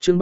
chương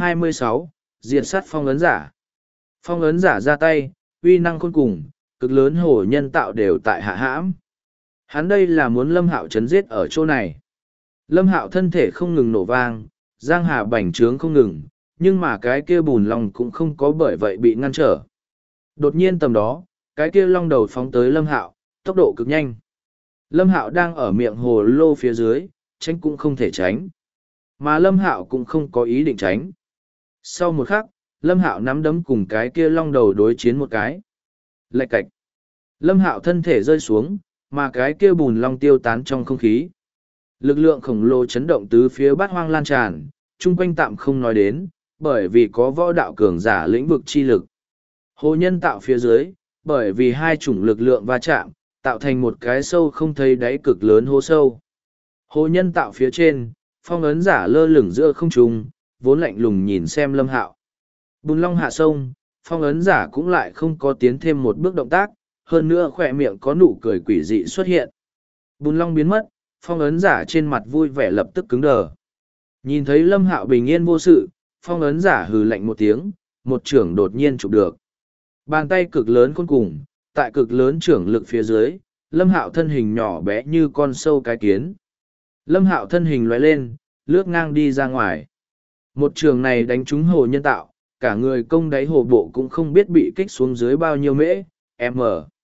326, diệt sát phong ấn giả. Phong ấn giả ra tay, uy năng khôn cùng, cực lớn hổ nhân tạo đều tại hạ hãm. Hắn đây là muốn Lâm Hạo chấn giết ở chỗ này. Lâm Hạo thân thể không ngừng nổ vang, giang hà bành trướng không ngừng, nhưng mà cái kia bùn long cũng không có bởi vậy bị ngăn trở. Đột nhiên tầm đó, cái kia long đầu phóng tới Lâm Hạo, tốc độ cực nhanh. Lâm Hạo đang ở miệng hồ lô phía dưới, tránh cũng không thể tránh. Mà Lâm Hạo cũng không có ý định tránh. Sau một khắc, Lâm Hạo nắm đấm cùng cái kia long đầu đối chiến một cái. Lạch cạch. Lâm Hạo thân thể rơi xuống, mà cái kia bùn long tiêu tán trong không khí. Lực lượng khổng lồ chấn động tứ phía bát hoang lan tràn, chung quanh tạm không nói đến, bởi vì có võ đạo cường giả lĩnh vực chi lực. Hồ nhân tạo phía dưới, bởi vì hai chủng lực lượng va chạm, tạo thành một cái sâu không thấy đáy cực lớn hố sâu. Hồ nhân tạo phía trên, phong ấn giả lơ lửng giữa không trung, vốn lạnh lùng nhìn xem Lâm Hạo. Bùn long hạ sông, phong ấn giả cũng lại không có tiến thêm một bước động tác, hơn nữa khỏe miệng có nụ cười quỷ dị xuất hiện. Bùn long biến mất, phong ấn giả trên mặt vui vẻ lập tức cứng đờ. Nhìn thấy Lâm Hạo bình yên vô sự, phong ấn giả hừ lạnh một tiếng, một trưởng đột nhiên chụp được. Bàn tay cực lớn khôn cùng, tại cực lớn trưởng lực phía dưới, Lâm Hạo thân hình nhỏ bé như con sâu cái kiến. Lâm Hạo thân hình lóe lên, lướt ngang đi ra ngoài. Một trường này đánh trúng hồ nhân tạo, cả người công đáy hồ bộ cũng không biết bị kích xuống dưới bao nhiêu mễ, m.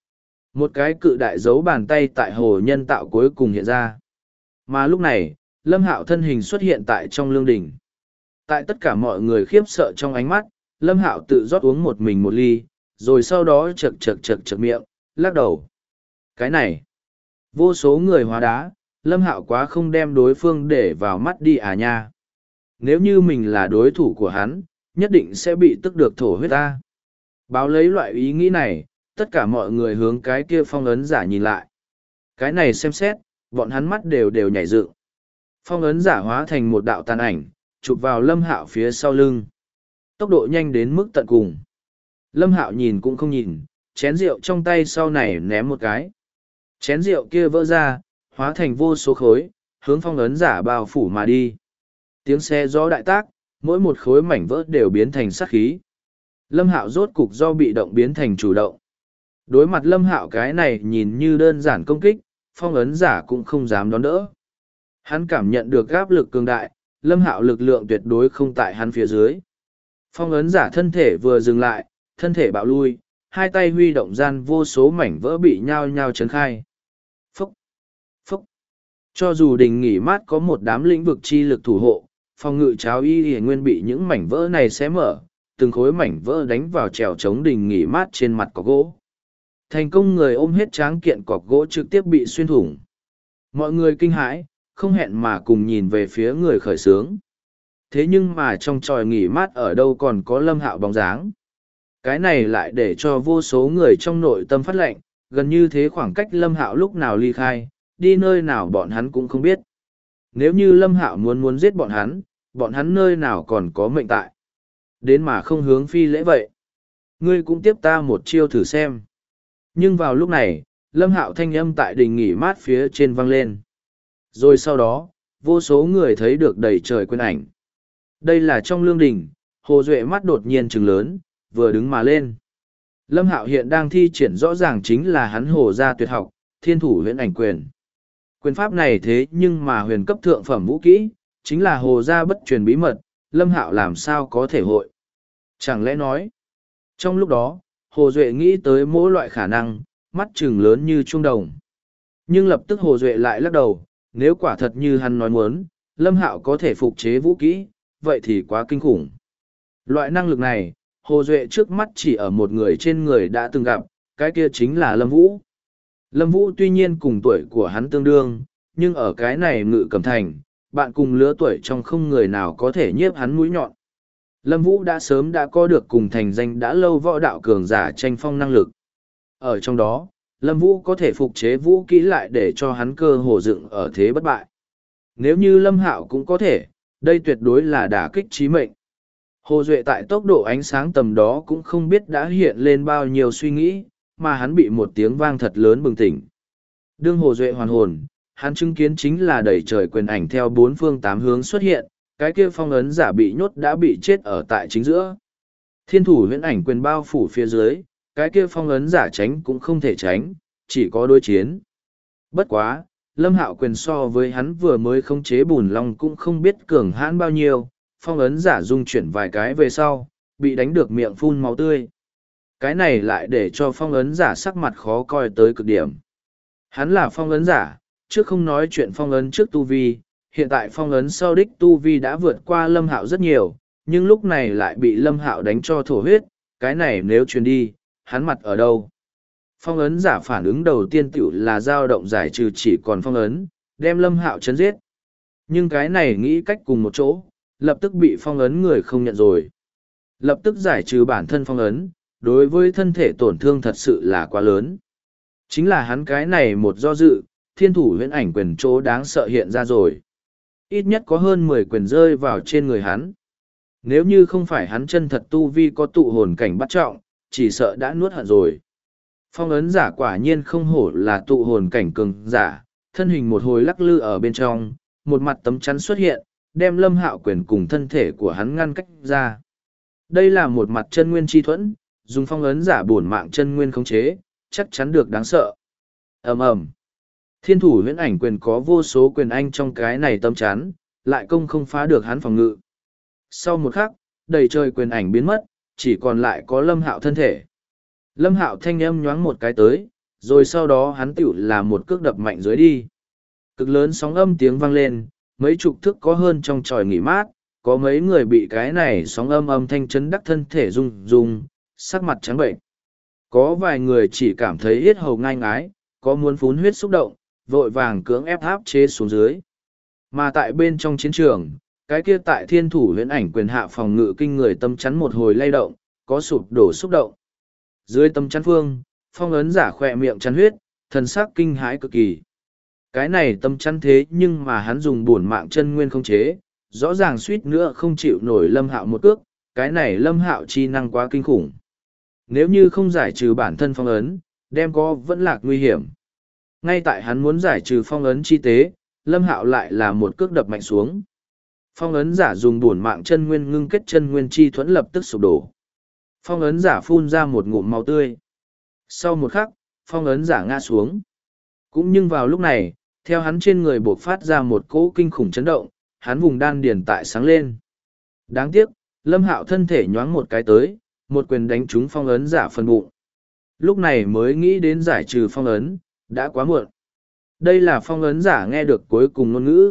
Một cái cự đại dấu bàn tay tại hồ nhân tạo cuối cùng hiện ra. Mà lúc này, Lâm Hạo thân hình xuất hiện tại trong lương đỉnh. Tại tất cả mọi người khiếp sợ trong ánh mắt, Lâm Hạo tự rót uống một mình một ly, rồi sau đó chật miệng, lắc đầu. Cái này, vô số người hóa đá, Lâm Hạo quá không đem đối phương để vào mắt đi à nha. Nếu như mình là đối thủ của hắn, nhất định sẽ bị tức được thổ huyết ta. Báo lấy loại ý nghĩ này, tất cả mọi người hướng cái kia phong ấn giả nhìn lại. Cái này xem xét, bọn hắn mắt đều nhảy dựng. Phong ấn giả hóa thành một đạo tàn ảnh, chụp vào Lâm Hạo phía sau lưng. Tốc độ nhanh đến mức tận cùng. Lâm Hạo nhìn cũng không nhìn, chén rượu trong tay sau này ném một cái. Chén rượu kia vỡ ra, hóa thành vô số khối, hướng phong ấn giả bao phủ mà đi. Tiếng xe gió đại tác, mỗi một khối mảnh vỡ đều biến thành sát khí. Lâm Hạo rốt cục do bị động biến thành chủ động. Đối mặt Lâm Hạo cái này nhìn như đơn giản công kích, phong ấn giả cũng không dám đón đỡ. Hắn cảm nhận được áp lực cường đại, Lâm Hạo lực lượng tuyệt đối không tại hắn phía dưới. Phong ấn giả thân thể vừa dừng lại, thân thể bạo lui, hai tay huy động gian vô số mảnh vỡ bị nhao nhao chấn khai. Phúc! Phúc! Cho dù đình nghỉ mát có một đám lĩnh vực chi lực thủ hộ, phòng ngự cháo y hề nguyên bị những mảnh vỡ này xé mở, từng khối mảnh vỡ đánh vào trèo chống đình nghỉ mát trên mặt cọc gỗ. Thành công người ôm hết tráng kiện cọc gỗ trực tiếp bị xuyên thủng. Mọi người kinh hãi, không hẹn mà cùng nhìn về phía người khởi xướng. Thế nhưng mà trong tròi nghỉ mát ở đâu còn có Lâm Hạo bóng dáng. Cái này lại để cho vô số người trong nội tâm phát lệnh, gần như thế khoảng cách Lâm Hạo lúc nào ly khai, đi nơi nào bọn hắn cũng không biết. Nếu như Lâm Hạo muốn giết bọn hắn nơi nào còn có mệnh tại. Đến mà không hướng phi lễ vậy. Ngươi cũng tiếp ta một chiêu thử xem. Nhưng vào lúc này, Lâm Hạo thanh âm tại đình nghỉ mát phía trên vang lên. Rồi sau đó, vô số người thấy được đầy trời quyền ảnh. Đây là trong lương đình, Hồ Duệ mắt đột nhiên trừng lớn, vừa đứng mà lên. Lâm Hạo hiện đang thi triển rõ ràng chính là hắn Hồ gia tuyệt học, Thiên Thủ Huyễn Ảnh Quyền. Quyền pháp này thế nhưng mà huyền cấp thượng phẩm vũ kỹ, chính là Hồ gia bất truyền bí mật, Lâm Hạo làm sao có thể hội. Chẳng lẽ nói, trong lúc đó, Hồ Duệ nghĩ tới mỗi loại khả năng, mắt trừng lớn như trung đồng. Nhưng lập tức Hồ Duệ lại lắc đầu, nếu quả thật như hắn nói muốn, Lâm Hạo có thể phục chế vũ kỹ, vậy thì quá kinh khủng. Loại năng lực này, Hồ Duệ trước mắt chỉ ở một người trên người đã từng gặp, cái kia chính là Lâm Vũ. Lâm Vũ tuy nhiên cùng tuổi của hắn tương đương, nhưng ở cái này Ngự Cẩm Thành, bạn cùng lứa tuổi trong không người nào có thể nhiếp hắn mũi nhọn. Lâm Vũ đã sớm đã có được cùng thành danh đã lâu võ đạo cường giả tranh phong năng lực. Ở trong đó, Lâm Vũ có thể phục chế vũ kỹ lại để cho hắn cơ hồ dựng ở thế bất bại. Nếu như Lâm Hạo cũng có thể, đây tuyệt đối là đả kích chí mệnh. Hồ Duệ tại tốc độ ánh sáng tầm đó cũng không biết đã hiện lên bao nhiêu suy nghĩ, mà hắn bị một tiếng vang thật lớn bừng tỉnh. Đương Hồ Duệ hoàn hồn, hắn chứng kiến chính là đầy trời quyền ảnh theo bốn phương tám hướng xuất hiện, cái kia phong ấn giả bị nhốt đã bị chết ở tại chính giữa. Thiên thủ huyễn ảnh quyền bao phủ phía dưới, cái kia phong ấn giả tránh cũng không thể tránh, chỉ có đối chiến. Bất quá, Lâm Hạo quyền so với hắn vừa mới khống chế bùn long cũng không biết cường hãn bao nhiêu, phong ấn giả dung chuyển vài cái về sau, bị đánh được miệng phun máu tươi. Cái này lại để cho phong ấn giả sắc mặt khó coi tới cực điểm. Hắn là phong ấn giả, trước không nói chuyện phong ấn trước tu vi, hiện tại phong ấn sau đích tu vi đã vượt qua Lâm Hạo rất nhiều, nhưng lúc này lại bị Lâm Hạo đánh cho thổ huyết, cái này nếu truyền đi, hắn mặt ở đâu? Phong ấn giả phản ứng đầu tiên tựu là dao động giải trừ chỉ còn phong ấn, đem Lâm Hạo chấn giết. Nhưng cái này nghĩ cách cùng một chỗ, lập tức bị phong ấn người không nhận rồi. Lập tức giải trừ bản thân phong ấn, đối với thân thể tổn thương thật sự là quá lớn. Chính là hắn cái này một do dự, thiên thủ huyễn ảnh quyền chỗ đáng sợ hiện ra rồi. Ít nhất có hơn 10 quyền rơi vào trên người hắn. Nếu như không phải hắn chân thật tu vi có tụ hồn cảnh bắt trọng, chỉ sợ đã nuốt hận rồi. Phong ấn giả quả nhiên không hổ là tụ hồn cảnh cường giả, thân hình một hồi lắc lư ở bên trong, một mặt tấm chắn xuất hiện, đem Lâm Hạo quyền cùng thân thể của hắn ngăn cách ra. Đây là một mặt chân nguyên chi thuẫn, dùng phong ấn giả bổn mạng chân nguyên khống chế, chắc chắn được đáng sợ. Ầm ầm. Thiên thủ huyễn ảnh quyền có vô số quyền anh trong cái này tấm chắn, lại công không phá được hắn phòng ngự. Sau một khắc, đầy trời quyền ảnh biến mất, chỉ còn lại có Lâm Hạo thân thể. Lâm Hạo thanh âm nhoáng một cái tới, rồi sau đó hắn tựu là một cước đập mạnh dưới đi. Cực lớn sóng âm tiếng vang lên, mấy chục thước có hơn trong tròi nghỉ mát, có mấy người bị cái này sóng âm thanh chấn đắc thân thể rung rung, sắc mặt trắng bệnh. Có vài người chỉ cảm thấy yết hầu ngai ngái, có muốn phun huyết xúc động, vội vàng cưỡng ép áp chế xuống dưới. Mà tại bên trong chiến trường, cái kia tại thiên thủ huyễn ảnh quyền hạ phòng ngự kinh người tâm chắn một hồi lay động, có sụp đổ xúc động. Dưới tâm chắn phương, phong ấn giả khỏe miệng chắn huyết, thần sắc kinh hãi cực kỳ. Cái này tâm chắn thế nhưng mà hắn dùng bổn mạng chân nguyên không chế, rõ ràng suýt nữa không chịu nổi Lâm Hạo một cước, cái này Lâm Hạo chi năng quá kinh khủng. Nếu như không giải trừ bản thân phong ấn, đem có vẫn lạc nguy hiểm. Ngay tại hắn muốn giải trừ phong ấn chi tế, Lâm Hạo lại là một cước đập mạnh xuống. Phong ấn giả dùng bổn mạng chân nguyên ngưng kết chân nguyên chi thuẫn lập tức sụp đổ. Phong ấn giả phun ra một ngụm máu tươi. Sau một khắc, phong ấn giả ngã xuống. Cũng nhưng vào lúc này, theo hắn trên người bộc phát ra một cỗ kinh khủng chấn động, hắn vùng đan điền tại sáng lên. Đáng tiếc, Lâm Hạo thân thể nhoáng một cái tới, một quyền đánh trúng phong ấn giả phần bụng. Lúc này mới nghĩ đến giải trừ phong ấn, đã quá muộn. Đây là phong ấn giả nghe được cuối cùng ngôn ngữ.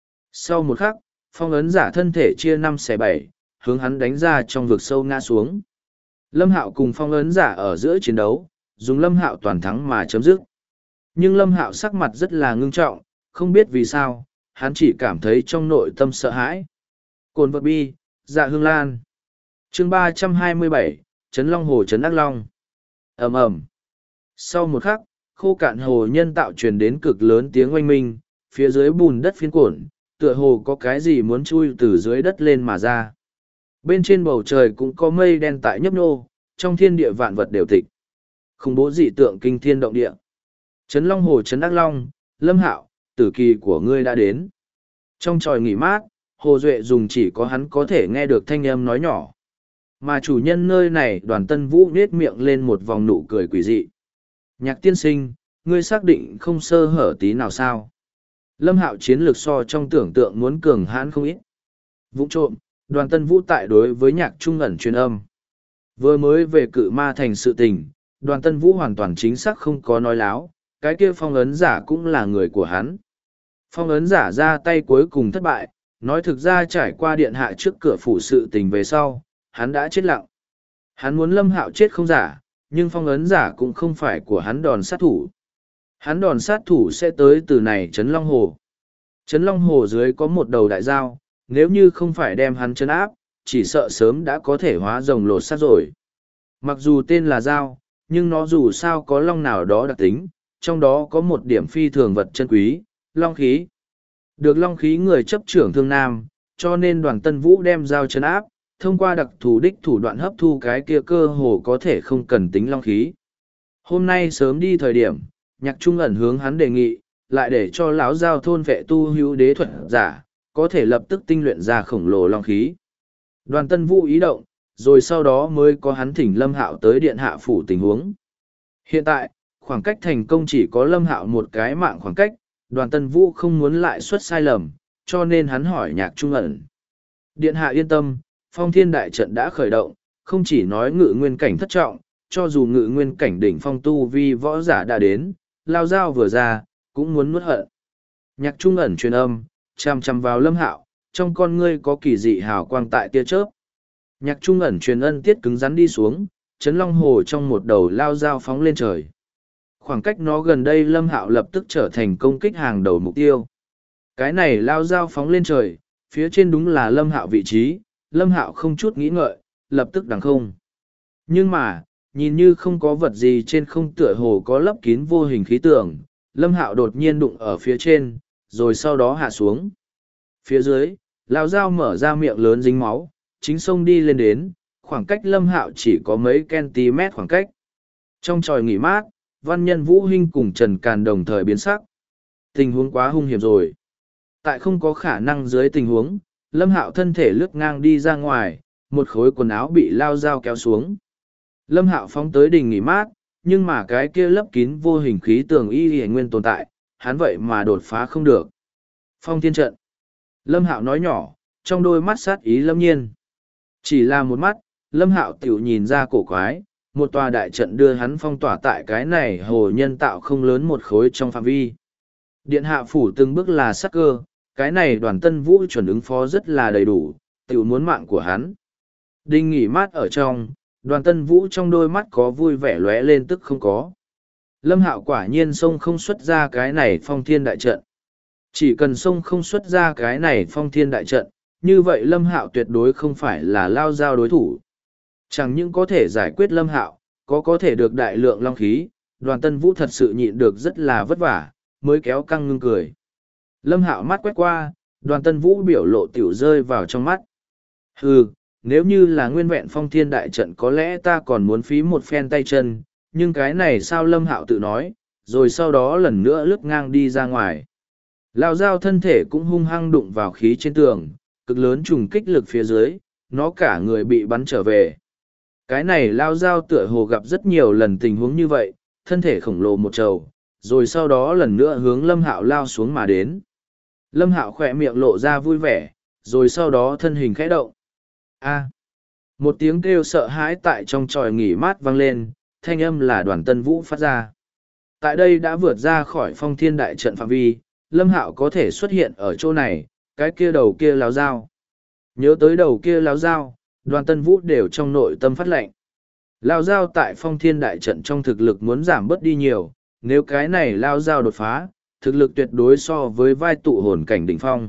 Sau một khắc, phong ấn giả thân thể chia 5/7, hướng hắn đánh ra trong vực sâu ngã xuống. Lâm Hạo cùng phong ấn giả ở giữa chiến đấu, dùng Lâm Hạo toàn thắng mà chấm dứt. Nhưng Lâm Hạo sắc mặt rất là ngưng trọng, không biết vì sao, hắn chỉ cảm thấy trong nội tâm sợ hãi. Cồn vật bi, Dạ Hương Lan. Chương 327, Trấn Long Hồ Trấn Ác Long. Ầm ầm. Sau một khắc, khô cạn hồ nhân tạo truyền đến cực lớn tiếng oanh minh, phía dưới bùn đất phiến cuộn, tựa hồ có cái gì muốn chui từ dưới đất lên mà ra. Bên trên bầu trời cũng có mây đen tại nhấp nhô, trong thiên địa vạn vật đều tịch. Khủng bố dị tượng kinh thiên động địa. Trấn Long Hồ Trấn Ác Long, Lâm Hạo, tử kỳ của ngươi đã đến. Trong tròi nghỉ mát, Hồ Duệ dùng chỉ có hắn có thể nghe được thanh âm nói nhỏ. Mà chủ nhân nơi này Đoàn Tân Vũ nết miệng lên một vòng nụ cười quỷ dị. Nhạc tiên sinh, ngươi xác định không sơ hở tí nào sao? Lâm Hạo chiến lược so trong tưởng tượng muốn cường hãn không ít. Vũng trộm, Đoàn Tân Vũ tại đối với nhạc trung ẩn truyền âm. Vừa mới về Cự Ma Thành sự tình, Đoàn Tân Vũ hoàn toàn chính xác không có nói láo, cái kia phong ấn giả cũng là người của hắn. Phong ấn giả ra tay cuối cùng thất bại, nói thực ra trải qua điện hạ trước cửa phủ sự tình về sau, hắn đã chết lặng. Hắn muốn Lâm Hạo chết không giả, nhưng phong ấn giả cũng không phải của hắn đòn sát thủ. Hắn đòn sát thủ sẽ tới từ này Trấn Long Hồ. Trấn Long Hồ dưới có một đầu đại dao, nếu như không phải đem hắn trấn áp, chỉ sợ sớm đã có thể hóa rồng lột xác rồi. Mặc dù tên là dao, nhưng nó dù sao có long nào đó đặc tính, trong đó có một điểm phi thường vật chân quý, long khí. Được long khí người chấp trưởng thương nam, cho nên Đoàn Tân Vũ đem dao trấn áp, thông qua đặc thù đích thủ đoạn hấp thu cái kia cơ hồ có thể không cần tính long khí. Hôm nay sớm đi thời điểm, Nhạc Trung ẩn hướng hắn đề nghị, lại để cho lão giao thôn vệ tu hữu đế thuật giả, có thể lập tức tinh luyện ra khổng lồ long khí. Đoàn Tân Vũ ý động, rồi sau đó mới có hắn thỉnh Lâm Hạo tới điện hạ phủ tình huống. Hiện tại, khoảng cách thành công chỉ có Lâm Hạo một cái mạng khoảng cách, Đoàn Tân Vũ không muốn lại xuất sai lầm, cho nên hắn hỏi Nhạc Trung Ẩn. Điện hạ yên tâm, Phong Thiên đại trận đã khởi động, không chỉ nói ngự nguyên cảnh thất trọng, cho dù ngự nguyên cảnh đỉnh phong tu vi võ giả đã đến, lao dao vừa ra, cũng muốn nuốt hận. Nhạc Trung Ẩn truyền âm, chằm chằm vào Lâm Hạo, trong con ngươi có kỳ dị hào quang tại tia chớp. Nhạc Trung Ẩn truyền ân tiết cứng rắn đi xuống, chấn long hồ trong một đầu lao dao phóng lên trời. Khoảng cách nó gần đây Lâm Hạo lập tức trở thành công kích hàng đầu mục tiêu. Cái này lao dao phóng lên trời, phía trên đúng là Lâm Hạo vị trí, Lâm Hạo không chút nghĩ ngợi, lập tức đằng không. Nhưng mà, nhìn như không có vật gì trên không tựa hồ có lấp kín vô hình khí tượng, Lâm Hạo đột nhiên đụng ở phía trên, rồi sau đó hạ xuống. Phía dưới, lao dao mở ra miệng lớn dính máu, chính sông đi lên đến, khoảng cách Lâm Hạo chỉ có mấy cm khoảng cách. Trong tròi nghỉ mát, Văn Nhân Vũ Hinh cùng Trần Càn đồng thời biến sắc. Tình huống quá hung hiểm rồi. Tại không có khả năng dưới tình huống, Lâm Hạo thân thể lướt ngang đi ra ngoài, một khối quần áo bị lao dao kéo xuống. Lâm Hạo phóng tới đình nghỉ mát, nhưng mà cái kia lấp kín vô hình khí tường y nguyên tồn tại, hắn vậy mà đột phá không được. Phong thiên trận. Lâm Hạo nói nhỏ, trong đôi mắt sát ý lâm nhiên. Chỉ là một mắt, Lâm Hạo tiểu nhìn ra cổ quái, một tòa đại trận đưa hắn phong tỏa tại cái này hồ nhân tạo không lớn một khối trong phạm vi. Điện hạ phủ từng bước là sắc cơ, cái này Đoàn Tân Vũ chuẩn ứng phó rất là đầy đủ, tiểu muốn mạng của hắn. Đinh nghỉ mát ở trong, Đoàn Tân Vũ trong đôi mắt có vui vẻ lóe lên tức không có. Lâm Hạo quả nhiên xông không xuất ra cái này phong thiên đại trận. Chỉ cần xông không xuất ra cái này phong thiên đại trận, như vậy Lâm Hạo tuyệt đối không phải là lao giao đối thủ. Chẳng những có thể giải quyết Lâm Hạo, có thể được đại lượng long khí, Đoàn Tân Vũ thật sự nhịn được rất là vất vả, mới kéo căng ngưng cười. Lâm Hạo mắt quét qua, Đoàn Tân Vũ biểu lộ tiểu rơi vào trong mắt. Hừ, nếu như là nguyên vẹn phong thiên đại trận có lẽ ta còn muốn phí một phen tay chân, nhưng cái này sao Lâm Hạo tự nói, rồi sau đó lần nữa lướt ngang đi ra ngoài. Lao dao thân thể cũng hung hăng đụng vào khí trên tường, cực lớn trùng kích lực phía dưới, nó cả người bị bắn trở về. Cái này lao dao tựa hồ gặp rất nhiều lần tình huống như vậy, thân thể khổng lồ một trầu, rồi sau đó lần nữa hướng Lâm Hạo lao xuống mà đến. Lâm Hạo khỏe miệng lộ ra vui vẻ, rồi sau đó thân hình khẽ động. A. Một tiếng kêu sợ hãi tại trong tròi nghỉ mát vang lên, thanh âm là Đoàn Tân Vũ phát ra. Tại đây đã vượt ra khỏi phong thiên đại trận phạm vi, Lâm Hạo có thể xuất hiện ở chỗ này, cái kia đầu kia láo dao. Nhớ tới đầu kia láo dao, Đoàn Tân Vũ đều trong nội tâm phát lệnh. Lao dao tại phong thiên đại trận trong thực lực muốn giảm bớt đi nhiều, nếu cái này lao dao đột phá, thực lực tuyệt đối so với vai tụ hồn cảnh đỉnh phong.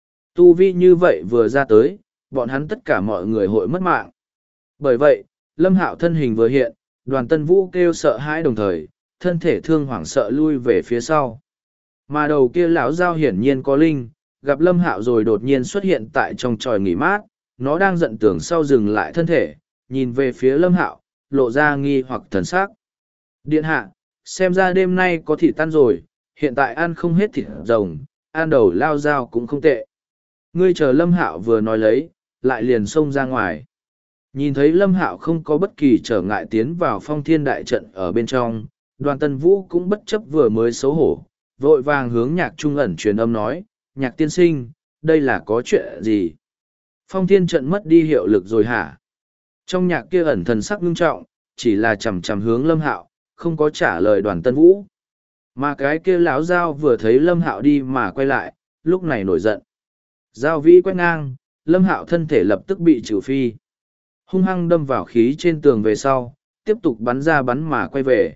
Tu vi như vậy vừa ra tới, bọn hắn tất cả mọi người hội mất mạng. Bởi vậy, Lâm Hạo thân hình vừa hiện, Đoàn Tân Vũ kêu sợ hãi đồng thời, thân thể thương hoảng sợ lui về phía sau. Mà đầu kia lão dao hiển nhiên có linh, gặp Lâm Hạo rồi đột nhiên xuất hiện tại trong tròi nghỉ mát, nó đang giận tưởng sau dừng lại thân thể, nhìn về phía Lâm Hạo, lộ ra nghi hoặc thần sắc. Điện hạ, xem ra đêm nay có thịt tan rồi, hiện tại ăn không hết thịt rồng, ăn đầu lao dao cũng không tệ. Ngươi chờ Lâm Hạo vừa nói lấy, lại liền xông ra ngoài. Nhìn thấy Lâm Hạo không có bất kỳ trở ngại tiến vào phong thiên đại trận ở bên trong, Đoàn Tân Vũ cũng bất chấp vừa mới xấu hổ, vội vàng hướng Nhạc Trung Ẩn truyền âm nói, Nhạc tiên sinh, đây là có chuyện gì? Phong thiên trận mất đi hiệu lực rồi hả? Trong nhạc kia ẩn thần sắc ngưng trọng, chỉ là chằm chằm hướng Lâm Hạo, không có trả lời Đoàn Tân Vũ. Mà cái kia lão dao vừa thấy Lâm Hạo đi mà quay lại, lúc này nổi giận. Dao vĩ quét ngang, Lâm Hạo thân thể lập tức bị trừ phi. Hung hăng đâm vào khí trên tường về sau, tiếp tục bắn ra bắn mà quay về.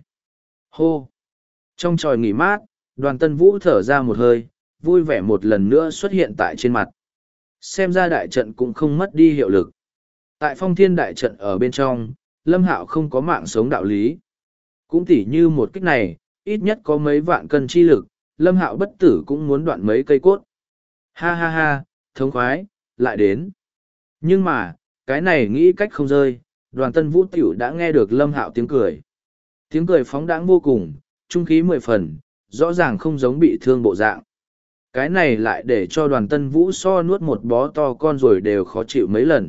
Hô! Trong tròi nghỉ mát, Đoàn Tân Vũ thở ra một hơi, vui vẻ một lần nữa xuất hiện tại trên mặt. Xem ra đại trận cũng không mất đi hiệu lực. Tại phong thiên đại trận ở bên trong, Lâm Hạo không có mạng sống đạo lý. Cũng tỉ như một kích này, ít nhất có mấy vạn cân chi lực, Lâm Hạo bất tử cũng muốn đoạn mấy cây cốt. Ha ha ha, thống khoái, lại đến. Nhưng mà, cái này nghĩ cách không rơi, Đoàn Tân Vũ tiểu đã nghe được Lâm Hạo tiếng cười. Tiếng cười phóng đãng vô cùng, trung khí 10 phần, rõ ràng không giống bị thương bộ dạng. Cái này lại để cho Đoàn Tân Vũ so nuốt một bó to con rồi đều khó chịu mấy lần.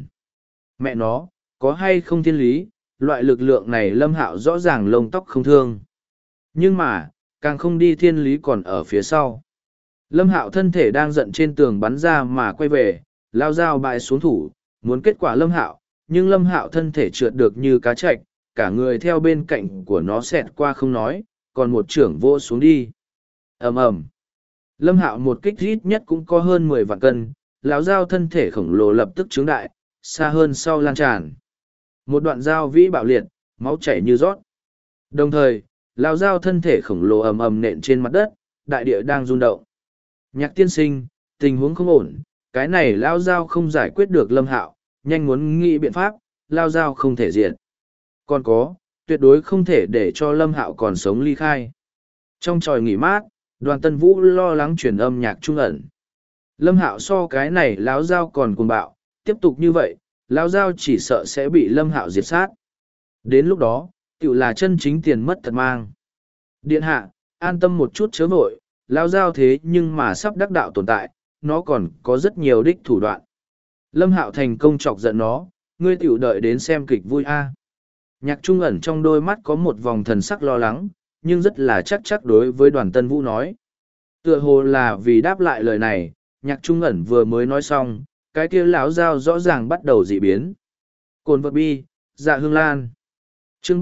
Mẹ nó, có hay không thiên lý, loại lực lượng này Lâm Hạo rõ ràng lông tóc không thương. Nhưng mà, càng không đi thiên lý còn ở phía sau. Lâm Hạo thân thể đang giận trên tường bắn ra mà quay về, lao dao bại xuống thủ, muốn kết quả Lâm Hạo, nhưng Lâm Hạo thân thể trượt được như cá chạch, cả người theo bên cạnh của nó xẹt qua không nói, còn một chưởng vô xuống đi. Ầm ầm. Lâm Hạo một kích ít nhất cũng có hơn 10 vạn cân, lão dao thân thể khổng lồ lập tức trướng đại, xa hơn sau lan tràn. Một đoạn dao vĩ bạo liệt, máu chảy như rót. Đồng thời, lão dao thân thể khổng lồ ầm ầm nện trên mặt đất, đại địa đang rung động. Nhạc tiên sinh, tình huống không ổn, cái này lão dao không giải quyết được Lâm Hạo, nhanh muốn nghĩ biện pháp, lão dao không thể diệt. Còn có, tuyệt đối không thể để cho Lâm Hạo còn sống ly khai. Trong tròi nghỉ mát, Đoàn Tân Vũ lo lắng truyền âm Nhạc Trung ẩn. Lâm Hạo so cái này lão dao còn cuồng bạo, tiếp tục như vậy, lão dao chỉ sợ sẽ bị Lâm Hạo diệt sát. Đến lúc đó, tự là chân chính tiền mất tật mang. Điện hạ, an tâm một chút chớ vội, lão dao thế nhưng mà sắp đắc đạo tồn tại, nó còn có rất nhiều đích thủ đoạn. Lâm Hạo thành công chọc giận nó, ngươi tiểu đợi đến xem kịch vui a. Nhạc Trung ẩn trong đôi mắt có một vòng thần sắc lo lắng, nhưng rất là chắc đối với Đoàn Tân Vũ nói. Tựa hồ là vì đáp lại lời này, Nhạc Trung ẩn vừa mới nói xong, cái kia lão dao rõ ràng bắt đầu dị biến. Cồn vật bi, dạ hương lan. Chương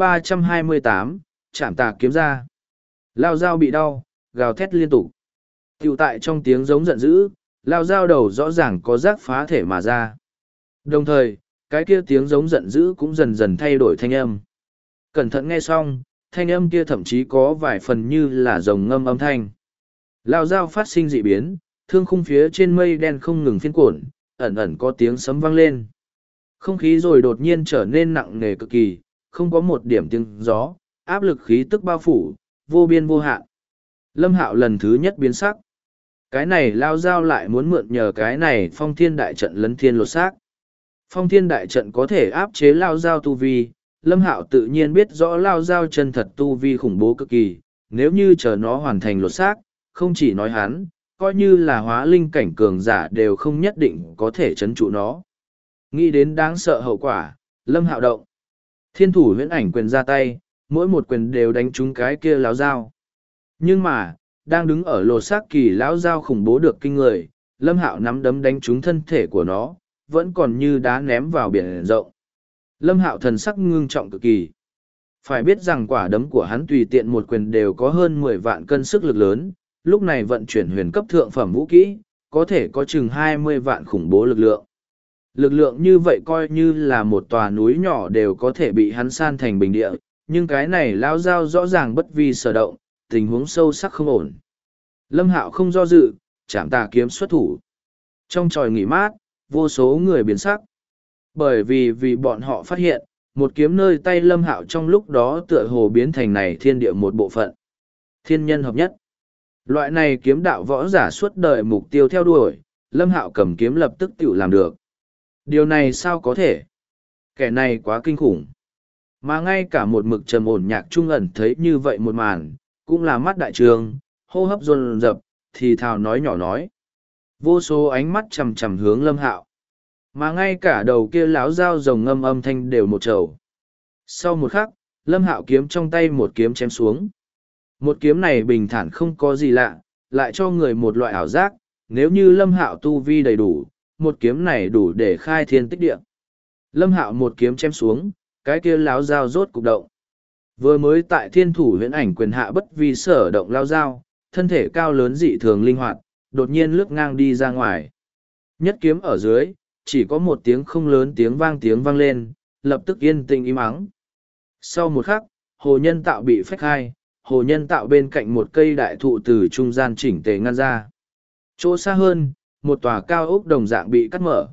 328, chạm tà kiếm ra. Lao dao bị đau, gào thét liên tục. Tiểu tại trong tiếng giống giận dữ, lao dao đầu rõ ràng có rác phá thể mà ra. Đồng thời, cái kia tiếng giống giận dữ cũng dần dần thay đổi thanh âm. Cẩn thận nghe xong, thanh âm kia thậm chí có vài phần như là rồng ngâm âm thanh. Lao dao phát sinh dị biến, thương khung phía trên mây đen không ngừng phiên cuộn, ẩn ẩn có tiếng sấm vang lên. Không khí rồi đột nhiên trở nên nặng nề cực kỳ, không có một điểm tiếng gió, áp lực khí tức bao phủ, vô biên vô hạn. Lâm Hạo lần thứ nhất biến sắc. Cái này lao dao lại muốn mượn nhờ cái này phong thiên đại trận lấn thiên lột xác. Phong thiên đại trận có thể áp chế lao dao tu vi, Lâm Hạo tự nhiên biết rõ lao dao chân thật tu vi khủng bố cực kỳ, nếu như chờ nó hoàn thành lột xác, không chỉ nói hắn, coi như là hóa linh cảnh cường giả đều không nhất định có thể chấn trụ nó. Nghĩ đến đáng sợ hậu quả, Lâm Hạo động. Thiên thủ huyễn ảnh quyền ra tay, mỗi một quyền đều đánh trúng cái kia lão dao. Nhưng mà, đang đứng ở lột xác kỳ lão dao khủng bố được kinh người, Lâm Hạo nắm đấm đánh trúng thân thể của nó, vẫn còn như đá ném vào biển rộng. Lâm Hạo thần sắc ngưng trọng cực kỳ. Phải biết rằng quả đấm của hắn tùy tiện một quyền đều có hơn 10 vạn cân sức lực lớn, lúc này vận chuyển huyền cấp thượng phẩm vũ kỹ, có thể có chừng 20 vạn khủng bố lực lượng. Lực lượng như vậy coi như là một tòa núi nhỏ đều có thể bị hắn san thành bình địa, nhưng cái này lão dao rõ ràng bất vi sở động, tình huống sâu sắc không ổn. Lâm Hạo không do dự, chạm tà kiếm xuất thủ. Trong tròi nghỉ mát, vô số người biến sắc. Bởi vì bọn họ phát hiện, một kiếm nơi tay Lâm Hạo trong lúc đó tựa hồ biến thành này thiên địa một bộ phận. Thiên nhân hợp nhất. Loại này kiếm đạo võ giả suốt đời mục tiêu theo đuổi, Lâm Hạo cầm kiếm lập tức tự làm được. Điều này sao có thể? Kẻ này quá kinh khủng. Mà ngay cả một mực trầm ổn Nhạc Trung ẩn thấy như vậy một màn, cũng là mắt đại trường, hô hấp dồn dập, thì thào nói nhỏ nói. Vô số ánh mắt chằm chằm hướng Lâm Hạo. Mà ngay cả đầu kia láo dao rồng ngâm âm thanh đều một trầu. Sau một khắc, Lâm Hạo kiếm trong tay một kiếm chém xuống. Một kiếm này bình thản không có gì lạ, lại cho người một loại ảo giác, nếu như Lâm Hạo tu vi đầy đủ, một kiếm này đủ để khai thiên tích địa. Lâm Hạo một kiếm chém xuống, cái kia láo dao rốt cục động. Vừa mới tại thiên thủ huyễn ảnh quyền hạ bất vi sở động lao dao, thân thể cao lớn dị thường linh hoạt, đột nhiên lướt ngang đi ra ngoài. Nhất kiếm ở dưới, chỉ có một tiếng không lớn tiếng vang lên, lập tức yên tĩnh im ắng. Sau một khắc, hồ nhân tạo bị phách hai, hồ nhân tạo bên cạnh một cây đại thụ từ trung gian chỉnh tề ngăn ra. Chỗ xa hơn, một tòa cao ốc đồng dạng bị cắt mở.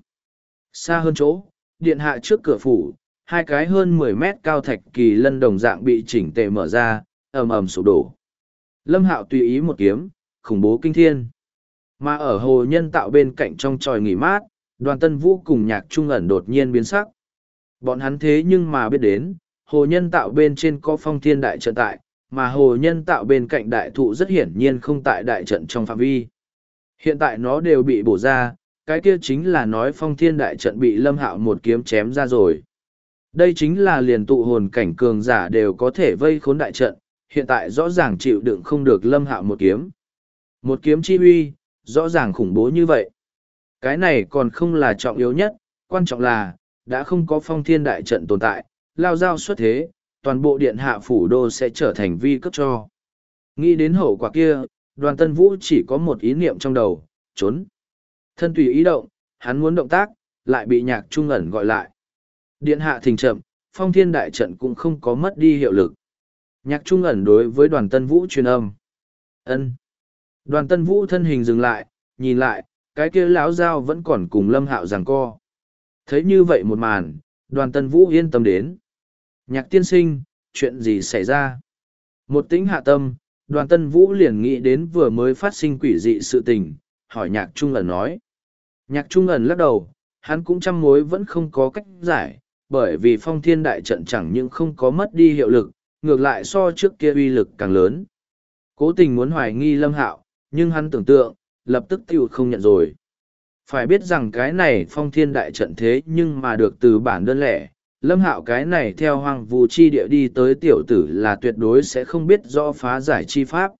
Xa hơn chỗ, điện hạ trước cửa phủ, hai cái hơn 10 mét cao thạch kỳ lân đồng dạng bị chỉnh tề mở ra, ầm ầm sụp đổ. Lâm Hạo tùy ý một kiếm, khủng bố kinh thiên. Mà ở hồ nhân tạo bên cạnh trong tròi nghỉ mát, Đoàn Tân Vũ cùng Nhạc Trung ẩn đột nhiên biến sắc. Bọn hắn thế nhưng mà biết đến, hồ nhân tạo bên trên có phong thiên đại trận tại, mà hồ nhân tạo bên cạnh đại thụ rất hiển nhiên không tại đại trận trong phạm vi. Hiện tại nó đều bị bổ ra, cái kia chính là nói phong thiên đại trận bị Lâm Hạo một kiếm chém ra rồi. Đây chính là liền tụ hồn cảnh cường giả đều có thể vây khốn đại trận, hiện tại rõ ràng chịu đựng không được Lâm Hạo một kiếm. Một kiếm chi uy, rõ ràng khủng bố như vậy. Cái này còn không là trọng yếu nhất, quan trọng là, đã không có phong thiên đại trận tồn tại, lao dao xuất thế, toàn bộ điện hạ phủ đô sẽ trở thành vi cấp cho. Nghĩ đến hậu quả kia, Đoàn Tân Vũ chỉ có một ý niệm trong đầu, trốn. Thân tùy ý động, hắn muốn động tác, lại bị Nhạc Trung Ẩn gọi lại. Điện hạ thình chậm, phong thiên đại trận cũng không có mất đi hiệu lực. Nhạc Trung Ẩn đối với Đoàn Tân Vũ truyền âm. Ân. Đoàn Tân Vũ thân hình dừng lại, nhìn lại, cái kia lão dao vẫn còn cùng Lâm Hạo giằng co. Thấy như vậy một màn, Đoàn Tân Vũ yên tâm đến. Nhạc tiên sinh, chuyện gì xảy ra? Một tĩnh hạ tâm, Đoàn Tân Vũ liền nghĩ đến vừa mới phát sinh quỷ dị sự tình, hỏi Nhạc Trung Ẩn nói. Nhạc Trung Ẩn lắc đầu, hắn cũng trăm mối vẫn không có cách giải, bởi vì phong thiên đại trận chẳng những không có mất đi hiệu lực, ngược lại so trước kia uy lực càng lớn. Cố tình muốn hoài nghi Lâm Hạo, nhưng hắn tưởng tượng, lập tức tiêu không nhận rồi. Phải biết rằng cái này phong thiên đại trận thế nhưng mà được từ bản đơn lẻ, Lâm Hạo cái này theo Hoang Vu chi địa đi tới tiểu tử là tuyệt đối sẽ không biết rõ phá giải chi pháp.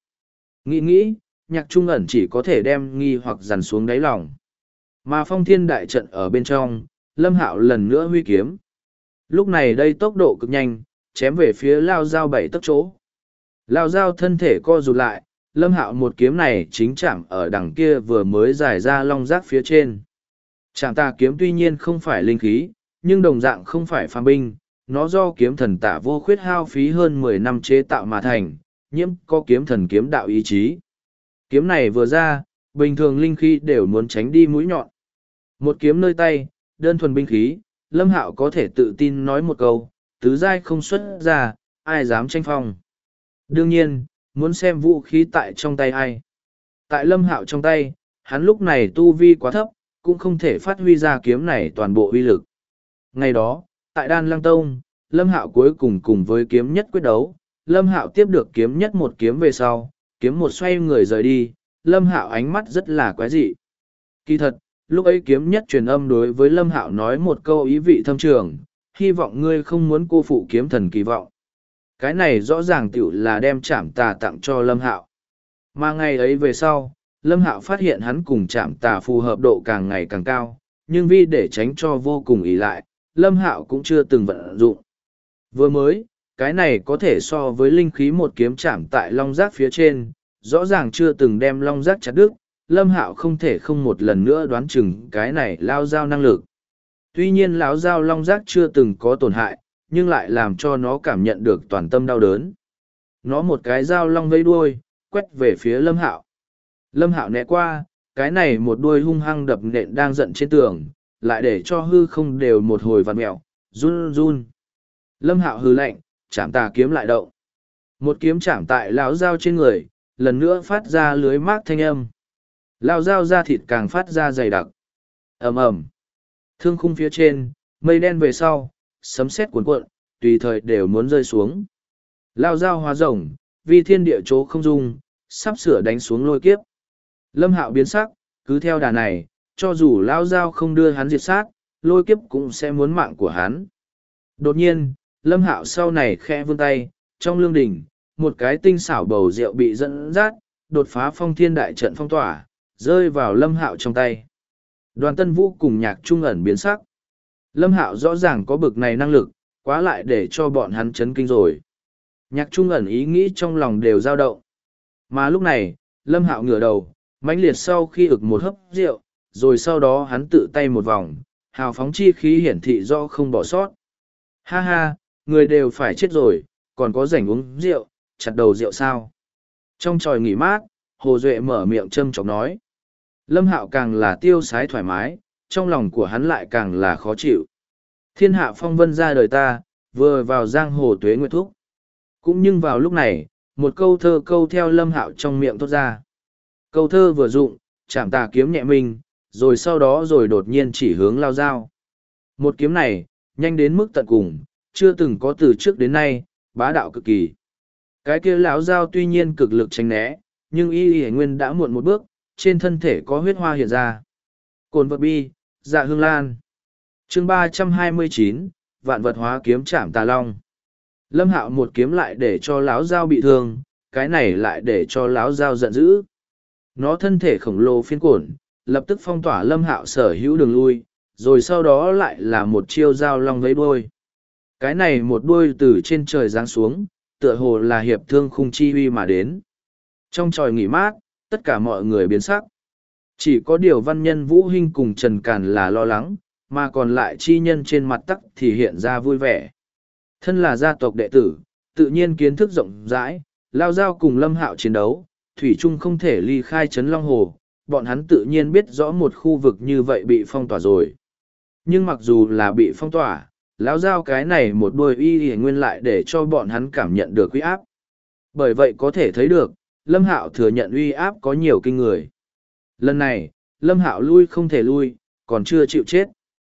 Nghĩ, Nhạc Trung Ẩn chỉ có thể đem nghi hoặc dằn xuống đáy lòng. Mà phong thiên đại trận ở bên trong, Lâm Hạo lần nữa huy kiếm. Lúc này đây tốc độ cực nhanh, chém về phía Lao Dao 7 tấc chỗ. Lao Dao thân thể co rụt lại, Lâm Hạo một kiếm này chính chạm ở đằng kia vừa mới giải ra long giác phía trên. Chạm tà kiếm tuy nhiên không phải linh khí, nhưng đồng dạng không phải phàm binh, nó do kiếm thần Tả Vô Khuyết hao phí hơn 10 năm chế tạo mà thành, nhiễm có kiếm thần kiếm đạo ý chí. Kiếm này vừa ra, bình thường linh khí đều muốn tránh đi mũi nhọn. Một kiếm nơi tay, đơn thuần binh khí, Lâm Hạo có thể tự tin nói một câu, tứ giai không xuất ra, ai dám tranh phong. Đương nhiên, muốn xem vũ khí tại trong tay ai. Tại Lâm Hạo trong tay, hắn lúc này tu vi quá thấp, cũng không thể phát huy ra kiếm này toàn bộ uy lực. Ngày đó, tại Đan Lăng Tông, Lâm Hạo cuối cùng cùng với kiếm nhất quyết đấu, Lâm Hạo tiếp được kiếm nhất một kiếm về sau, kiếm một xoay người rời đi, Lâm Hạo ánh mắt rất là quái dị. Kỳ thật, lúc ấy kiếm nhất truyền âm đối với Lâm Hạo nói một câu ý vị thâm trường, hy vọng ngươi không muốn cô phụ kiếm thần kỳ vọng. Cái này rõ ràng tiểu là đem Trảm Tà tặng cho Lâm Hạo. Mà ngày ấy về sau, Lâm Hạo phát hiện hắn cùng Trảm Tà phù hợp độ càng ngày càng cao, nhưng vì để tránh cho vô cùng ỷ lại, Lâm Hạo cũng chưa từng vận dụng. Vừa mới, cái này có thể so với linh khí một kiếm chạm tại long giác phía trên, rõ ràng chưa từng đem long giác chặt đứt, Lâm Hạo không thể không một lần nữa đoán chừng cái này lao dao năng lực. Tuy nhiên lão dao long giác chưa từng có tổn hại, nhưng lại làm cho nó cảm nhận được toàn tâm đau đớn. Nó một cái dao long vây đuôi, quét về phía Lâm Hạo. Lâm Hạo né qua, cái này một đuôi hung hăng đập nện đang giận trên tường, lại để cho hư không đều một hồi vặn mẹo, run run. Lâm Hạo hừ lạnh, chạm tà kiếm lại động. Một kiếm chạm tại lão dao trên người, lần nữa phát ra lưới mát thanh âm. Lão dao da thịt càng phát ra dày đặc. Ầm ầm. Thương khung phía trên, mây đen về sau, sấm sét cuồn cuộn, tùy thời đều muốn rơi xuống. Lão dao hóa rồng, vì thiên địa chỗ không dung, sắp sửa đánh xuống lôi kiếp. Lâm Hạo biến sắc, cứ theo đà này, cho dù lão dao không đưa hắn diệt sát, lôi kiếp cũng sẽ muốn mạng của hắn. Đột nhiên, Lâm Hạo sau này khẽ vươn tay, trong lương đỉnh, một cái tinh xảo bầu rượu bị dẫn dắt, đột phá phong thiên đại trận phong tỏa, rơi vào Lâm Hạo trong tay. Đoàn Tân Vũ cùng Nhạc Trung Ẩn biến sắc. Lâm Hạo rõ ràng có bực này năng lực, quá lại để cho bọn hắn chấn kinh rồi. Nhạc Trung Ẩn ý nghĩ trong lòng đều dao động. Mà lúc này, Lâm Hạo ngửa đầu, mãnh liệt sau khi ực một hớp rượu, rồi sau đó hắn tự tay một vòng, hào phóng chi khí hiển thị do không bỏ sót. Ha ha, người đều phải chết rồi, còn có rảnh uống rượu, chặt đầu rượu sao? Trong tròi nghỉ mát, Hồ Duệ mở miệng châm chọc nói. Lâm Hạo càng là tiêu sái thoải mái, trong lòng của hắn lại càng là khó chịu. Thiên hạ phong vân ra đời ta, vừa vào giang hồ tuế nguyệt thúc. Cũng nhưng vào lúc này, một câu thơ câu theo Lâm Hạo trong miệng thốt ra. Câu thơ vừa dụng, chạm tà kiếm nhẹ mình, rồi sau đó rồi đột nhiên chỉ hướng lao dao. Một kiếm này, nhanh đến mức tận cùng, chưa từng có từ trước đến nay, bá đạo cực kỳ. Cái kia lão dao tuy nhiên cực lực tránh né, nhưng y nguyên đã muộn một bước, trên thân thể có huyết hoa hiện ra. Cồn vật bi, dạ hương lan. Chương 329, vạn vật hóa kiếm trảm tà long. Lâm Hạo một kiếm lại để cho láo dao bị thương, cái này lại để cho láo dao giận dữ. Nó thân thể khổng lồ phiên cuộn, lập tức phong tỏa Lâm Hạo sở hữu đường lui, rồi sau đó lại là một chiêu dao long với đuôi. Cái này một đuôi từ trên trời giáng xuống, tựa hồ là hiệp thương khung chi huy mà đến. Trong tròi nghỉ mát, tất cả mọi người biến sắc. Chỉ có điều văn nhân Vũ Hinh cùng Trần Càn là lo lắng, mà còn lại chi nhân trên mặt tắc thì hiện ra vui vẻ. Thân là gia tộc đệ tử, tự nhiên kiến thức rộng rãi, lao dao cùng Lâm Hạo chiến đấu, thủy chung không thể ly khai Trấn Long Hồ, bọn hắn tự nhiên biết rõ một khu vực như vậy bị phong tỏa rồi. Nhưng mặc dù là bị phong tỏa, lão dao cái này một đôi y nguyên lại để cho bọn hắn cảm nhận được uy áp. Bởi vậy có thể thấy được, Lâm Hạo thừa nhận uy áp có nhiều kinh người. Lần này, Lâm Hạo lui không thể lui, còn chưa chịu chết.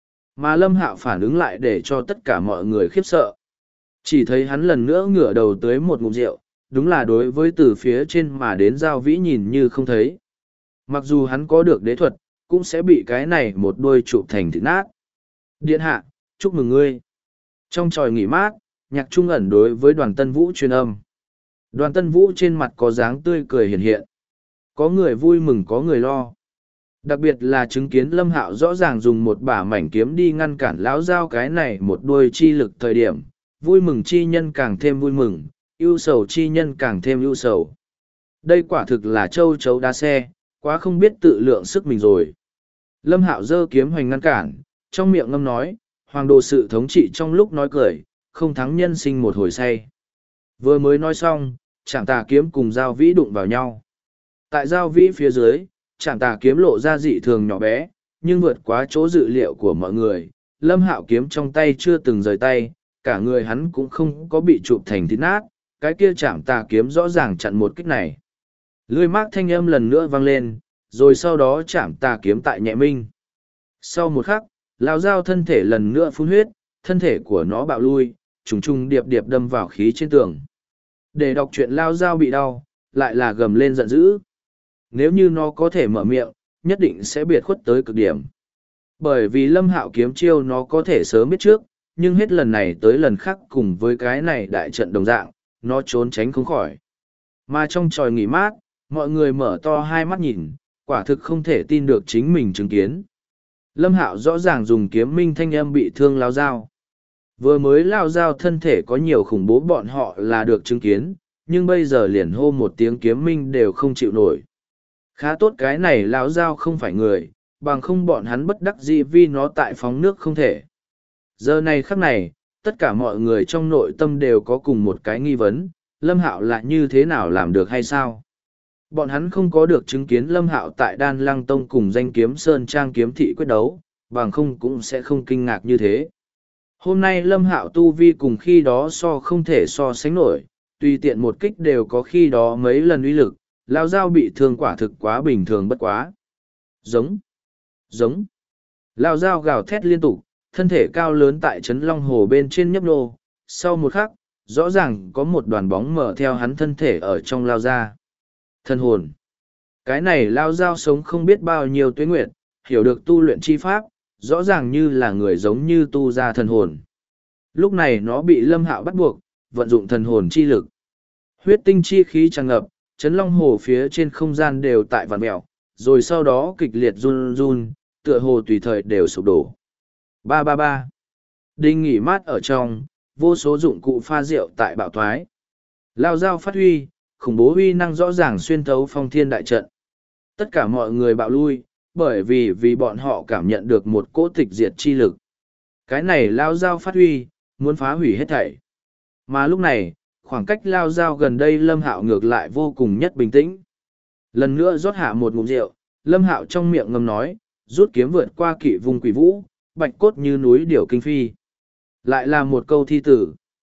Mà Lâm Hạo phản ứng lại để cho tất cả mọi người khiếp sợ. Chỉ thấy hắn lần nữa ngửa đầu tới một ngụm rượu, đúng là đối với từ phía trên mà đến Giao Vĩ nhìn như không thấy. Mặc dù hắn có được đế thuật, cũng sẽ bị cái này một đôi chụp thành thịt nát. Điện hạ, chúc mừng ngươi. Trong tròi nghỉ mát, Nhạc Trung ẩn đối với Đoàn Tân Vũ truyền âm. Đoàn Tân Vũ trên mặt có dáng tươi cười hiện hiện. Có người vui mừng có người lo. Đặc biệt là chứng kiến Lâm Hạo rõ ràng dùng một bả mảnh kiếm đi ngăn cản lão dao cái này một đuôi chi lực thời điểm, vui mừng chi nhân càng thêm vui mừng, ưu sầu chi nhân càng thêm ưu sầu. Đây quả thực là châu chấu đá xe, quá không biết tự lượng sức mình rồi. Lâm Hạo giơ kiếm hoành ngăn cản, trong miệng ngâm nói, hoàng đồ sự thống trị trong lúc nói cười, không thắng nhân sinh một hồi say. Vừa mới nói xong, Trảm Tà kiếm cùng Giao Vĩ đụng vào nhau. Tại Giao Vĩ phía dưới, Trảm Tà kiếm lộ ra dị thường nhỏ bé, nhưng vượt quá chỗ dự liệu của mọi người. Lâm Hạo kiếm trong tay chưa từng rời tay, cả người hắn cũng không có bị chụp thành thịt nát, cái kia Trảm Tà kiếm rõ ràng chặn một kích này. Lưỡi mác thanh âm lần nữa vang lên, rồi sau đó Trảm Tà kiếm tại nhẹ minh. Sau một khắc, lão dao thân thể lần nữa phun huyết, thân thể của nó bạo lui, trùng trùng điệp điệp đâm vào khí trên tường. Để đọc chuyện lao dao bị đau, lại là gầm lên giận dữ. Nếu như nó có thể mở miệng, nhất định sẽ biệt khuất tới cực điểm. Bởi vì Lâm Hạo kiếm chiêu nó có thể sớm biết trước, nhưng hết lần này tới lần khác cùng với cái này đại trận đồng dạng, nó trốn tránh không khỏi. Mà trong tròi nghỉ mát, mọi người mở to hai mắt nhìn, quả thực không thể tin được chính mình chứng kiến. Lâm Hạo rõ ràng dùng kiếm minh thanh âm bị thương lao dao. Vừa mới lao dao thân thể có nhiều khủng bố bọn họ là được chứng kiến, nhưng bây giờ liền hô một tiếng kiếm minh đều không chịu nổi. Khá tốt cái này lao dao không phải người, bằng không bọn hắn bất đắc dĩ vì nó tại phóng nước không thể. Giờ này khắc này, tất cả mọi người trong nội tâm đều có cùng một cái nghi vấn, Lâm Hạo là như thế nào làm được hay sao? Bọn hắn không có được chứng kiến Lâm Hạo tại Đan Lăng Tông cùng danh kiếm Sơn Trang kiếm thị quyết đấu, bằng không cũng sẽ không kinh ngạc như thế. Hôm nay Lâm Hạo tu vi cùng khi đó không thể so sánh nổi, tùy tiện một kích đều có khi đó mấy lần uy lực, lao dao bị thương quả thực quá bình thường bất quá. Giống, giống, lao dao gào thét liên tục, thân thể cao lớn tại Trấn Long Hồ bên trên nhấp nô, sau một khắc, rõ ràng có một đoàn bóng mở theo hắn thân thể ở trong lao ra. Thân hồn. Cái này lao dao sống không biết bao nhiêu tuế nguyệt, hiểu được tu luyện chi pháp, rõ ràng như là người giống như tu ra thần hồn. Lúc này nó bị Lâm Hạo bắt buộc, vận dụng thần hồn chi lực. Huyết tinh chi khí tràn ngập, Trấn Long Hồ phía trên không gian đều tại vạn mẹo, rồi sau đó kịch liệt run run, tựa hồ tùy thời đều sụp đổ. Ba ba ba. Đinh nghỉ mát ở trong, vô số dụng cụ pha rượu tại bạo thoái. Lao dao phát huy, khủng bố uy năng rõ ràng xuyên thấu phong thiên đại trận. Tất cả mọi người bạo lui, bởi vì bọn họ cảm nhận được một cỗ tịch diệt chi lực. Cái này lao dao phát huy, muốn phá hủy hết thảy. Mà lúc này, khoảng cách lao dao gần đây Lâm Hạo ngược lại vô cùng nhất bình tĩnh. Lần nữa rót hạ một ngụm rượu, Lâm Hạo trong miệng ngầm nói, rút kiếm vượt qua kỵ vùng quỷ vũ, bạch cốt như núi điểu kinh phi. Lại là một câu thi tử.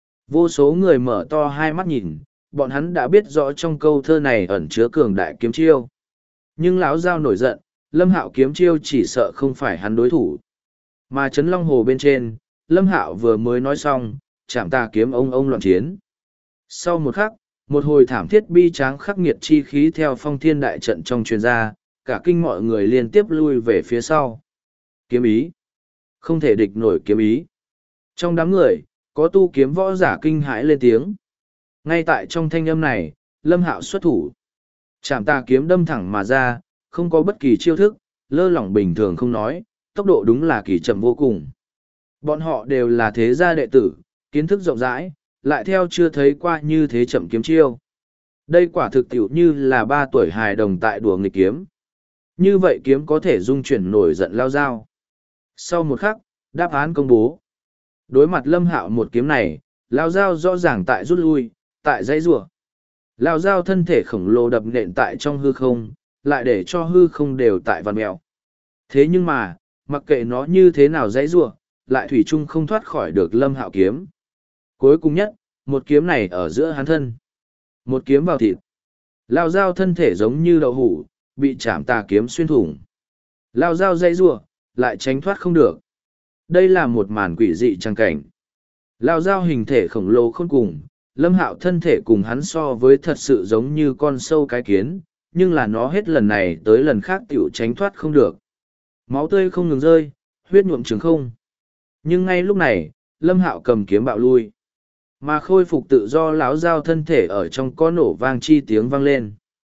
Vô số người mở to hai mắt nhìn, bọn hắn đã biết rõ trong câu thơ này ẩn chứa cường đại kiếm chiêu. Nhưng lão dao nổi giận, Lâm Hạo kiếm chiêu chỉ sợ không phải hắn đối thủ. Mà Trấn Long Hồ bên trên, Lâm Hạo vừa mới nói xong, Trảm Tà kiếm ông loạn chiến. Sau một khắc, một hồi thảm thiết bi tráng khắc nghiệt chi khí theo phong thiên đại trận trong truyền ra, cả kinh mọi người liên tiếp lui về phía sau. Kiếm ý. Không thể địch nổi kiếm ý. Trong đám người, có tu kiếm võ giả kinh hãi lên tiếng. Ngay tại trong thanh âm này, Lâm Hạo xuất thủ. Trảm tà kiếm đâm thẳng mà ra, không có bất kỳ chiêu thức, lơ lỏng bình thường không nói, tốc độ đúng là kỳ chậm vô cùng. Bọn họ đều là thế gia đệ tử, kiến thức rộng rãi, lại theo chưa thấy qua như thế chậm kiếm chiêu. Đây quả thực tiểu như là 3 tuổi hài đồng tại đùa nghịch kiếm. Như vậy kiếm có thể dung chuyển nổi giận lao dao. Sau một khắc, đáp án công bố. Đối mặt Lâm Hạo một kiếm này, lao dao rõ ràng tại rút lui, tại dãy rủa. Lao dao thân thể khổng lồ đập nện tại trong hư không, lại để cho hư không đều tại vằn mèo. Thế nhưng mà, mặc kệ nó như thế nào dãy rủa, lại thủy chung không thoát khỏi được Lâm Hạo kiếm. Cuối cùng nhất, một kiếm này ở giữa hắn thân. Một kiếm vào thịt. Lao dao thân thể giống như đậu hũ, bị chạm tà kiếm xuyên thủng. Lao dao dãy rủa, lại tránh thoát không được. Đây là một màn quỷ dị trang cảnh. Lao dao hình thể khổng lồ khôn cùng, Lâm Hạo thân thể cùng hắn so với thật sự giống như con sâu cái kiến, nhưng là nó hết lần này tới lần khác tiểu tránh thoát không được. Máu tươi không ngừng rơi, huyết nhuộm trường không. Nhưng ngay lúc này, Lâm Hạo cầm kiếm bạo lui. Mà khôi phục tự do lão dao thân thể ở trong có nổ vang chi tiếng vang lên.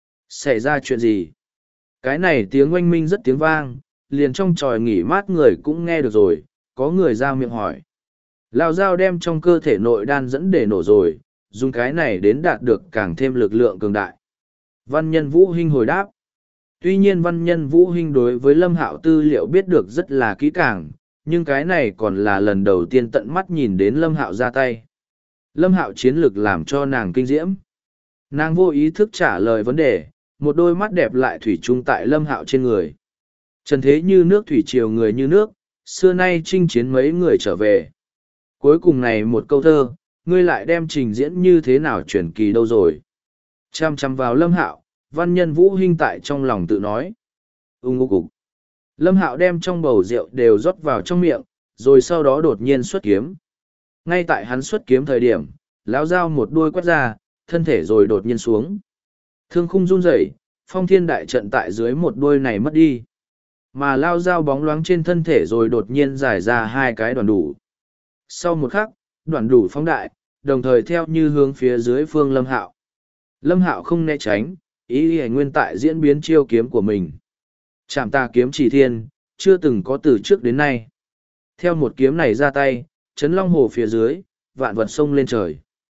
Xảy ra chuyện gì? Cái này tiếng oanh minh rất tiếng vang, liền trong tròi nghỉ mát người cũng nghe được rồi, có người ra miệng hỏi. Lão dao đem trong cơ thể nội đan dẫn để nổ rồi, dùng cái này đến đạt được càng thêm lực lượng cường đại. Văn nhân Vũ Hinh hồi đáp. Tuy nhiên văn nhân Vũ Hinh đối với Lâm Hạo tư liệu biết được rất là kỹ càng, nhưng cái này còn là lần đầu tiên tận mắt nhìn đến Lâm Hạo ra tay. Lâm Hạo chiến lực làm cho nàng kinh diễm. Nàng vô ý thức trả lời vấn đề, một đôi mắt đẹp lại thủy chung tại Lâm Hạo trên người. Trần thế như nước thủy triều người như nước, xưa nay chinh chiến mấy người trở về. Cuối cùng này một câu thơ, ngươi lại đem trình diễn như thế nào truyền kỳ đâu rồi. Chăm chăm vào Lâm Hạo, văn nhân Vũ Hinh tại trong lòng tự nói. Ngô cục. Lâm Hạo đem trong bầu rượu đều rót vào trong miệng, rồi sau đó đột nhiên xuất kiếm. Ngay tại hắn xuất kiếm thời điểm, lão dao một đuôi quét ra, thân thể rồi đột nhiên xuống. Thương khung run rẩy, phong thiên đại trận tại dưới một đuôi này mất đi. Mà lao dao bóng loáng trên thân thể rồi đột nhiên giải ra 2 cái đoàn đủ. Sau một khắc, đoàn đủ phóng đại, đồng thời theo như hướng phía dưới phương Lâm Hạo. Lâm Hạo không né tránh, ý ý nguyên tại diễn biến chiêu kiếm của mình. Trảm tà kiếm chỉ thiên, chưa từng có từ trước đến nay. Theo một kiếm này ra tay, chấn long hồ phía dưới, vạn vật sông lên trời.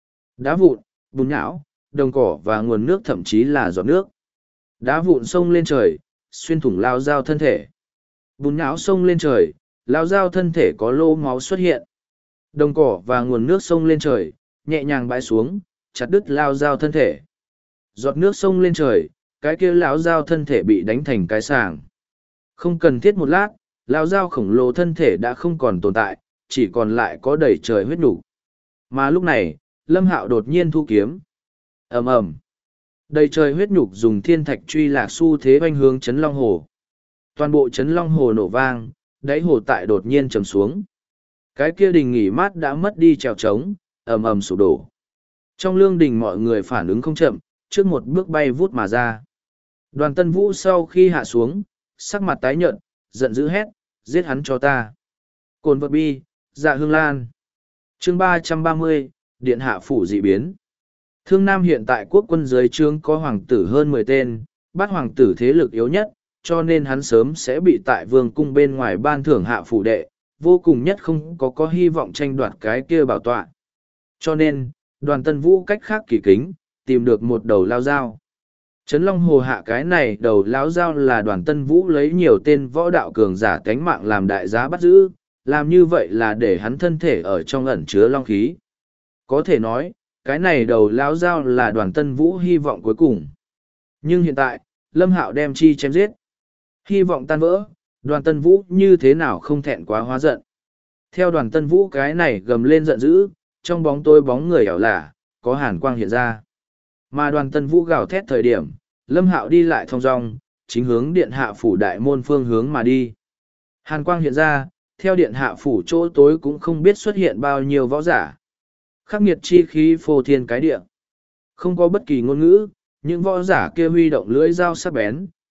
Đá vụn, bùn nhão, đồng cỏ và nguồn nước thậm chí là giọt nước. Đá vụn sông lên trời, xuyên thủng lao dao thân thể. Bùn nhão sông lên trời, lao dao thân thể có lô máu xuất hiện. Đồng cỏ và nguồn nước sông lên trời, nhẹ nhàng bãi xuống, chặt đứt lao dao thân thể. Giọt nước sông lên trời, cái kia lão dao thân thể bị đánh thành cái sàng. Không cần thiết một lát, lão dao khổng lồ thân thể đã không còn tồn tại, chỉ còn lại có đầy trời huyết nục. Mà lúc này, Lâm Hạo đột nhiên thu kiếm. Ầm ầm. Đầy trời huyết nhục dùng thiên thạch truy lạc xu thế oanh hướng chấn long hồ. Toàn bộ chấn long hồ nổ vang, đáy hồ tại đột nhiên trầm xuống. Cái kia đình nghỉ mát đã mất đi trèo trống, ầm ầm sụp đổ. Trong lương đình mọi người phản ứng không chậm, trước một bước bay vút mà ra. Đoàn Tân Vũ sau khi hạ xuống, sắc mặt tái nhợt, giận dữ hét, giết hắn cho ta. Cồn vật bi, dạ hương lan. Chương 330, Điện hạ phủ dị biến. Thương Nam hiện tại quốc quân dưới trướng có hoàng tử hơn 10 tên, bắt hoàng tử thế lực yếu nhất, cho nên hắn sớm sẽ bị tại vương cung bên ngoài ban thưởng hạ phủ đệ, vô cùng nhất không có hy vọng tranh đoạt cái kia bảo tọa. Cho nên, đoàn Tân Vũ cách khác kỳ kính, tìm được một đầu lao dao. Trấn Long Hồ hạ cái này đầu lão dao là đoàn Tân Vũ lấy nhiều tên võ đạo cường giả tánh mạng làm đại giá bắt giữ, làm như vậy là để hắn thân thể ở trong ẩn chứa long khí. Có thể nói, cái này đầu lão dao là đoàn Tân Vũ hy vọng cuối cùng. Nhưng hiện tại, Lâm Hạo đem chi chém giết. Hy vọng tan vỡ, đoàn Tân Vũ như thế nào không thẹn quá hóa giận. Theo đoàn Tân Vũ cái này gầm lên giận dữ, trong bóng tối bóng người ảo lả, có hàn quang hiện ra. Mà đoàn Tân Vũ gào thét thời điểm, Lâm Hạo đi lại thong dong, chính hướng điện hạ phủ đại môn phương hướng mà đi. Hàn quang hiện ra, theo điện hạ phủ chỗ tối cũng không biết xuất hiện bao nhiêu võ giả. Khắc nghiệt chi khí phô thiên cái địa. Không có bất kỳ ngôn ngữ, những võ giả kia huy động lưỡi dao sắc bén,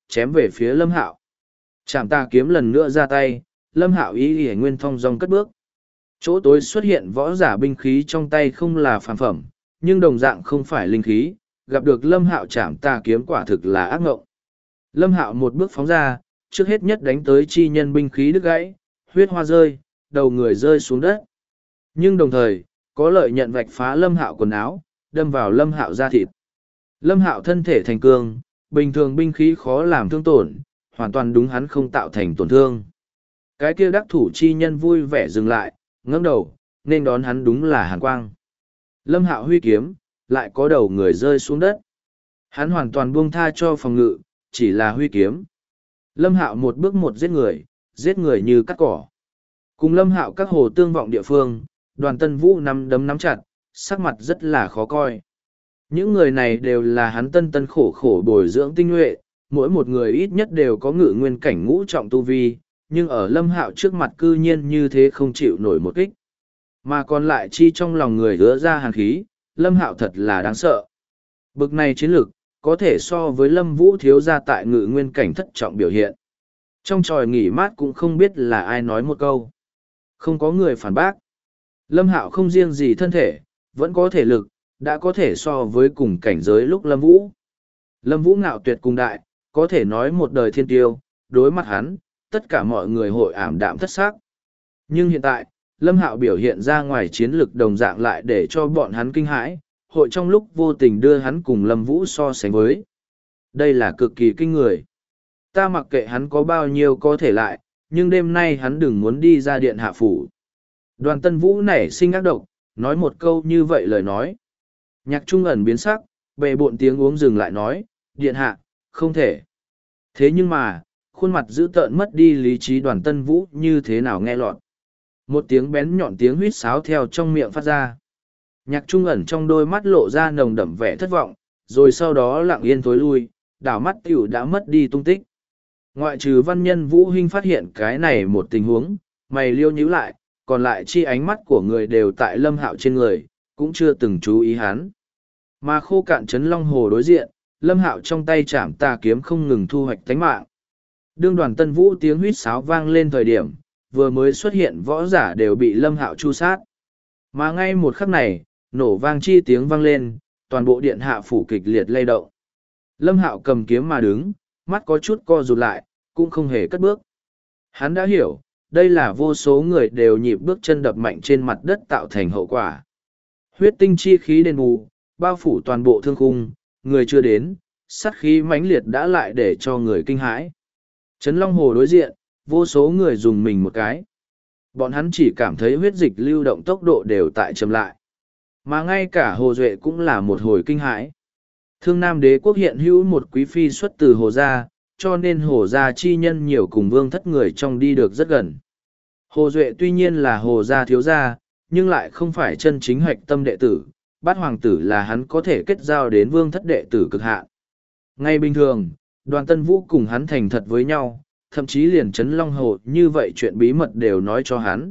chém về phía Lâm Hạo. Trảm Tà kiếm lần nữa ra tay, Lâm Hạo ý ỉa nguyên thong dong cất bước. Chỗ tối xuất hiện võ giả binh khí trong tay không là phàm phẩm, nhưng đồng dạng không phải linh khí, gặp được Lâm Hạo Trảm Tà kiếm quả thực là ác ngộng. Lâm Hạo một bước phóng ra, trước hết nhất đánh tới chi nhân binh khí đứt gãy, huyết hoa rơi, đầu người rơi xuống đất. Nhưng đồng thời, có lợi nhận vạch phá Lâm Hạo quần áo, đâm vào Lâm Hạo da thịt. Lâm Hạo thân thể thành cương, bình thường binh khí khó làm thương tổn, hoàn toàn đúng hắn không tạo thành tổn thương. Cái kia đắc thủ chi nhân vui vẻ dừng lại, ngẩng đầu, nên đón hắn đúng là Hàn Quang. Lâm Hạo huy kiếm, lại có đầu người rơi xuống đất. Hắn hoàn toàn buông tha cho phòng ngự, chỉ là huy kiếm. Lâm Hạo một bước một giết người như cắt cỏ. Cùng Lâm Hạo các hồ tương vọng địa phương, Đoàn Tân Vũ nắm đấm nắm chặt, sắc mặt rất là khó coi. Những người này đều là hắn tân tân khổ khổ bồi dưỡng tinh nhuệ, mỗi một người ít nhất đều có ngự nguyên cảnh ngũ trọng tu vi, nhưng ở Lâm Hạo trước mặt cư nhiên như thế không chịu nổi một kích. Mà còn lại chi trong lòng người ứa ra hàn khí, Lâm Hạo thật là đáng sợ. Bực này chiến lược, có thể so với Lâm Vũ thiếu gia tại ngự nguyên cảnh thất trọng biểu hiện. Trong tròi nghỉ mát cũng không biết là ai nói một câu. Không có người phản bác. Lâm Hạo không riêng gì thân thể, vẫn có thể lực, đã có thể so với cùng cảnh giới lúc Lâm Vũ. Lâm Vũ ngạo tuyệt cùng đại, có thể nói một đời thiên tiêu, đối mặt hắn, tất cả mọi người hội ảm đạm thất xác. Nhưng hiện tại, Lâm Hạo biểu hiện ra ngoài chiến lực đồng dạng lại để cho bọn hắn kinh hãi, hội trong lúc vô tình đưa hắn cùng Lâm Vũ so sánh với. Đây là cực kỳ kinh người. Ta mặc kệ hắn có bao nhiêu có thể lại, nhưng đêm nay hắn đừng muốn đi ra điện hạ phủ. Đoàn Tân Vũ nảy sinh ác độc, nói một câu như vậy lời nói. Nhạc Trung ẩn biến sắc, bề bộn tiếng uống dừng lại nói, điện hạ, không thể. Thế nhưng mà, khuôn mặt dữ tợn mất đi lý trí Đoàn Tân Vũ như thế nào nghe lọt. Một tiếng bén nhọn tiếng huýt sáo theo trong miệng phát ra. Nhạc Trung ẩn trong đôi mắt lộ ra nồng đậm vẻ thất vọng, rồi sau đó lặng yên tối lui, đảo mắt tiểu đã mất đi tung tích. Ngoại trừ văn nhân Vũ Hinh phát hiện cái này một tình huống, mày liêu nhíu lại, còn lại chi ánh mắt của người đều tại Lâm Hạo trên người, cũng chưa từng chú ý hắn. Mà khô cạn Trấn Long Hồ đối diện, Lâm Hạo trong tay Trảm Tà kiếm không ngừng thu hoạch tánh mạng. Đương Đoàn Tân Vũ tiếng huýt sáo vang lên thời điểm, vừa mới xuất hiện võ giả đều bị Lâm Hạo chu sát. Mà ngay một khắc này, nổ vang chi tiếng vang lên, toàn bộ điện hạ phủ kịch liệt lay động. Lâm Hạo cầm kiếm mà đứng, mắt có chút co rụt lại, cũng không hề cất bước. Hắn đã hiểu, đây là vô số người đều nhịp bước chân đập mạnh trên mặt đất tạo thành hậu quả. Huyết tinh chi khí đền bù, bao phủ toàn bộ thương khung, người chưa đến, sát khí mãnh liệt đã lại để cho người kinh hãi. Trấn Long Hồ đối diện, vô số người dùng mình một cái. Bọn hắn chỉ cảm thấy huyết dịch lưu động tốc độ đều tại chậm lại. Mà ngay cả Hồ Duệ cũng là một hồi kinh hãi. Thương Nam Đế quốc hiện hữu một quý phi xuất từ Hồ Gia, cho nên Hồ Gia chi nhân nhiều cùng vương thất người trong đi được rất gần. Hồ Duệ tuy nhiên là Hồ Gia thiếu gia, nhưng lại không phải chân chính hoạch tâm đệ tử, Bát hoàng tử là hắn có thể kết giao đến vương thất đệ tử cực hạn. Ngay bình thường, Đoàn Tân Vũ cùng hắn thành thật với nhau, thậm chí liền Trấn Long Hồ như vậy chuyện bí mật đều nói cho hắn.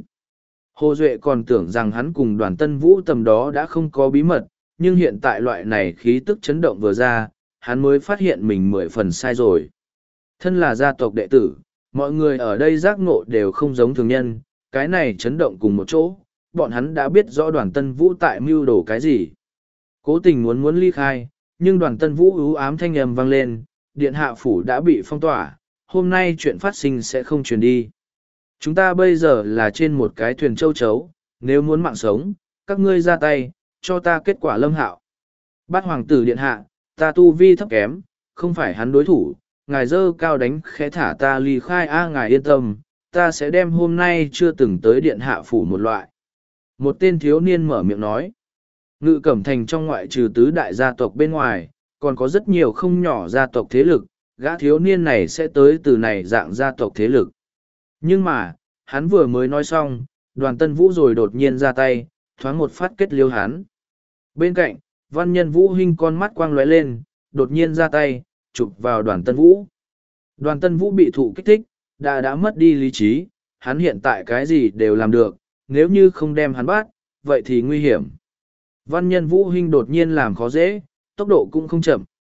Hồ Duệ còn tưởng rằng hắn cùng Đoàn Tân Vũ tầm đó đã không có bí mật, nhưng hiện tại loại này khí tức chấn động vừa ra, hắn mới phát hiện mình 10 phần sai rồi. Thân là gia tộc đệ tử, mọi người ở đây giác ngộ đều không giống thường nhân, cái này chấn động cùng một chỗ, bọn hắn đã biết rõ Đoàn Tân Vũ tại mưu đồ cái gì. Cố tình muốn ly khai, nhưng Đoàn Tân Vũ ưu ám thanh âm vang lên, điện hạ phủ đã bị phong tỏa, hôm nay chuyện phát sinh sẽ không truyền đi. Chúng ta bây giờ là trên một cái thuyền châu chấu, nếu muốn mạng sống, các ngươi ra tay, cho ta kết quả Lâm Hạo. Bát hoàng tử điện hạ, ta tu vi thấp kém, không phải hắn đối thủ, ngài dơ cao đánh khẽ thả ta ly khai ngài yên tâm, ta sẽ đem hôm nay chưa từng tới điện hạ phủ một loại. Một tên thiếu niên mở miệng nói, Ngự Cẩm Thành trong ngoại trừ tứ đại gia tộc bên ngoài, còn có rất nhiều không nhỏ gia tộc thế lực, gã thiếu niên này sẽ tới từ này dạng gia tộc thế lực. Nhưng mà, hắn vừa mới nói xong, Đoàn Tân Vũ rồi đột nhiên ra tay, thoáng một phát kết liêu hắn. Bên cạnh, văn nhân Vũ Hinh con mắt quang lóe lên, đột nhiên ra tay, chụp vào Đoàn Tân Vũ. Đoàn Tân Vũ bị thụ kích thích, đã mất đi lý trí, hắn hiện tại cái gì đều làm được, nếu như không đem hắn bắt, vậy thì nguy hiểm. Văn nhân Vũ Hinh đột nhiên làm khó dễ, tốc độ cũng không chậm,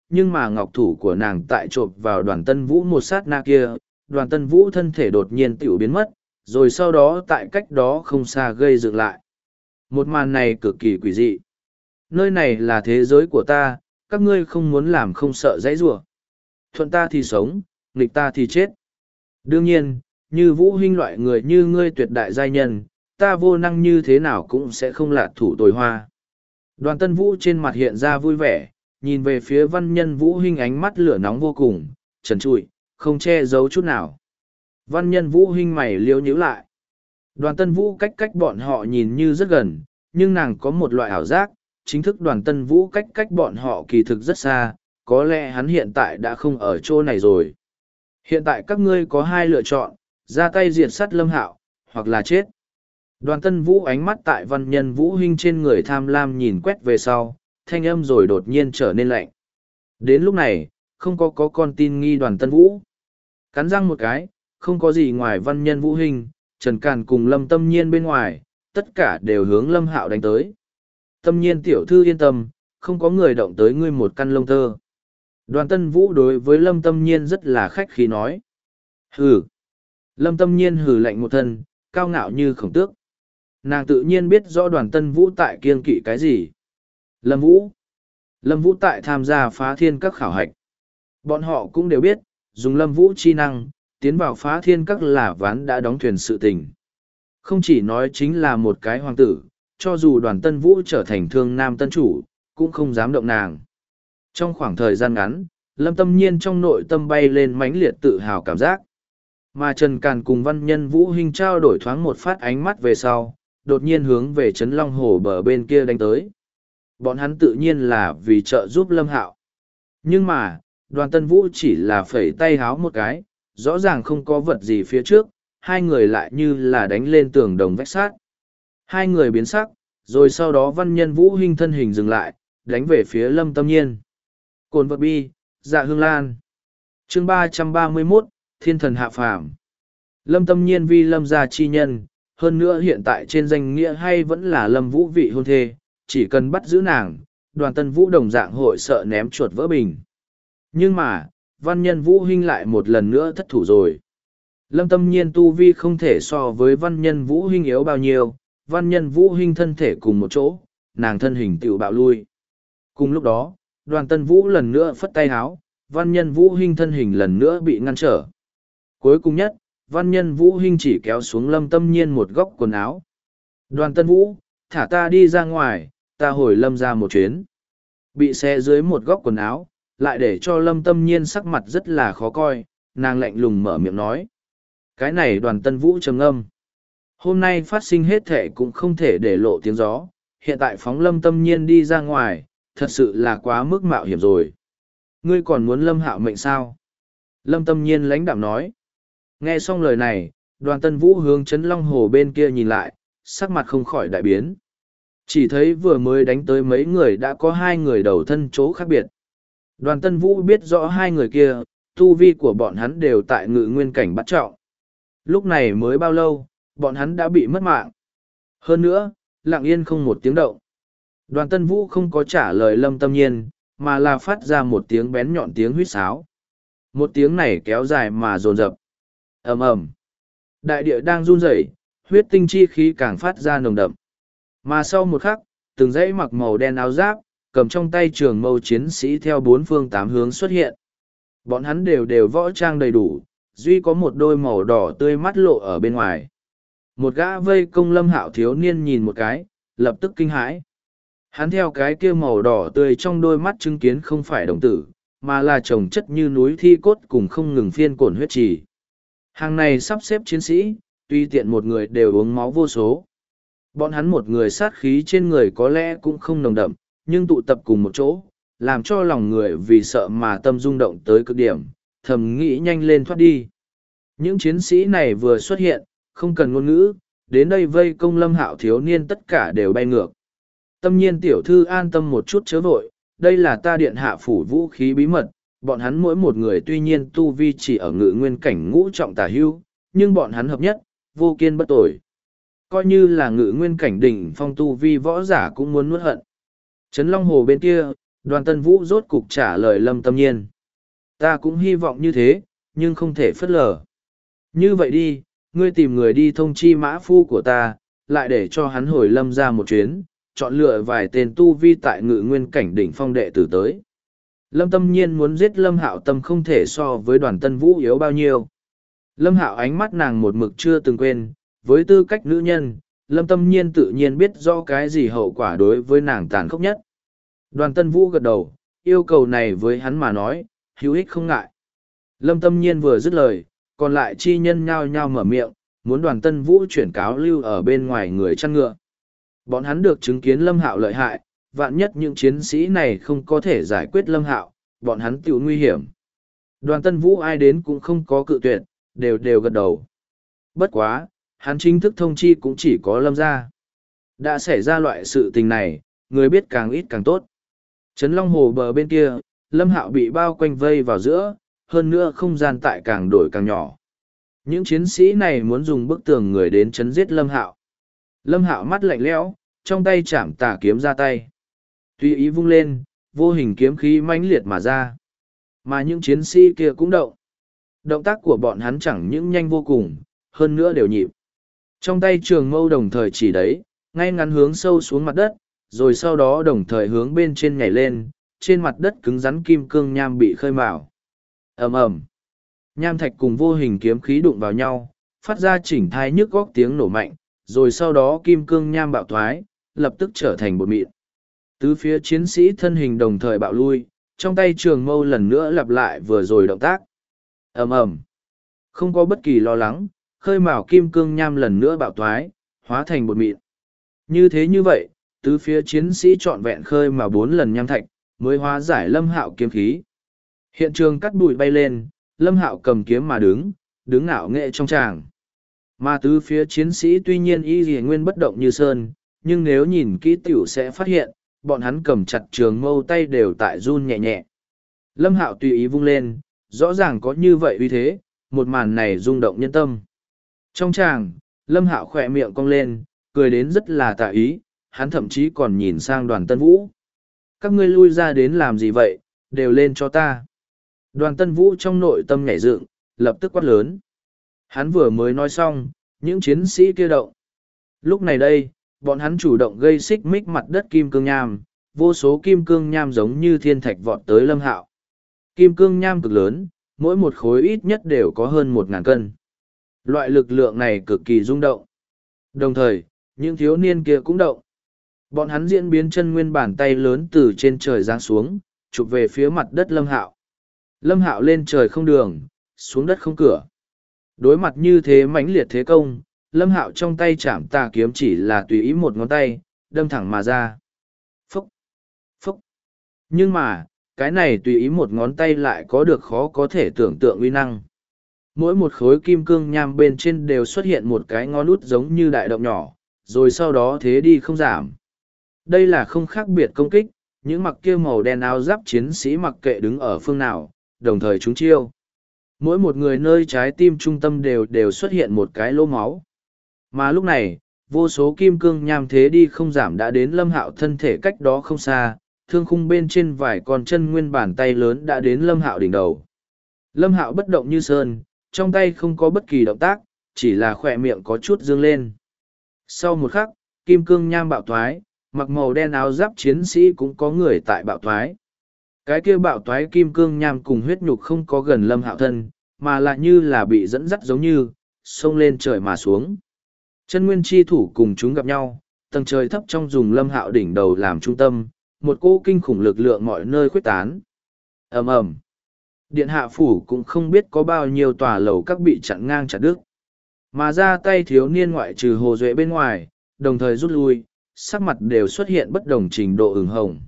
nhưng mà ngọc thủ của nàng tại chộp vào đoàn tân vũ một sát na kia, đoàn tân vũ thân thể đột nhiên tiểu biến mất, rồi sau đó tại cách đó không xa gây dựng lại. Một màn này cực kỳ quỷ dị. Nơi này là thế giới của ta, các ngươi không muốn làm không sợ dãy rủa. Thuận ta thì sống, nghịch ta thì chết. Đương nhiên, như Vũ Hinh loại người như ngươi tuyệt đại giai nhân, ta vô năng như thế nào cũng sẽ không lạt thủ tồi hoa. Đoàn tân vũ trên mặt hiện ra vui vẻ, nhìn về phía văn nhân Vũ Hinh ánh mắt lửa nóng vô cùng, trần trụi, không che giấu chút nào. Văn nhân Vũ Hinh mày liếu nhíu lại. Đoàn tân vũ cách bọn họ nhìn như rất gần, nhưng nàng có một loại ảo giác, chính thức đoàn tân vũ cách bọn họ kỳ thực rất xa, có lẽ hắn hiện tại đã không ở chỗ này rồi. Hiện tại các ngươi có hai lựa chọn, ra tay diệt sát Lâm Hạo, hoặc là chết. Đoàn tân vũ ánh mắt tại văn nhân Vũ Hinh trên người tham lam nhìn quét về sau, thanh âm rồi đột nhiên trở nên lạnh. Đến lúc này, không có con tin nghi đoàn tân vũ. Cắn răng một cái, không có gì ngoài văn nhân Vũ Hinh, Trần Càn cùng Lâm Tâm Nhiên bên ngoài, tất cả đều hướng Lâm Hạo đánh tới. Tâm Nhiên tiểu thư yên tâm, không có người động tới ngươi một căn lông tơ. Đoàn tân vũ đối với Lâm Tâm Nhiên rất là khách khí nói. Hừ. Lâm Tâm Nhiên hừ lạnh một thân, cao ngạo như khổng tước. Nàng tự nhiên biết rõ đoàn tân vũ tại kiêng kỵ cái gì. Lâm Vũ tại tham gia phá thiên các khảo hạch. Bọn họ cũng đều biết, dùng Lâm Vũ chi năng, tiến vào phá thiên các là ván đã đóng thuyền sự tình. Không chỉ nói chính là một cái hoàng tử, cho dù đoàn tân vũ trở thành thương nam tân chủ, cũng không dám động nàng. Trong khoảng thời gian ngắn, Lâm Tâm Nhiên trong nội tâm bay lên mãnh liệt tự hào cảm giác. Mà Trần Càn cùng văn nhân Vũ Hinh trao đổi thoáng một phát ánh mắt về sau, đột nhiên hướng về Trấn Long Hồ bờ bên kia đánh tới. Bọn hắn tự nhiên là vì trợ giúp Lâm Hạo. Nhưng mà, đoàn tân vũ chỉ là phẩy tay háo một cái, rõ ràng không có vật gì phía trước, hai người lại như là đánh lên tường đồng vách sát. Hai người biến sắc, rồi sau đó văn nhân Vũ Hinh thân hình dừng lại, đánh về phía Lâm Tâm Nhiên. Cồn vật bi, dạ hương lan. Chương 331, Thiên thần hạ phàm. Lâm Tâm Nhiên vì Lâm gia chi nhân, hơn nữa hiện tại trên danh nghĩa hay vẫn là Lâm Vũ vị hôn thê, chỉ cần bắt giữ nàng, đoàn tân vũ đồng dạng hội sợ ném chuột vỡ bình. Nhưng mà, văn nhân Vũ Hinh lại một lần nữa thất thủ rồi. Lâm Tâm Nhiên tu vi không thể so với văn nhân Vũ Hinh yếu bao nhiêu, văn nhân Vũ Hinh thân thể cùng một chỗ, nàng thân hình tiểu bạo lui. Cùng lúc đó, đoàn tân vũ lần nữa phất tay háo, văn nhân Vũ Hinh thân hình lần nữa bị ngăn trở. Cuối cùng nhất, văn nhân Vũ Hinh chỉ kéo xuống Lâm Tâm Nhiên một góc quần áo. Đoàn tân vũ, thả ta đi ra ngoài, ta hồi Lâm ra một chuyến. Bị xé dưới một góc quần áo, lại để cho Lâm Tâm Nhiên sắc mặt rất là khó coi, nàng lạnh lùng mở miệng nói. Cái này đoàn tân vũ trầm ngâm. Hôm nay phát sinh hết thể cũng không thể để lộ tiếng gió, hiện tại phóng Lâm Tâm Nhiên đi ra ngoài, thật sự là quá mức mạo hiểm rồi. Ngươi còn muốn Lâm Hạo mệnh sao? Lâm Tâm Nhiên lãnh đạm nói. Nghe xong lời này, đoàn tân vũ hướng Trấn Long Hồ bên kia nhìn lại, sắc mặt không khỏi đại biến. Chỉ thấy vừa mới đánh tới mấy người đã có hai người đầu thân chỗ khác biệt. Đoàn tân vũ biết rõ hai người kia, tu vi của bọn hắn đều tại ngự nguyên cảnh bắt trọng. Lúc này mới bao lâu, bọn hắn đã bị mất mạng. Hơn nữa, lặng yên không một tiếng động. Đoàn tân vũ không có trả lời Lâm Tâm Nhiên, mà là phát ra một tiếng bén nhọn tiếng huýt sáo. Một tiếng này kéo dài mà dồn dập. Ầm ầm. Đại địa đang run rẩy, huyết tinh chi khí càng phát ra nồng đậm. Mà sau một khắc, từng dãy mặc màu đen áo giáp, cầm trong tay trường mâu chiến sĩ theo bốn phương tám hướng xuất hiện. Bọn hắn đều võ trang đầy đủ, duy có một đôi màu đỏ tươi mắt lộ ở bên ngoài. Một gã vây công Lâm Hạo thiếu niên nhìn một cái, lập tức kinh hãi. Hắn theo cái kia màu đỏ tươi trong đôi mắt chứng kiến không phải đồng tử, mà là chồng chất như núi thi cốt cùng không ngừng phiên cổn huyết trì. Hàng này sắp xếp chiến sĩ, tuy tiện một người đều uống máu vô số. Bọn hắn một người sát khí trên người có lẽ cũng không nồng đậm, nhưng tụ tập cùng một chỗ, làm cho lòng người vì sợ mà tâm rung động tới cực điểm, thầm nghĩ nhanh lên thoát đi. Những chiến sĩ này vừa xuất hiện, không cần ngôn ngữ, đến đây vây công Lâm Hạo thiếu niên tất cả đều bay ngược. Tâm Nhiên tiểu thư an tâm một chút chớ vội, đây là ta điện hạ phủ vũ khí bí mật, bọn hắn mỗi một người tuy nhiên tu vi chỉ ở ngự nguyên cảnh ngũ trọng tả hưu, nhưng bọn hắn hợp nhất, vô kiên bất tội. Coi như là ngự nguyên cảnh đỉnh phong tu vi võ giả cũng muốn nuốt hận. Trấn Long Hồ bên kia, Đoàn Tân Vũ rốt cục trả lời Lâm Tâm Nhiên. Ta cũng hy vọng như thế, nhưng không thể phớt lờ. Như vậy đi, ngươi tìm người đi thông chi mã phu của ta, lại để cho hắn hồi Lâm ra một chuyến, chọn lựa vài tên tu vi tại ngự nguyên cảnh đỉnh phong đệ tử tới. Lâm Tâm Nhiên muốn giết Lâm Hạo tâm không thể so với Đoàn Tân Vũ yếu bao nhiêu. Lâm Hạo ánh mắt nàng một mực chưa từng quên, với tư cách nữ nhân, Lâm Tâm Nhiên tự nhiên biết rõ cái gì hậu quả đối với nàng tàn khốc nhất. Đoàn Tân Vũ gật đầu, yêu cầu này với hắn mà nói, hữu ích không ngại. Lâm Tâm Nhiên vừa dứt lời, còn lại chi nhân nhao nhao mở miệng, muốn Đoàn Tân Vũ chuyển cáo lưu ở bên ngoài người chăn ngựa. Bọn hắn được chứng kiến Lâm Hạo lợi hại, vạn nhất những chiến sĩ này không có thể giải quyết Lâm Hạo, bọn hắn tự nguy hiểm. Đoàn Tân Vũ ai đến cũng không có cự tuyệt, đều gật đầu. Bất quá, hắn chính thức thông chi cũng chỉ có Lâm gia. Đã xảy ra loại sự tình này, người biết càng ít càng tốt. Trấn Long Hồ bờ bên kia, Lâm Hạo bị bao quanh vây vào giữa, hơn nữa không gian tại càng đổi càng nhỏ. Những chiến sĩ này muốn dùng bức tường người đến chấn giết Lâm Hạo. Lâm Hạo mắt lạnh lẽo, trong tay chạm tà kiếm ra tay. Tùy ý vung lên, vô hình kiếm khí mãnh liệt mà ra. Mà những chiến sĩ kia cũng động. Động tác của bọn hắn chẳng những nhanh vô cùng, hơn nữa đều nhịp. Trong tay trường mâu đồng thời chỉ đấy, ngay ngắn hướng sâu xuống mặt đất, rồi sau đó đồng thời hướng bên trên nhảy lên, trên mặt đất cứng rắn kim cương nham bị khơi mào. Ầm ầm, nham thạch cùng vô hình kiếm khí đụng vào nhau, phát ra chỉnh thai nhức góc tiếng nổ mạnh, rồi sau đó kim cương nham bạo thoái, lập tức trở thành bột mịn. Tứ phía chiến sĩ thân hình đồng thời bạo lui, trong tay trường mâu lần nữa lặp lại vừa rồi động tác. Ầm ầm, không có bất kỳ lo lắng, khơi mào kim cương nham lần nữa bạo thoái, hóa thành bột mịn. Như vậy, tứ phía chiến sĩ trọn vẹn khơi mào 4 lần nham thạch, mới hóa giải Lâm Hạo kiếm khí. Hiện trường cắt bụi bay lên, Lâm Hạo cầm kiếm mà đứng ngạo nghệ trong tràng. Mà tứ phía chiến sĩ tuy nhiên y lìa nguyên bất động như sơn, nhưng nếu nhìn kỹ tiểu sẽ phát hiện, bọn hắn cầm chặt trường mâu tay đều tại run nhẹ nhẹ. Lâm Hạo tùy ý vung lên, rõ ràng có như vậy uy thế, một màn này rung động nhân tâm. Trong tràng, Lâm Hạo khỏe miệng cong lên, cười đến rất là tà ý, hắn thậm chí còn nhìn sang Đoàn Tân Vũ. Các ngươi lui ra đến làm gì vậy, đều lên cho ta. Đoàn Tân Vũ trong nội tâm nhảy dựng, lập tức quát lớn. Hắn vừa mới nói xong, những chiến sĩ kia động. Lúc này đây, bọn hắn chủ động gây xích mích mặt đất kim cương nham, vô số kim cương nham giống như thiên thạch vọt tới Lâm Hạo. Kim cương nham cực lớn, mỗi một khối ít nhất đều có hơn 1.000 cân. Loại lực lượng này cực kỳ rung động. Đồng thời, những thiếu niên kia cũng động. Bọn hắn diễn biến chân nguyên bàn tay lớn từ trên trời giáng xuống, chụp về phía mặt đất Lâm Hạo. Lâm Hạo lên trời không đường, xuống đất không cửa. Đối mặt như thế mãnh liệt thế công, Lâm Hạo trong tay chạm tà kiếm chỉ là tùy ý một ngón tay, đâm thẳng mà ra. Phúc! Phúc! Nhưng mà, cái này tùy ý một ngón tay lại có được khó có thể tưởng tượng uy năng. Mỗi một khối kim cương nham bên trên đều xuất hiện một cái ngón út giống như đại động nhỏ, rồi sau đó thế đi không giảm. Đây là không khác biệt công kích, những mặc kia màu đen áo giáp chiến sĩ mặc kệ đứng ở phương nào, đồng thời trúng chiêu. Mỗi một người nơi trái tim trung tâm đều xuất hiện một cái lỗ máu. Mà lúc này, vô số kim cương nham thế đi không giảm đã đến Lâm Hạo thân thể cách đó không xa, thương khung bên trên vài con chân nguyên bàn tay lớn đã đến Lâm Hạo đỉnh đầu. Lâm Hạo bất động như sơn, trong tay không có bất kỳ động tác, chỉ là khỏe miệng có chút dương lên. Sau một khắc, kim cương nham bạo thoái, mặc màu đen áo giáp chiến sĩ cũng có người tại bạo thoái. Cái kia bạo thoái kim cương nham cùng huyết nhục không có gần Lâm Hạo thân, mà lại như là bị dẫn dắt giống như, xông lên trời mà xuống. Chân nguyên chi thủ cùng chúng gặp nhau, tầng trời thấp trong dùng Lâm Hạo đỉnh đầu làm trung tâm, một cỗ kinh khủng lực lượng mọi nơi khuếch tán. Ầm ầm. Điện hạ phủ cũng không biết có bao nhiêu tòa lầu các bị chặn ngang chặt đứt. Mà ra tay thiếu niên ngoại trừ Hồ Duệ bên ngoài, đồng thời rút lui, sắc mặt đều xuất hiện bất đồng trình độ ửng hồng.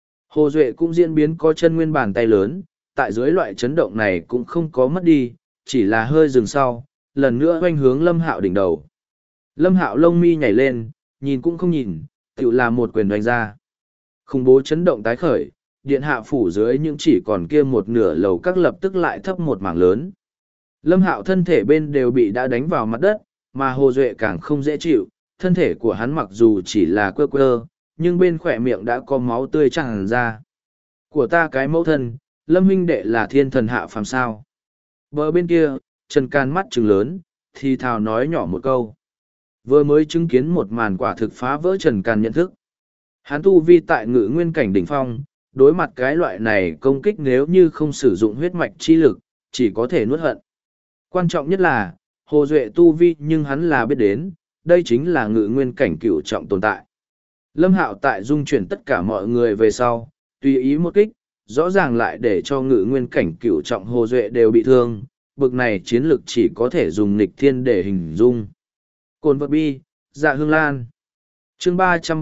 Hồ Duệ cũng diễn biến có chân nguyên bàn tay lớn, tại dưới loại chấn động này cũng không có mất đi, chỉ là hơi dừng sau, lần nữa hoanh hướng Lâm Hạo đỉnh đầu. Lâm Hạo lông mi nhảy lên, nhìn cũng không nhìn, tự là một quyền đánh ra. Khủng bố chấn động tái khởi, điện hạ phủ dưới những chỉ còn kia một nửa lầu các lập tức lại thấp một mảng lớn. Lâm Hạo thân thể bên đều bị đã đánh vào mặt đất, mà Hồ Duệ càng không dễ chịu, thân thể của hắn mặc dù chỉ là quơ quơ, nhưng bên khỏe miệng đã có máu tươi tràn ra. Của ta cái mẫu thân, Lâm huynh đệ là thiên thần hạ phàm sao. Bờ bên kia, Trần Can mắt trừng lớn, thì thào nói nhỏ một câu. Vừa mới chứng kiến một màn quả thực phá vỡ Trần Can nhận thức. Hắn tu vi tại ngự nguyên cảnh đỉnh phong, đối mặt cái loại này công kích nếu như không sử dụng huyết mạch chi lực, chỉ có thể nuốt hận. Quan trọng nhất là, Hồ Duệ tu vi nhưng hắn là biết đến, đây chính là ngự nguyên cảnh cửu trọng tồn tại. Lâm Hạo tại dung chuyển tất cả mọi người về sau, tùy ý một kích, rõ ràng lại để cho ngự nguyên cảnh cửu trọng Hồ Duệ đều bị thương, bực này chiến lực chỉ có thể dùng nghịch thiên để hình dung. Cồn vật bi, dạ hương lan. Chương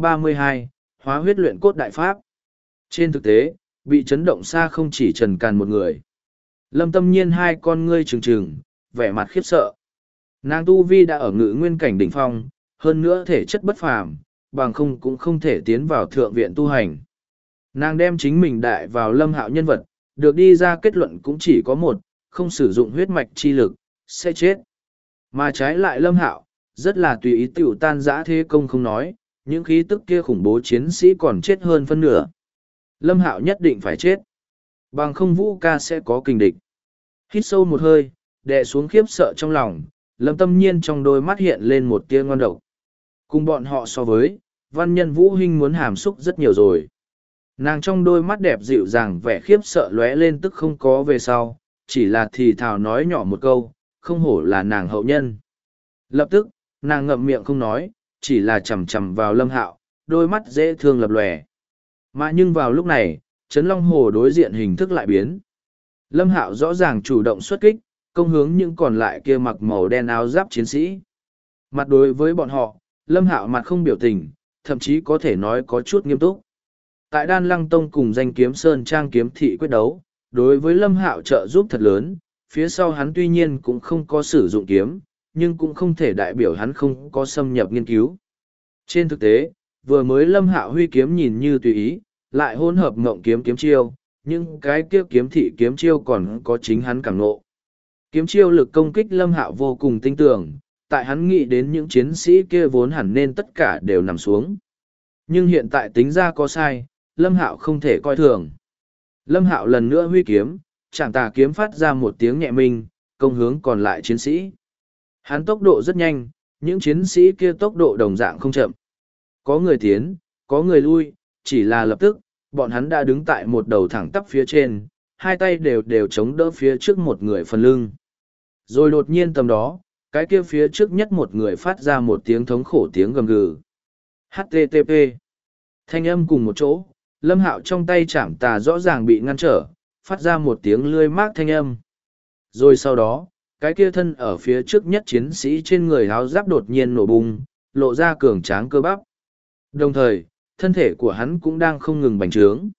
332, hóa huyết luyện cốt đại pháp. Trên thực tế, bị chấn động xa không chỉ Trần Càn một người. Lâm Tâm Nhiên hai con ngươi trừng trừng, vẻ mặt khiếp sợ. Nàng tu vi đã ở ngự nguyên cảnh đỉnh phong, hơn nữa thể chất bất phàm, bằng không cũng không thể tiến vào thượng viện tu hành. Nàng đem chính mình đại vào Lâm Hạo nhân vật, được đi ra kết luận cũng chỉ có một, không sử dụng huyết mạch chi lực, sẽ chết. Mà trái lại Lâm Hạo, rất là tùy ý tiểu tan giã thế công không nói, những khí tức kia khủng bố chiến sĩ còn chết hơn phân nửa. Lâm Hạo nhất định phải chết. Bằng không Vũ ca sẽ có kình địch. Hít sâu một hơi, đè xuống khiếp sợ trong lòng, Lâm Tâm Nhiên trong đôi mắt hiện lên một tia ngon độc. Cùng bọn họ so với, văn nhân Vũ Hinh muốn hàm xúc rất nhiều rồi. Nàng trong đôi mắt đẹp dịu dàng vẻ khiếp sợ lóe lên tức không có về sau, chỉ là thì thào nói nhỏ một câu, không hổ là nàng hậu nhân. Lập tức, nàng ngậm miệng không nói, chỉ là chằm chằm vào Lâm Hạo, đôi mắt dễ thương lập lòe. Mà nhưng vào lúc này, Trấn Long Hồ đối diện hình thức lại biến. Lâm Hạo rõ ràng chủ động xuất kích, công hướng những còn lại kia mặc màu đen áo giáp chiến sĩ. Mặt đối với bọn họ, Lâm Hạo mặt không biểu tình, thậm chí có thể nói có chút nghiêm túc. Tại Đan Lăng Tông cùng danh kiếm Sơn Trang kiếm thị quyết đấu, đối với Lâm Hạo trợ giúp thật lớn, phía sau hắn tuy nhiên cũng không có sử dụng kiếm, nhưng cũng không thể đại biểu hắn không có xâm nhập nghiên cứu. Trên thực tế, vừa mới Lâm Hạo huy kiếm nhìn như tùy ý, lại hỗn hợp ngộng kiếm kiếm chiêu, nhưng cái kia kiếm thị kiếm chiêu còn có chính hắn cảm ngộ. Kiếm chiêu lực công kích Lâm Hạo vô cùng tinh tường, tại hắn nghĩ đến những chiến sĩ kia vốn hẳn nên tất cả đều nằm xuống. Nhưng hiện tại tính ra có sai, Lâm Hạo không thể coi thường. Lâm Hạo lần nữa huy kiếm, Trảm Tà kiếm phát ra một tiếng nhẹ minh, công hướng còn lại chiến sĩ. Hắn tốc độ rất nhanh, những chiến sĩ kia tốc độ đồng dạng không chậm. Có người tiến, có người lui, chỉ là lập tức, bọn hắn đã đứng tại một đầu thẳng tắp phía trên, hai tay đều chống đỡ phía trước một người phần lưng. Rồi đột nhiên tầm đó, cái kia phía trước nhất một người phát ra một tiếng thống khổ tiếng gầm gừ. HTTP. Thanh âm cùng một chỗ, Lâm Hạo trong tay Trảm Tà rõ ràng bị ngăn trở, phát ra một tiếng lươi mát thanh âm. Rồi sau đó, cái kia thân ở phía trước nhất chiến sĩ trên người áo giáp đột nhiên nổ bung, lộ ra cường tráng cơ bắp. Đồng thời, thân thể của hắn cũng đang không ngừng bành trướng.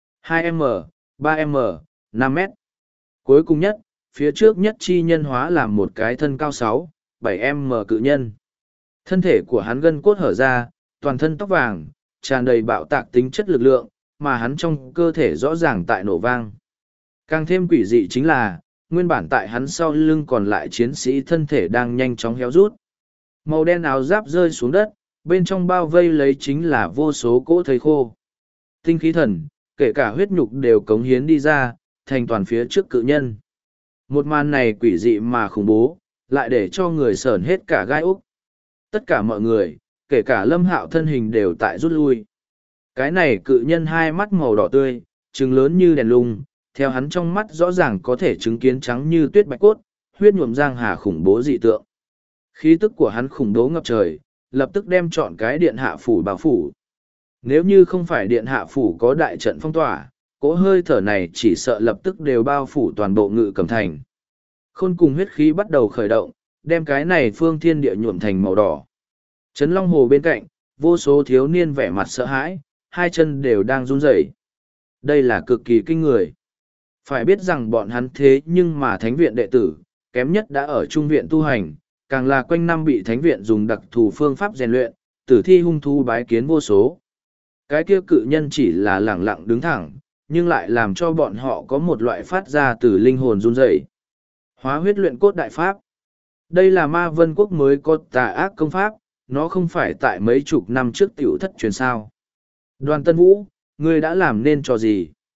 2M, 3M, 5M. Cuối cùng nhất, phía trước nhất chi nhân hóa làm một cái thân cao 6, 7M cự nhân. Thân thể của hắn gân cốt hở ra, toàn thân tóc vàng, tràn đầy bạo tạc tính chất lực lượng, mà hắn trong cơ thể rõ ràng tại nổ vang. Càng thêm quỷ dị chính là, nguyên bản tại hắn sau lưng còn lại chiến sĩ thân thể đang nhanh chóng héo rút. Màu đen áo giáp rơi xuống đất, bên trong bao vây lấy chính là vô số cỗ thây khô. Tinh khí thần, kể cả huyết nhục đều cống hiến đi ra, thành toàn phía trước cự nhân. Một màn này quỷ dị mà khủng bố, lại để cho người sởn hết cả gai úc. Tất cả mọi người, kể cả Lâm Hạo thân hình đều tại rút lui. Cái này cự nhân hai mắt màu đỏ tươi, trừng lớn như đèn lung, theo hắn trong mắt rõ ràng có thể chứng kiến trắng như tuyết bạch cốt, huyết nhuộm giang hà khủng bố dị tượng. Khí tức của hắn khủng bố ngập trời, lập tức đem chọn cái điện hạ phủ bao phủ. Nếu như không phải điện hạ phủ có đại trận phong tỏa, cỗ hơi thở này chỉ sợ lập tức đều bao phủ toàn bộ Ngự Cẩm Thành. Khôn cùng huyết khí bắt đầu khởi động, đem cái này phương thiên địa nhuộm thành màu đỏ. Trấn Long Hồ bên cạnh, vô số thiếu niên vẻ mặt sợ hãi, hai chân đều đang run rẩy. Đây là cực kỳ kinh người. Phải biết rằng bọn hắn thế nhưng mà thánh viện đệ tử, kém nhất đã ở trung viện tu hành, càng là quanh năm bị thánh viện dùng đặc thù phương pháp rèn luyện, tử thi hung thú bái kiến vô số. Cái kia cự nhân chỉ là lẳng lặng đứng thẳng, nhưng lại làm cho bọn họ có một loại phát ra từ linh hồn run rẩy. Hóa huyết luyện cốt đại pháp. Đây là Ma Vân Quốc mới có tà ác công pháp, nó không phải tại mấy chục năm trước tiểu thất truyền sao. Đoàn Tân Vũ, ngươi đã làm nên trò gì?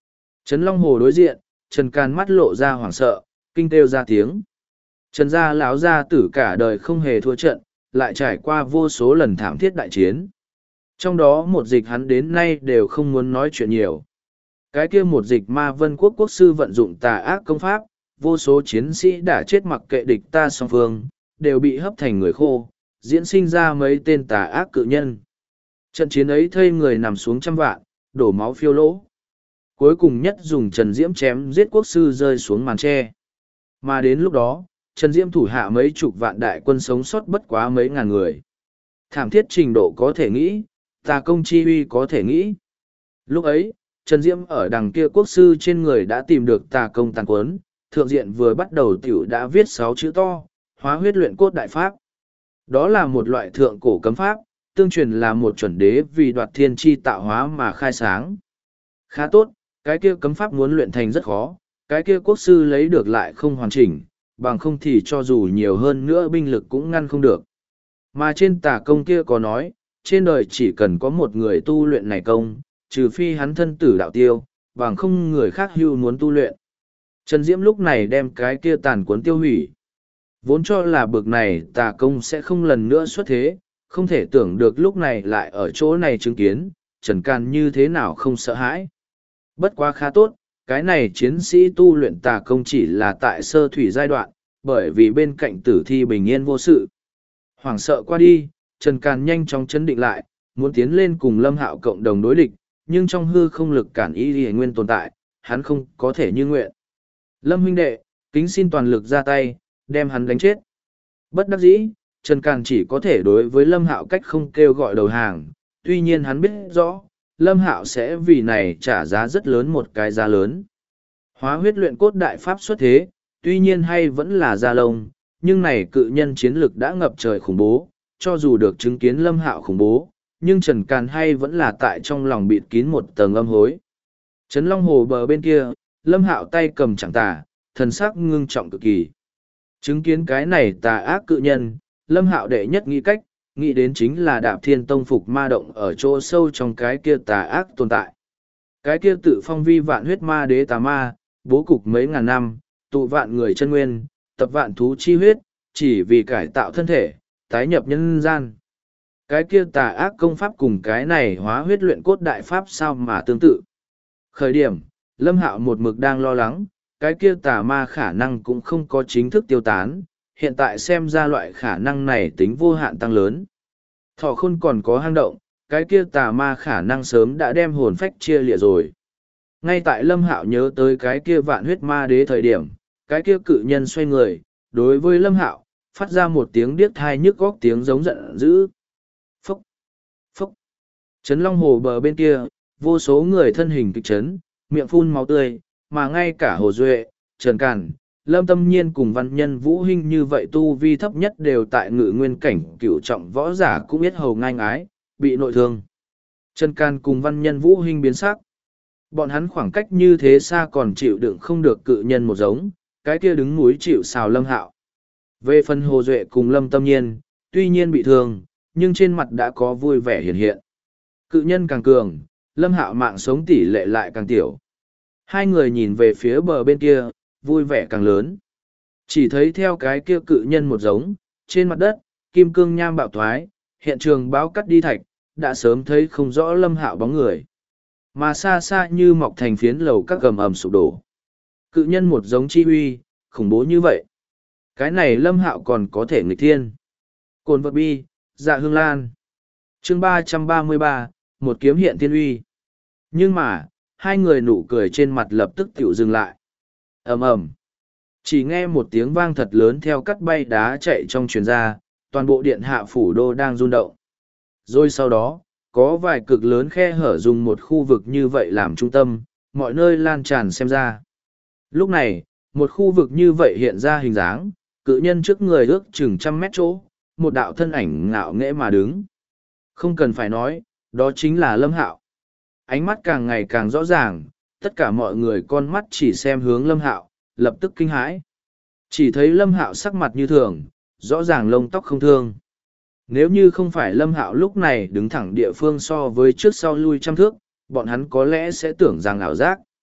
Trấn Long Hồ đối diện, Trần Can mắt lộ ra hoảng sợ, kinh kêu ra tiếng. Trần gia lão gia tử cả đời không hề thua trận, lại trải qua vô số lần thảm thiết đại chiến. Trong đó một dịch hắn đến nay đều không muốn nói chuyện nhiều. Cái kia một dịch Ma Vân Quốc quốc sư vận dụng tà ác công pháp, vô số chiến sĩ đã chết mặc kệ địch ta song phương, đều bị hấp thành người khô, diễn sinh ra mấy tên tà ác cự nhân. Trận chiến ấy thây người nằm xuống trăm vạn, đổ máu phiêu lỗ. Cuối cùng nhất dùng Trần Diễm chém giết quốc sư rơi xuống màn tre. Mà đến lúc đó, Trần Diễm thủ hạ mấy chục vạn đại quân sống sót bất quá mấy ngàn người. Thảm thiết trình độ có thể nghĩ, tà công chi uy có thể nghĩ. Lúc ấy, Trần Diễm ở đằng kia quốc sư trên người đã tìm được tà công tàn quấn, thượng diện vừa bắt đầu tiểu đã viết 6 chữ to, hóa huyết luyện cốt đại pháp. Đó là một loại thượng cổ cấm pháp, tương truyền là một chuẩn đế vì đoạt thiên chi tạo hóa mà khai sáng. Khá tốt, cái kia cấm pháp muốn luyện thành rất khó, cái kia quốc sư lấy được lại không hoàn chỉnh, bằng không thì cho dù nhiều hơn nữa binh lực cũng ngăn không được. Mà trên tà công kia có nói, trên đời chỉ cần có một người tu luyện này công, trừ phi hắn thân tử đạo tiêu, bằng không người khác hưu muốn tu luyện. Trần Diễm lúc này đem cái kia tàn cuốn tiêu hủy. Vốn cho là bực này tà công sẽ không lần nữa xuất thế, không thể tưởng được lúc này lại ở chỗ này chứng kiến, Trần Can như thế nào không sợ hãi. Bất quá khá tốt, cái này chiến sĩ tu luyện tà công chỉ là tại sơ thủy giai đoạn, bởi vì bên cạnh tử thi bình yên vô sự. Hoảng sợ qua đi, Trần Càn nhanh chóng chấn định lại, muốn tiến lên cùng Lâm Hạo cộng đồng đối địch, nhưng trong hư không lực cản ý liễu nguyên tồn tại, hắn không có thể như nguyện. Lâm huynh đệ, kính xin toàn lực ra tay, đem hắn đánh chết. Bất đắc dĩ, Trần Càn chỉ có thể đối với Lâm Hạo cách không kêu gọi đầu hàng, tuy nhiên hắn biết rõ, Lâm Hạo sẽ vì này trả giá rất lớn một cái giá lớn. Hóa huyết luyện cốt đại pháp xuất thế, tuy nhiên hay vẫn là da lông, nhưng này cự nhân chiến lực đã ngập trời khủng bố, cho dù được chứng kiến Lâm Hạo khủng bố, nhưng Trần Càn hay vẫn là tại trong lòng bịt kín một tầng âm hối. Trấn Long Hồ bờ bên kia, Lâm Hạo tay cầm chẳng tà, thần sắc ngưng trọng cực kỳ. Chứng kiến cái này tà ác cự nhân, Lâm Hạo đệ nhất nghĩ cách, nghĩ đến chính là Đạp Thiên Tông phục ma động ở chỗ sâu trong cái kia tà ác tồn tại. Cái kia tự phong vi vạn huyết ma đế tà ma, bố cục mấy ngàn năm, tụ vạn người chân nguyên, tập vạn thú chi huyết, chỉ vì cải tạo thân thể, tái nhập nhân gian. Cái kia tà ác công pháp cùng cái này hóa huyết luyện cốt đại pháp sao mà tương tự. Khởi điểm, Lâm Hạo một mực đang lo lắng, cái kia tà ma khả năng cũng không có chính thức tiêu tán, hiện tại xem ra loại khả năng này tính vô hạn tăng lớn. Thọ Khôn còn có hang động, cái kia tà ma khả năng sớm đã đem hồn phách chia lìa rồi. Ngay tại Lâm Hạo nhớ tới cái kia vạn huyết ma đế thời điểm, cái kia cự nhân xoay người, đối với Lâm Hạo, phát ra một tiếng điếc thai nhức góc tiếng giống giận dữ. Phốc, phốc. Trấn Long Hồ bờ bên kia, vô số người thân hình kịch chấn, miệng phun máu tươi, mà ngay cả Hồ Duệ, Trần Càn, Lâm Tâm Nhiên cùng văn nhân Vũ Hinh như vậy tu vi thấp nhất đều tại ngự nguyên cảnh cửu trọng võ giả cũng biết hầu ngang ái, bị nội thương. Trần Càn cùng văn nhân Vũ Hinh biến sắc. Bọn hắn khoảng cách như thế xa còn chịu đựng không được cự nhân một giống, cái kia đứng núi chịu sào Lâm Hạo. Về phần Hồ Duệ cùng Lâm Tâm Nhiên, tuy nhiên bị thương, nhưng trên mặt đã có vui vẻ hiện hiện. Cự nhân càng cường, Lâm Hạo mạng sống tỷ lệ lại càng tiểu. Hai người nhìn về phía bờ bên kia, vui vẻ càng lớn. Chỉ thấy theo cái kia cự nhân một giống, trên mặt đất, kim cương nham bạo thoái, hiện trường báo cắt đi thạch, đã sớm thấy không rõ Lâm Hạo bóng người. Mà xa xa như mọc thành phiến lầu các gầm ầm sụp đổ. Cự nhân một giống chi uy, khủng bố như vậy. Cái này Lâm Hạo còn có thể nghịch thiên. Cồn vật bi, dạ hương lan. Chương 333, một kiếm hiện thiên uy. Nhưng mà, hai người nụ cười trên mặt lập tức tiểu dừng lại. Ầm ầm. Chỉ nghe một tiếng vang thật lớn theo cắt bay đá chạy trong truyền ra, toàn bộ điện hạ phủ đô đang rung động. Rồi sau đó, có vài cực lớn khe hở dùng một khu vực như vậy làm trung tâm, mọi nơi lan tràn xem ra. Lúc này, một khu vực như vậy hiện ra hình dáng, cự nhân trước người ước chừng 100 mét chỗ, một đạo thân ảnh ngạo nghễ mà đứng. Không cần phải nói, đó chính là Lâm Hạo. Ánh mắt càng ngày càng rõ ràng, tất cả mọi người con mắt chỉ xem hướng Lâm Hạo, lập tức kinh hãi. Chỉ thấy Lâm Hạo sắc mặt như thường, rõ ràng lông tóc không thương. Nếu như không phải Lâm Hạo lúc này đứng thẳng địa phương so với trước sau lui trăm thước, bọn hắn có lẽ sẽ tưởng rằng ảo giác.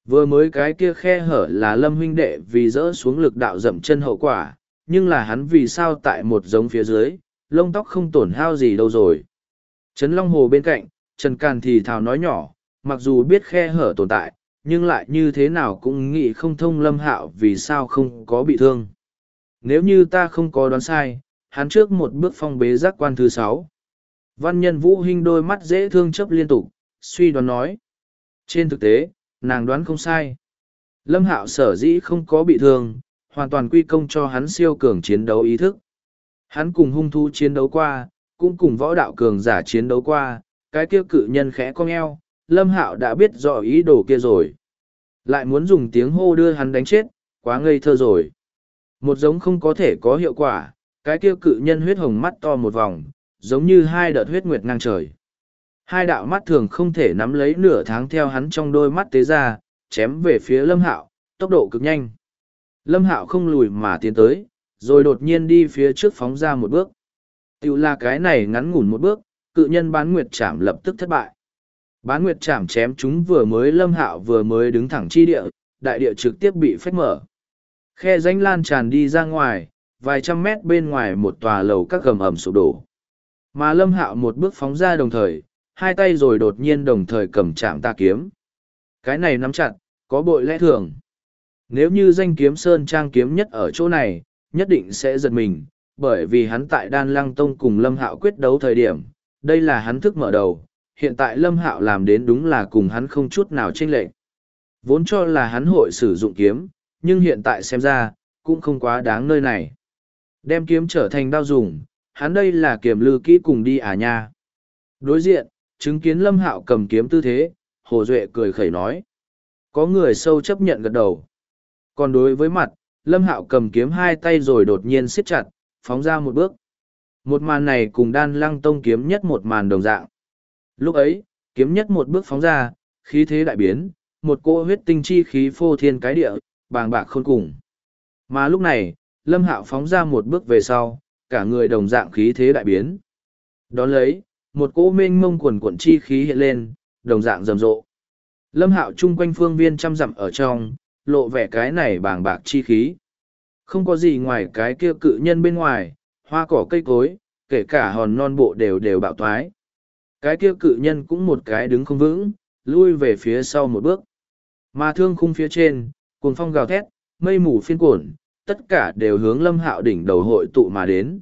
Vừa mới cái kia khe hở là Lâm huynh đệ vì dỡ xuống lực đạo dậm chân hậu quả, nhưng là hắn vì sao tại một giống phía dưới, lông tóc không tổn hao gì đâu rồi. Trấn Long Hồ bên cạnh, Trần Càn thì thào nói nhỏ, mặc dù biết khe hở tồn tại, nhưng lại như thế nào cũng nghĩ không thông Lâm Hạo vì sao không có bị thương. Nếu như ta không có đoán sai, hắn trước một bước phong bế giác quan thứ 6. Văn nhân Vũ Hinh đôi mắt dễ thương chớp liên tục, suy đoán nói. Trên thực tế, nàng đoán không sai. Lâm Hạo sở dĩ không có bị thương, hoàn toàn quy công cho hắn siêu cường chiến đấu ý thức. Hắn cùng hung thú chiến đấu qua, cũng cùng võ đạo cường giả chiến đấu qua, cái kia cự nhân khẽ cong eo, Lâm Hạo đã biết rõ ý đồ kia rồi. Lại muốn dùng tiếng hô đưa hắn đánh chết, quá ngây thơ rồi. Một giống không có thể có hiệu quả, cái kia cự nhân huyết hồng mắt to một vòng, giống như hai đợt huyết nguyệt ngang trời. Hai đạo mắt thường không thể nắm lấy nửa tháng theo hắn trong đôi mắt tế ra, chém về phía Lâm Hạo, tốc độ cực nhanh. Lâm Hạo không lùi mà tiến tới, rồi đột nhiên đi phía trước phóng ra một bước. Tiểu là cái này ngắn ngủn một bước, cự nhân bán nguyệt chạm lập tức thất bại. Bán nguyệt chạm chém chúng vừa mới Lâm Hạo vừa mới đứng thẳng chi địa, đại địa trực tiếp bị phách mở. Khe rãnh lan tràn đi ra ngoài, vài trăm mét bên ngoài một tòa lầu các gầm ẩm sụp đổ. Mà Lâm Hạo một bước phóng ra đồng thời, hai tay rồi đột nhiên đồng thời cầm chạm tà kiếm. Cái này nắm chặt, có bội lẽ thường. Nếu như danh kiếm Sơn Trang kiếm nhất ở chỗ này, nhất định sẽ giật mình, bởi vì hắn tại Đan Lăng Tông cùng Lâm Hạo quyết đấu thời điểm, đây là hắn thức mở đầu, hiện tại Lâm Hạo làm đến đúng là cùng hắn không chút nào chênh lệch. Vốn cho là hắn hội sử dụng kiếm, nhưng hiện tại xem ra, cũng không quá đáng nơi này. Đem kiếm trở thành đao dùng, hắn đây là kiểm lư kỹ cùng đi à nha. Đối diện, chứng kiến Lâm Hạo cầm kiếm tư thế, Hồ Duệ cười khẩy nói. Có người sâu chấp nhận gật đầu. Còn đối với mặt, Lâm Hạo cầm kiếm hai tay rồi đột nhiên siết chặt, phóng ra một bước. Một màn này cùng Đan Lăng Tông kiếm nhất một màn đồng dạng. Lúc ấy, kiếm nhất một bước phóng ra, khí thế đại biến, một cỗ huyết tinh chi khí phô thiên cái địa, bàng bạc khôn cùng. Mà lúc này, Lâm Hạo phóng ra một bước về sau, cả người đồng dạng khí thế đại biến. Đón lấy, một cỗ mênh mông quần cuộn chi khí hiện lên, đồng dạng rầm rộ. Lâm Hạo chung quanh phương viên trăm dặm ở trong, lộ vẻ cái này bàng bạc chi khí. Không có gì ngoài cái kia cự nhân bên ngoài, hoa cỏ cây cối, kể cả hòn non bộ đều đều bạo thoái. Cái kia cự nhân cũng một cái đứng không vững, lui về phía sau một bước. Mà thương khung phía trên, cuồng phong gào thét, mây mù phiên cuộn, tất cả đều hướng Lâm Hạo đỉnh đầu hội tụ mà đến.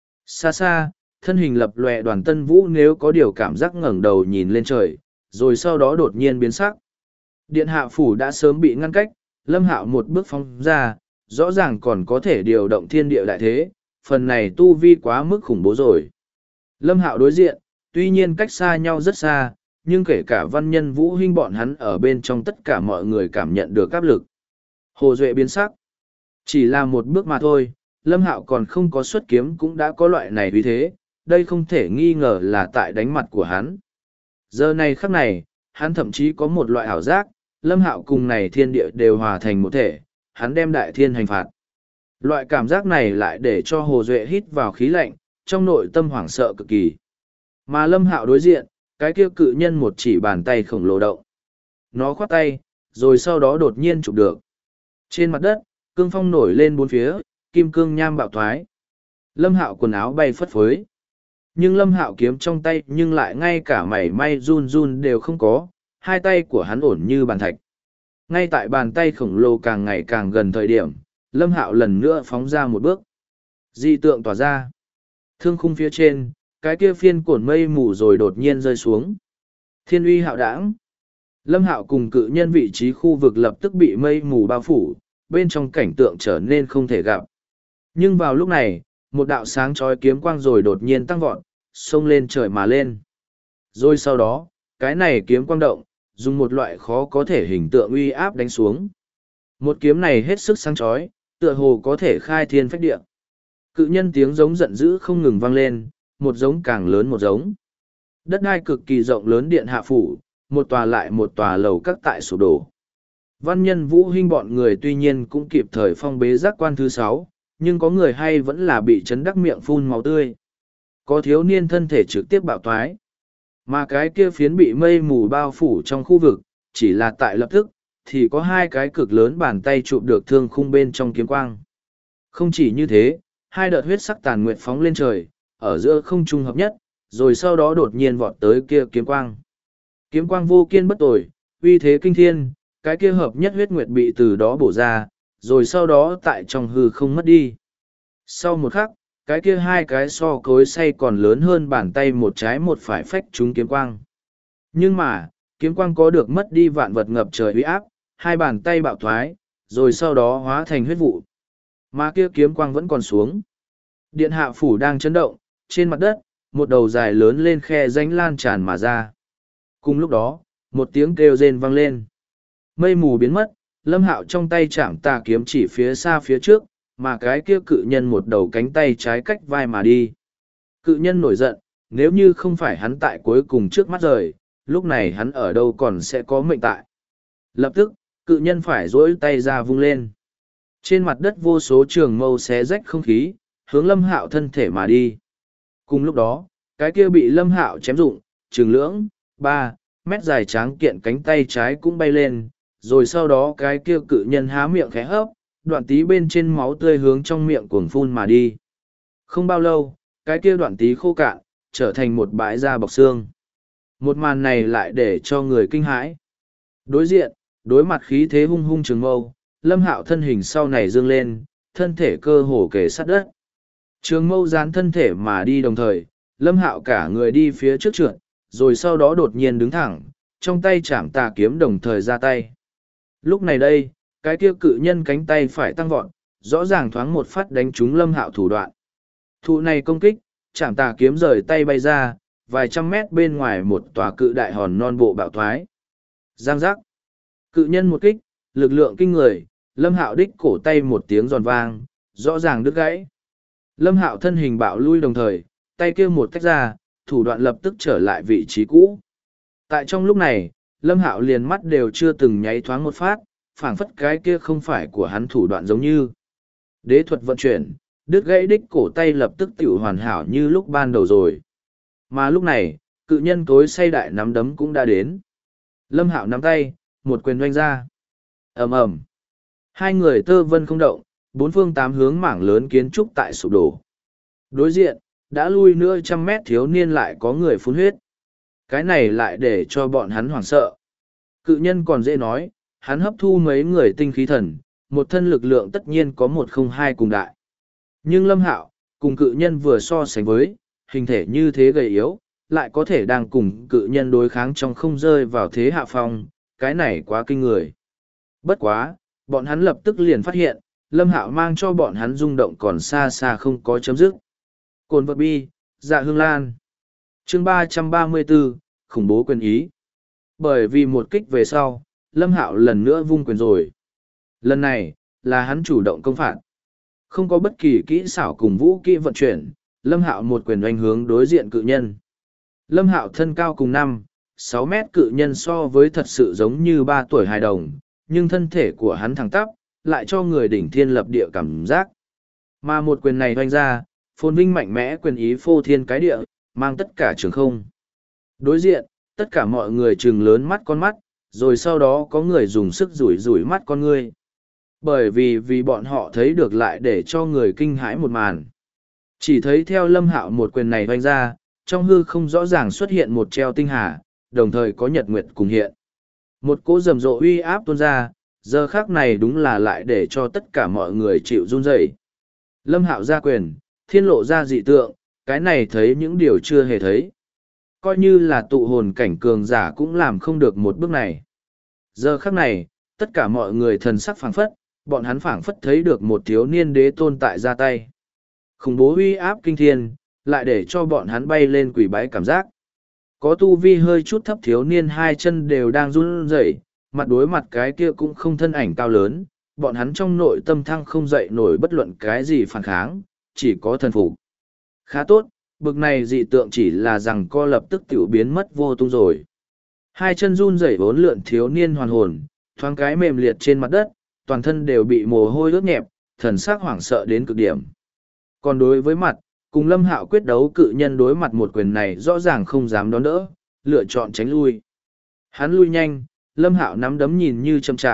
Xa xa, thân hình lập lòe Đoàn Tân Vũ nếu có điều cảm giác ngẩng đầu nhìn lên trời, rồi sau đó đột nhiên biến sắc. Điện hạ phủ đã sớm bị ngăn cách, Lâm Hạo một bước phóng ra, rõ ràng còn có thể điều động thiên địa đại thế, phần này tu vi quá mức khủng bố rồi. Lâm Hạo đối diện, tuy nhiên cách xa nhau rất xa, nhưng kể cả văn nhân Vũ Hinh bọn hắn ở bên trong tất cả mọi người cảm nhận được áp lực. Hồ Duệ biến sắc. Chỉ là một bước mà thôi, Lâm Hạo còn không có xuất kiếm cũng đã có loại này uy thế, đây không thể nghi ngờ là tại đánh mặt của hắn. Giờ này khắc này, hắn thậm chí có một loại ảo giác, Lâm Hạo cùng này thiên địa đều hòa thành một thể, hắn đem đại thiên hành phạt. Loại cảm giác này lại để cho Hồ Duệ hít vào khí lạnh, trong nội tâm hoảng sợ cực kỳ. Mà Lâm Hạo đối diện, cái kia cự nhân một chỉ bàn tay khổng lồ động. Nó khoát tay, rồi sau đó đột nhiên chụp được. Trên mặt đất, cương phong nổi lên bốn phía, kim cương nham bạo thoái. Lâm Hạo quần áo bay phất phới. Nhưng Lâm Hạo kiếm trong tay nhưng lại ngay cả mảy may run run đều không có, hai tay của hắn ổn như bàn thạch. Ngay tại bàn tay khổng lồ càng ngày càng gần thời điểm, Lâm Hạo lần nữa phóng ra một bước. Dị tượng tỏa ra. Thương khung phía trên, cái kia phiên cổn mây mù rồi đột nhiên rơi xuống. Thiên uy hạo đãng. Lâm Hạo cùng cự nhân vị trí khu vực lập tức bị mây mù bao phủ, bên trong cảnh tượng trở nên không thể gặp. Nhưng vào lúc này, một đạo sáng chói kiếm quang rồi đột nhiên tăng vọt, xông lên trời mà lên. Rồi sau đó, cái này kiếm quang động, dùng một loại khó có thể hình tượng uy áp đánh xuống. Một kiếm này hết sức sáng chói, tựa hồ có thể khai thiên phách địa. Cự nhân tiếng giống giận dữ không ngừng vang lên, một giống càng lớn một giống. Đất đai cực kỳ rộng lớn điện hạ phủ, một tòa lại một tòa lầu các tại sụp đổ. Văn nhân Vũ Hinh bọn người tuy nhiên cũng kịp thời phong bế giác quan thứ 6, nhưng có người hay vẫn là bị chấn đắc miệng phun máu tươi. Có thiếu niên thân thể trực tiếp bạo toái. Mà cái kia phiến bị mây mù bao phủ trong khu vực, chỉ là tại lập tức, thì có hai cái cực lớn bàn tay chụp được thương khung bên trong kiếm quang. Không chỉ như thế, hai đợt huyết sắc tàn nguyệt phóng lên trời, ở giữa không trung hợp nhất, rồi sau đó đột nhiên vọt tới kia kiếm quang. Kiếm quang vô kiên bất tồi, uy thế kinh thiên, cái kia hợp nhất huyết nguyệt bị từ đó bổ ra, rồi sau đó tại trong hư không mất đi. Sau một khắc, cái kia hai cái so cối xay còn lớn hơn bàn tay một trái một phải phách trúng kiếm quang. Nhưng mà, kiếm quang có được mất đi vạn vật ngập trời uy áp, hai bàn tay bạo thoái, rồi sau đó hóa thành huyết vụ. Mà kia kiếm quang vẫn còn xuống. Điện hạ phủ đang chấn động, trên mặt đất, một đầu dài lớn lên khe rãnh lan tràn mà ra. Cùng lúc đó, một tiếng kêu rên vang lên. Mây mù biến mất, Lâm Hạo trong tay chạm tà kiếm chỉ phía xa phía trước, mà cái kia cự nhân một đầu cánh tay trái cách vai mà đi. Cự nhân nổi giận, nếu như không phải hắn tại cuối cùng trước mắt rời, lúc này hắn ở đâu còn sẽ có mệnh tại. Lập tức, cự nhân phải duỗi tay ra vung lên. Trên mặt đất vô số trường mâu xé rách không khí, hướng Lâm Hạo thân thể mà đi. Cùng lúc đó, cái kia bị Lâm Hạo chém rụng, trường lưỡng, 3 mét dài tráng kiện cánh tay trái cũng bay lên, rồi sau đó cái kia cự nhân há miệng khẽ hấp, đoạn tí bên trên máu tươi hướng trong miệng cuồng phun mà đi. Không bao lâu, cái kia đoạn tí khô cạn, trở thành một bãi da bọc xương. Một màn này lại để cho người kinh hãi. Đối diện, đối mặt khí thế hung hung trường mâu, Lâm Hạo thân hình sau này dương lên, thân thể cơ hồ kề sát đất. Trường mâu dán thân thể mà đi đồng thời, Lâm Hạo cả người đi phía trước trượt, rồi sau đó đột nhiên đứng thẳng, trong tay chạm tà kiếm đồng thời ra tay. Lúc này đây, cái kia cự nhân cánh tay phải tăng vọt, rõ ràng thoáng một phát đánh trúng Lâm Hạo thủ đoạn. Thủ này công kích, chạm tà kiếm rời tay bay ra, vài trăm mét bên ngoài một tòa cự đại hòn non bộ bạo thoái. Giang giác. Cự nhân một kích, lực lượng kinh người, Lâm Hạo đích cổ tay một tiếng giòn vang, rõ ràng đứt gãy. Lâm Hạo thân hình bạo lui đồng thời, tay kia một tách ra, thủ đoạn lập tức trở lại vị trí cũ. Tại trong lúc này, Lâm Hạo liền mắt đều chưa từng nháy thoáng một phát, phảng phất cái kia không phải của hắn thủ đoạn giống như. Đế thuật vận chuyển, đứt gãy đích cổ tay lập tức tiểu hoàn hảo như lúc ban đầu rồi. Mà lúc này, cự nhân cối xay đại nắm đấm cũng đã đến. Lâm Hạo nắm tay, một quyền doanh ra. Ầm ầm. Hai người tơ vân không động, bốn phương tám hướng mảng lớn kiến trúc tại sụp đổ. Đối diện, đã lui nữa 100 mét thiếu niên lại có người phun huyết. Cái này lại để cho bọn hắn hoảng sợ. Cự nhân còn dễ nói, hắn hấp thu mấy người tinh khí thần, một thân lực lượng tất nhiên có 102 cùng đại. Nhưng Lâm Hạo, cùng cự nhân vừa so sánh với, hình thể như thế gầy yếu, lại có thể đang cùng cự nhân đối kháng trong không rơi vào thế hạ phong, cái này quá kinh người. Bất quá, bọn hắn lập tức liền phát hiện, Lâm Hạo mang cho bọn hắn rung động còn xa xa không có chấm dứt. Cồn vật bi, dạ hương lan. Chương 334, khủng bố quyền ý. Bởi vì một kích về sau, Lâm Hạo lần nữa vung quyền rồi. Lần này, là hắn chủ động công phạt. Không có bất kỳ kỹ xảo cùng vũ kỹ vận chuyển, Lâm Hạo một quyền oanh hướng đối diện cự nhân. Lâm Hạo thân cao cùng 6 mét cự nhân so với thật sự giống như 3 tuổi hài đồng, nhưng thân thể của hắn thẳng tắp, lại cho người đỉnh thiên lập địa cảm giác. Mà một quyền này oanh ra, phồn vinh mạnh mẽ quyền ý phô thiên cái địa, mang tất cả trường không. Đối diện, tất cả mọi người trừng lớn mắt con mắt, rồi sau đó có người dùng sức rủi rủi mắt con ngươi. Bởi vì bọn họ thấy được lại để cho người kinh hãi một màn. Chỉ thấy theo Lâm Hạo một quyền này hoành ra, trong hư không rõ ràng xuất hiện một treo tinh hà, đồng thời có nhật nguyệt cùng hiện. Một cỗ rầm rộ uy áp tuôn ra, giờ khắc này đúng là lại để cho tất cả mọi người chịu run rẩy. Lâm Hạo ra quyền, thiên lộ ra dị tượng, cái này thấy những điều chưa hề thấy. Coi như là tụ hồn cảnh cường giả cũng làm không được một bước này. Giờ khắc này, tất cả mọi người thần sắc phảng phất, bọn hắn phảng phất thấy được một thiếu niên đế tôn tại ra tay. Khủng bố uy áp kinh thiên, lại để cho bọn hắn bay lên quỷ bái cảm giác. Có tu vi hơi chút thấp thiếu niên hai chân đều đang run rẩy, mặt đối mặt cái kia cũng không thân ảnh cao lớn, bọn hắn trong nội tâm thăng không dậy nổi bất luận cái gì phản kháng, chỉ có thần phục. Khá tốt, bực này dị tượng chỉ là rằng co lập tức tiểu biến mất vô tung rồi. Hai chân run rẩy vốn lượn thiếu niên hoàn hồn, thoáng cái mềm liệt trên mặt đất, toàn thân đều bị mồ hôi ướt nhẹp, thần sắc hoảng sợ đến cực điểm. Còn đối với mặt, cùng Lâm Hạo quyết đấu cự nhân đối mặt một quyền này rõ ràng không dám đón đỡ, lựa chọn tránh lui. Hắn lui nhanh, Lâm Hạo nắm đấm nhìn như chậm chạp,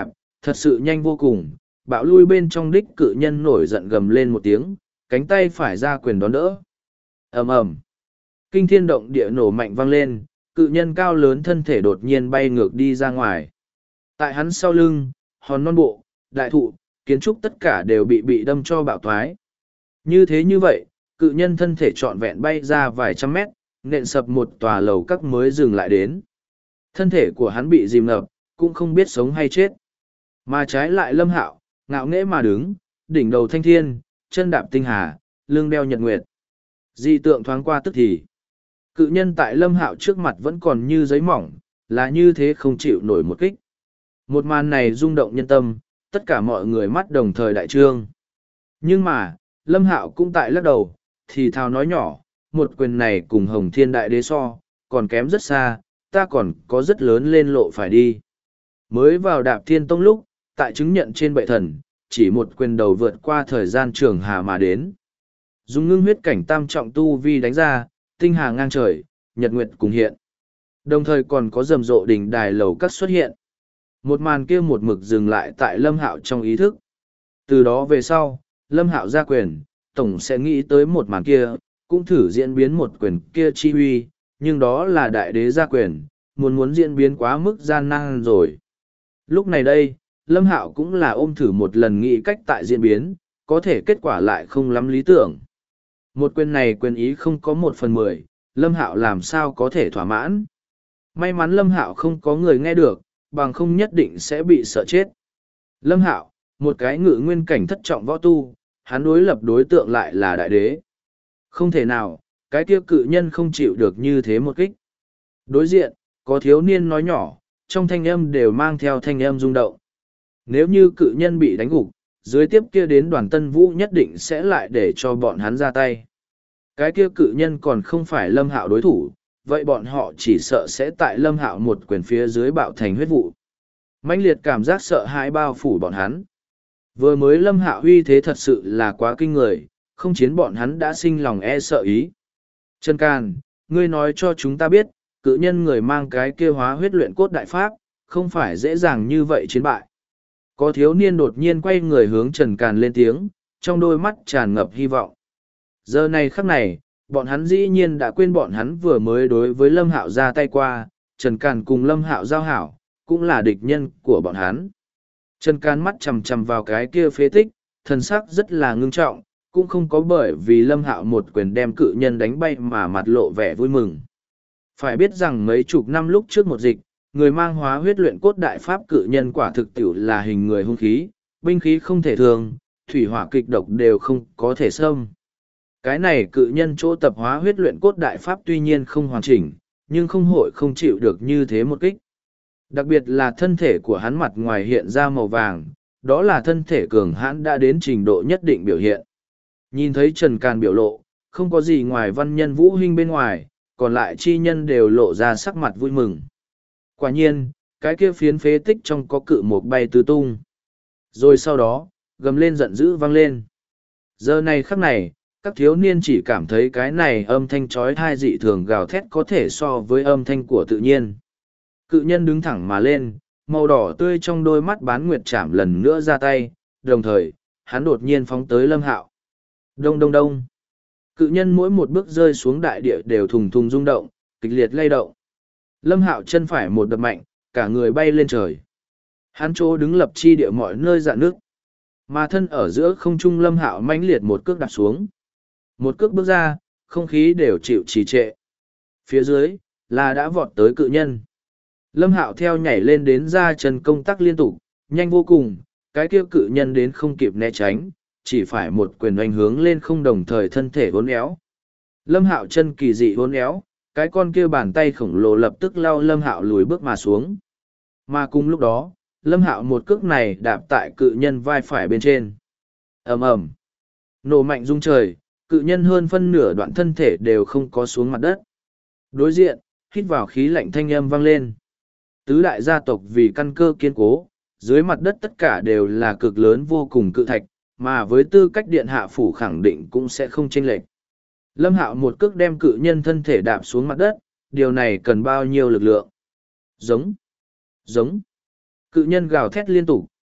Thật sự nhanh vô cùng, bạo lui bên trong đích cự nhân nổi giận gầm lên một tiếng, cánh tay phải ra quyền đón đỡ. Ầm ầm, kinh thiên động địa nổ mạnh vang lên, cự nhân cao lớn thân thể đột nhiên bay ngược đi ra ngoài. Tại hắn sau lưng, hòn non bộ, đại thụ, kiến trúc tất cả đều bị đâm cho bạo thoái. Như thế như vậy, cự nhân thân thể trọn vẹn bay ra vài trăm mét, nện sập một tòa lầu các mới dừng lại đến. Thân thể của hắn bị dìm ngập, cũng không biết sống hay chết. Mà trái lại Lâm Hạo, ngạo nghễ mà đứng, đỉnh đầu thanh thiên, chân đạp tinh hà, lưng đeo nhật nguyệt. Dị tượng thoáng qua tức thì. Cự nhân tại Lâm Hạo trước mặt vẫn còn như giấy mỏng, là như thế không chịu nổi một kích. Một màn này rung động nhân tâm, tất cả mọi người mắt đồng thời đại trương. Nhưng mà, Lâm Hạo cũng tại lắc đầu, thì thào nói nhỏ, một quyền này cùng Hồng Thiên Đại Đế so, còn kém rất xa, ta còn có rất lớn lên lộ phải đi. Mới vào Đạp Thiên Tông lúc, tại chứng nhận trên bệ thần, chỉ một quyền đầu vượt qua thời gian trường hà mà đến. Dùng ngưng huyết cảnh tam trọng tu vi đánh ra, tinh hà ngang trời, nhật nguyệt cùng hiện. Đồng thời còn có rầm rộ đỉnh đài lầu các xuất hiện. Một màn kia một mực dừng lại tại Lâm Hạo trong ý thức. Từ đó về sau, Lâm Hạo ra quyền, tổng sẽ nghĩ tới một màn kia, cũng thử diễn biến một quyền kia chi huy, nhưng đó là đại đế ra quyền, muốn diễn biến quá mức gian nan rồi. Lúc này đây, Lâm Hạo cũng là ôm thử một lần nghĩ cách tại diễn biến, có thể kết quả lại không lắm lý tưởng. Một quyền này quyền ý không có 1/10, Lâm Hạo làm sao có thể thỏa mãn. May mắn Lâm Hạo không có người nghe được, bằng không nhất định sẽ bị sợ chết. Lâm Hạo, một cái ngự nguyên cảnh thất trọng võ tu, hắn đối lập đối tượng lại là đại đế. Không thể nào, cái kia cự nhân không chịu được như thế một kích. Đối diện, có thiếu niên nói nhỏ, trong thanh âm đều mang theo thanh âm rung động. Nếu như cự nhân bị đánh gục, dưới tiếp kia đến đoàn Tân Vũ nhất định sẽ lại để cho bọn hắn ra tay. Cái kia cự nhân còn không phải Lâm Hạo đối thủ, vậy bọn họ chỉ sợ sẽ tại Lâm Hạo một quyền phía dưới bạo thành huyết vụ. Mãnh liệt cảm giác sợ hãi bao phủ bọn hắn. Vừa mới Lâm Hạo uy thế thật sự là quá kinh người, không chiến bọn hắn đã sinh lòng e sợ ý. Trần Càn, ngươi nói cho chúng ta biết, cự nhân người mang cái kia hóa huyết luyện cốt đại pháp, không phải dễ dàng như vậy chiến bại. Có thiếu niên đột nhiên quay người hướng Trần Càn lên tiếng, trong đôi mắt tràn ngập hy vọng. Giờ này khắc này, bọn hắn dĩ nhiên đã quên bọn hắn vừa mới đối với Lâm Hạo ra tay qua, Trần Càn cùng Lâm Hạo giao hảo, cũng là địch nhân của bọn hắn. Trần Càn mắt chằm chằm vào cái kia phế tích, thần sắc rất là ngưng trọng, cũng không có bởi vì Lâm Hạo một quyền đem cự nhân đánh bay mà mặt lộ vẻ vui mừng. Phải biết rằng mấy chục năm lúc trước một dịch, người mang hóa huyết luyện cốt đại pháp cự nhân quả thực tiểu là hình người hung khí, binh khí không thể thường, thủy hỏa kịch độc đều không có thể xâm. Cái này cự nhân chỗ tập hóa huyết luyện cốt đại pháp tuy nhiên không hoàn chỉnh, nhưng không hội không chịu được như thế một kích. Đặc biệt là thân thể của hắn mặt ngoài hiện ra màu vàng, đó là thân thể cường hãn đã đến trình độ nhất định biểu hiện. Nhìn thấy Trần Càn biểu lộ, không có gì ngoài văn nhân Vũ Hinh bên ngoài, còn lại chi nhân đều lộ ra sắc mặt vui mừng. Quả nhiên, cái kia phiến phế tích trong có cự một bay tứ tung. Rồi sau đó, gầm lên giận dữ vang lên. Giờ này khắc này, các thiếu niên chỉ cảm thấy cái này âm thanh chói tai dị thường gào thét có thể so với âm thanh của tự nhiên. Cự nhân đứng thẳng mà lên, màu đỏ tươi trong đôi mắt bán nguyệt chạm lần nữa ra tay, đồng thời, hắn đột nhiên phóng tới Lâm Hạo. Đông đông đông. Cự nhân mỗi một bước rơi xuống đại địa đều thùng thùng rung động, kịch liệt lay động. Lâm Hạo chân phải một đập mạnh, cả người bay lên trời. Hắn chỗ đứng lập chi địa mọi nơi dạn nước. Mà thân ở giữa không trung Lâm Hạo mãnh liệt một cước đạp xuống. Một cước bước ra, không khí đều chịu trì trệ. Phía dưới, là đã vọt tới cự nhân. Lâm Hạo theo nhảy lên đến ra chân công tác liên tục, nhanh vô cùng, cái kia cự nhân đến không kịp né tránh, chỉ phải một quyền oanh hướng lên không đồng thời thân thể uốn éo. Lâm Hạo chân kỳ dị uốn éo, cái con kia bàn tay khổng lồ lập tức lao Lâm Hạo lùi bước mà xuống. Mà cùng lúc đó, Lâm Hạo một cước này đạp tại cự nhân vai phải bên trên. Ầm ầm, nổ mạnh rung trời, cự nhân hơn phân nửa đoạn thân thể đều không có xuống mặt đất. Đối diện, hít vào khí lạnh thanh âm vang lên. Tứ đại gia tộc vì căn cơ kiên cố, dưới mặt đất tất cả đều là cực lớn vô cùng cự thạch, mà với tư cách điện hạ phủ khẳng định cũng sẽ không chênh lệch. Lâm Hạo một cước đem cự nhân thân thể đạp xuống mặt đất, điều này cần bao nhiêu lực lượng? Giống, giống. Cự nhân gào thét liên tục,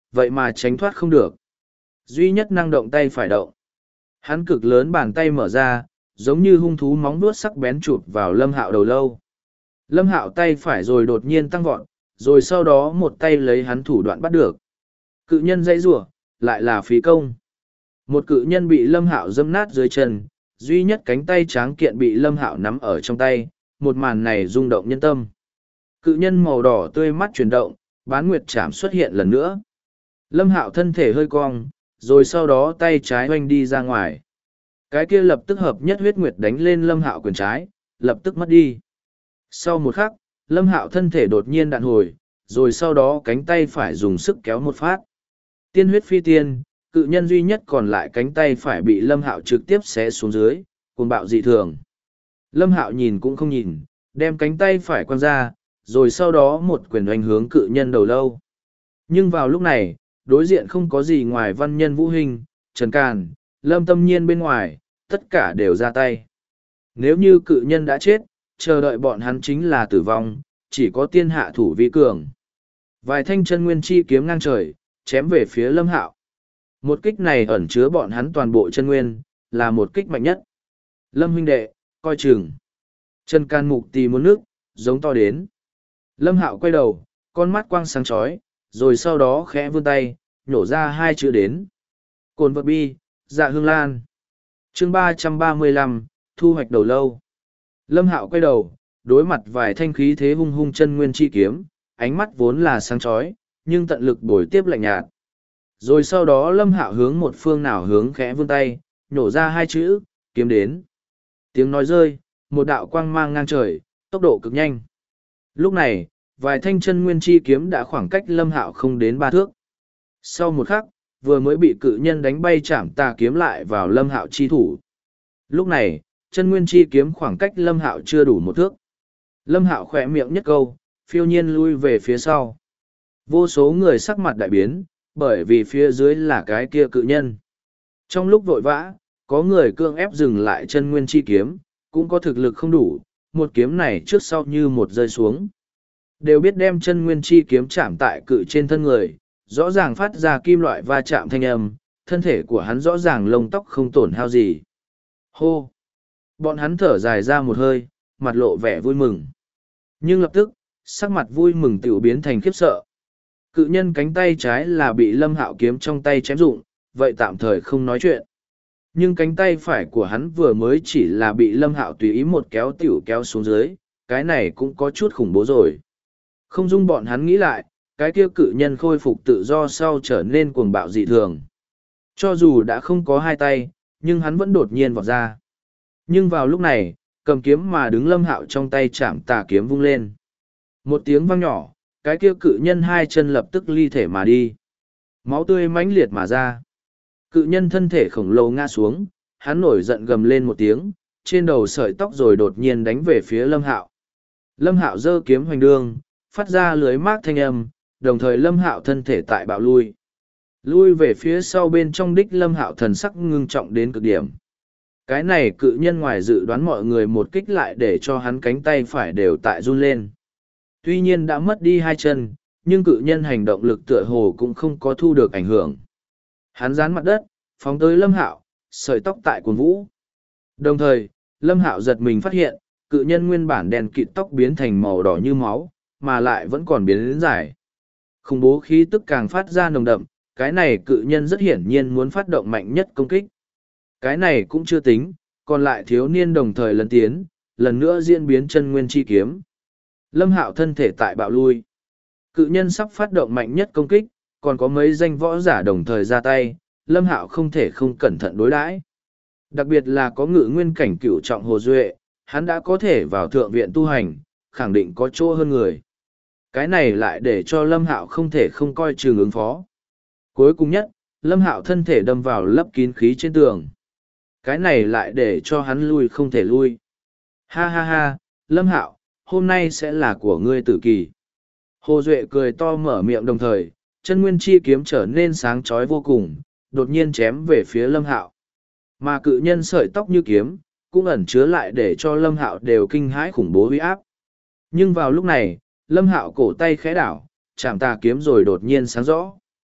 vậy mà tránh thoát không được. Duy nhất năng động tay phải động. Hắn cực lớn bàn tay mở ra, giống như hung thú móng vuốt sắc bén chụp vào Lâm Hạo đầu lâu. Lâm Hạo tay phải rồi đột nhiên tăng vọt, rồi sau đó một tay lấy hắn thủ đoạn bắt được. Cự nhân dãy rủa, lại là phí công. Một cự nhân bị Lâm Hạo dẫm nát dưới chân, duy nhất cánh tay tráng kiện bị Lâm Hạo nắm ở trong tay, một màn này rung động nhân tâm. Cự nhân màu đỏ tươi mắt chuyển động, bán nguyệt chạm xuất hiện lần nữa. Lâm Hạo thân thể hơi cong, rồi sau đó tay trái hoành đi ra ngoài. Cái kia lập tức hợp nhất huyết nguyệt đánh lên Lâm Hạo quyền trái, lập tức mất đi. Sau một khắc, Lâm Hạo thân thể đột nhiên đạn hồi, rồi sau đó cánh tay phải dùng sức kéo một phát. Tiên huyết phi tiên, cự nhân duy nhất còn lại cánh tay phải bị Lâm Hạo trực tiếp xé xuống dưới, cuồng bạo dị thường. Lâm Hạo nhìn cũng không nhìn, đem cánh tay phải quăng ra, rồi sau đó một quyền oanh hướng cự nhân đầu lâu. Nhưng vào lúc này, đối diện không có gì ngoài văn nhân Vũ Hình, Trần Càn, Lâm Tâm Nhiên bên ngoài, tất cả đều ra tay. Nếu như cự nhân đã chết, chờ đợi bọn hắn chính là tử vong, chỉ có tiên hạ thủ vi cường. Vài thanh chân nguyên chi kiếm ngang trời, chém về phía Lâm Hạo. Một kích này ẩn chứa bọn hắn toàn bộ chân nguyên, là một kích mạnh nhất. Lâm huynh đệ, coi chừng. Trần Can mục tì muốn nước, giống to đến. Lâm Hạo quay đầu, con mắt quang sáng chói, rồi sau đó khẽ vươn tay, nhổ ra hai chữ đến. Cồn vật bi, dạ hương lan. Chương 335, thu hoạch đầu lâu. Lâm Hạo quay đầu, đối mặt vài thanh khí thế hung hung chân nguyên chi kiếm, ánh mắt vốn là sáng chói, nhưng tận lực bồi tiếp lạnh nhạt. Rồi sau đó Lâm Hạo hướng một phương nào hướng khẽ vươn tay, nhổ ra hai chữ, kiếm đến. Tiếng nói rơi, một đạo quang mang ngang trời, tốc độ cực nhanh. Lúc này, vài thanh chân nguyên chi kiếm đã khoảng cách Lâm Hạo không đến 3 thước. Sau một khắc, vừa mới bị cự nhân đánh bay chạm tà kiếm lại vào Lâm Hạo chi thủ. Lúc này, chân nguyên chi kiếm khoảng cách Lâm Hạo chưa đủ 1 thước. Lâm Hạo khẽ miệng nhất câu, phiêu nhiên lui về phía sau. Vô số người sắc mặt đại biến, bởi vì phía dưới là cái kia cự nhân. Trong lúc vội vã, có người cưỡng ép dừng lại chân nguyên chi kiếm, cũng có thực lực không đủ, một kiếm này trước sau như một rơi xuống. Đều biết đem chân nguyên chi kiếm chạm tại cự trên thân người, rõ ràng phát ra kim loại va chạm thanh âm, thân thể của hắn rõ ràng lông tóc không tổn hao gì. Hô! Bọn hắn thở dài ra một hơi, mặt lộ vẻ vui mừng. Nhưng lập tức, sắc mặt vui mừng tiểu biến thành khiếp sợ. Cự nhân cánh tay trái là bị Lâm Hạo kiếm trong tay chém rụng, vậy tạm thời không nói chuyện. Nhưng cánh tay phải của hắn vừa mới chỉ là bị Lâm Hạo tùy ý một kéo tiểu kéo xuống dưới, cái này cũng có chút khủng bố rồi. Không dung bọn hắn nghĩ lại, cái kia cự nhân khôi phục tự do sau trở nên cuồng bạo dị thường. Cho dù đã không có hai tay, nhưng hắn vẫn đột nhiên vọt ra. Nhưng vào lúc này, cầm kiếm mà đứng Lâm Hạo trong tay chạm tà kiếm vung lên. Một tiếng vang nhỏ, cái kia cự nhân hai chân lập tức ly thể mà đi. Máu tươi mãnh liệt mà ra. Cự nhân thân thể khổng lồ ngã xuống, hắn nổi giận gầm lên một tiếng, trên đầu sợi tóc rồi đột nhiên đánh về phía Lâm Hạo. Lâm Hạo giơ kiếm hoành đương, phát ra lưới mát thanh âm, đồng thời Lâm Hạo thân thể tại bạo lui. Lui về phía sau bên trong đích Lâm Hạo thần sắc ngưng trọng đến cực điểm. Cái này cự nhân ngoài dự đoán mọi người một kích lại để cho hắn cánh tay phải đều tại run lên. Tuy nhiên đã mất đi hai chân, nhưng cự nhân hành động lực tựa hồ cũng không có thu được ảnh hưởng. Hắn dán mặt đất, phóng tới Lâm Hạo, sợi tóc tại cuồng vũ. Đồng thời, Lâm Hạo giật mình phát hiện, cự nhân nguyên bản đèn kịt tóc biến thành màu đỏ như máu, mà lại vẫn còn biến đến dài. Khủng bố khí tức càng phát ra nồng đậm, cái này cự nhân rất hiển nhiên muốn phát động mạnh nhất công kích. Cái này cũng chưa tính, còn lại thiếu niên đồng thời lấn tiến, lần nữa diễn biến chân nguyên chi kiếm. Lâm Hạo thân thể tại bạo lui. Cự nhân sắp phát động mạnh nhất công kích, còn có mấy danh võ giả đồng thời ra tay, Lâm Hạo không thể không cẩn thận đối đãi. Đặc biệt là có ngự nguyên cảnh cửu trọng Hồ Duệ, hắn đã có thể vào thượng viện tu hành, khẳng định có chỗ hơn người. Cái này lại để cho Lâm Hạo không thể không coi chừng ứng phó. Cuối cùng nhất, Lâm Hạo thân thể đâm vào lấp kín khí trên tường. Cái này lại để cho hắn lui không thể lui. Ha ha ha, Lâm Hạo, hôm nay sẽ là của ngươi tử kỳ. Hồ Duệ cười to mở miệng đồng thời, chân nguyên chi kiếm trở nên sáng chói vô cùng, đột nhiên chém về phía Lâm Hạo. Mà cự nhân sợi tóc như kiếm, cũng ẩn chứa lại để cho Lâm Hạo đều kinh hãi khủng bố uy áp. Nhưng vào lúc này, Lâm Hạo cổ tay khẽ đảo, chạm tà kiếm rồi đột nhiên sáng rõ.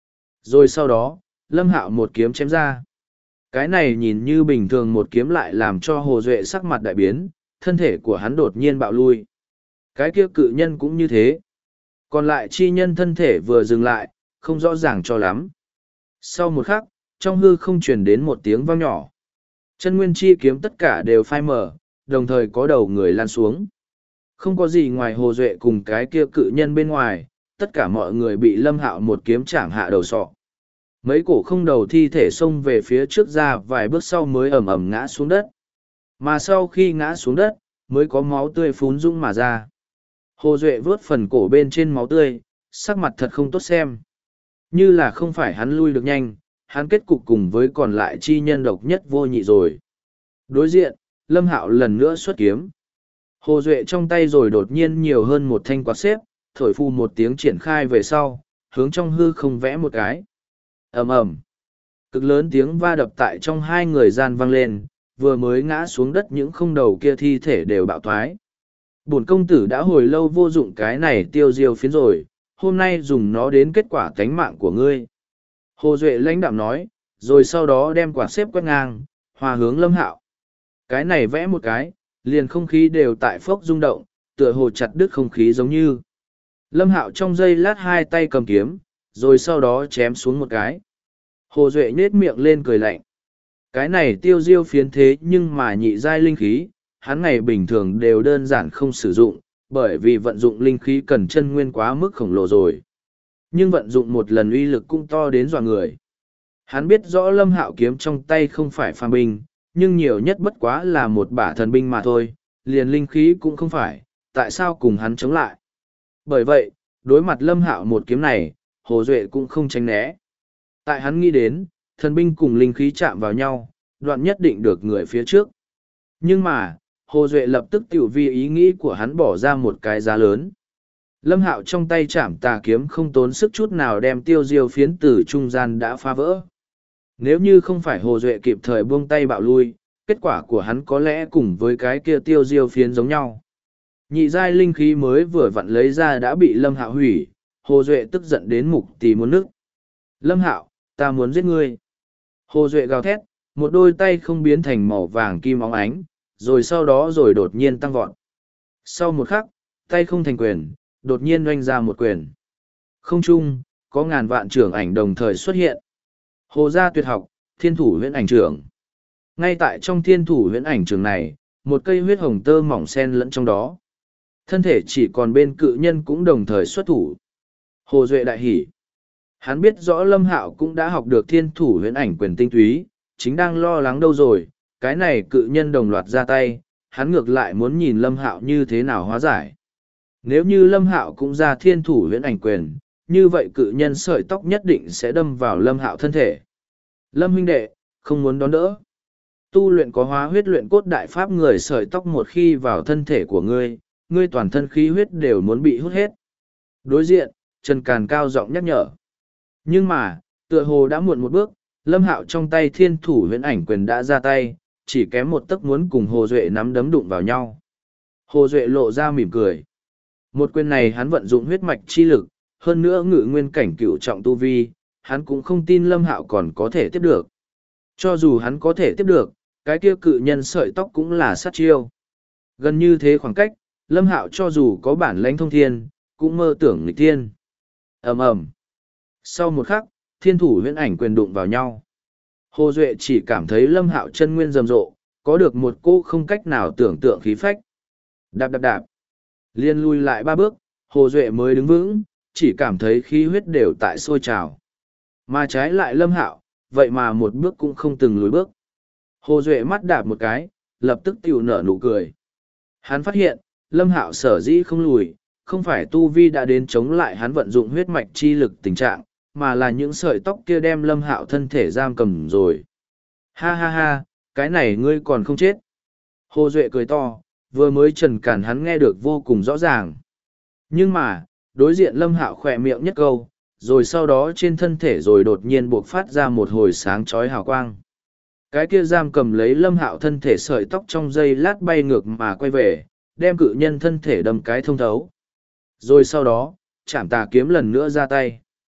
Rồi sau đó, Lâm Hạo một kiếm chém ra. Cái này nhìn như bình thường một kiếm lại làm cho Hồ Duệ sắc mặt đại biến, thân thể của hắn đột nhiên bạo lui. Cái kia cự nhân cũng như thế. Còn lại chi nhân thân thể vừa dừng lại, không rõ ràng cho lắm. Sau một khắc, trong hư không truyền đến một tiếng vang nhỏ. Chân nguyên chi kiếm tất cả đều phai mở, đồng thời có đầu người lan xuống. Không có gì ngoài Hồ Duệ cùng cái kia cự nhân bên ngoài, tất cả mọi người bị Lâm Hạo một kiếm chạm hạ đầu sọ. Mấy cổ không đầu thi thể xông về phía trước ra vài bước sau mới ầm ầm ngã xuống đất. Mà sau khi ngã xuống đất, mới có máu tươi phún dũng mà ra. Hồ Duệ vớt phần cổ bên trên máu tươi, sắc mặt thật không tốt xem. Như là không phải hắn lui được nhanh, hắn kết cục cùng với còn lại chi nhân độc nhất vô nhị rồi. Đối diện, Lâm Hạo lần nữa xuất kiếm. Hồ Duệ trong tay rồi đột nhiên nhiều hơn một thanh quạt xếp, thổi phu một tiếng triển khai về sau, hướng trong hư không vẽ một cái. Ầm ầm, cực lớn tiếng va đập tại trong hai người gian vang lên, vừa mới ngã xuống đất những không đầu kia thi thể đều bạo thoái. Bổn công tử đã hồi lâu vô dụng cái này tiêu diêu phiến rồi, hôm nay dùng nó đến kết quả tánh mạng của ngươi. Hồ Duệ lãnh đạm nói, rồi sau đó đem quạt xếp quét ngang, hòa hướng Lâm Hạo. Cái này vẽ một cái, liền không khí đều tại phốc rung động, tựa hồ chặt đứt không khí giống như. Lâm Hạo trong giây lát hai tay cầm kiếm, rồi sau đó chém xuống một cái. Hồ Duệ nhếch miệng lên cười lạnh. Cái này tiêu diêu phiến thế nhưng mà nhị giai linh khí, hắn ngày bình thường đều đơn giản không sử dụng, bởi vì vận dụng linh khí cần chân nguyên quá mức khổng lồ rồi. Nhưng vận dụng một lần uy lực cũng to đến dọa người. Hắn biết rõ Lâm Hạo kiếm trong tay không phải phàm binh, nhưng nhiều nhất bất quá là một bả thần binh mà thôi, liền linh khí cũng không phải, tại sao cùng hắn chống lại. Bởi vậy, đối mặt Lâm Hạo một kiếm này, Hồ Duệ cũng không tránh né. Tại hắn nghĩ đến, thần binh cùng linh khí chạm vào nhau, đoạn nhất định được người phía trước. Nhưng mà, Hồ Duệ lập tức tiểu vì ý nghĩ của hắn bỏ ra một cái giá lớn. Lâm Hạo trong tay chạm tà kiếm không tốn sức chút nào đem tiêu diêu phiến từ trung gian đã phá vỡ. Nếu như không phải Hồ Duệ kịp thời buông tay bạo lui, kết quả của hắn có lẽ cùng với cái kia tiêu diêu phiến giống nhau. Nhị giai linh khí mới vừa vặn lấy ra đã bị Lâm Hạo hủy, Hồ Duệ tức giận đến mục tì muốn nức. Lâm Hạo, ta muốn giết ngươi. Hồ Duệ gào thét, một đôi tay không biến thành màu vàng kim óng ánh, rồi sau đó rồi đột nhiên tăng vọt. Sau một khắc, tay không thành quyền, đột nhiên oanh ra một quyền. Không trung, có ngàn vạn trưởng ảnh đồng thời xuất hiện. Hồ gia tuyệt học, thiên thủ huyễn ảnh trưởng. Ngay tại trong thiên thủ huyễn ảnh trưởng này, một cây huyết hồng tơ mỏng sen lẫn trong đó. Thân thể chỉ còn bên cự nhân cũng đồng thời xuất thủ. Hồ Duệ đại hỉ. Hắn biết rõ Lâm Hạo cũng đã học được thiên thủ huyễn ảnh quyền tinh túy, chính đang lo lắng đâu rồi, cái này cự nhân đồng loạt ra tay, hắn ngược lại muốn nhìn Lâm Hạo như thế nào hóa giải. Nếu như Lâm Hạo cũng ra thiên thủ huyễn ảnh quyền, như vậy cự nhân sợi tóc nhất định sẽ đâm vào Lâm Hạo thân thể. Lâm huynh đệ, không muốn đón đỡ. Tu luyện có hóa huyết luyện cốt đại pháp người sợi tóc một khi vào thân thể của ngươi, ngươi toàn thân khí huyết đều muốn bị hút hết. Đối diện, Trần Càn cao giọng nhắc nhở. Nhưng mà, tựa hồ đã muộn một bước, Lâm Hạo trong tay thiên thủ huyễn ảnh quyền đã ra tay, chỉ kém một tấc muốn cùng Hồ Duệ nắm đấm đụng vào nhau. Hồ Duệ lộ ra mỉm cười. Một quyền này hắn vận dụng huyết mạch chi lực, hơn nữa ngự nguyên cảnh cửu trọng tu vi, hắn cũng không tin Lâm Hạo còn có thể tiếp được. Cho dù hắn có thể tiếp được, cái kia cự nhân sợi tóc cũng là sát chiêu. Gần như thế khoảng cách, Lâm Hạo cho dù có bản lãnh thông thiên, cũng mơ tưởng nghịch thiên. Ầm ầm. Sau một khắc, thiên thủ huyễn ảnh quyền đụng vào nhau. Hồ Duệ chỉ cảm thấy Lâm Hạo chân nguyên rầm rộ, có được một cô không cách nào tưởng tượng khí phách. Đạp đạp đạp. Liên lui lại 3 bước, Hồ Duệ mới đứng vững, chỉ cảm thấy khí huyết đều tại sôi trào. Mà trái lại Lâm Hạo, vậy mà một bước cũng không từng lùi bước. Hồ Duệ mắt đạp một cái, lập tức tiểu nở nụ cười. Hắn phát hiện, Lâm Hạo sở dĩ không lùi, không phải tu vi đã đến chống lại hắn vận dụng huyết mạch chi lực tình trạng, mà là những sợi tóc kia đem Lâm Hạo thân thể giam cầm rồi. Ha ha ha, cái này ngươi còn không chết. Hồ Duệ cười to, vừa mới Trần Cản hắn nghe được vô cùng rõ ràng. Nhưng mà, đối diện Lâm Hạo khỏe miệng nhất câu, rồi sau đó trên thân thể rồi đột nhiên buộc phát ra một hồi sáng chói hào quang. Cái kia giam cầm lấy Lâm Hạo thân thể sợi tóc trong giây lát bay ngược mà quay về, đem cự nhân thân thể đâm cái thông thấu. Rồi sau đó, chạm tà kiếm lần nữa ra tay.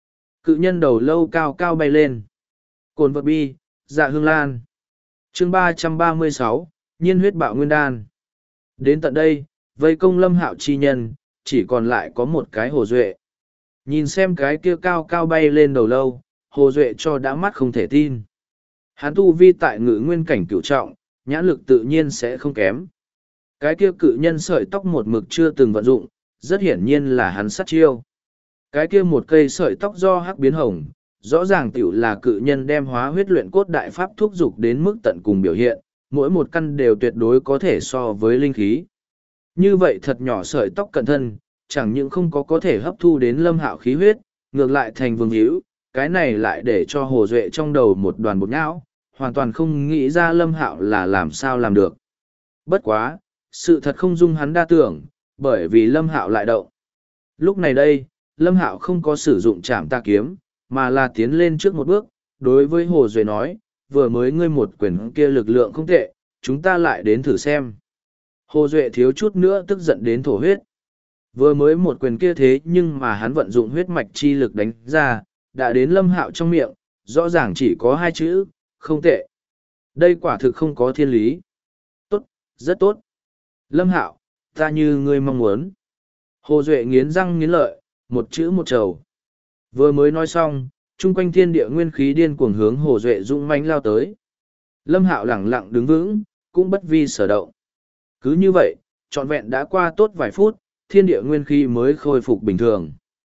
Cự nhân đầu lâu cao cao bay lên. Cồn vật bi, dạ hương lan. Chương 336, nhiên huyết bạo nguyên đan. Đến tận đây, vây công Lâm Hạo chi nhân, chỉ còn lại có một cái Hồ Duệ. Nhìn xem cái kia cao cao bay lên đầu lâu, Hồ Duệ cho đã mắt không thể tin. Hắn tu vi tại ngự nguyên cảnh cửu trọng, nhãn lực tự nhiên sẽ không kém. Cái kia cự nhân sợi tóc một mực chưa từng vận dụng, rất hiển nhiên là hắn sát chiêu. Cái kia một cây sợi tóc do hắc biến hồng, rõ ràng tiểu là cự nhân đem hóa huyết luyện cốt đại pháp thúc dục đến mức tận cùng biểu hiện, mỗi một căn đều tuyệt đối có thể so với linh khí. Như vậy thật nhỏ sợi tóc cận thân, chẳng những không có thể hấp thu đến Lâm Hạo khí huyết, ngược lại thành vương hữu, cái này lại để cho Hồ Duệ trong đầu một đoàn bột não, hoàn toàn không nghĩ ra Lâm Hạo là làm sao làm được. Bất quá, sự thật không dung hắn đa tưởng, bởi vì Lâm Hạo lại động. Lúc này đây, Lâm Hạo không có sử dụng trảm tà kiếm, mà là tiến lên trước một bước, đối với Hồ Duệ nói, vừa mới ngươi một quyền kia lực lượng không tệ, chúng ta lại đến thử xem. Hồ Duệ thiếu chút nữa tức giận đến thổ huyết. Vừa mới một quyền kia thế nhưng mà hắn vận dụng huyết mạch chi lực đánh ra, đã đến Lâm Hạo trong miệng, rõ ràng chỉ có hai chữ, không tệ. Đây quả thực không có thiên lý. Tốt, rất tốt. Lâm Hạo, ta như ngươi mong muốn. Hồ Duệ nghiến răng nghiến lợi, một chữ một trầu. Vừa mới nói xong, chung quanh thiên địa nguyên khí điên cuồng hướng Hồ Duệ dũng mãnh lao tới. Lâm Hạo lẳng lặng đứng vững, cũng bất vi sở động. Cứ như vậy, trọn vẹn đã qua tốt vài phút, thiên địa nguyên khí mới khôi phục bình thường.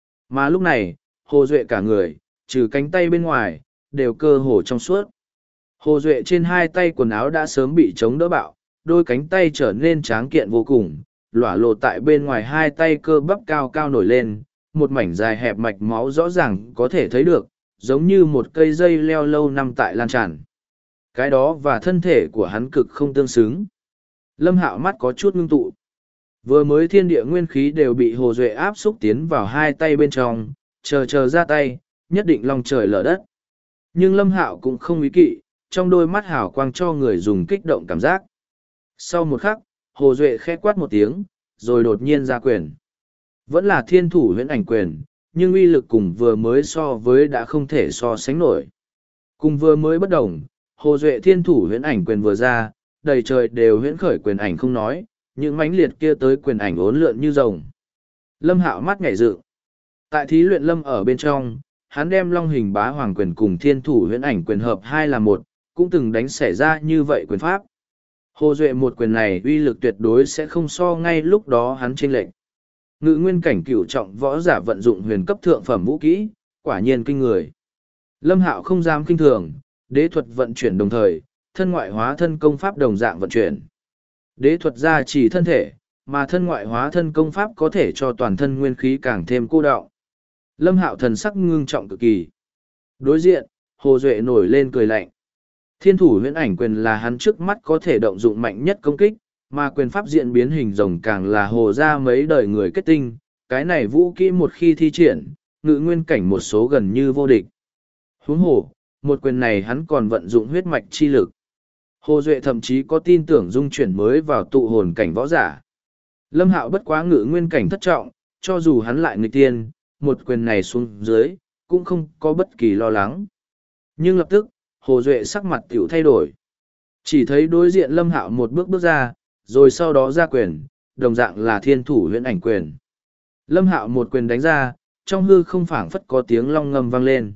Mà lúc này, Hồ Duệ cả người, trừ cánh tay bên ngoài, đều cơ hồ trong suốt. Hồ Duệ trên hai tay quần áo đã sớm bị chống đỡ bạo, đôi cánh tay trở nên tráng kiện vô cùng, lỏa lộ tại bên ngoài hai tay cơ bắp cao cao nổi lên, một mảnh dài hẹp mạch máu rõ ràng có thể thấy được, giống như một cây dây leo lâu năm tại lan tràn. Cái đó và thân thể của hắn cực không tương xứng. Lâm Hạo mắt có chút ngưng tụ. Vừa mới thiên địa nguyên khí đều bị Hồ Duệ áp xúc tiến vào hai tay bên trong, chờ ra tay, nhất định lòng trời lở đất. Nhưng Lâm Hạo cũng không ý kỵ, trong đôi mắt hào quang cho người dùng kích động cảm giác. Sau một khắc, Hồ Duệ khẽ quát một tiếng, rồi đột nhiên ra quyền. Vẫn là thiên thủ huyễn ảnh quyền, nhưng uy lực cùng vừa mới so với đã không thể so sánh nổi. Cùng vừa mới bất đồng, Hồ Duệ thiên thủ huyễn ảnh quyền vừa ra, đầy trời đều huyễn khởi quyền ảnh không nói, những mãnh liệt kia tới quyền ảnh ốn lượn như rồng. Lâm Hạo mắt nhảy dựng. Tại thí luyện lâm ở bên trong, hắn đem long hình bá hoàng quyền cùng thiên thủ huyễn ảnh quyền hợp hai là một, cũng từng đánh xảy ra như vậy quyền pháp. Hồ Duệ một quyền này uy lực tuyệt đối sẽ không so ngay lúc đó hắn chênh lệch. Ngự nguyên cảnh cửu trọng võ giả vận dụng huyền cấp thượng phẩm vũ kỹ, quả nhiên kinh người. Lâm Hạo không dám kinh thường, đế thuật vận chuyển đồng thời, thân ngoại hóa thân công pháp đồng dạng vận chuyển. Đế thuật gia trì thân thể, mà thân ngoại hóa thân công pháp có thể cho toàn thân nguyên khí càng thêm cô đọng. Lâm Hạo thần sắc ngưng trọng cực kỳ. Đối diện, Hồ Duệ nổi lên cười lạnh. Thiên thủ huyễn ảnh quyền là hắn trước mắt có thể động dụng mạnh nhất công kích, mà quyền pháp diễn biến hình rồng càng là hồ ra mấy đời người kết tinh. Cái này vũ kỹ một khi thi triển, ngự nguyên cảnh một số gần như vô địch. Huống hồ, một quyền này hắn còn vận dụng huyết mạch chi lực. Hồ Duệ thậm chí có tin tưởng dung chuyển mới vào tụ hồn cảnh võ giả. Lâm Hạo bất quá ngự nguyên cảnh thất trọng, cho dù hắn lại nghịch tiên, một quyền này xuống dưới, cũng không có bất kỳ lo lắng. Nhưng lập tức, Hồ Duệ sắc mặt tiểu thay đổi. Chỉ thấy đối diện Lâm Hạo một bước bước ra, rồi sau đó ra quyền, đồng dạng là thiên thủ huyễn ảnh quyền. Lâm Hạo một quyền đánh ra, trong hư không phảng phất có tiếng long ngâm vang lên.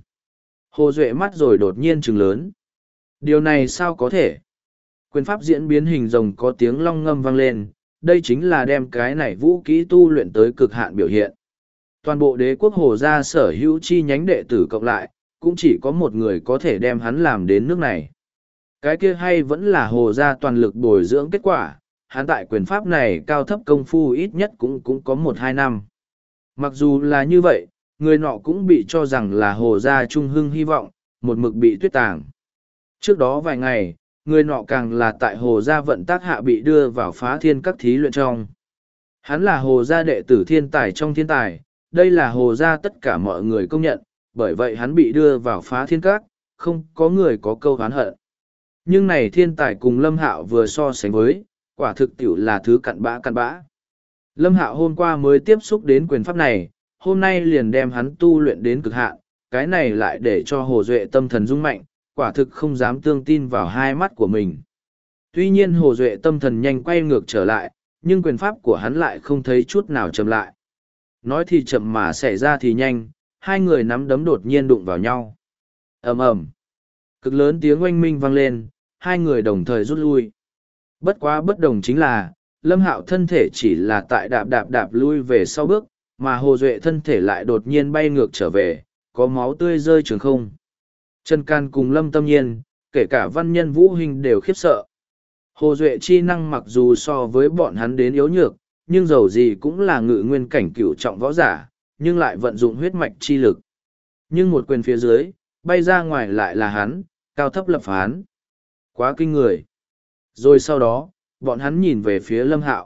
Hồ Duệ mắt rồi đột nhiên trừng lớn. Điều này sao có thể? Quyền pháp diễn biến hình rồng có tiếng long ngâm vang lên, đây chính là đem cái này vũ kỹ tu luyện tới cực hạn biểu hiện. Toàn bộ đế quốc Hồ gia sở hữu chi nhánh đệ tử cộng lại, cũng chỉ có một người có thể đem hắn làm đến nước này. Cái kia hay vẫn là Hồ gia toàn lực bồi dưỡng kết quả, hắn tại quyền pháp này cao thấp công phu ít nhất cũng có 1-2 năm. Mặc dù là như vậy, người nọ cũng bị cho rằng là Hồ gia trung hưng hy vọng, một mực bị tuyết tàng. Trước đó vài ngày, người nọ càng là tại Hồ gia vận tác hạ bị đưa vào phá thiên các thí luyện trong. Hắn là Hồ gia đệ tử thiên tài trong thiên tài, đây là Hồ gia tất cả mọi người công nhận, bởi vậy hắn bị đưa vào phá thiên các, không có người có câu oán hận. Nhưng này thiên tài cùng Lâm Hạo vừa so sánh với, quả thực tiểu là thứ cặn bã. Lâm Hạo hôm qua mới tiếp xúc đến quyền pháp này, hôm nay liền đem hắn tu luyện đến cực hạn, cái này lại để cho Hồ Duệ tâm thần rung mạnh, quả thực không dám tương tin vào hai mắt của mình. Tuy nhiên Hồ Duệ tâm thần nhanh quay ngược trở lại, nhưng quyền pháp của hắn lại không thấy chút nào chậm lại. Nói thì chậm mà xảy ra thì nhanh, hai người nắm đấm đột nhiên đụng vào nhau. Ầm ầm, cực lớn tiếng oanh minh vang lên, hai người đồng thời rút lui. Bất quá bất đồng chính là, Lâm Hạo thân thể chỉ là tại đạp đạp đạp lui về sau bước, mà Hồ Duệ thân thể lại đột nhiên bay ngược trở về, có máu tươi rơi trường không. Trần Can cùng Lâm Tâm Nhiên, kể cả văn nhân Vũ Hình đều khiếp sợ. Hồ Duệ chi năng mặc dù so với bọn hắn đến yếu nhược, nhưng dầu gì cũng là ngự nguyên cảnh cửu trọng võ giả, nhưng lại vận dụng huyết mạch chi lực. Nhưng một quyền phía dưới, bay ra ngoài lại là hắn, cao thấp lập phán. Quá kinh người. Rồi sau đó, bọn hắn nhìn về phía Lâm Hạo.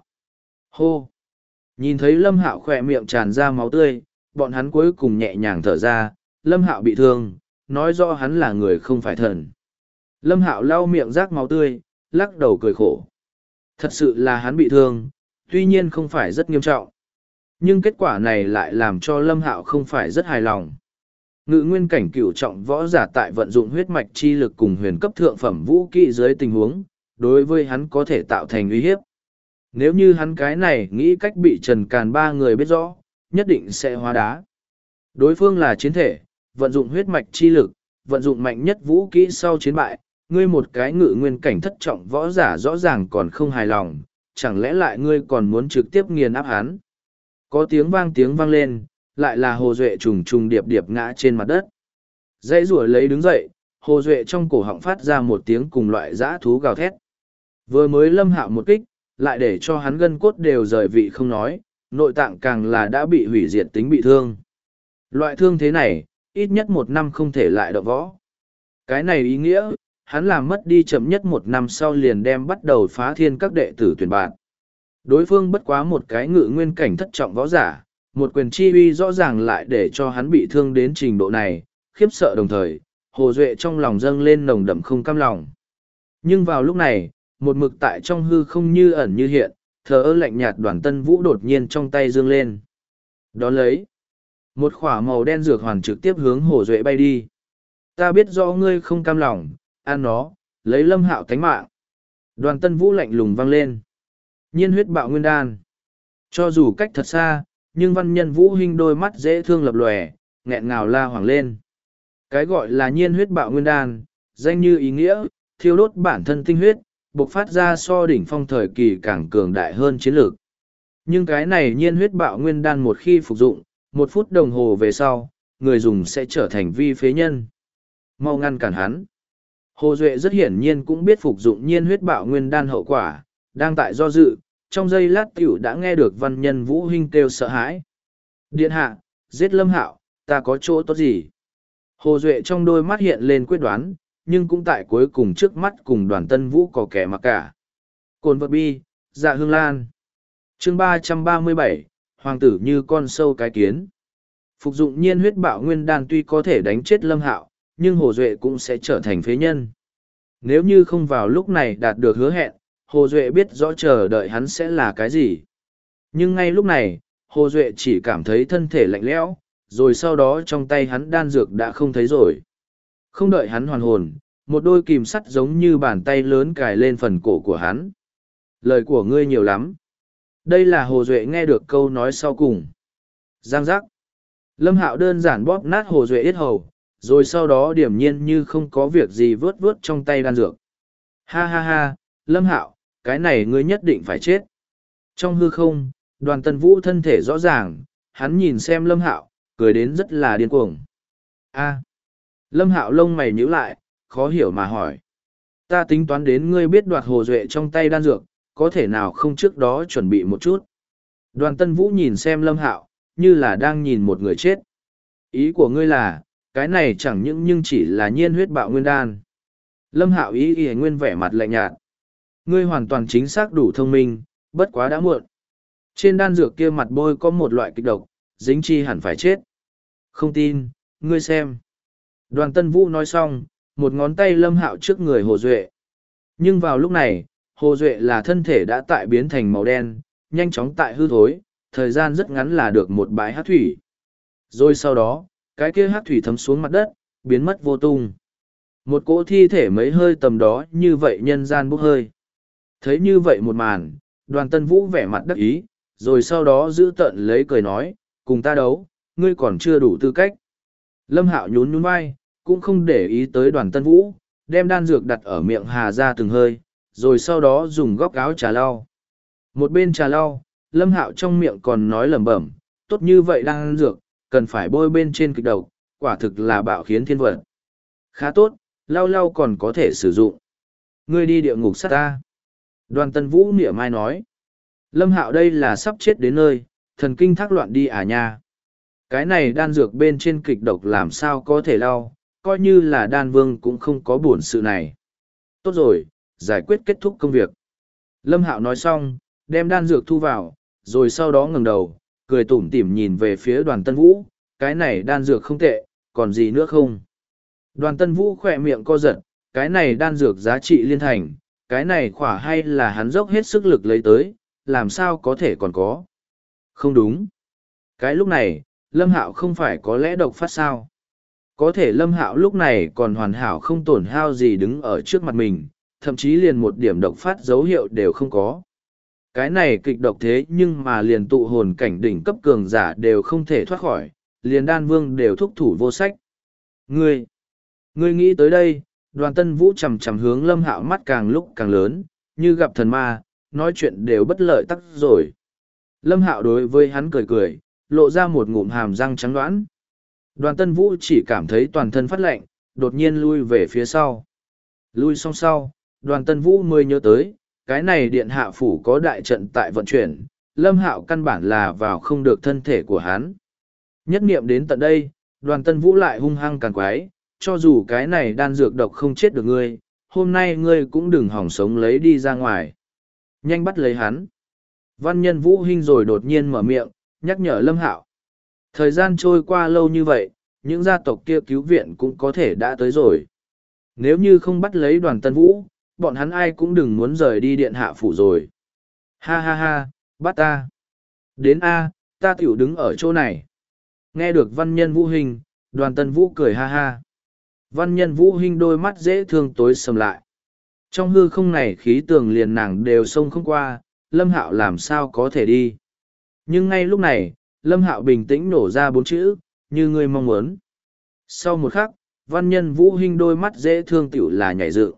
Hô! Nhìn thấy Lâm Hạo khỏe miệng tràn ra máu tươi, bọn hắn cuối cùng nhẹ nhàng thở ra, Lâm Hạo bị thương, nói rõ hắn là người không phải thần. Lâm Hạo lau miệng rác máu tươi, lắc đầu cười khổ. Thật sự là hắn bị thương, tuy nhiên không phải rất nghiêm trọng. Nhưng kết quả này lại làm cho Lâm Hạo không phải rất hài lòng. Ngự nguyên cảnh cửu trọng võ giả tại vận dụng huyết mạch chi lực cùng huyền cấp thượng phẩm vũ kỹ dưới tình huống, đối với hắn có thể tạo thành uy hiếp. Nếu như hắn cái này nghĩ cách bị Trần Càn ba người biết rõ, nhất định sẽ hóa đá. Đối phương là chiến thể, vận dụng huyết mạch chi lực, vận dụng mạnh nhất vũ kỹ sau chiến bại, ngươi một cái ngự nguyên cảnh thất trọng võ giả rõ ràng còn không hài lòng, chẳng lẽ lại ngươi còn muốn trực tiếp nghiền áp hắn. Có tiếng vang lên, lại là Hồ Duệ trùng trùng điệp điệp ngã trên mặt đất. Dãy rủa lấy đứng dậy, Hồ Duệ trong cổ họng phát ra một tiếng cùng loại dã thú gào thét. Vừa mới Lâm Hạo một kích, lại để cho hắn gân cốt đều rời vị không nói, nội tạng càng là đã bị hủy diệt tính bị thương. Loại thương thế này, ít nhất 1 năm không thể lại động võ. Cái này ý nghĩa, hắn làm mất đi chậm nhất 1 năm sau liền đem bắt đầu phá thiên các đệ tử tuyển bạn. Đối phương bất quá một cái ngự nguyên cảnh thất trọng võ giả, một quyền chi uy rõ ràng lại để cho hắn bị thương đến trình độ này, khiếp sợ đồng thời, Hồ Duệ trong lòng dâng lên nồng đậm không cam lòng. Nhưng vào lúc này, một mực tại trong hư không như ẩn như hiện, thờ ơ lạnh nhạt Đoàn Tân Vũ đột nhiên trong tay dương lên. Đón lấy, một khỏa màu đen dược hoàn trực tiếp hướng Hồ Duệ bay đi. Ta biết rõ ngươi không cam lòng, ăn nó, lấy Lâm Hạo tánh mạng. Đoàn Tân Vũ lạnh lùng vang lên. Nhiên huyết bạo nguyên đan. Cho dù cách thật xa, nhưng văn nhân Vũ Hinh đôi mắt dễ thương lập lòe, nghẹn ngào la hoảng lên. Cái gọi là nhiên huyết bạo nguyên đan, danh như ý nghĩa, thiêu đốt bản thân tinh huyết, bộc phát ra so đỉnh phong thời kỳ càng cường đại hơn chiến lược. Nhưng cái này nhiên huyết bạo nguyên đan một khi phục dụng, 1 phút đồng hồ về sau, người dùng sẽ trở thành vi phế nhân. Mau ngăn cản hắn. Hồ Duệ rất hiển nhiên cũng biết phục dụng nhiên huyết bạo nguyên đan hậu quả, đang tại do dự, trong giây lát tiểu đã nghe được văn nhân Vũ Hinh kêu sợ hãi. Điện hạ, giết Lâm Hạo, ta có chỗ tốt gì? Hồ Duệ trong đôi mắt hiện lên quyết đoán, nhưng cũng tại cuối cùng trước mắt cùng Đoàn Tân Vũ có kẻ mặc cả. Cồn vật bi, dạ hương lan. Chương 337, Hoàng tử như con sâu cái kiến. Phục dụng nhiên huyết bạo nguyên đan tuy có thể đánh chết Lâm Hạo, nhưng Hồ Duệ cũng sẽ trở thành phế nhân. Nếu như không vào lúc này đạt được hứa hẹn, Hồ Duệ biết rõ chờ đợi hắn sẽ là cái gì. Nhưng ngay lúc này, Hồ Duệ chỉ cảm thấy thân thể lạnh lẽo, rồi sau đó trong tay hắn đan dược đã không thấy rồi. Không đợi hắn hoàn hồn, một đôi kìm sắt giống như bàn tay lớn cài lên phần cổ của hắn. Lời của ngươi nhiều lắm. Đây là Hồ Duệ nghe được câu nói sau cùng. Giang giác. Lâm Hạo đơn giản bóp nát Hồ Duệ yết hầu, rồi sau đó điểm nhiên như không có việc gì vớt vớt trong tay đan dược. Ha ha ha, Lâm Hạo, cái này ngươi nhất định phải chết. Trong hư không, Đoàn Tân Vũ thân thể rõ ràng, hắn nhìn xem Lâm Hạo, cười đến rất là điên cuồng. A. Lâm Hạo lông mày nhíu lại, khó hiểu mà hỏi. Ta tính toán đến ngươi biết đoạt Hồ Duệ trong tay đan dược, có thể nào không trước đó chuẩn bị một chút. Đoàn Tân Vũ nhìn xem Lâm Hạo, như là đang nhìn một người chết. Ý của ngươi là, cái này chẳng những nhưng chỉ là nhiên huyết bạo nguyên đan. Lâm Hạo ý nguyên vẻ mặt lạnh nhạt. Ngươi hoàn toàn chính xác đủ thông minh, bất quá đã muộn. Trên đan dược kia mặt bôi có một loại kịch độc, dính chi hẳn phải chết. Không tin, ngươi xem. Đoàn Tân Vũ nói xong, một ngón tay Lâm Hạo trước người Hồ Duệ. Nhưng vào lúc này, Hồ Duệ là thân thể đã tại biến thành màu đen, nhanh chóng tại hư thối, thời gian rất ngắn là được một bãi hát thủy. Rồi sau đó, cái kia hắc thủy thấm xuống mặt đất, biến mất vô tung. Một cỗ thi thể mấy hơi tầm đó như vậy nhân gian bốc hơi. Thấy như vậy một màn, Đoàn Tân Vũ vẻ mặt đắc ý, rồi sau đó giữ tợn lấy cười nói, cùng ta đấu, ngươi còn chưa đủ tư cách. Lâm Hạo nhún nhún vai, cũng không để ý tới Đoàn Tân Vũ, đem đan dược đặt ở miệng Hà ra từng hơi, rồi sau đó dùng góc áo trà lau. Một bên trà lau, Lâm Hạo trong miệng còn nói lẩm bẩm, tốt như vậy đan dược, cần phải bôi bên trên kịch độc, quả thực là bạo khiến thiên vật. Khá tốt, lau lau còn có thể sử dụng. Ngươi đi địa ngục sát ta. Đoàn Tân Vũ mỉa mai nói. Lâm Hạo đây là sắp chết đến nơi, thần kinh thác loạn đi à nha. Cái này đan dược bên trên kịch độc làm sao có thể lau, coi như là đan vương cũng không có buồn sự này. Tốt rồi, giải quyết kết thúc công việc. Lâm Hạo nói xong, đem đan dược thu vào, rồi sau đó ngẩng đầu, cười tủm tỉm nhìn về phía Đoàn Tân Vũ, cái này đan dược không tệ, còn gì nữa không? Đoàn Tân Vũ khỏe miệng co giật, cái này đan dược giá trị liên thành, cái này khỏa hay là hắn dốc hết sức lực lấy tới, làm sao có thể còn có? Không đúng. Cái lúc này, Lâm Hạo không phải có lẽ độc phát sao? Có thể Lâm Hạo lúc này còn hoàn hảo không tổn hao gì đứng ở trước mặt mình, thậm chí liền một điểm độc phát dấu hiệu đều không có. Cái này kịch độc thế nhưng mà liền tụ hồn cảnh đỉnh cấp cường giả đều không thể thoát khỏi, liền đan vương đều thúc thủ vô sách. Ngươi nghĩ tới đây, Đoàn Tân Vũ chầm chầm hướng Lâm Hạo mắt càng lúc càng lớn, như gặp thần ma, nói chuyện đều bất lợi tắc rồi. Lâm Hạo đối với hắn cười cười, lộ ra một ngụm hàm răng trắng đoán. Đoàn Tân Vũ chỉ cảm thấy toàn thân phát lạnh, đột nhiên lui về phía sau. Lui xong sau, Đoàn Tân Vũ mới nhớ tới, cái này điện hạ phủ có đại trận tại vận chuyển, Lâm Hạo căn bản là vào không được thân thể của hắn. Nhất niệm đến tận đây, Đoàn Tân Vũ lại hung hăng càng quái, cho dù cái này đan dược độc không chết được ngươi, hôm nay ngươi cũng đừng hỏng sống lấy đi ra ngoài. Nhanh bắt lấy hắn. Văn Nhân Vũ Hinh rồi đột nhiên mở miệng, nhắc nhở Lâm Hạo. Thời gian trôi qua lâu như vậy, những gia tộc kia cứu viện cũng có thể đã tới rồi. Nếu như không bắt lấy Đoàn Tân Vũ, bọn hắn ai cũng đừng muốn rời đi điện hạ phủ rồi. Ha ha ha, bắt ta. Đến A, ta tiểu đứng ở chỗ này. Nghe được Văn Nhân Vũ Hinh, Đoàn Tân Vũ cười ha ha. Văn Nhân Vũ Hinh đôi mắt dễ thương tối sầm lại. Trong hư không này khí tường liền nàng đều xông không qua, Lâm Hạo làm sao có thể đi. Nhưng ngay lúc này, Lâm Hạo bình tĩnh nổ ra 4 chữ, như ngươi mong muốn. Sau một khắc, Văn Nhân Vũ Hinh đôi mắt dễ thương tiểu là nhảy dựng.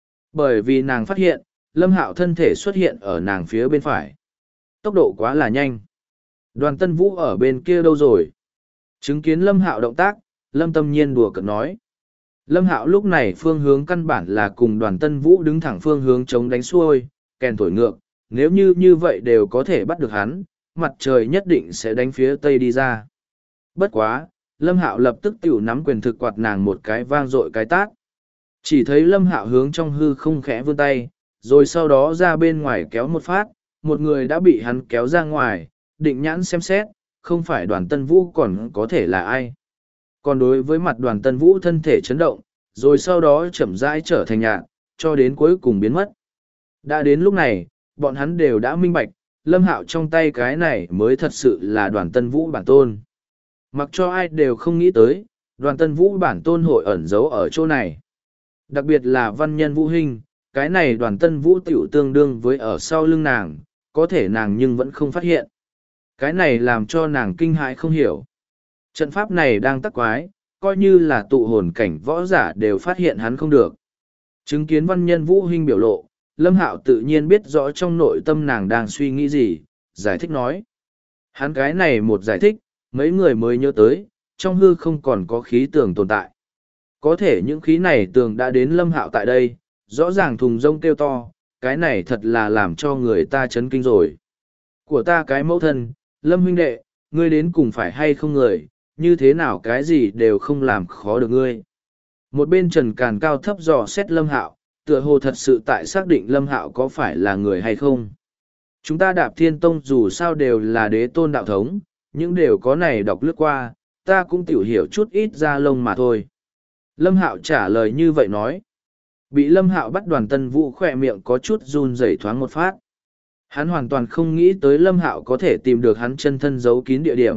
Bởi vì nàng phát hiện, Lâm Hạo thân thể xuất hiện ở nàng phía bên phải. Tốc độ quá là nhanh. Đoàn Tân Vũ ở bên kia đâu rồi? Chứng kiến Lâm Hạo động tác, Lâm Tâm Nhiên đùa cợt nói. Lâm Hạo lúc này phương hướng căn bản là cùng Đoàn Tân Vũ đứng thẳng phương hướng chống đánh xuôi, kèn thổi ngược, nếu như vậy đều có thể bắt được hắn, mặt trời nhất định sẽ đánh phía tây đi ra. Bất quá, Lâm Hạo lập tức tiểu nắm quyền thực quạt nàng một cái vang dội cái tát. Chỉ thấy Lâm Hạo hướng trong hư không khẽ vươn tay, rồi sau đó ra bên ngoài kéo một phát, một người đã bị hắn kéo ra ngoài, định nhãn xem xét, không phải Đoàn Tân Vũ còn có thể là ai. Còn đối với mặt Đoàn Tân Vũ thân thể chấn động, rồi sau đó chậm rãi trở thành nhạt, cho đến cuối cùng biến mất. Đã đến lúc này, bọn hắn đều đã minh bạch, Lâm Hạo trong tay cái này mới thật sự là Đoàn Tân Vũ bản tôn. Mặc cho ai đều không nghĩ tới, Đoàn Tân Vũ bản tôn hội ẩn giấu ở chỗ này. Đặc biệt là Văn Nhân Vũ Hinh, cái này Đoàn Tân Vũ tiểu tương đương với ở sau lưng nàng, có thể nàng nhưng vẫn không phát hiện. Cái này làm cho nàng kinh hãi không hiểu. Trận pháp này đang tắc quái, coi như là tụ hồn cảnh võ giả đều phát hiện hắn không được. Chứng kiến Văn Nhân Vũ Hinh biểu lộ, Lâm Hạo tự nhiên biết rõ trong nội tâm nàng đang suy nghĩ gì, giải thích nói. Hắn cái này một giải thích, mấy người mới nhớ tới, trong hư không còn có khí tường tồn tại. Có thể những khí này tường đã đến Lâm Hạo tại đây, rõ ràng thùng rông kêu to, cái này thật là làm cho người ta chấn kinh rồi. Của ta cái mẫu thân, Lâm huynh đệ, ngươi đến cùng phải hay không người, như thế nào cái gì đều không làm khó được ngươi. Một bên Trần Càn cao thấp dò xét Lâm Hạo, tựa hồ thật sự tại xác định Lâm Hạo có phải là người hay không. Chúng ta Đạp Thiên Tông dù sao đều là đế tôn đạo thống, những điều có này đọc lướt qua, ta cũng tiểu hiểu chút ít ra lông mà thôi. Lâm Hạo trả lời như vậy nói. Bị Lâm Hạo bắt Đoàn Tân Vũ khỏe miệng có chút run rẩy thoáng một phát. Hắn hoàn toàn không nghĩ tới Lâm Hạo có thể tìm được hắn chân thân giấu kín địa điểm,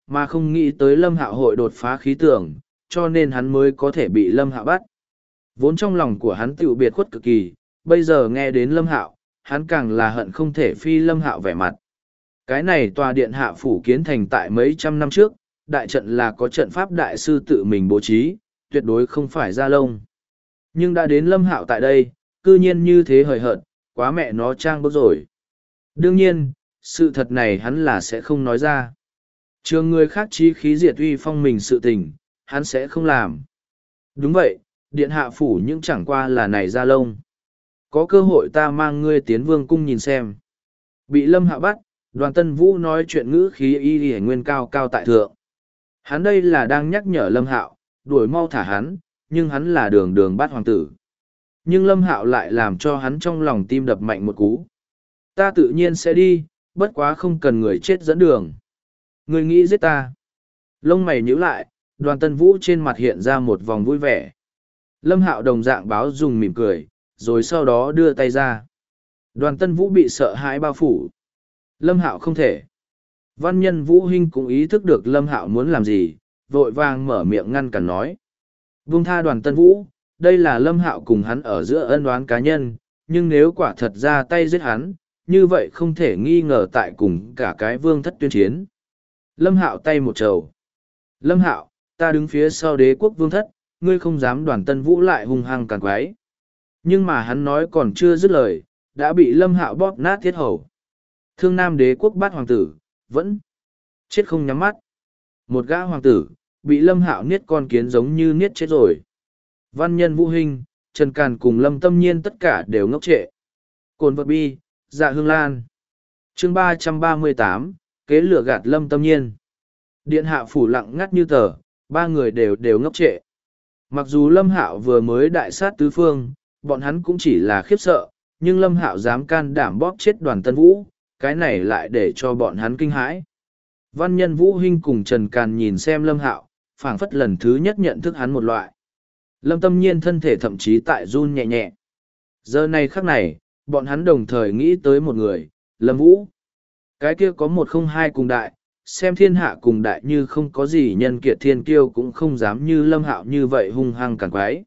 mà không nghĩ tới Lâm Hạo hội đột phá khí tưởng, cho nên hắn mới có thể bị Lâm Hạo bắt. Vốn trong lòng của hắn tựu biệt khuất cực kỳ, bây giờ nghe đến Lâm Hạo, hắn càng là hận không thể phi Lâm Hạo vẻ mặt. Cái này tòa điện hạ phủ kiến thành tại mấy trăm năm trước, đại trận là có trận pháp đại sư tự mình bố trí, tuyệt đối không phải ra lông. Nhưng đã đến Lâm Hạo tại đây, cư nhiên như thế hời hợt, quá mẹ nó trang bức rồi. Đương nhiên, sự thật này hắn là sẽ không nói ra. Trường người khác chí khí diệt uy phong mình sự tình, hắn sẽ không làm. Đúng vậy, điện hạ phủ nhưng chẳng qua là này ra lông. Có cơ hội ta mang ngươi tiến vương cung nhìn xem. Bị Lâm Hạo bắt, Đoàn Tân Vũ nói chuyện ngữ khí y y nguyên cao cao tại thượng. Hắn đây là đang nhắc nhở Lâm Hạo, đuổi mau thả hắn, nhưng hắn là đường đường bắt hoàng tử. Nhưng Lâm Hạo lại làm cho hắn trong lòng tim đập mạnh một cú. Ta tự nhiên sẽ đi, bất quá không cần người chết dẫn đường. Người nghĩ giết ta. Lông mày nhíu lại, Đoàn Tân Vũ trên mặt hiện ra một vòng vui vẻ. Lâm Hạo đồng dạng báo dùng mỉm cười, rồi sau đó đưa tay ra. Đoàn Tân Vũ bị sợ hãi bao phủ. Lâm Hạo không thể. Văn nhân Vũ Hinh cũng ý thức được Lâm Hạo muốn làm gì, vội vàng mở miệng ngăn cản nói. Buông tha Đoàn Tân Vũ, đây là Lâm Hạo cùng hắn ở giữa ân oán cá nhân, nhưng nếu quả thật ra tay giết hắn, như vậy không thể nghi ngờ tại cùng cả cái vương thất tuyên chiến. Lâm Hạo tay một trầu. Lâm Hạo, ta đứng phía sau đế quốc vương thất, ngươi không dám Đoàn Tân Vũ lại hung hăng càn quái. Nhưng mà hắn nói còn chưa dứt lời, đã bị Lâm Hạo bóp nát thiết hầu. Thương Nam đế quốc bát hoàng tử, vẫn chết không nhắm mắt. Một gã hoàng tử, bị Lâm Hạo niết con kiến giống như niết chết rồi. Văn nhân Vũ Hinh, Trần Càn cùng Lâm Tâm Nhiên tất cả đều ngốc trệ. Cồn vật bi, Dạ Hương Lan. Chương 338, kế lửa gạt Lâm Tâm Nhiên. Điện hạ phủ lặng ngắt như tờ, ba người đều ngốc trệ. Mặc dù Lâm Hạo vừa mới đại sát tứ phương, bọn hắn cũng chỉ là khiếp sợ, nhưng Lâm Hạo dám can đảm bóp chết Đoàn Tân Vũ, cái này lại để cho bọn hắn kinh hãi. Văn nhân Vũ Hinh cùng Trần Càn nhìn xem Lâm Hạo, phảng phất lần thứ nhất nhận thức hắn một loại. Lâm Tâm Nhiên thân thể thậm chí tại run nhẹ nhẹ. Giờ này khắc này, bọn hắn đồng thời nghĩ tới một người, Lâm Vũ. Cái kia có 102 cùng đại, xem thiên hạ cùng đại như không có gì nhân kiệt thiên kiêu cũng không dám như Lâm Hạo như vậy hung hăng càn quái.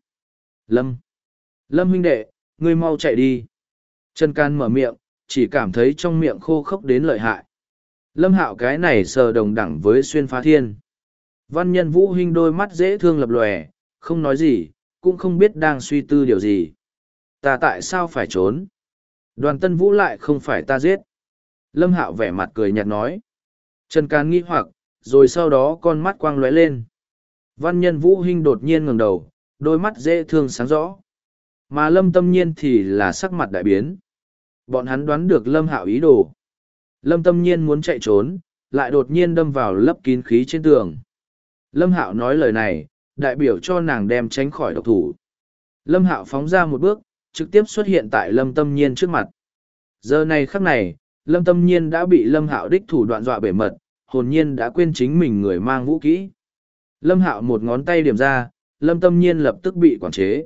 Lâm huynh đệ, ngươi mau chạy đi. Trần Can mở miệng, chỉ cảm thấy trong miệng khô khốc đến lợi hại. Lâm Hạo cái này sờ đồng đẳng với xuyên phá thiên. Văn nhân Vũ Hinh đôi mắt dễ thương lập lòe, không nói gì, cũng không biết đang suy tư điều gì. Ta tại sao phải trốn? Đoàn Tân Vũ lại không phải ta giết. Lâm Hạo vẻ mặt cười nhạt nói. Trần Can nghi hoặc, rồi sau đó con mắt quang lóe lên. Văn nhân Vũ Hinh đột nhiên ngẩng đầu, đôi mắt dễ thương sáng rõ. Mà Lâm Tâm Nhiên thì là sắc mặt đại biến. Bọn hắn đoán được Lâm Hạo ý đồ. Lâm Tâm Nhiên muốn chạy trốn, lại đột nhiên đâm vào lấp kín khí trên tường. Lâm Hạo nói lời này, đại biểu cho nàng đem tránh khỏi độc thủ. Lâm Hạo phóng ra một bước, trực tiếp xuất hiện tại Lâm Tâm Nhiên trước mặt. Giờ này khắc này, Lâm Tâm Nhiên đã bị Lâm Hạo đích thủ đoạn dọa bể mật, hồn nhiên đã quên chính mình người mang vũ kỹ. Lâm Hạo một ngón tay điểm ra, Lâm Tâm Nhiên lập tức bị quản chế.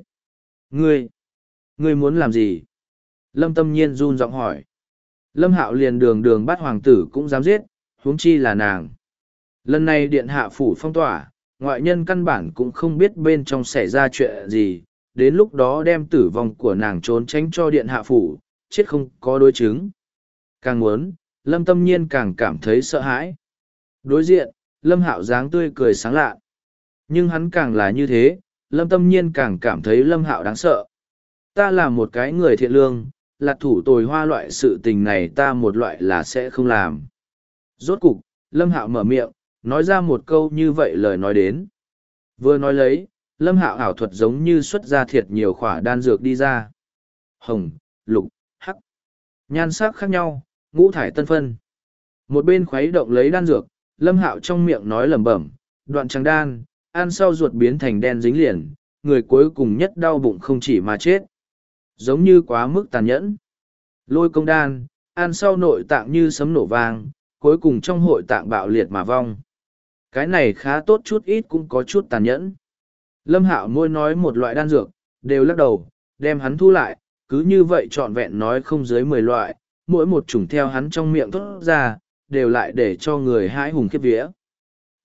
Ngươi muốn làm gì? Lâm Tâm Nhiên run giọng hỏi. Lâm Hạo liền đường bắt hoàng tử cũng dám giết, huống chi là nàng. Lần này điện hạ phủ phong tỏa, ngoại nhân căn bản cũng không biết bên trong xảy ra chuyện gì, đến lúc đó đem tử vong của nàng trốn tránh cho điện hạ phủ, chết không có đối chứng. Càng muốn, Lâm Tâm Nhiên càng cảm thấy sợ hãi. Đối diện, Lâm Hạo dáng tươi cười sáng lạ. Nhưng hắn càng là như thế, Lâm Tâm Nhiên càng cảm thấy Lâm Hạo đáng sợ. Ta là một cái người thiện lương, là thủ tồi hoa loại sự tình này ta một loại là sẽ không làm. Rốt cục, Lâm Hạo mở miệng, nói ra một câu như vậy lời nói đến. Vừa nói lấy, Lâm Hạo ảo thuật giống như xuất ra thiệt nhiều khỏa đan dược đi ra. Hồng, lục, hắc. Nhan sắc khác nhau, ngũ thải tân phân. Một bên khuấy động lấy đan dược, Lâm Hạo trong miệng nói lẩm bẩm, đoạn trắng đan, ăn sau ruột biến thành đen dính liền, người cuối cùng nhất đau bụng không chỉ mà chết. Giống như quá mức tàn nhẫn. Lôi công đan, ăn sau nội tạng như sấm nổ vang, cuối cùng trong hội tạng bạo liệt mà vong. Cái này khá tốt chút ít cũng có chút tàn nhẫn. Lâm Hạo môi nói một loại đan dược, đều lắc đầu, đem hắn thu lại, cứ như vậy trọn vẹn nói không dưới 10 loại, mỗi một chủng theo hắn trong miệng thốt ra, đều lại để cho người hãi hùng khiếp vía.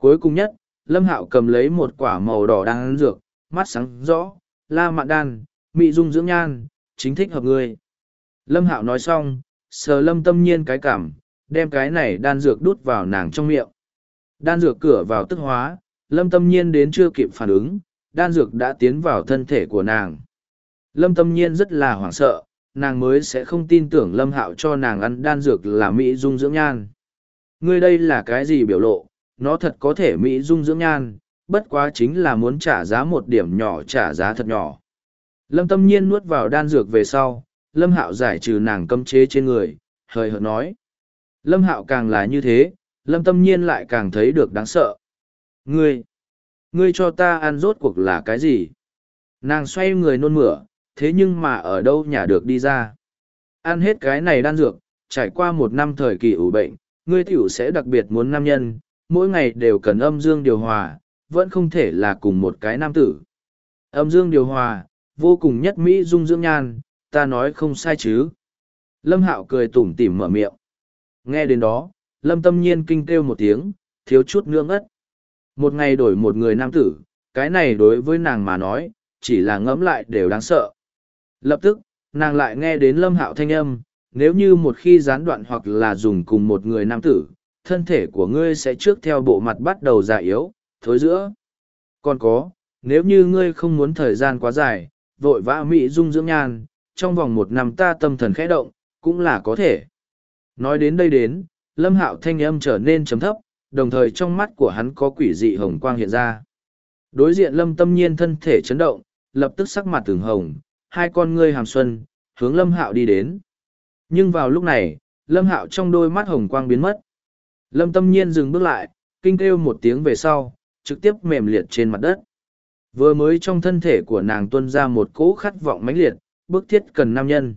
Cuối cùng nhất, Lâm Hạo cầm lấy một quả màu đỏ đan dược, mắt sáng rõ, La Mạn đan, mị dung dưỡng nhan, chính thích hợp ngươi. Lâm Hạo nói xong, sờ Lâm Tâm Nhiên cái cảm, đem cái này đan dược đút vào nàng trong miệng. Đan dược cửa vào tức hóa, Lâm Tâm Nhiên đến chưa kịp phản ứng, đan dược đã tiến vào thân thể của nàng. Lâm Tâm Nhiên rất là hoảng sợ, nàng mới sẽ không tin tưởng Lâm Hạo cho nàng ăn đan dược là mỹ dung dưỡng nhan. Ngươi đây là cái gì biểu lộ, nó thật có thể mỹ dung dưỡng nhan, bất quá chính là muốn trả giá một điểm nhỏ, trả giá thật nhỏ. Lâm Tâm Nhiên nuốt vào đan dược về sau, Lâm Hạo giải trừ nàng cấm chế trên người, hời hợt nói. Lâm Hạo càng là như thế, Lâm Tâm Nhiên lại càng thấy được đáng sợ. Ngươi cho ta ăn rốt cuộc là cái gì? Nàng xoay người nôn mửa, thế nhưng mà ở đâu nhả được đi ra? Ăn hết cái này đan dược, trải qua một năm thời kỳ ủ bệnh, ngươi tiểu sẽ đặc biệt muốn nam nhân, mỗi ngày đều cần âm dương điều hòa, vẫn không thể là cùng một cái nam tử. Âm dương điều hòa, vô cùng nhất mỹ dung dưỡng nhan, ta nói không sai chứ. Lâm Hạo cười tủm tỉm mở miệng. Nghe đến đó, Lâm Tâm Nhiên kinh kêu một tiếng, thiếu chút nữa ngất. Một ngày đổi một người nam tử, cái này đối với nàng mà nói, chỉ là ngẫm lại đều đáng sợ. Lập tức, nàng lại nghe đến Lâm Hạo thanh âm, nếu như một khi gián đoạn hoặc là dùng cùng một người nam tử, thân thể của ngươi sẽ trước theo bộ mặt bắt đầu già yếu, thối giữa. Còn có, nếu như ngươi không muốn thời gian quá dài, vội vã mỹ dung dưỡng nhan, trong vòng một năm ta tâm thần khẽ động, cũng là có thể. Nói đến đây đến, Lâm Hạo thanh âm trở nên trầm thấp, đồng thời trong mắt của hắn có quỷ dị hồng quang hiện ra. Đối diện Lâm Tâm Nhiên thân thể chấn động, lập tức sắc mặt từng hồng, hai con ngươi hàm xuân, hướng Lâm Hạo đi đến. Nhưng vào lúc này, Lâm Hạo trong đôi mắt hồng quang biến mất. Lâm Tâm Nhiên dừng bước lại, kinh kêu một tiếng về sau, trực tiếp mềm liệt trên mặt đất. Vừa mới trong thân thể của nàng tuôn ra một cỗ khát vọng mãnh liệt, bức thiết cần nam nhân.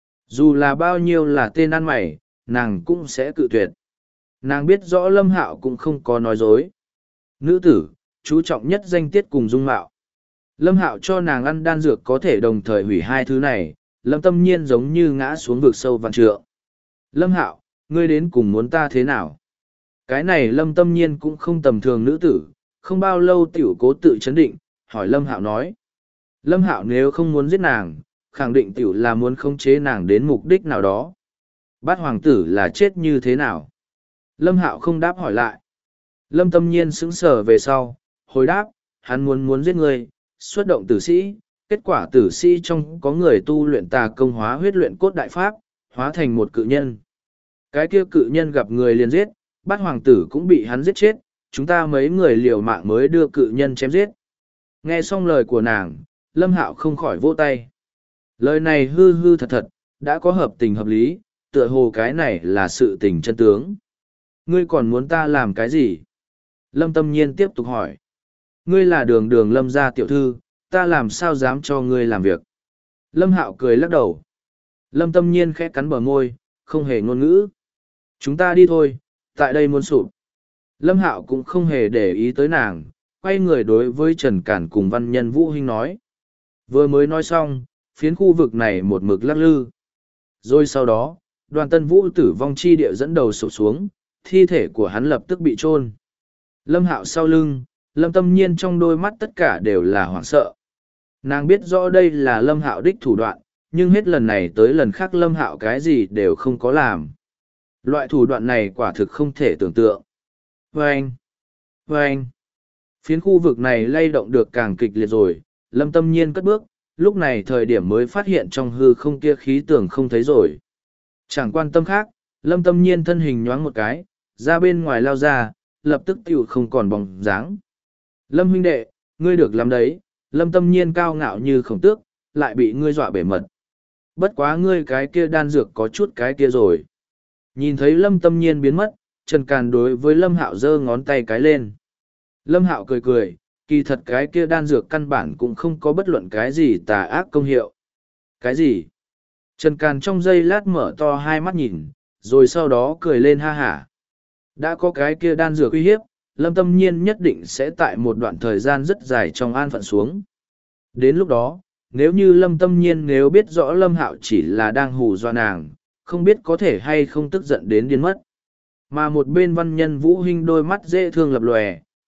Dù là bao nhiêu là tên ăn mày, nàng cũng sẽ cự tuyệt. Nàng biết rõ Lâm Hạo cũng không có nói dối. Nữ tử, chú trọng nhất danh tiết cùng dung mạo. Lâm Hạo cho nàng ăn đan dược có thể đồng thời hủy hai thứ này, Lâm Tâm Nhiên giống như ngã xuống vực sâu vạn trượng. Lâm Hạo, ngươi đến cùng muốn ta thế nào? Cái này Lâm Tâm Nhiên cũng không tầm thường nữ tử, không bao lâu tiểu cố tự chấn định, hỏi Lâm Hạo nói. Lâm Hạo nếu không muốn giết nàng, khẳng định tiểu là muốn khống chế nàng đến mục đích nào đó. Bát hoàng tử là chết như thế nào? Lâm Hạo không đáp hỏi lại. Lâm Tâm Nhiên sững sờ về sau, hồi đáp, hắn muốn giết ngươi, xuất động tử sĩ, kết quả tử sĩ trong có người tu luyện tà công hóa huyết luyện cốt đại pháp, hóa thành một cự nhân. Cái kia cự nhân gặp người liền giết, bát hoàng tử cũng bị hắn giết chết, chúng ta mấy người liều mạng mới đưa cự nhân chém giết. Nghe xong lời của nàng, Lâm Hạo không khỏi vỗ tay. Lời này hư hư thật thật, đã có hợp tình hợp lý, tựa hồ cái này là sự tình chân tướng. Ngươi còn muốn ta làm cái gì? Lâm Tâm Nhiên tiếp tục hỏi. Ngươi là đường đường Lâm gia tiểu thư, ta làm sao dám cho ngươi làm việc? Lâm Hạo cười lắc đầu. Lâm Tâm Nhiên khẽ cắn bờ môi, không hề ngôn ngữ. Chúng ta đi thôi, tại đây muốn sụp. Lâm Hạo cũng không hề để ý tới nàng, quay người đối với Trần Cản cùng Văn Nhân Vũ Hinh nói. Vừa mới nói xong, phiến khu vực này một mực lắc lư. Rồi sau đó, đoàn Tân Vũ tử vong chi địa dẫn đầu sụp xuống, thi thể của hắn lập tức bị chôn. Lâm Hạo sau lưng, Lâm Tâm Nhiên trong đôi mắt tất cả đều là hoảng sợ. Nàng biết rõ đây là Lâm Hạo đích thủ đoạn, nhưng hết lần này tới lần khác Lâm Hạo cái gì đều không có làm. Loại thủ đoạn này quả thực không thể tưởng tượng. Vâng! Vâng! Phiến khu vực này lay động được càng kịch liệt rồi, Lâm Tâm Nhiên cất bước, lúc này thời điểm mới phát hiện trong hư không kia khí tưởng không thấy rồi. Chẳng quan tâm khác, Lâm Tâm Nhiên thân hình nhoáng một cái, ra bên ngoài lao ra, lập tức tiểu không còn bóng dáng. Lâm huynh đệ, ngươi được làm đấy, Lâm Tâm Nhiên cao ngạo như khổng tước, lại bị ngươi dọa bể mật. Bất quá ngươi cái kia đan dược có chút cái kia rồi. Nhìn thấy Lâm Tâm Nhiên biến mất, Trần Càn đối với Lâm Hạo giơ ngón tay cái lên. Lâm Hạo cười cười, kỳ thật cái kia đan dược căn bản cũng không có bất luận cái gì tà ác công hiệu. Cái gì? Trần Càn trong giây lát mở to hai mắt nhìn, rồi sau đó cười lên ha hả. Đã có cái kia đan dược uy hiếp, Lâm Tâm Nhiên nhất định sẽ tại một đoạn thời gian rất dài trong an phận xuống. Đến lúc đó, nếu như Lâm Tâm Nhiên nếu biết rõ Lâm Hạo chỉ là đang hù dọa nàng, không biết có thể hay không tức giận đến điên mất. Mà một bên Văn Nhân Vũ Hinh đôi mắt dễ thương lập lòe,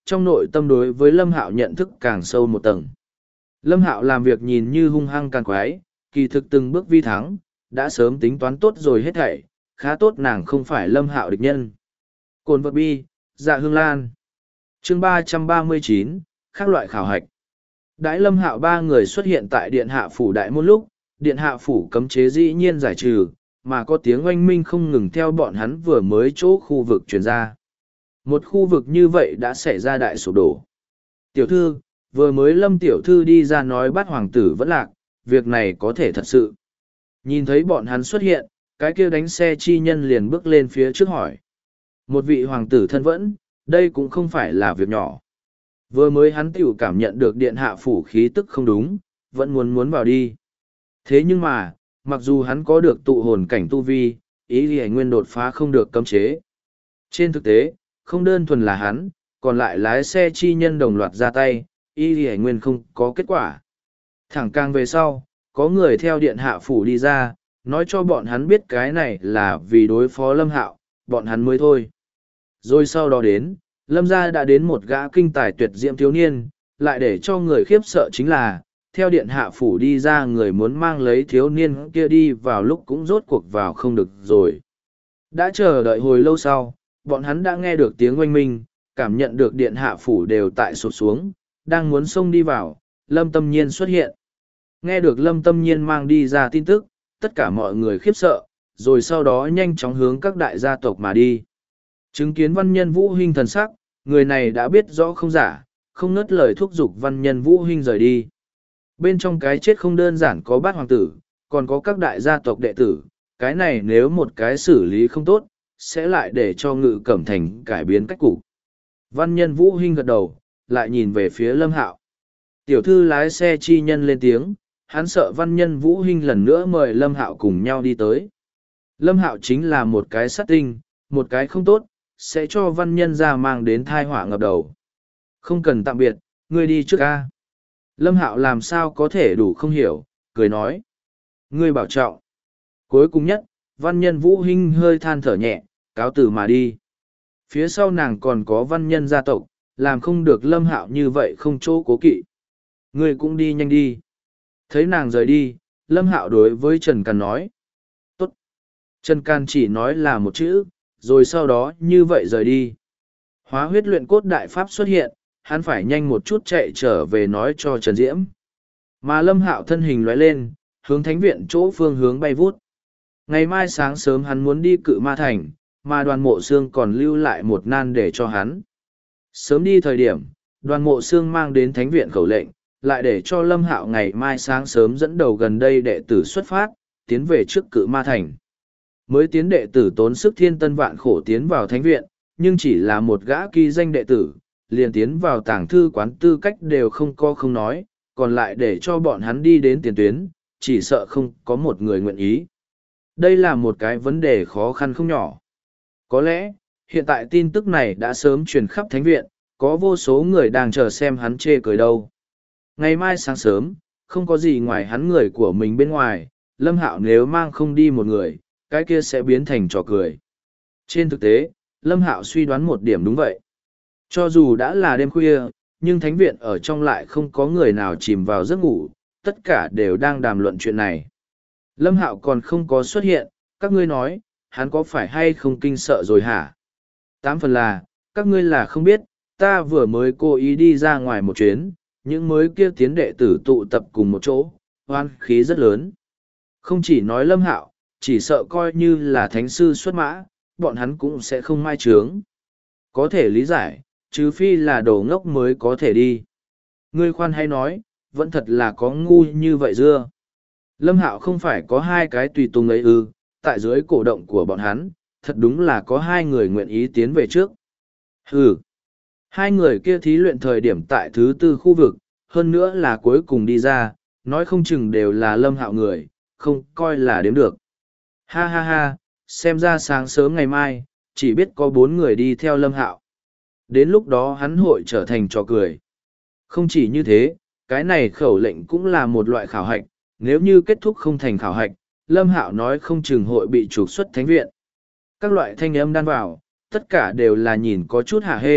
trong nội tâm đối với Lâm Hạo nhận thức càng sâu một tầng. Lâm Hạo làm việc nhìn như hung hăng càng quái, kỳ thực từng bước vi thắng, đã sớm tính toán tốt rồi hết thảy, khá tốt nàng không phải Lâm Hạo địch nhân. Cồn vật bi, dạ hương lan. Chương 339, các loại khảo hạch. Đãi Lâm Hạo ba người xuất hiện tại Điện Hạ Phủ Đại Môn lúc, Điện Hạ Phủ cấm chế dĩ nhiên giải trừ, mà có tiếng oanh minh không ngừng theo bọn hắn vừa mới chỗ khu vực truyền ra. Một khu vực như vậy đã xảy ra đại sụp đổ. Tiểu thư, vừa mới Lâm tiểu thư đi ra nói bắt hoàng tử vẫn lạc, việc này có thể thật sự. Nhìn thấy bọn hắn xuất hiện, cái kia đánh xe chi nhân liền bước lên phía trước hỏi. Một vị hoàng tử thân vẫn, đây cũng không phải là việc nhỏ. Vừa mới hắn tiểu cảm nhận được Điện Hạ Phủ khí tức không đúng, vẫn muốn vào đi. Thế nhưng mà, mặc dù hắn có được tụ hồn cảnh tu vi, ý thì nguyên đột phá không được cấm chế. Trên thực tế, không đơn thuần là hắn, còn lại lái xe chi nhân đồng loạt ra tay, ý thì nguyên không có kết quả. Thẳng càng về sau, có người theo Điện Hạ Phủ đi ra, nói cho bọn hắn biết cái này là vì đối phó Lâm Hạo, bọn hắn mới thôi. Rồi sau đó đến, Lâm gia đã đến một gã kinh tài tuyệt diễm thiếu niên, lại để cho người khiếp sợ chính là, theo Điện Hạ Phủ đi ra người muốn mang lấy thiếu niên kia đi vào lúc cũng rốt cuộc vào không được rồi. Đã chờ đợi hồi lâu sau, bọn hắn đã nghe được tiếng oanh minh, cảm nhận được Điện Hạ Phủ đều tại sụt xuống, đang muốn xông đi vào, Lâm Tâm Nhiên xuất hiện. Nghe được Lâm Tâm Nhiên mang đi ra tin tức, tất cả mọi người khiếp sợ, rồi sau đó nhanh chóng hướng các đại gia tộc mà đi. Chứng kiến văn nhân Vũ Hinh thần sắc, người này đã biết rõ không giả, không ngớt lời thúc giục văn nhân Vũ Hinh rời đi. Bên trong cái chết không đơn giản có bát hoàng tử, còn có các đại gia tộc đệ tử, cái này nếu một cái xử lý không tốt, sẽ lại để cho Ngự Cẩm Thành cải biến cách cục. Văn nhân Vũ Hinh gật đầu, lại nhìn về phía Lâm Hạo. Tiểu thư lái xe chi nhân lên tiếng, hắn sợ văn nhân Vũ Hinh lần nữa mời Lâm Hạo cùng nhau đi tới. Lâm Hạo chính là một cái sát tinh, một cái không tốt, sẽ cho văn nhân ra mang đến thai họa ngập đầu. Không cần tạm biệt, ngươi đi trước ca. Lâm Hạo làm sao có thể đủ không hiểu, cười nói. Ngươi bảo trọng. Cuối cùng nhất, văn nhân Vũ Hinh hơi than thở nhẹ, cáo từ mà đi. Phía sau nàng còn có văn nhân gia tộc, làm không được Lâm Hạo như vậy không chỗ cố kỵ. Ngươi cũng đi nhanh đi. Thấy nàng rời đi, Lâm Hạo đối với Trần Càn nói. Tốt. Trần Càn chỉ nói là một chữ, rồi sau đó như vậy rời đi. Hóa huyết luyện cốt đại pháp xuất hiện, hắn phải nhanh một chút chạy trở về nói cho Trần Diễm. Mà Lâm Hạo thân hình lóe lên, hướng thánh viện chỗ phương hướng bay vút. Ngày mai sáng sớm hắn muốn đi Cự Ma Thành, mà Đoàn Mộ Xương còn lưu lại một nan để cho hắn. Sớm đi thời điểm, Đoàn Mộ Xương mang đến thánh viện khẩu lệnh, lại để cho Lâm Hạo ngày mai sáng sớm dẫn đầu gần đây đệ tử xuất phát, tiến về trước Cự Ma Thành. Mới tiến đệ tử tốn sức thiên tân vạn khổ tiến vào thánh viện, nhưng chỉ là một gã ký danh đệ tử, liền tiến vào tàng thư quán tư cách đều không có không nói, còn lại để cho bọn hắn đi đến tiền tuyến, chỉ sợ không có một người nguyện ý. Đây là một cái vấn đề khó khăn không nhỏ. Có lẽ, hiện tại tin tức này đã sớm truyền khắp thánh viện, có vô số người đang chờ xem hắn chê cười đâu. Ngày mai sáng sớm, không có gì ngoài hắn người của mình bên ngoài, Lâm Hạo nếu mang không đi một người, cái kia sẽ biến thành trò cười. Trên thực tế, Lâm Hạo suy đoán một điểm đúng vậy. Cho dù đã là đêm khuya, nhưng thánh viện ở trong lại không có người nào chìm vào giấc ngủ, tất cả đều đang đàm luận chuyện này. Lâm Hạo còn không có xuất hiện, các ngươi nói, hắn có phải hay không kinh sợ rồi hả? 8 phần là, các ngươi là không biết, ta vừa mới cố ý đi ra ngoài một chuyến, những mới kia tiến đệ tử tụ tập cùng một chỗ, hoan khí rất lớn. Không chỉ nói Lâm Hạo, chỉ sợ coi như là thánh sư xuất mã, bọn hắn cũng sẽ không mai trướng. Có thể lý giải, trừ phi là đồ ngốc mới có thể đi. Ngươi khoan hay nói, vẫn thật là có ngu như vậy dưa. Lâm Hạo không phải có hai cái tùy tùng ấy ư, tại dưới cổ động của bọn hắn, thật đúng là có hai người nguyện ý tiến về trước. Ừ, hai người kia thí luyện thời điểm tại thứ tư khu vực, hơn nữa là cuối cùng đi ra, nói không chừng đều là Lâm Hạo người, không coi là đếm được. Ha ha ha, xem ra sáng sớm ngày mai, chỉ biết có 4 người đi theo Lâm Hạo. Đến lúc đó hắn hội trở thành trò cười. Không chỉ như thế, cái này khẩu lệnh cũng là một loại khảo hạch, nếu như kết thúc không thành khảo hạch, Lâm Hạo nói không chừng hội bị trục xuất thánh viện. Các loại thanh âm đan vào, tất cả đều là nhìn có chút hả hê,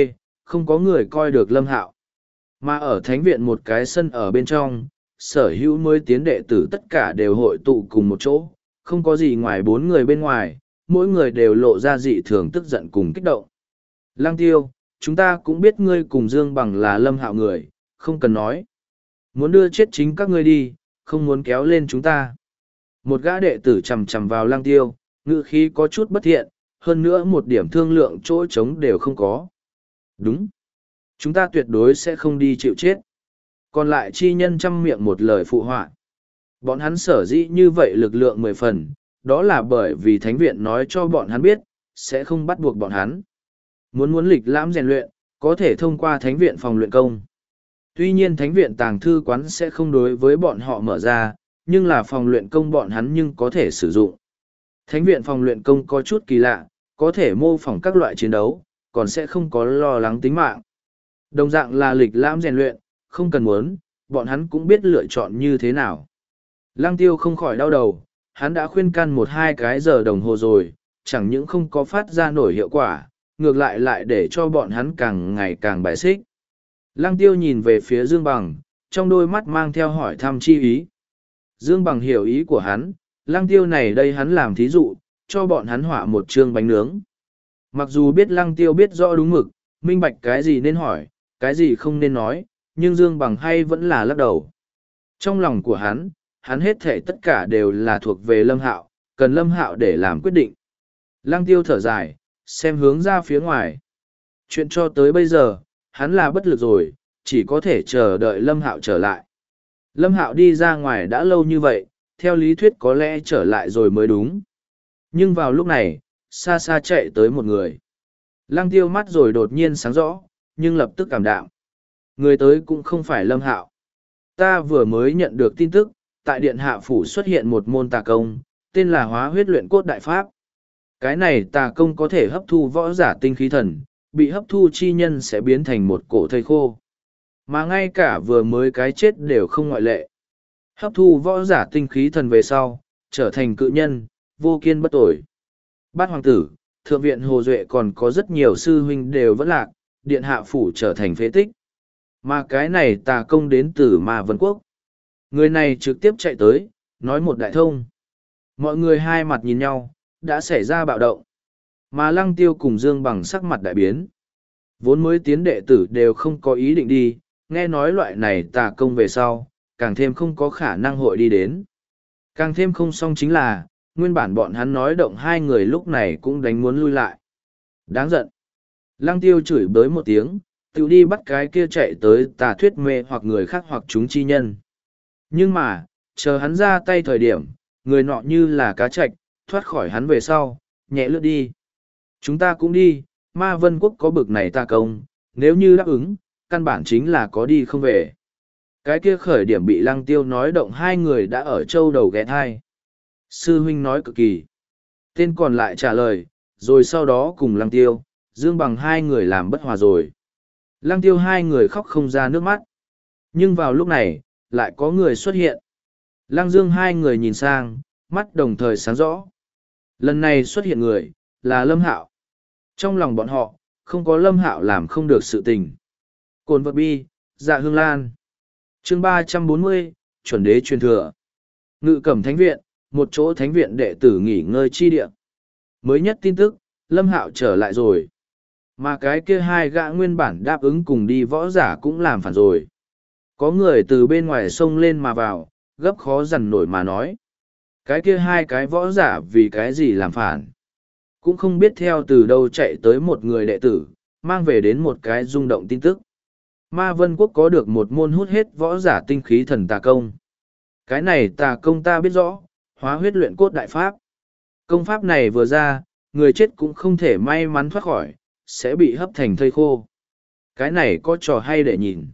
không có người coi được Lâm Hạo. Mà ở thánh viện một cái sân ở bên trong, sở hữu mới tiến đệ tử tất cả đều hội tụ cùng một chỗ, không có gì ngoài 4 người bên ngoài, mỗi người đều lộ ra dị thường tức giận cùng kích động. Lăng Tiêu, chúng ta cũng biết ngươi cùng Dương Bằng là Lâm Hạo người, không cần nói. Muốn đưa chết chính các ngươi đi, không muốn kéo lên chúng ta. Một gã đệ tử chầm chầm vào Lăng Tiêu, ngữ khí có chút bất thiện, hơn nữa một điểm thương lượng chỗ trống đều không có. Đúng. Chúng ta tuyệt đối sẽ không đi chịu chết. Còn lại chi nhân chăm miệng một lời phụ họa. Bọn hắn sở dĩ như vậy lực lượng 10 phần, đó là bởi vì thánh viện nói cho bọn hắn biết, sẽ không bắt buộc bọn hắn. Muốn lịch lãm rèn luyện, có thể thông qua thánh viện phòng luyện công. Tuy nhiên thánh viện tàng thư quán sẽ không đối với bọn họ mở ra, nhưng là phòng luyện công bọn hắn nhưng có thể sử dụng. Thánh viện phòng luyện công có chút kỳ lạ, có thể mô phỏng các loại chiến đấu, còn sẽ không có lo lắng tính mạng. Đồng dạng là lịch lãm rèn luyện, không cần muốn, bọn hắn cũng biết lựa chọn như thế nào. Lăng Tiêu không khỏi đau đầu, hắn đã khuyên can 1-2 cái giờ đồng hồ rồi, chẳng những không có phát ra nổi hiệu quả, ngược lại để cho bọn hắn càng ngày càng bài xích. Lăng Tiêu nhìn về phía Dương Bằng, trong đôi mắt mang theo hỏi thăm chi ý. Dương Bằng hiểu ý của hắn, Lăng Tiêu này đây hắn làm thí dụ, cho bọn hắn họa một chương bánh nướng. Mặc dù biết Lăng Tiêu biết rõ đúng mực, minh bạch cái gì nên hỏi, cái gì không nên nói, nhưng Dương Bằng hay vẫn là lắc đầu. Trong lòng của hắn hết thể tất cả đều là thuộc về Lâm Hạo, cần Lâm Hạo để làm quyết định. Lăng Tiêu thở dài, xem hướng ra phía ngoài. Chuyện cho tới bây giờ, hắn là bất lực rồi, chỉ có thể chờ đợi Lâm Hạo trở lại. Lâm Hạo đi ra ngoài đã lâu như vậy, theo lý thuyết có lẽ trở lại rồi mới đúng. Nhưng vào lúc này, xa xa chạy tới một người. Lăng Tiêu mắt rồi đột nhiên sáng rõ, nhưng lập tức cảm đạm. Người tới cũng không phải Lâm Hạo. Ta vừa mới nhận được tin tức, tại Điện Hạ Phủ xuất hiện một môn tà công, tên là Hóa Huyết Luyện Cốt Đại Pháp. Cái này tà công có thể hấp thu võ giả tinh khí thần, bị hấp thu chi nhân sẽ biến thành một cổ thây khô. Mà ngay cả vừa mới cái chết đều không ngoại lệ. Hấp thu võ giả tinh khí thần về sau, trở thành cự nhân, vô kiên bất tội. Bát hoàng tử, thượng viện Hồ Duệ còn có rất nhiều sư huynh đều vẫn lạc, Điện Hạ Phủ trở thành phế tích. Mà cái này tà công đến từ Ma Vân Quốc. Người này trực tiếp chạy tới, nói một đại thông. Mọi người hai mặt nhìn nhau, đã xảy ra bạo động. Mà Lăng Tiêu cùng Dương Bằng sắc mặt đại biến. Vốn mới tiến đệ tử đều không có ý định đi, nghe nói loại này tà công về sau, càng thêm không có khả năng hội đi đến. Càng thêm không xong chính là, nguyên bản bọn hắn nói động hai người lúc này cũng đánh muốn lui lại. Đáng giận. Lăng Tiêu chửi bới một tiếng, tự đi bắt cái kia chạy tới tà thuyết mê hoặc người khác hoặc chúng chi nhân. Nhưng mà, chờ hắn ra tay thời điểm, người nọ như là cá trạch, thoát khỏi hắn về sau, nhẹ lướt đi. Chúng ta cũng đi, Ma Vân Quốc có bực này ta công, nếu như đáp ứng, căn bản chính là có đi không về. Cái kia khởi điểm bị Lăng Tiêu nói động hai người đã ở châu đầu ghé thai. Sư huynh nói cực kỳ. Tên còn lại trả lời, rồi sau đó cùng Lăng Tiêu, Dương Bằng hai người làm bất hòa rồi. Lăng Tiêu hai người khóc không ra nước mắt. Nhưng vào lúc này, lại có người xuất hiện. Lăng Dương hai người nhìn sang, mắt đồng thời sáng rõ. Lần này xuất hiện người, là Lâm Hạo. Trong lòng bọn họ, không có Lâm Hạo làm không được sự tình. Cồn vật bi, dạ hương lan. Chương 340, chuẩn đế truyền thừa. Ngự Cẩm Thánh Viện, một chỗ thánh viện đệ tử nghỉ ngơi chi địa. Mới nhất tin tức, Lâm Hạo trở lại rồi. Mà cái kia hai gã nguyên bản đáp ứng cùng đi võ giả cũng làm phản rồi. Có người từ bên ngoài sông lên mà vào, gấp khó dằn nổi mà nói. Cái kia hai cái võ giả vì cái gì làm phản. Cũng không biết theo từ đâu chạy tới một người đệ tử, mang về đến một cái rung động tin tức. Ma Vân Quốc có được một môn hút hết võ giả tinh khí thần tà công. Cái này tà công ta biết rõ, Hóa Huyết Luyện Cốt Đại Pháp. Công pháp này vừa ra, người chết cũng không thể may mắn thoát khỏi, sẽ bị hấp thành thây khô. Cái này có trò hay để nhìn.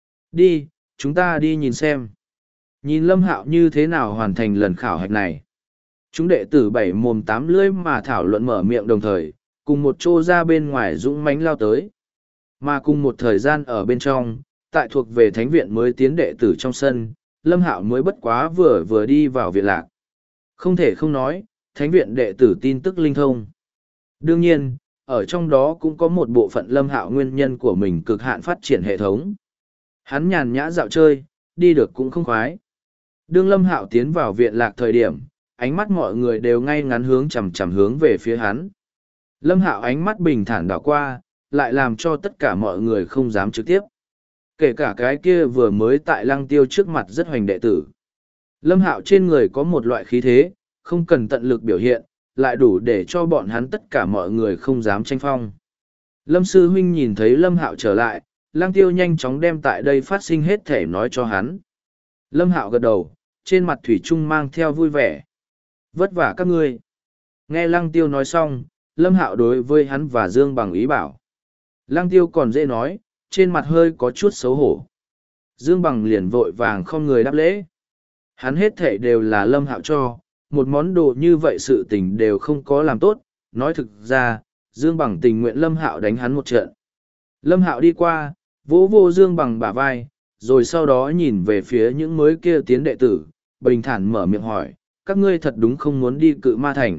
Đi, chúng ta đi nhìn xem. Nhìn Lâm Hạo như thế nào hoàn thành lần khảo hạch này. Chúng đệ tử bảy mồm tám lưỡi mà thảo luận mở miệng đồng thời, cùng một chỗ ra bên ngoài dũng mãnh lao tới. Mà cùng một thời gian ở bên trong, tại thuộc về thánh viện mới tiến đệ tử trong sân, Lâm Hạo mới bất quá vừa đi vào viện lạc. Không thể không nói, thánh viện đệ tử tin tức linh thông. Đương nhiên, ở trong đó cũng có một bộ phận Lâm Hạo nguyên nhân của mình cực hạn phát triển hệ thống. Hắn nhàn nhã dạo chơi, đi được cũng không khoái. Đương Lâm Hạo tiến vào viện lạc thời điểm, ánh mắt mọi người đều ngay ngắn hướng chằm chằm hướng về phía hắn. Lâm Hạo ánh mắt bình thản đảo qua, lại làm cho tất cả mọi người không dám trực tiếp. Kể cả cái kia vừa mới tại Lăng Tiêu trước mặt rất hoành đệ tử. Lâm Hạo trên người có một loại khí thế, không cần tận lực biểu hiện, lại đủ để cho bọn hắn tất cả mọi người không dám tranh phong. Lâm Sư Huynh nhìn thấy Lâm Hạo trở lại, Lăng Tiêu nhanh chóng đem tại đây phát sinh hết thể nói cho hắn. Lâm Hạo gật đầu, trên mặt thủy chung mang theo vui vẻ. Vất vả các ngươi. Nghe Lăng Tiêu nói xong, Lâm Hạo đối với hắn và Dương Bằng ý bảo. Lăng Tiêu còn dễ nói, trên mặt hơi có chút xấu hổ. Dương Bằng liền vội vàng không người đáp lễ. Hắn hết thể đều là Lâm Hạo cho, một món đồ như vậy sự tình đều không có làm tốt. Nói thực ra, Dương Bằng tình nguyện Lâm Hạo đánh hắn một trận. Lâm Hạo đi qua, vỗ vô Dương Bằng bả vai, rồi sau đó nhìn về phía những mới kia tiến đệ tử, bình thản mở miệng hỏi, các ngươi thật đúng không muốn đi Cự Ma Thành.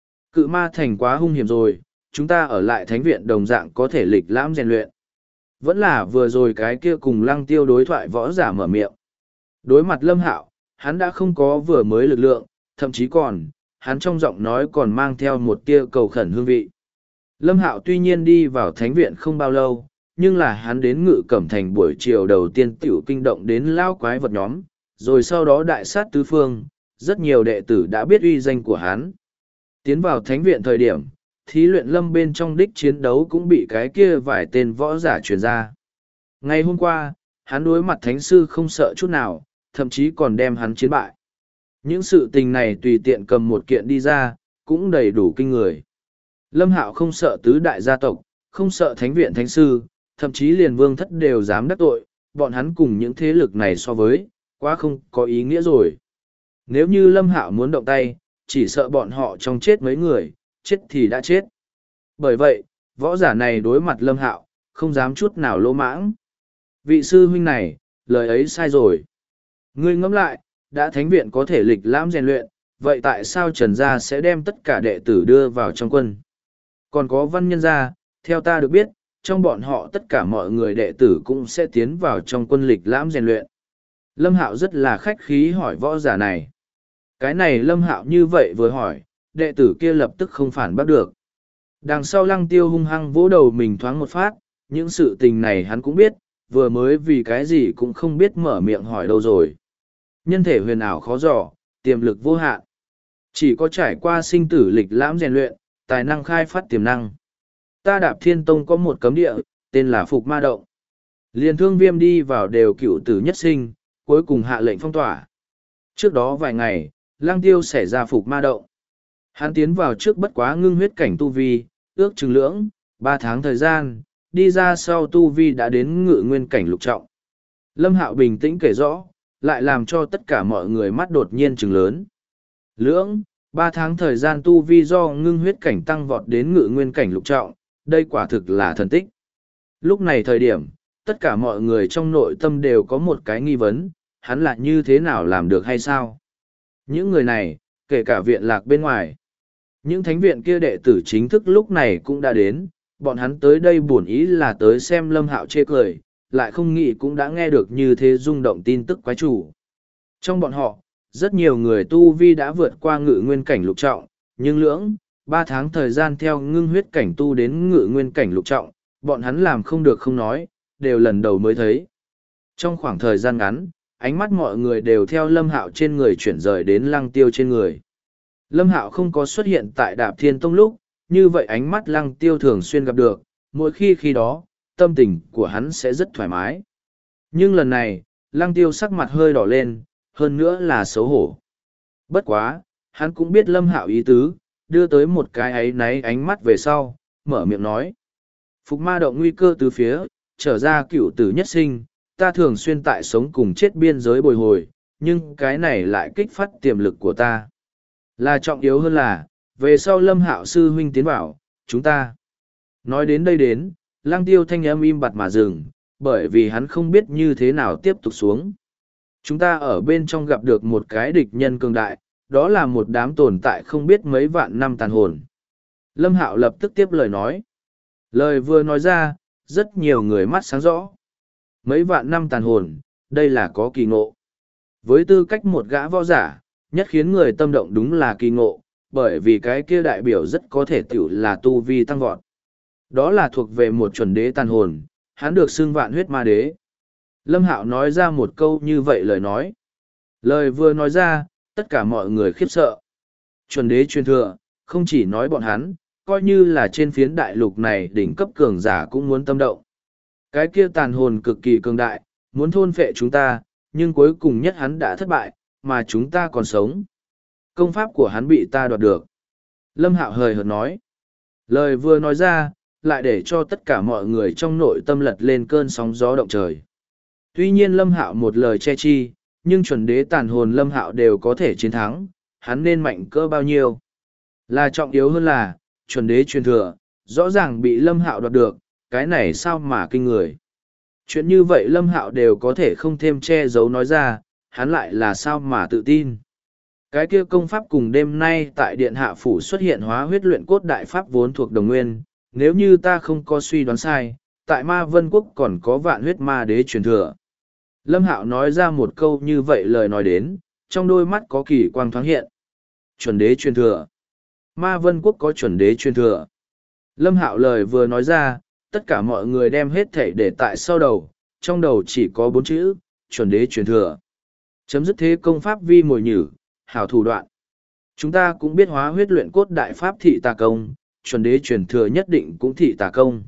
Cự Ma Thành quá hung hiểm rồi, chúng ta ở lại thánh viện đồng dạng có thể lịch lãm rèn luyện. Vẫn là vừa rồi cái kia cùng Lăng Tiêu đối thoại võ giả mở miệng. Đối mặt Lâm Hạo, hắn đã không có vừa mới lực lượng, thậm chí còn, hắn trong giọng nói còn mang theo một tia cầu khẩn hương vị. Lâm Hạo tuy nhiên đi vào thánh viện không bao lâu, nhưng là hắn đến Ngự Cẩm Thành buổi chiều đầu tiên tiểu kinh động đến lao quái vật nhóm, rồi sau đó đại sát tứ phương, rất nhiều đệ tử đã biết uy danh của hắn. Tiến vào thánh viện thời điểm, thí luyện lâm bên trong đích chiến đấu cũng bị cái kia vài tên võ giả truyền ra. Ngày hôm qua, hắn đối mặt thánh sư không sợ chút nào, thậm chí còn đem hắn chiến bại. Những sự tình này tùy tiện cầm một kiện đi ra, cũng đầy đủ kinh người. Lâm Hạo không sợ tứ đại gia tộc, không sợ thánh viện thánh sư, thậm chí liền vương thất đều dám đắc tội, bọn hắn cùng những thế lực này so với, quá không có ý nghĩa rồi. Nếu như Lâm Hạo muốn động tay, chỉ sợ bọn họ trong chết mấy người, chết thì đã chết. Bởi vậy, võ giả này đối mặt Lâm Hạo, không dám chút nào lỗ mãng. Vị sư huynh này, lời ấy sai rồi. Ngươi ngẫm lại, đã thánh viện có thể lịch lãm rèn luyện, vậy tại sao Trần Gia sẽ đem tất cả đệ tử đưa vào trong quân? Còn có Văn Nhân Gia, theo ta được biết, trong bọn họ tất cả mọi người đệ tử cũng sẽ tiến vào trong quân lịch lãm rèn luyện. Lâm Hạo rất là khách khí hỏi võ giả này. Cái này Lâm Hạo như vậy vừa hỏi, đệ tử kia lập tức không phản bác được. Đằng sau Lăng Tiêu hung hăng vỗ đầu mình thoáng một phát, những sự tình này hắn cũng biết, vừa mới vì cái gì cũng không biết mở miệng hỏi đâu rồi. Nhân thể huyền ảo khó dò, tiềm lực vô hạn. Chỉ có trải qua sinh tử lịch lãm rèn luyện, tài năng khai phát tiềm năng. Ta Đạp Thiên Tông có một cấm địa, tên là Phục Ma Động. Liền Thương Viêm đi vào đều cựu tử nhất sinh, cuối cùng hạ lệnh phong tỏa. Trước đó vài ngày, Lăng Tiêu xảy ra Phục Ma Động. Hắn tiến vào trước bất quá ngưng huyết cảnh tu vi, ước chừng lưỡng, 3 tháng thời gian, đi ra sau tu vi đã đến ngự nguyên cảnh lục trọng. Lâm Hạo bình tĩnh kể rõ, lại làm cho tất cả mọi người mắt đột nhiên trừng lớn. Lưỡng, 3 tháng thời gian tu vi do ngưng huyết cảnh tăng vọt đến ngự nguyên cảnh lục trọng, đây quả thực là thần tích. Lúc này thời điểm, tất cả mọi người trong nội tâm đều có một cái nghi vấn, hắn là như thế nào làm được hay sao? Những người này, kể cả viện lạc bên ngoài, những thánh viện kia đệ tử chính thức lúc này cũng đã đến, bọn hắn tới đây buồn ý là tới xem Lâm Hạo chê cười, lại không nghĩ cũng đã nghe được như thế rung động tin tức quái chủ. Trong bọn họ, rất nhiều người tu vi đã vượt qua ngự nguyên cảnh lục trọng, nhưng lưỡng, 3 tháng thời gian theo ngưng huyết cảnh tu đến ngự nguyên cảnh lục trọng, bọn hắn làm không được không nói, đều lần đầu mới thấy. Trong khoảng thời gian ngắn, ánh mắt mọi người đều theo Lâm Hạo trên người chuyển rời đến Lăng Tiêu trên người. Lâm Hạo không có xuất hiện tại Đạp Thiên Tông lúc, như vậy ánh mắt Lăng Tiêu thường xuyên gặp được, mỗi khi đó, tâm tình của hắn sẽ rất thoải mái. Nhưng lần này, Lăng Tiêu sắc mặt hơi đỏ lên, hơn nữa là xấu hổ. Bất quá, hắn cũng biết Lâm Hạo ý tứ, đưa tới một cái áy náy ánh mắt về sau, mở miệng nói. Phục Ma Động nguy cơ từ phía, trở ra cựu tử nhất sinh, ta thường xuyên tại sống cùng chết biên giới bồi hồi, nhưng cái này lại kích phát tiềm lực của ta. Là trọng yếu hơn là, về sau Lâm Hạo sư huynh tiến vào, chúng ta. Nói đến đây đến, Lăng Tiêu thanh âm im bặt mà dừng, bởi vì hắn không biết như thế nào tiếp tục xuống. Chúng ta ở bên trong gặp được một cái địch nhân cường đại, đó là một đám tồn tại không biết mấy vạn năm tàn hồn. Lâm Hạo lập tức tiếp lời nói. Lời vừa nói ra, rất nhiều người mắt sáng rõ. Mấy vạn năm tàn hồn, đây là có kỳ ngộ. Với tư cách một gã võ giả, nhất khiến người tâm động đúng là kỳ ngộ, bởi vì cái kia đại biểu rất có thể tiểu là tu vi tăng vọt. Đó là thuộc về một chuẩn đế tàn hồn, hắn được xưng vạn huyết ma đế. Lâm Hạo nói ra một câu như vậy lời nói. Lời vừa nói ra, tất cả mọi người khiếp sợ. Chuẩn đế truyền thừa, không chỉ nói bọn hắn, coi như là trên phiến đại lục này đỉnh cấp cường giả cũng muốn tâm động. Cái kia tàn hồn cực kỳ cường đại, muốn thôn phệ chúng ta, nhưng cuối cùng nhất hắn đã thất bại, mà chúng ta còn sống. Công pháp của hắn bị ta đoạt được. Lâm Hạo hời hợt nói. Lời vừa nói ra, lại để cho tất cả mọi người trong nội tâm lật lên cơn sóng gió động trời. Tuy nhiên Lâm Hạo một lời che chi, nhưng chuẩn đế tàn hồn Lâm Hạo đều có thể chiến thắng, hắn nên mạnh cỡ bao nhiêu. Là trọng yếu hơn là, chuẩn đế truyền thừa, rõ ràng bị Lâm Hạo đoạt được, cái này sao mà kinh người. Chuyện như vậy Lâm Hạo đều có thể không thêm che giấu nói ra, hắn lại là sao mà tự tin. Cái kia công pháp cùng đêm nay tại Điện Hạ Phủ xuất hiện hóa huyết luyện cốt đại pháp vốn thuộc đồng nguyên, nếu như ta không có suy đoán sai, tại Ma Vân Quốc còn có vạn huyết ma đế truyền thừa. Lâm Hạo nói ra một câu như vậy lời nói đến, trong đôi mắt có kỳ quang thoáng hiện. Chuẩn đế truyền thừa. Ma Vân Quốc có chuẩn đế truyền thừa. Lâm Hạo lời vừa nói ra, tất cả mọi người đem hết thể để tại sau đầu, trong đầu chỉ có 4 chữ, chuẩn đế truyền thừa. Chấm dứt thế công pháp vi mồi nhử, hảo thủ đoạn. Chúng ta cũng biết hóa huyết luyện cốt đại pháp thị tà công, chuẩn đế truyền thừa nhất định cũng thị tà công.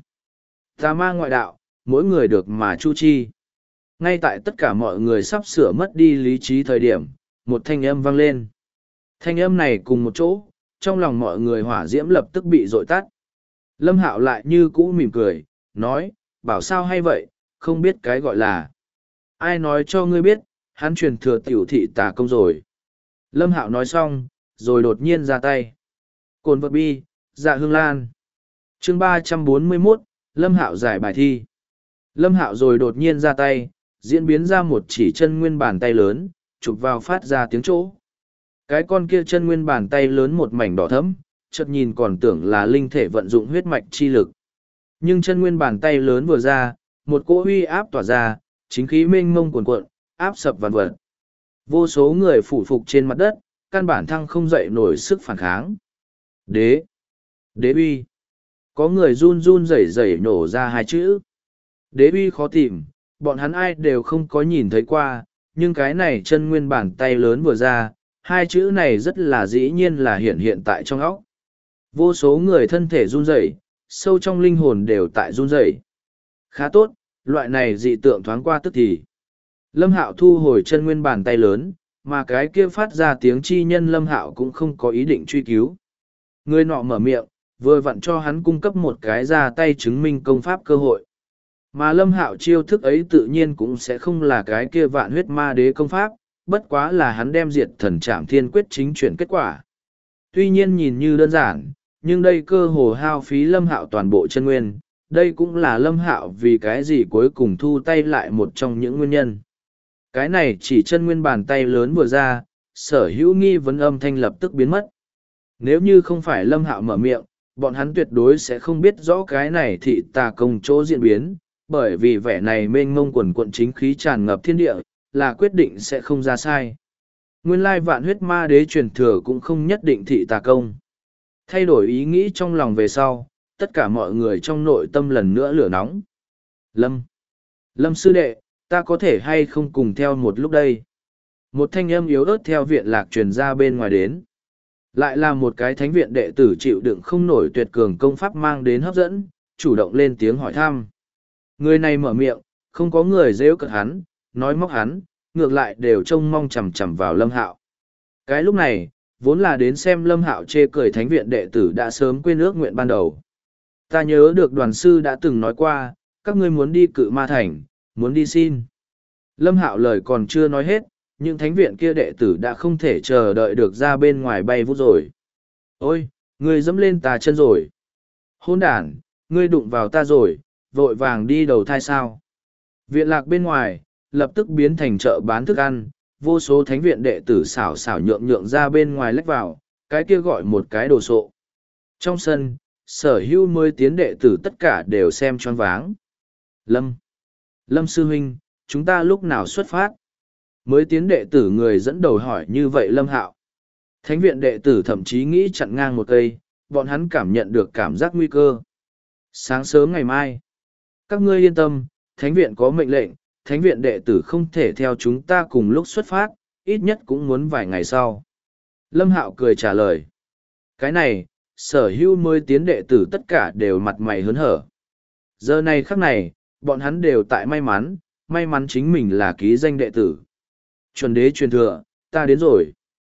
Tà ma ngoại đạo, mỗi người được mà chu chi. Ngay tại tất cả mọi người sắp sửa mất đi lý trí thời điểm, một thanh âm vang lên. Thanh âm này cùng một chỗ, trong lòng mọi người hỏa diễm lập tức bị dội tắt. Lâm Hạo lại như cũ mỉm cười, nói, bảo sao hay vậy, không biết cái gọi là. Ai nói cho ngươi biết, hắn truyền thừa tiểu thị tà công rồi. Lâm Hạo nói xong, rồi đột nhiên ra tay. Cồn vật bi, dạ hương lan. Chương 341, Lâm Hạo giải bài thi. Lâm Hạo rồi đột nhiên ra tay, diễn biến ra một chỉ chân nguyên bàn tay lớn, chụp vào phát ra tiếng chỗ. Cái con kia chân nguyên bàn tay lớn một mảnh đỏ thẫm, chợt nhìn còn tưởng là linh thể vận dụng huyết mạch chi lực. Nhưng chân nguyên bàn tay lớn vừa ra, một cỗ huy áp tỏa ra, chính khí mênh mông cuồn cuộn, áp sập vạn vật. Vô số người phủ phục trên mặt đất, căn bản thăng không dậy nổi sức phản kháng. Đế! Đế uy! Có người run run rẩy rẩy nổ ra hai chữ. Đế uy khó tìm, bọn hắn ai đều không có nhìn thấy qua, nhưng cái này chân nguyên bàn tay lớn vừa ra, hai chữ này rất là dĩ nhiên là hiện tại trong óc. Vô số người thân thể run rẩy, sâu trong linh hồn đều tại run rẩy. Khá tốt, loại này dị tượng thoáng qua tức thì. Lâm Hạo thu hồi chân nguyên bàn tay lớn, mà cái kia phát ra tiếng chi nhân Lâm Hạo cũng không có ý định truy cứu. Người nọ mở miệng, vừa vặn cho hắn cung cấp một cái ra tay chứng minh công pháp cơ hội. Mà Lâm Hạo chiêu thức ấy tự nhiên cũng sẽ không là cái kia vạn huyết ma đế công pháp, bất quá là hắn đem diệt thần trảm thiên quyết chính chuyển kết quả. Tuy nhiên nhìn như đơn giản, nhưng đây cơ hồ hao phí Lâm Hạo toàn bộ chân nguyên, đây cũng là Lâm Hạo vì cái gì cuối cùng thu tay lại một trong những nguyên nhân. Cái này chỉ chân nguyên bàn tay lớn vừa ra, sở hữu nghi vấn âm thanh lập tức biến mất. Nếu như không phải Lâm Hạo mở miệng, bọn hắn tuyệt đối sẽ không biết rõ cái này thị tà công chỗ diễn biến, bởi vì vẻ này mênh mông quần quận chính khí tràn ngập thiên địa, là quyết định sẽ không ra sai. Nguyên lai vạn huyết ma đế truyền thừa cũng không nhất định thị tà công. Thay đổi ý nghĩ trong lòng về sau, tất cả mọi người trong nội tâm lần nữa lửa nóng. Lâm sư đệ, ta có thể hay không cùng theo một lúc đây? Một thanh âm yếu ớt theo viện lạc truyền ra bên ngoài đến. Lại là một cái thánh viện đệ tử chịu đựng không nổi tuyệt cường công pháp mang đến hấp dẫn, chủ động lên tiếng hỏi thăm. Người này mở miệng, không có người rêu cợt hắn, nói móc hắn, ngược lại đều trông mong chằm chằm vào Lâm Hạo. Cái lúc này, vốn là đến xem Lâm Hạo chê cười thánh viện đệ tử đã sớm quên ước nguyện ban đầu. Ta nhớ được đoàn sư đã từng nói qua, các ngươi muốn đi Cự Ma Thành, muốn đi xin. Lâm Hạo lời còn chưa nói hết, nhưng thánh viện kia đệ tử đã không thể chờ đợi được ra bên ngoài bay vút rồi. Ôi, ngươi dẫm lên ta chân rồi. Hôn đản, ngươi đụng vào ta rồi, vội vàng đi đầu thai sao. Viện lạc bên ngoài, lập tức biến thành chợ bán thức ăn, vô số thánh viện đệ tử xảo xảo nhượng nhượng ra bên ngoài lách vào, cái kia gọi một cái đồ sộ. Trong sân, sở hữu mới tiến đệ tử tất cả đều xem choáng váng. Lâm sư huynh, chúng ta lúc nào xuất phát? Mới tiến đệ tử người dẫn đầu hỏi như vậy Lâm Hạo. Thánh viện đệ tử thậm chí nghĩ chặn ngang một cây, bọn hắn cảm nhận được cảm giác nguy cơ. Sáng sớm ngày mai, các ngươi yên tâm, thánh viện có mệnh lệnh, thánh viện đệ tử không thể theo chúng ta cùng lúc xuất phát, ít nhất cũng muốn vài ngày sau. Lâm Hạo cười trả lời. Cái này, sở hữu mới tiến đệ tử tất cả đều mặt mày hớn hở. Giờ này khắc này, bọn hắn đều tại may mắn chính mình là ký danh đệ tử. Chuẩn đế truyền thừa, ta đến rồi.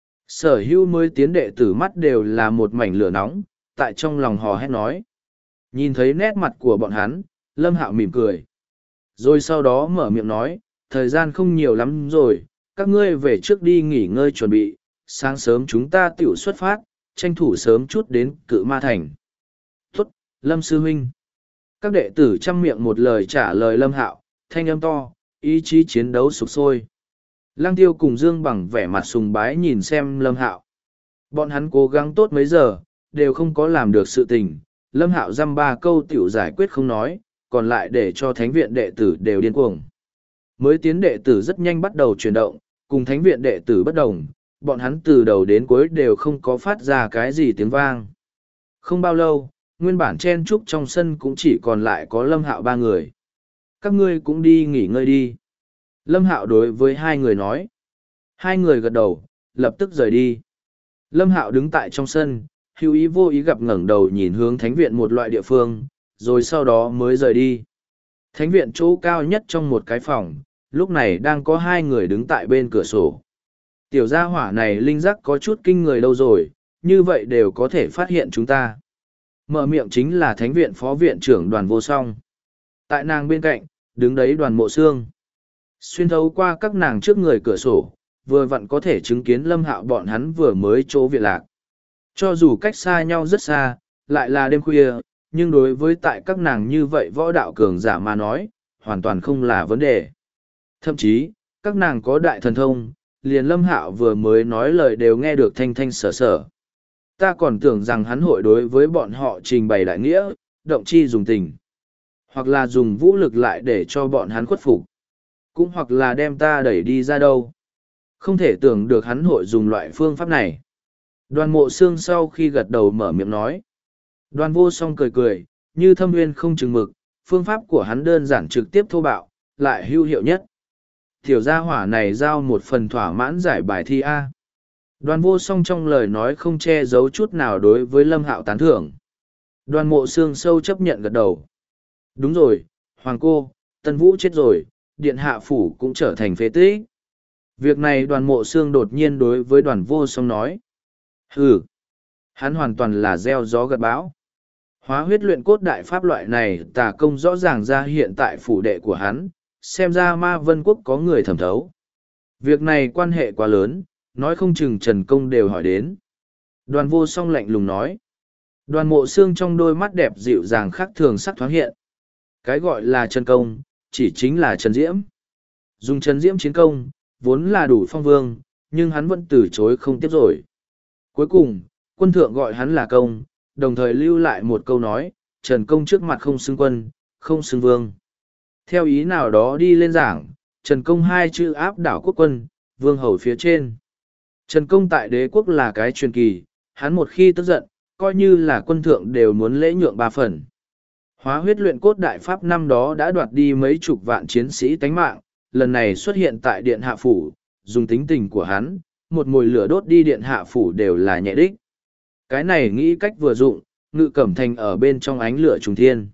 Sở hữu mới tiến đệ tử mắt đều là một mảnh lửa nóng, tại trong lòng hò hét nói. Nhìn thấy nét mặt của bọn hắn, Lâm Hạo mỉm cười. Rồi sau đó mở miệng nói, thời gian không nhiều lắm rồi, các ngươi về trước đi nghỉ ngơi chuẩn bị, sáng sớm chúng ta tiểu xuất phát, tranh thủ sớm chút đến Cự Ma Thành. Tốt, Lâm Sư Huynh. Các đệ tử chăm miệng một lời trả lời Lâm Hạo, thanh âm to, ý chí chiến đấu sục sôi. Lăng Tiêu cùng Dương Bằng vẻ mặt sùng bái nhìn xem Lâm Hạo. Bọn hắn cố gắng tốt mấy giờ, đều không có làm được sự tình. Lâm Hạo dăm ba câu tiểu giải quyết không nói, còn lại để cho thánh viện đệ tử đều điên cuồng. Mới tiến đệ tử rất nhanh bắt đầu chuyển động, cùng thánh viện đệ tử bất đồng, bọn hắn từ đầu đến cuối đều không có phát ra cái gì tiếng vang. Không bao lâu, nguyên bản chen trúc trong sân cũng chỉ còn lại có Lâm Hạo ba người. Các ngươi cũng đi nghỉ ngơi đi. Lâm Hạo đối với hai người nói. Hai người gật đầu, lập tức rời đi. Lâm Hạo đứng tại trong sân, hữu ý vô ý gặp ngẩng đầu nhìn hướng thánh viện một loại địa phương, rồi sau đó mới rời đi. Thánh viện chỗ cao nhất trong một cái phòng, lúc này đang có hai người đứng tại bên cửa sổ. Tiểu gia hỏa này linh giác có chút kinh người đâu rồi, như vậy đều có thể phát hiện chúng ta. Mở miệng chính là thánh viện phó viện trưởng Đoàn Vô Song. Tại nàng bên cạnh, đứng đấy Đoàn Mộ Sương. Xuyên thấu qua các nàng trước người cửa sổ, vừa vặn có thể chứng kiến Lâm Hạo bọn hắn vừa mới chỗ viện lạc. Cho dù cách xa nhau rất xa, lại là đêm khuya, nhưng đối với tại các nàng như vậy võ đạo cường giả mà nói, hoàn toàn không là vấn đề. Thậm chí, các nàng có đại thần thông, liền Lâm Hạo vừa mới nói lời đều nghe được thanh thanh sở sở. Ta còn tưởng rằng hắn hội đối với bọn họ trình bày đại nghĩa, động chi dùng tình. Hoặc là dùng vũ lực lại để cho bọn hắn khuất phục. Cũng hoặc là đem ta đẩy đi ra đâu. Không thể tưởng được hắn hội dùng loại phương pháp này. Đoàn Mộ Sương sau khi gật đầu mở miệng nói. Đoàn Vô Song cười cười, như thâm nguyên không chừng mực, phương pháp của hắn đơn giản trực tiếp thô bạo, lại hữu hiệu nhất. Tiểu gia hỏa này giao một phần thỏa mãn giải bài thi A. Đoàn Vô Song trong lời nói không che giấu chút nào đối với Lâm Hạo tán thưởng. Đoàn Mộ Sương sâu chấp nhận gật đầu. Đúng rồi, Hoàng cô, Tân Vũ chết rồi, Điện Hạ Phủ cũng trở thành phế tích. Việc này Đoàn Mộ Sương đột nhiên đối với Đoàn Vô Song nói. Hừ, hắn hoàn toàn là gieo gió gặt bão. Hóa huyết luyện cốt đại pháp loại này tà công rõ ràng ra hiện tại phủ đệ của hắn, xem ra Ma Vân Quốc có người thẩm thấu. Việc này quan hệ quá lớn, nói không chừng Trần Công đều hỏi đến. Đoàn Vô Song lạnh lùng nói. Đoàn Mộ Sương trong đôi mắt đẹp dịu dàng khác thường sắc thoáng hiện. Cái gọi là Trần Công, chỉ chính là Trần Diễm. Dùng Trần Diễm chiến công, vốn là đủ phong vương, nhưng hắn vẫn từ chối không tiếp rồi. Cuối cùng, quân thượng gọi hắn là công, đồng thời lưu lại một câu nói, Trần Công trước mặt không xưng quân, không xưng vương. Theo ý nào đó đi lên giảng, Trần Công hai chữ áp đảo quốc quân, vương hầu phía trên. Trần Công tại đế quốc là cái truyền kỳ, hắn một khi tức giận, coi như là quân thượng đều muốn lễ nhượng ba phần. Hóa huyết luyện cốt đại pháp năm đó đã đoạt đi mấy chục vạn chiến sĩ tánh mạng, lần này xuất hiện tại điện hạ phủ, dùng tính tình của hắn, một mồi lửa đốt đi điện hạ phủ đều là nhẹ đích. Cái này nghĩ cách vừa dụng, Ngự Cẩm Thành ở bên trong ánh lửa trùng thiên.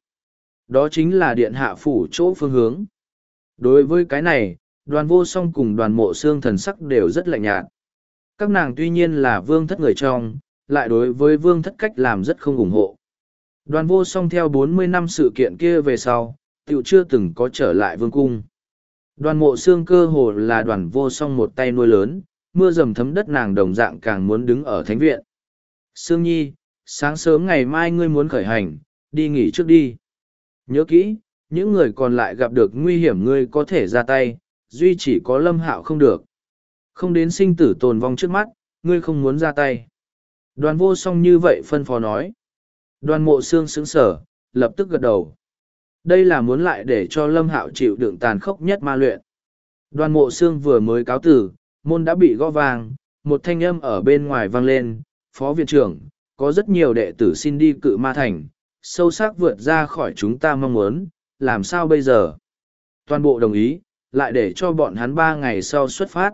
Đó chính là điện hạ phủ chỗ phương hướng. Đối với cái này, Đoàn Vô Song cùng Đoàn Mộ Sương thần sắc đều rất lạnh nhạt. Các nàng tuy nhiên là vương thất người trong, lại đối với vương thất cách làm rất không ủng hộ. Đoàn Vô Song theo 40 năm sự kiện kia về sau, tiểu chưa từng có trở lại vương cung. Đoàn Mộ Sương cơ hồ là Đoàn Vô Song một tay nuôi lớn, mưa dầm thấm đất nàng đồng dạng càng muốn đứng ở thánh viện. Sương Nhi, sáng sớm ngày mai ngươi muốn khởi hành, đi nghỉ trước đi. Nhớ kỹ, những người còn lại gặp được nguy hiểm ngươi có thể ra tay, duy chỉ có Lâm Hạo không được. Không đến sinh tử tồn vong trước mắt, ngươi không muốn ra tay. Đoàn Vô Song như vậy phân phó nói. Đoàn Mộ Sương sững sờ, lập tức gật đầu. Đây là muốn lại để cho Lâm Hạo chịu đựng tàn khốc nhất ma luyện. Đoàn Mộ Sương vừa mới cáo tử, môn đã bị gõ vang, một thanh âm ở bên ngoài vang lên, Phó viện trưởng, có rất nhiều đệ tử xin đi Cự Ma Thành, sâu sắc vượt ra khỏi chúng ta mong muốn, làm sao bây giờ? Toàn bộ đồng ý, lại để cho bọn hắn 3 ngày sau xuất phát.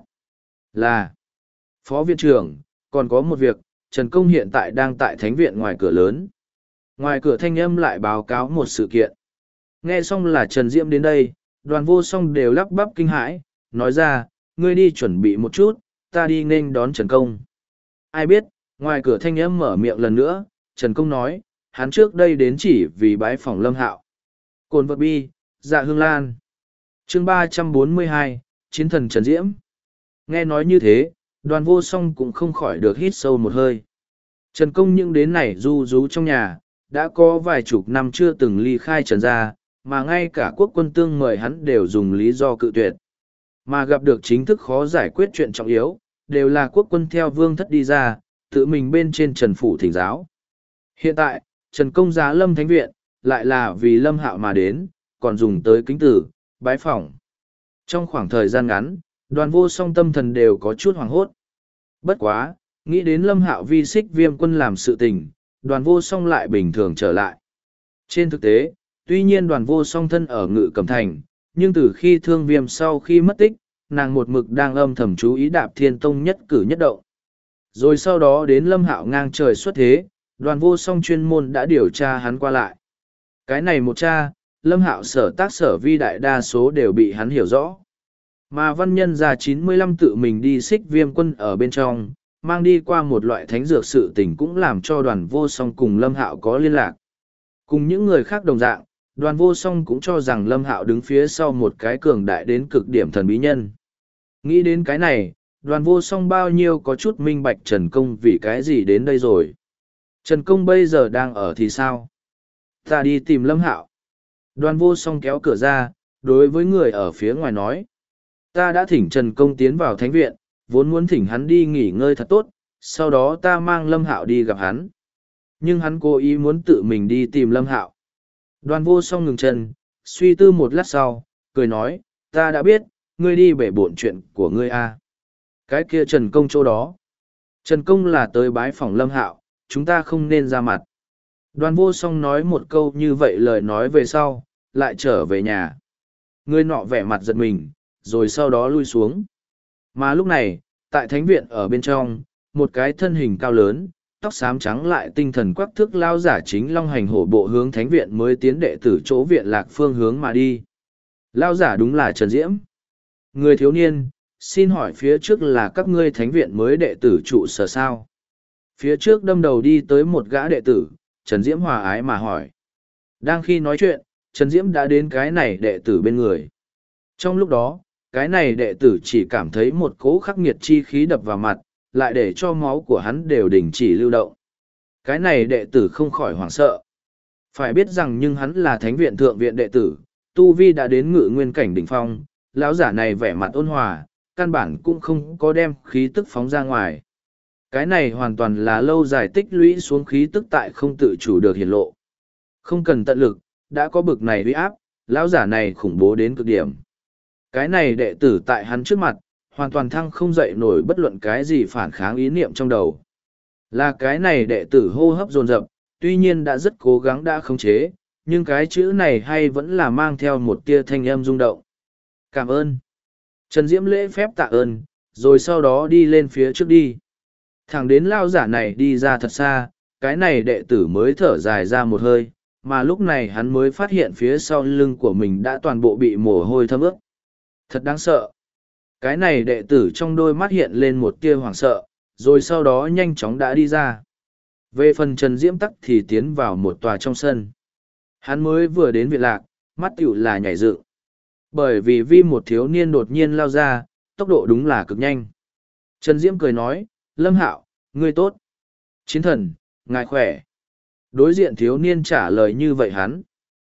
Là, Phó viện trưởng, còn có một việc, Trần Công hiện tại đang tại thánh viện ngoài cửa lớn. Ngoài cửa thanh âm lại báo cáo một sự kiện. Nghe xong là Trần Diễm đến đây, Đoàn Vô Song đều lắp bắp kinh hãi, nói ra, ngươi đi chuẩn bị một chút, ta đi nghênh đón Trần Công. Ai biết, ngoài cửa thanh âm mở miệng lần nữa, Trần Công nói, hắn trước đây đến chỉ vì bái phỏng Lâm Hạo. Cồn vật bi, dạ hương lan. Chương 342, Chiến thần Trần Diễm. Nghe nói như thế, Đoàn Vô Song cũng không khỏi được hít sâu một hơi. Trần Công những đến này du rú trong nhà, đã có vài chục năm chưa từng ly khai Trần gia, mà ngay cả quốc quân tương mời hắn đều dùng lý do cự tuyệt. Mà gặp được chính thức khó giải quyết chuyện trọng yếu, đều là quốc quân theo vương thất đi ra, tự mình bên trên Trần Phủ thỉnh giáo. Hiện tại, Trần Công giá Lâm Thánh Viện, lại là vì Lâm Hạo mà đến, còn dùng tới kính tử, bái phỏng. Trong khoảng thời gian ngắn, Đoàn Vô Song tâm thần đều có chút hoảng hốt. Bất quá, nghĩ đến Lâm Hạo vi xích Viêm quân làm sự tình, Đoàn Vô Song lại bình thường trở lại. Trên thực tế, tuy nhiên Đoàn Vô Song thân ở Ngự Cẩm Thành, nhưng từ khi Thương Viêm sau khi mất tích, nàng một mực đang âm thầm chú ý Đạp Thiên Tông nhất cử nhất động. Rồi sau đó đến Lâm Hạo ngang trời xuất thế, Đoàn Vô Song chuyên môn đã điều tra hắn qua lại. Cái này một tra, Lâm Hạo sở tác sở vi đại đa số đều bị hắn hiểu rõ. Mà văn nhân già 95 tự mình đi xích Viêm quân ở bên trong, mang đi qua một loại thánh dược sự tình cũng làm cho Đoàn Vô Song cùng Lâm Hạo có liên lạc. Cùng những người khác đồng dạng, Đoàn Vô Song cũng cho rằng Lâm Hạo đứng phía sau một cái cường đại đến cực điểm thần bí nhân. Nghĩ đến cái này, Đoàn Vô Song bao nhiêu có chút minh bạch Trần Công vì cái gì đến đây rồi. Trần Công bây giờ đang ở thì sao? Ta đi tìm Lâm Hạo. Đoàn Vô Song kéo cửa ra, đối với người ở phía ngoài nói. Ta đã thỉnh Trần Công tiến vào thánh viện, vốn muốn thỉnh hắn đi nghỉ ngơi thật tốt, sau đó ta mang Lâm Hạo đi gặp hắn. Nhưng hắn cố ý muốn tự mình đi tìm Lâm Hạo. Đoàn Vô Song ngừng chân, suy tư một lát sau, cười nói, ta đã biết, ngươi đi bể bộn chuyện của ngươi a. Cái kia Trần Công chỗ đó. Trần Công là tới bái phỏng Lâm Hạo, chúng ta không nên ra mặt. Đoàn Vô Song nói một câu như vậy lời nói về sau, lại trở về nhà. Người nọ vẻ mặt giật mình, rồi sau đó lui xuống. Mà lúc này, tại thánh viện ở bên trong, một cái thân hình cao lớn, tóc xám trắng lại tinh thần quắc thước lao giả chính long hành hổ bộ hướng thánh viện mới tiến đệ tử chỗ viện lạc phương hướng mà đi. Lao giả đúng là Trần Diễm. Người thiếu niên, xin hỏi phía trước là các ngươi thánh viện mới đệ tử trụ sở sao? Phía trước đâm đầu đi tới một gã đệ tử, Trần Diễm hòa ái mà hỏi. Đang khi nói chuyện, Trần Diễm đã đến cái này đệ tử bên người. Trong lúc đó, cái này đệ tử chỉ cảm thấy một cỗ khắc nghiệt chi khí đập vào mặt, lại để cho máu của hắn đều đình chỉ lưu động. Cái này đệ tử không khỏi hoảng sợ. Phải biết rằng nhưng hắn là thánh viện thượng viện đệ tử, tu vi đã đến ngự nguyên cảnh đỉnh phong, lão giả này vẻ mặt ôn hòa, căn bản cũng không có đem khí tức phóng ra ngoài. Cái này hoàn toàn là lâu dài tích lũy xuống khí tức tại không tự chủ được hiển lộ. Không cần tận lực, đã có bực này uy áp, lão giả này khủng bố đến cực điểm. Cái này đệ tử tại hắn trước mặt, hoàn toàn thăng không dậy nổi bất luận cái gì phản kháng ý niệm trong đầu. Là cái này đệ tử hô hấp dồn dập, tuy nhiên đã rất cố gắng đã khống chế, nhưng cái chữ này hay vẫn là mang theo một tia thanh âm rung động. Cảm ơn. Trần Diễm lễ phép tạ ơn, rồi sau đó đi lên phía trước đi. Thẳng đến lao giả này đi ra thật xa, cái này đệ tử mới thở dài ra một hơi, mà lúc này hắn mới phát hiện phía sau lưng của mình đã toàn bộ bị mồ hôi thấm ướt. Thật đáng sợ. Cái này đệ tử trong đôi mắt hiện lên một tia hoảng sợ, rồi sau đó nhanh chóng đã đi ra. Về phần Trần Diễm tắc thì tiến vào một tòa trong sân. Hắn mới vừa đến viện lạc, mắt tiểu là nhảy dựng. Bởi vì vi một thiếu niên đột nhiên lao ra, tốc độ đúng là cực nhanh. Trần Diễm cười nói, Lâm Hạo, ngươi tốt. Chiến thần, ngài khỏe. Đối diện thiếu niên trả lời như vậy hắn.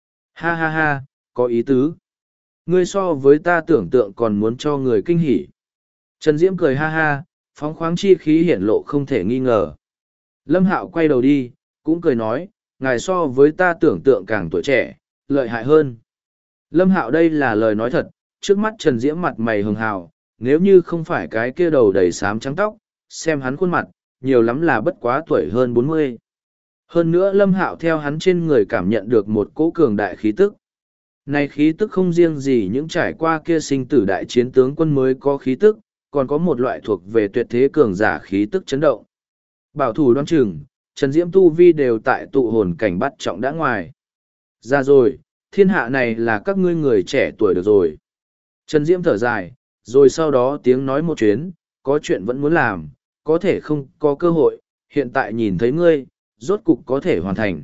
Ha ha ha, có ý tứ. Ngươi so với ta tưởng tượng còn muốn cho người kinh hỉ. Trần Diễm cười ha ha, phóng khoáng chi khí hiển lộ không thể nghi ngờ. Lâm Hạo quay đầu đi, cũng cười nói, ngài so với ta tưởng tượng càng tuổi trẻ, lợi hại hơn. Lâm Hạo đây là lời nói thật, trước mắt Trần Diễm mặt mày hường hào, nếu như không phải cái kia đầu đầy xám trắng tóc, xem hắn khuôn mặt, nhiều lắm là bất quá tuổi hơn 40. Hơn nữa Lâm Hạo theo hắn trên người cảm nhận được một cỗ cường đại khí tức. Này khí tức không riêng gì những trải qua kia sinh tử đại chiến tướng quân mới có khí tức, còn có một loại thuộc về tuyệt thế cường giả khí tức chấn động. Bảo thủ đoan chừng, Trần Diễm tu vi đều tại tụ hồn cảnh bắt trọng đã ngoài. Ra rồi, thiên hạ này là các ngươi người trẻ tuổi được rồi. Trần Diễm thở dài, rồi sau đó tiếng nói một chuyến, có chuyện vẫn muốn làm, có thể không có cơ hội, hiện tại nhìn thấy ngươi, rốt cục có thể hoàn thành.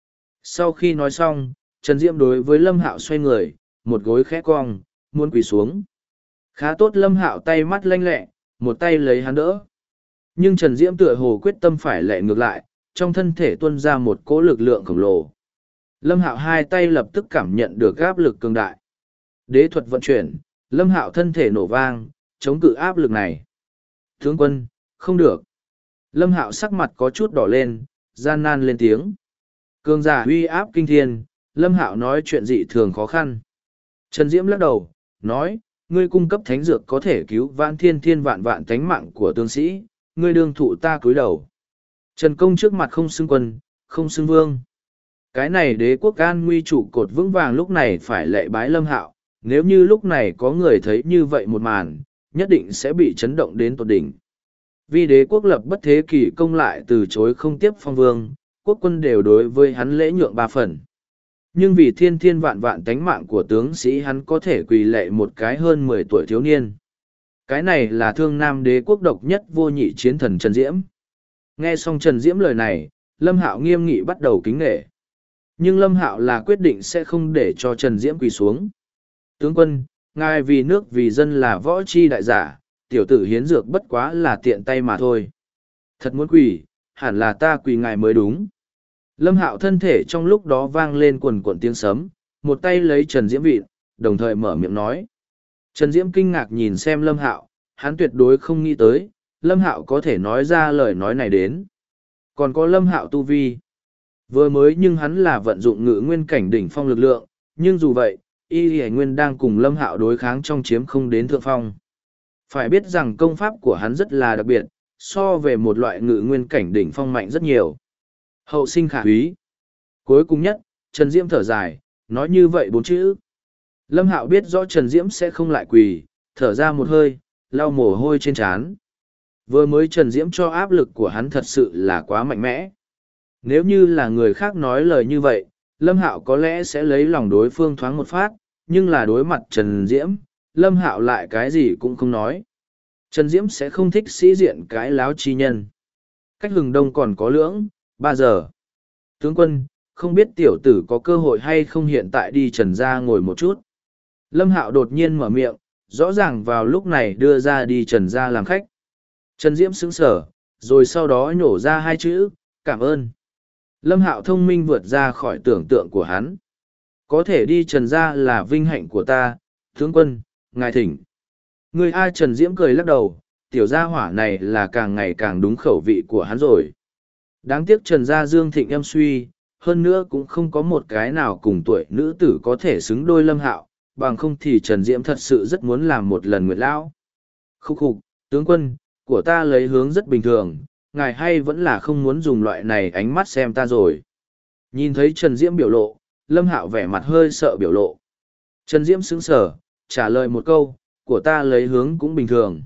Sau khi nói xong, Trần Diễm đối với Lâm Hạo xoay người, một gối khẽ cong, muốn quỳ xuống. Khá tốt Lâm Hạo tay mắt lanh lẹ, một tay lấy hắn đỡ. Nhưng Trần Diễm tựa hồ quyết tâm phải lẹ ngược lại, trong thân thể tuôn ra một cỗ lực lượng khổng lồ. Lâm Hạo hai tay lập tức cảm nhận được áp lực cường đại. Đế thuật vận chuyển, Lâm Hạo thân thể nổ vang, chống cự áp lực này. Tướng quân, không được. Lâm Hạo sắc mặt có chút đỏ lên, gian nan lên tiếng. Cường giả uy áp kinh thiên, Lâm Hạo nói chuyện dị thường khó khăn. Trần Diễm lắc đầu, nói, ngươi cung cấp thánh dược có thể cứu vãn thiên thiên vạn vạn tánh mạng của tướng sĩ, ngươi đương thụ ta cúi đầu. Trần Công trước mặt không xưng quân, không xưng vương. Cái này đế quốc an nguy trụ cột vững vàng lúc này phải lệ bái Lâm Hạo, nếu như lúc này có người thấy như vậy một màn, nhất định sẽ bị chấn động đến tột đỉnh. Vì đế quốc lập bất thế kỷ công lại từ chối không tiếp phong vương, quốc quân đều đối với hắn lễ nhượng 3 phần. Nhưng vì thiên thiên vạn vạn tánh mạng của tướng sĩ hắn có thể quỳ lệ một cái hơn 10 tuổi thiếu niên. Cái này là thương nam đế quốc độc nhất vô nhị chiến thần Trần Diễm. Nghe xong Trần Diễm lời này, Lâm Hạo nghiêm nghị bắt đầu kính nể. Nhưng Lâm Hạo là quyết định sẽ không để cho Trần Diễm quỳ xuống. Tướng quân, ngài vì nước vì dân là võ chi đại giả, tiểu tử hiến dược bất quá là tiện tay mà thôi. Thật muốn quỳ, hẳn là ta quỳ ngài mới đúng. Lâm Hạo thân thể trong lúc đó vang lên quần quần tiếng sấm, một tay lấy Trần Diễm vịn, đồng thời mở miệng nói. Trần Diễm kinh ngạc nhìn xem Lâm Hạo, hắn tuyệt đối không nghĩ tới, Lâm Hạo có thể nói ra lời nói này đến. Còn có Lâm Hạo tu vi. Vừa mới nhưng hắn là vận dụng ngự nguyên cảnh đỉnh phong lực lượng, nhưng dù vậy, Y Hải Nguyên đang cùng Lâm Hạo đối kháng trong chiếm không đến thượng phong. Phải biết rằng công pháp của hắn rất là đặc biệt, so về một loại ngự nguyên cảnh đỉnh phong mạnh rất nhiều. Hậu sinh khả úy. Cuối cùng nhất, Trần Diễm thở dài, nói như vậy 4 chữ. Lâm Hạo biết rõ Trần Diễm sẽ không lại quỳ, thở ra một hơi, lau mồ hôi trên trán. Vừa mới Trần Diễm cho áp lực của hắn thật sự là quá mạnh mẽ. Nếu như là người khác nói lời như vậy, Lâm Hạo có lẽ sẽ lấy lòng đối phương thoáng một phát, nhưng là đối mặt Trần Diễm, Lâm Hạo lại cái gì cũng không nói. Trần Diễm sẽ không thích sĩ diện cái láo chi nhân. Cách hừng đông còn có lưỡng, 3 giờ. Tướng quân, không biết tiểu tử có cơ hội hay không hiện tại đi Trần gia ngồi một chút. Lâm Hạo đột nhiên mở miệng, rõ ràng vào lúc này đưa ra đi Trần gia làm khách. Trần Diễm sững sờ, rồi sau đó nhổ ra 2 chữ, cảm ơn. Lâm Hạo thông minh vượt ra khỏi tưởng tượng của hắn. Có thể đi Trần gia là vinh hạnh của ta, tướng quân, ngài thỉnh. Người ai Trần Diễm cười lắc đầu, tiểu gia hỏa này là càng ngày càng đúng khẩu vị của hắn rồi. Đáng tiếc Trần gia Dương Thịnh em suy, hơn nữa cũng không có một cái nào cùng tuổi nữ tử có thể xứng đôi Lâm Hạo, bằng không thì Trần Diễm thật sự rất muốn làm một lần nguyệt lão. Khúc khục, tướng quân, của ta lấy hướng rất bình thường, ngài hay vẫn là không muốn dùng loại này ánh mắt xem ta rồi. Nhìn thấy Trần Diễm biểu lộ, Lâm Hạo vẻ mặt hơi sợ biểu lộ. Trần Diễm sững sờ, trả lời một câu, của ta lấy hướng cũng bình thường.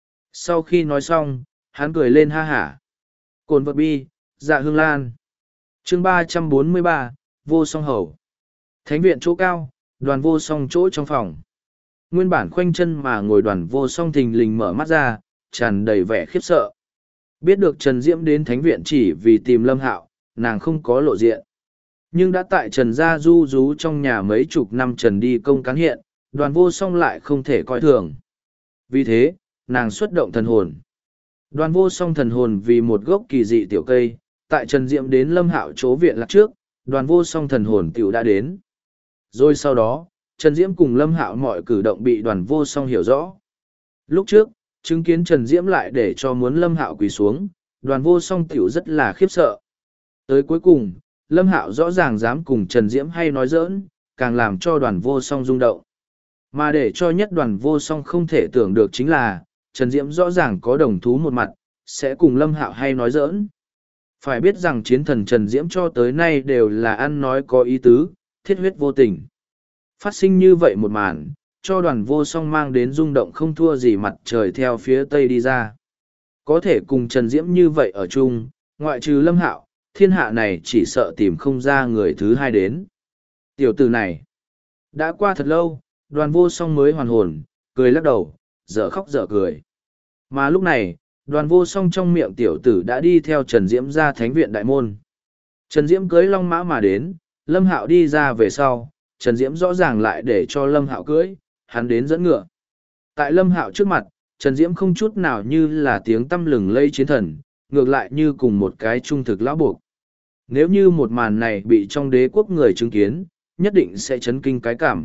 Sau khi nói xong, hắn cười lên ha hả. Cồn vật bi, dạ hương lan. Chương 343, vô song hầu. Thánh viện chỗ cao, đoàn vô song chỗ trong phòng. Nguyên bản khoanh chân mà ngồi đoàn vô song thình lình mở mắt ra, tràn đầy vẻ khiếp sợ. Biết được Trần Diễm đến thánh viện chỉ vì tìm Lâm Hạo, nàng không có lộ diện. Nhưng đã tại Trần gia du rú trong nhà mấy chục năm Trần đi công cán hiện, đoàn vô song lại không thể coi thường. Vì thế, nàng xuất động thần hồn. Đoàn vô song thần hồn vì một gốc kỳ dị tiểu cây, tại Trần Diễm đến Lâm Hạo chỗ viện lạc trước, đoàn vô song thần hồn tiểu đã đến. Rồi sau đó, Trần Diễm cùng Lâm Hạo mọi cử động bị đoàn vô song hiểu rõ. Lúc trước, chứng kiến Trần Diễm lại để cho muốn Lâm Hạo quỳ xuống, đoàn vô song tiểu rất là khiếp sợ. Tới cuối cùng, Lâm Hạo rõ ràng dám cùng Trần Diễm hay nói giỡn, càng làm cho Đoàn Vô Song rung động. Mà để cho nhất Đoàn Vô Song không thể tưởng được chính là, Trần Diễm rõ ràng có đồng thú một mặt, sẽ cùng Lâm Hạo hay nói giỡn. Phải biết rằng chiến thần Trần Diễm cho tới nay đều là ăn nói có ý tứ, thiết huyết vô tình. Phát sinh như vậy một màn, cho Đoàn Vô Song mang đến rung động không thua gì mặt trời theo phía tây đi ra. Có thể cùng Trần Diễm như vậy ở chung, ngoại trừ Lâm Hạo, thiên hạ này chỉ sợ tìm không ra người thứ hai đến. Tiểu tử này, đã qua thật lâu, Đoàn Vô Song mới hoàn hồn, cười lắc đầu, dở khóc dở cười. Mà lúc này, Đoàn Vô Song trong miệng tiểu tử đã đi theo Trần Diễm ra thánh viện đại môn. Trần Diễm cưới long mã mà đến, Lâm Hạo đi ra về sau, Trần Diễm rõ ràng lại để cho Lâm Hạo cưới, hắn đến dẫn ngựa. Tại Lâm Hạo trước mặt, Trần Diễm không chút nào như là tiếng tăm lừng lây chiến thần, ngược lại như cùng một cái trung thực lão buộc. Nếu như một màn này bị trong đế quốc người chứng kiến, nhất định sẽ chấn kinh cái cảm.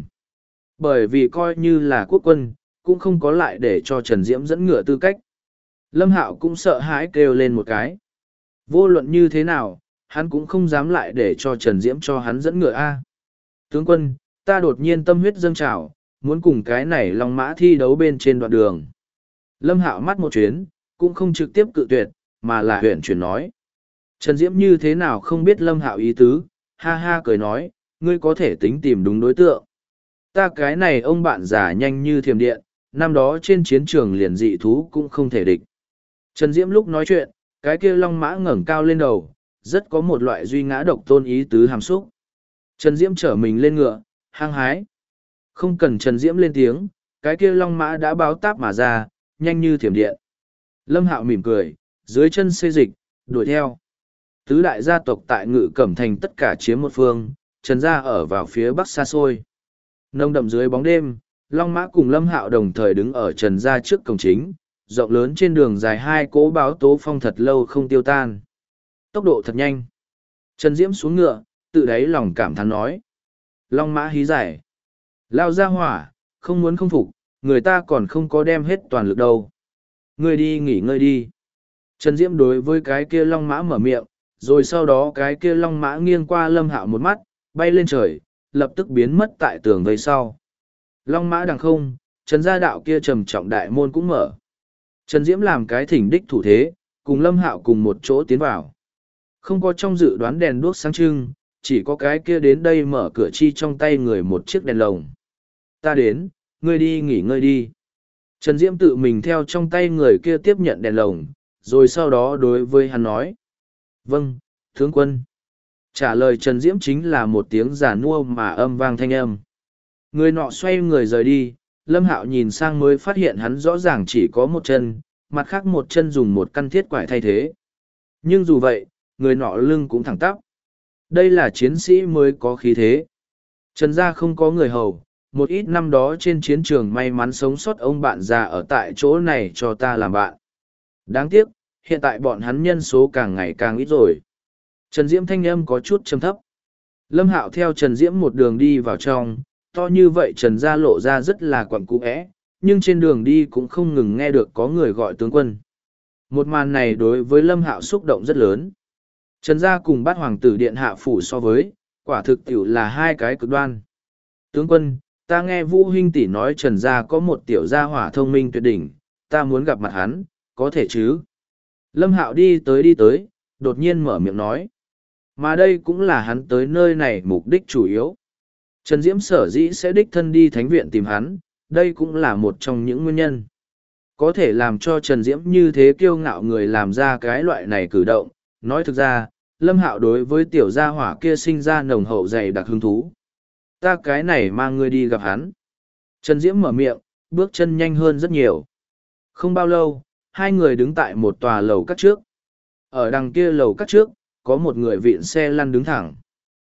Bởi vì coi như là quốc quân, cũng không có lại để cho Trần Diễm dẫn ngựa tư cách. Lâm Hạo cũng sợ hãi kêu lên một cái. Vô luận như thế nào, hắn cũng không dám lại để cho Trần Diễm cho hắn dẫn ngựa A. Tướng quân, ta đột nhiên tâm huyết dâng trào, muốn cùng cái này long mã thi đấu bên trên đoạn đường. Lâm Hạo mắt một chuyến, cũng không trực tiếp cự tuyệt, mà là huyển chuyển nói. Trần Diễm như thế nào không biết Lâm Hạo ý tứ, ha ha cười nói, ngươi có thể tính tìm đúng đối tượng. Ta cái này ông bạn già nhanh như thiềm điện, năm đó trên chiến trường liền dị thú cũng không thể địch. Trần Diễm lúc nói chuyện, cái kia long mã ngẩng cao lên đầu, rất có một loại duy ngã độc tôn ý tứ hàm xúc. Trần Diễm trở mình lên ngựa, hăng hái. Không cần Trần Diễm lên tiếng, cái kia long mã đã báo táp mà ra, nhanh như thiểm điện. Lâm Hạo mỉm cười, dưới chân xê dịch, đuổi theo. Tứ đại gia tộc tại Ngự Cẩm Thành tất cả chiếm một phương, Trần gia ở vào phía bắc xa xôi. Nông đậm dưới bóng đêm, Long Mã cùng Lâm Hạo đồng thời đứng ở Trần gia trước cổng chính, rộng lớn trên đường dài hai cỗ báo tố phong thật lâu không tiêu tan. Tốc độ thật nhanh. Trần Diễm xuống ngựa, tự đáy lòng cảm thán nói. Long Mã hí giải. Lao ra hỏa, không muốn không phục, người ta còn không có đem hết toàn lực đâu. Ngươi đi nghỉ ngơi đi. Trần Diễm đối với cái kia Long Mã mở miệng, rồi sau đó cái kia Long Mã nghiêng qua Lâm Hạo một mắt, bay lên trời, lập tức biến mất tại tường vây sau. Long Mã đằng không, Trần gia đạo kia trầm trọng đại môn cũng mở. Trần Diễm làm cái thỉnh đích thủ thế, cùng Lâm Hạo cùng một chỗ tiến vào. Không có trong dự đoán đèn đuốc sáng trưng, chỉ có cái kia đến đây mở cửa chi trong tay người một chiếc đèn lồng. Ta đến, ngươi đi nghỉ ngơi đi. Trần Diễm tự mình theo trong tay người kia tiếp nhận đèn lồng, rồi sau đó đối với hắn nói. Vâng, tướng quân. Trả lời Trần Diễm chính là một tiếng giả nua mà âm vang thanh âm. Người nọ xoay người rời đi, Lâm Hạo nhìn sang mới phát hiện hắn rõ ràng chỉ có một chân, mặt khác một chân dùng một căn thiết quải thay thế. Nhưng dù vậy, người nọ lưng cũng thẳng tắp. Đây là chiến sĩ mới có khí thế. Trần gia không có người hầu, một ít năm đó trên chiến trường may mắn sống sót ông bạn già ở tại chỗ này cho ta làm bạn. Đáng tiếc, hiện tại bọn hắn nhân số càng ngày càng ít rồi. Trần Diễm thanh âm có chút trầm thấp. Lâm Hạo theo Trần Diễm một đường đi vào trong, to như vậy Trần gia lộ ra rất là quặn cũ é, nhưng trên đường đi cũng không ngừng nghe được có người gọi tướng quân. Một màn này đối với Lâm Hạo xúc động rất lớn. Trần gia cùng Bát Hoàng tử điện hạ phủ so với, quả thực tiểu là hai cái cực đoan. Tướng quân, ta nghe Vũ huynh tỷ nói Trần gia có một tiểu gia hỏa thông minh tuyệt đỉnh, ta muốn gặp mặt hắn, có thể chứ? Lâm Hạo đi tới, đột nhiên mở miệng nói. Mà đây cũng là hắn tới nơi này mục đích chủ yếu. Trần Diễm sở dĩ sẽ đích thân đi thánh viện tìm hắn, đây cũng là một trong những nguyên nhân. Có thể làm cho Trần Diễm như thế kiêu ngạo người làm ra cái loại này cử động. Nói thực ra, Lâm Hạo đối với tiểu gia hỏa kia sinh ra nồng hậu dày đặc hứng thú. Ta cái này mang ngươi đi gặp hắn. Trần Diễm mở miệng, bước chân nhanh hơn rất nhiều. Không bao lâu, hai người đứng tại một tòa lầu cắt trước. Ở đằng kia lầu cắt trước, có một người vịn xe lăn đứng thẳng.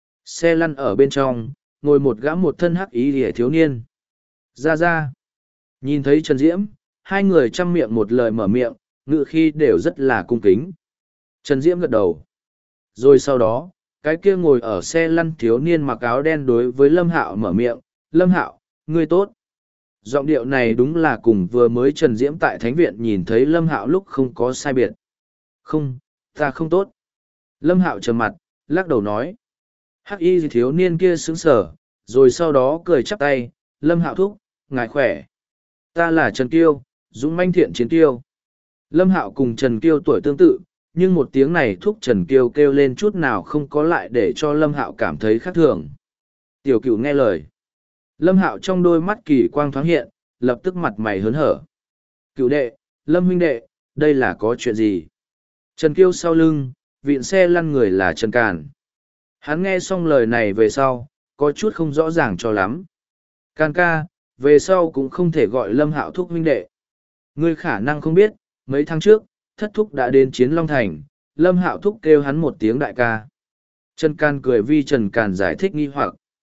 Xe lăn ở bên trong, ngồi một gã một thân hắc ý rìa thiếu niên. Ra. Nhìn thấy Trần Diễm, hai người chăm miệng một lời mở miệng, ngự khi đều rất là cung kính. Trần Diễm gật đầu. Rồi sau đó, cái kia ngồi ở xe lăn thiếu niên mặc áo đen đối với Lâm Hạo mở miệng. Lâm Hạo, ngươi tốt. Giọng điệu này đúng là cùng vừa mới Trần Diễm tại Thánh Viện nhìn thấy Lâm Hạo lúc không có sai biệt. Không, ta không tốt. Lâm Hạo trầm mặt, lắc đầu nói. Hắc y thiếu niên kia sững sờ, rồi sau đó cười chắp tay, Lâm Hạo thúc, ngài khỏe. Ta là Trần Kiêu, dũng manh thiện chiến kiêu. Lâm Hạo cùng Trần Kiêu tuổi tương tự, nhưng một tiếng này thúc Trần Kiêu kêu lên chút nào không có lại để cho Lâm Hạo cảm thấy khác thường. Tiểu Cửu nghe lời. Lâm Hạo trong đôi mắt kỳ quang thoáng hiện, lập tức mặt mày hớn hở. Cửu đệ, Lâm huynh đệ, đây là có chuyện gì? Trần Kiêu sau lưng, vịn xe lăn người là Trần Càn. Hắn nghe xong lời này về sau, có chút không rõ ràng cho lắm. Càn ca, về sau cũng không thể gọi Lâm Hạo thúc huynh đệ. Ngươi khả năng không biết, mấy tháng trước, thất thúc đã đến Chiến Long Thành, Lâm Hạo thúc kêu hắn một tiếng đại ca. Trần Càn cười vi Trần Càn giải thích nghi hoặc.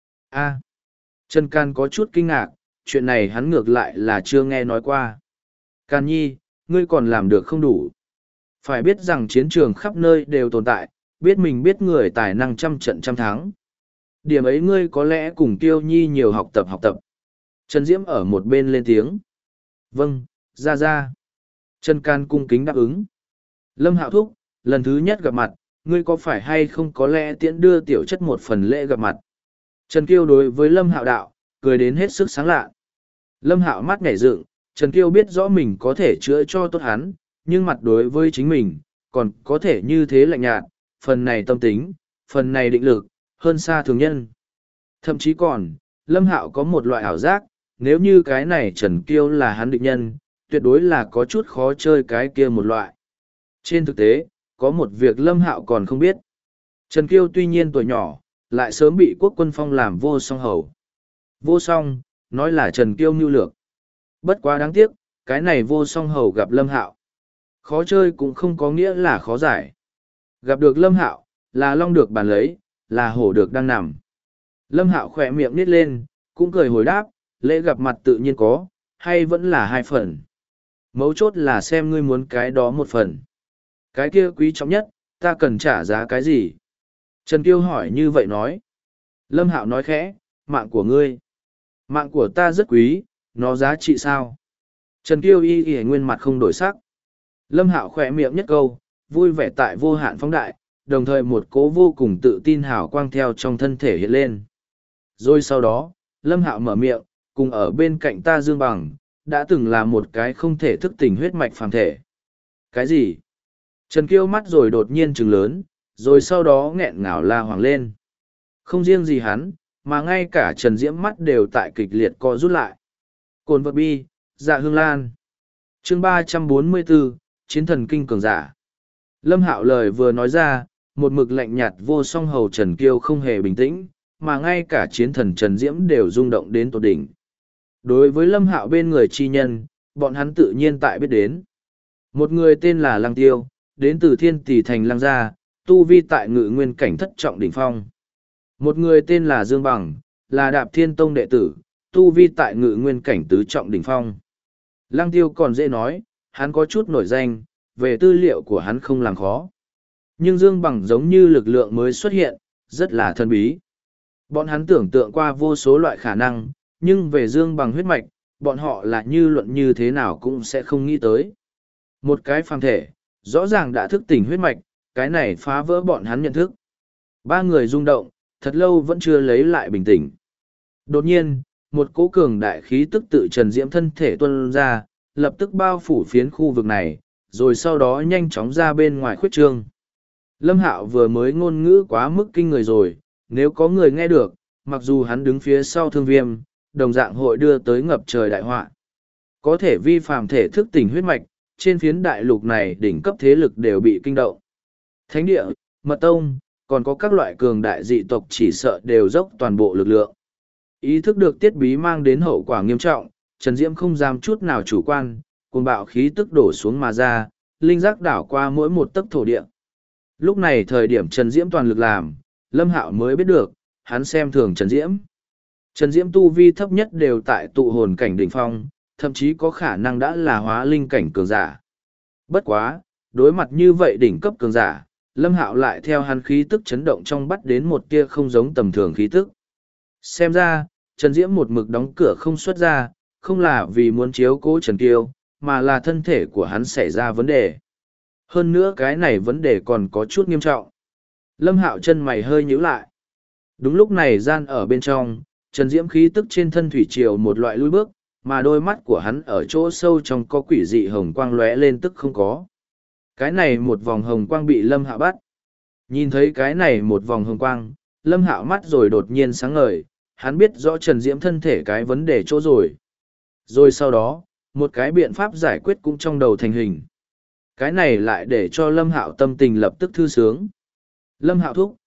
A. Trần Càn có chút kinh ngạc, chuyện này hắn ngược lại là chưa nghe nói qua. Càn nhi, ngươi còn làm được không đủ. Phải biết rằng chiến trường khắp nơi đều tồn tại, biết mình biết người tài năng trăm trận trăm thắng. Điểm ấy ngươi có lẽ cùng Tiêu Nhi nhiều học tập. Trần Diễm ở một bên lên tiếng. Vâng, ra. Trần Can cung kính đáp ứng. Lâm Hạo thúc, lần thứ nhất gặp mặt, ngươi có phải hay không có lẽ tiễn đưa tiểu chất một phần lễ gặp mặt. Trần Kiêu đối với Lâm Hạo đạo, cười đến hết sức sáng lạ. Lâm Hạo mắt nhảy dựng, Trần Kiêu biết rõ mình có thể chữa cho tốt hắn, nhưng mặt đối với chính mình, còn có thể như thế lạnh nhạt, phần này tâm tính, phần này định lực, hơn xa thường nhân. Thậm chí còn, Lâm Hạo có một loại ảo giác, nếu như cái này Trần Kiêu là hắn địch nhân, tuyệt đối là có chút khó chơi cái kia một loại. Trên thực tế, có một việc Lâm Hạo còn không biết. Trần Kiêu tuy nhiên tuổi nhỏ, lại sớm bị quốc quân phong làm vô song hầu. Vô song, nói là Trần Kiêu mưu lược. Bất quá đáng tiếc, cái này vô song hầu gặp Lâm Hạo. Khó chơi cũng không có nghĩa là khó giải. Gặp được Lâm Hạo, là long được bàn lấy, là hổ được đang nằm. Lâm Hạo khỏe miệng nít lên, cũng cười hồi đáp, lễ gặp mặt tự nhiên có, hay vẫn là hai phần. Mấu chốt là xem ngươi muốn cái đó một phần. Cái kia quý trọng nhất, ta cần trả giá cái gì? Trần Kiêu hỏi như vậy nói. Lâm Hạo nói khẽ, mạng của ngươi. Mạng của ta rất quý, nó giá trị sao? Trần Kiêu y nguyên mặt không đổi sắc. Lâm Hạo khỏe miệng nhất câu, vui vẻ tại vô hạn phóng đại, đồng thời một cố vô cùng tự tin hào quang theo trong thân thể hiện lên. Rồi sau đó, Lâm Hạo mở miệng, cùng ở bên cạnh ta Dương Bằng, đã từng là một cái không thể thức tỉnh huyết mạch phàm thể. Cái gì? Trần Kiêu mắt rồi đột nhiên trừng lớn, rồi sau đó nghẹn ngào la hoàng lên. Không riêng gì hắn, mà ngay cả Trần Diễm mắt đều tại kịch liệt co rút lại. Cồn vật bi, dạ hương lan. Chương 344, Chiến thần kinh cường giả. Lâm Hạo lời vừa nói ra, một mực lạnh nhạt vô song hầu Trần Kiêu không hề bình tĩnh, mà ngay cả chiến thần Trần Diễm đều rung động đến tột đỉnh. Đối với Lâm Hạo bên người chi nhân, bọn hắn tự nhiên tại biết đến. Một người tên là Lăng Tiêu, đến từ Thiên Tỷ Thành Lăng Gia, tu vi tại Ngự Nguyên cảnh thất trọng đỉnh phong. Một người tên là Dương Bằng, là Đạp Thiên Tông đệ tử, tu vi tại Ngự Nguyên cảnh tứ trọng đỉnh phong. Lăng Tiêu còn dễ nói, hắn có chút nổi danh, về tư liệu của hắn không làm khó. Nhưng Dương Bằng giống như lực lượng mới xuất hiện, rất là thân bí. Bọn hắn tưởng tượng qua vô số loại khả năng, nhưng về Dương Bằng huyết mạch, bọn họ là như luận như thế nào cũng sẽ không nghĩ tới. Một cái phàm thể, rõ ràng đã thức tỉnh huyết mạch, cái này phá vỡ bọn hắn nhận thức. Ba người rung động, thật lâu vẫn chưa lấy lại bình tĩnh. Đột nhiên, một cỗ cường đại khí tức tự Trần Diễm thân thể tuôn ra, lập tức bao phủ phiến khu vực này, rồi sau đó nhanh chóng ra bên ngoài khuyết trương. Lâm Hạo vừa mới ngôn ngữ quá mức kinh người rồi, nếu có người nghe được, mặc dù hắn đứng phía sau Thương Viêm, đồng dạng hội đưa tới ngập trời đại họa. Có thể vi phạm thể thức tỉnh huyết mạch, trên phiến đại lục này đỉnh cấp thế lực đều bị kinh động. Thánh địa, mật tông, còn có các loại cường đại dị tộc chỉ sợ đều dốc toàn bộ lực lượng. Ý thức được tiết bí mang đến hậu quả nghiêm trọng, Trần Diễm không dám chút nào chủ quan, cuồng bạo khí tức đổ xuống mà ra, linh giác đảo qua mỗi một tấc thổ địa. Lúc này thời điểm Trần Diễm toàn lực làm, Lâm Hạo mới biết được, hắn xem thường Trần Diễm. Trần Diễm tu vi thấp nhất đều tại tụ hồn cảnh đỉnh phong, thậm chí có khả năng đã là hóa linh cảnh cường giả. Bất quá, đối mặt như vậy đỉnh cấp cường giả, Lâm Hạo lại theo hắn khí tức chấn động trong bắt đến một tia không giống tầm thường khí tức. Xem ra, Trần Diễm một mực đóng cửa không xuất ra, không là vì muốn chiếu cố Trần Kiêu, mà là thân thể của hắn xảy ra vấn đề. Hơn nữa cái này vấn đề còn có chút nghiêm trọng. Lâm Hạo chân mày hơi nhíu lại. Đúng lúc này gian ở bên trong, Trần Diễm khí tức trên thân thủy triều một loại lui bước, mà đôi mắt của hắn ở chỗ sâu trong có quỷ dị hồng quang lóe lên tức không có. Cái này một vòng hồng quang bị Lâm Hạo bắt. Nhìn thấy cái này một vòng hồng quang, Lâm Hạo mắt rồi đột nhiên sáng ngời, hắn biết rõ Trần Diễm thân thể cái vấn đề chỗ rồi. Rồi sau đó, một cái biện pháp giải quyết cũng trong đầu thành hình. Cái này lại để cho Lâm Hạo tâm tình lập tức thư sướng. Lâm Hạo thúc,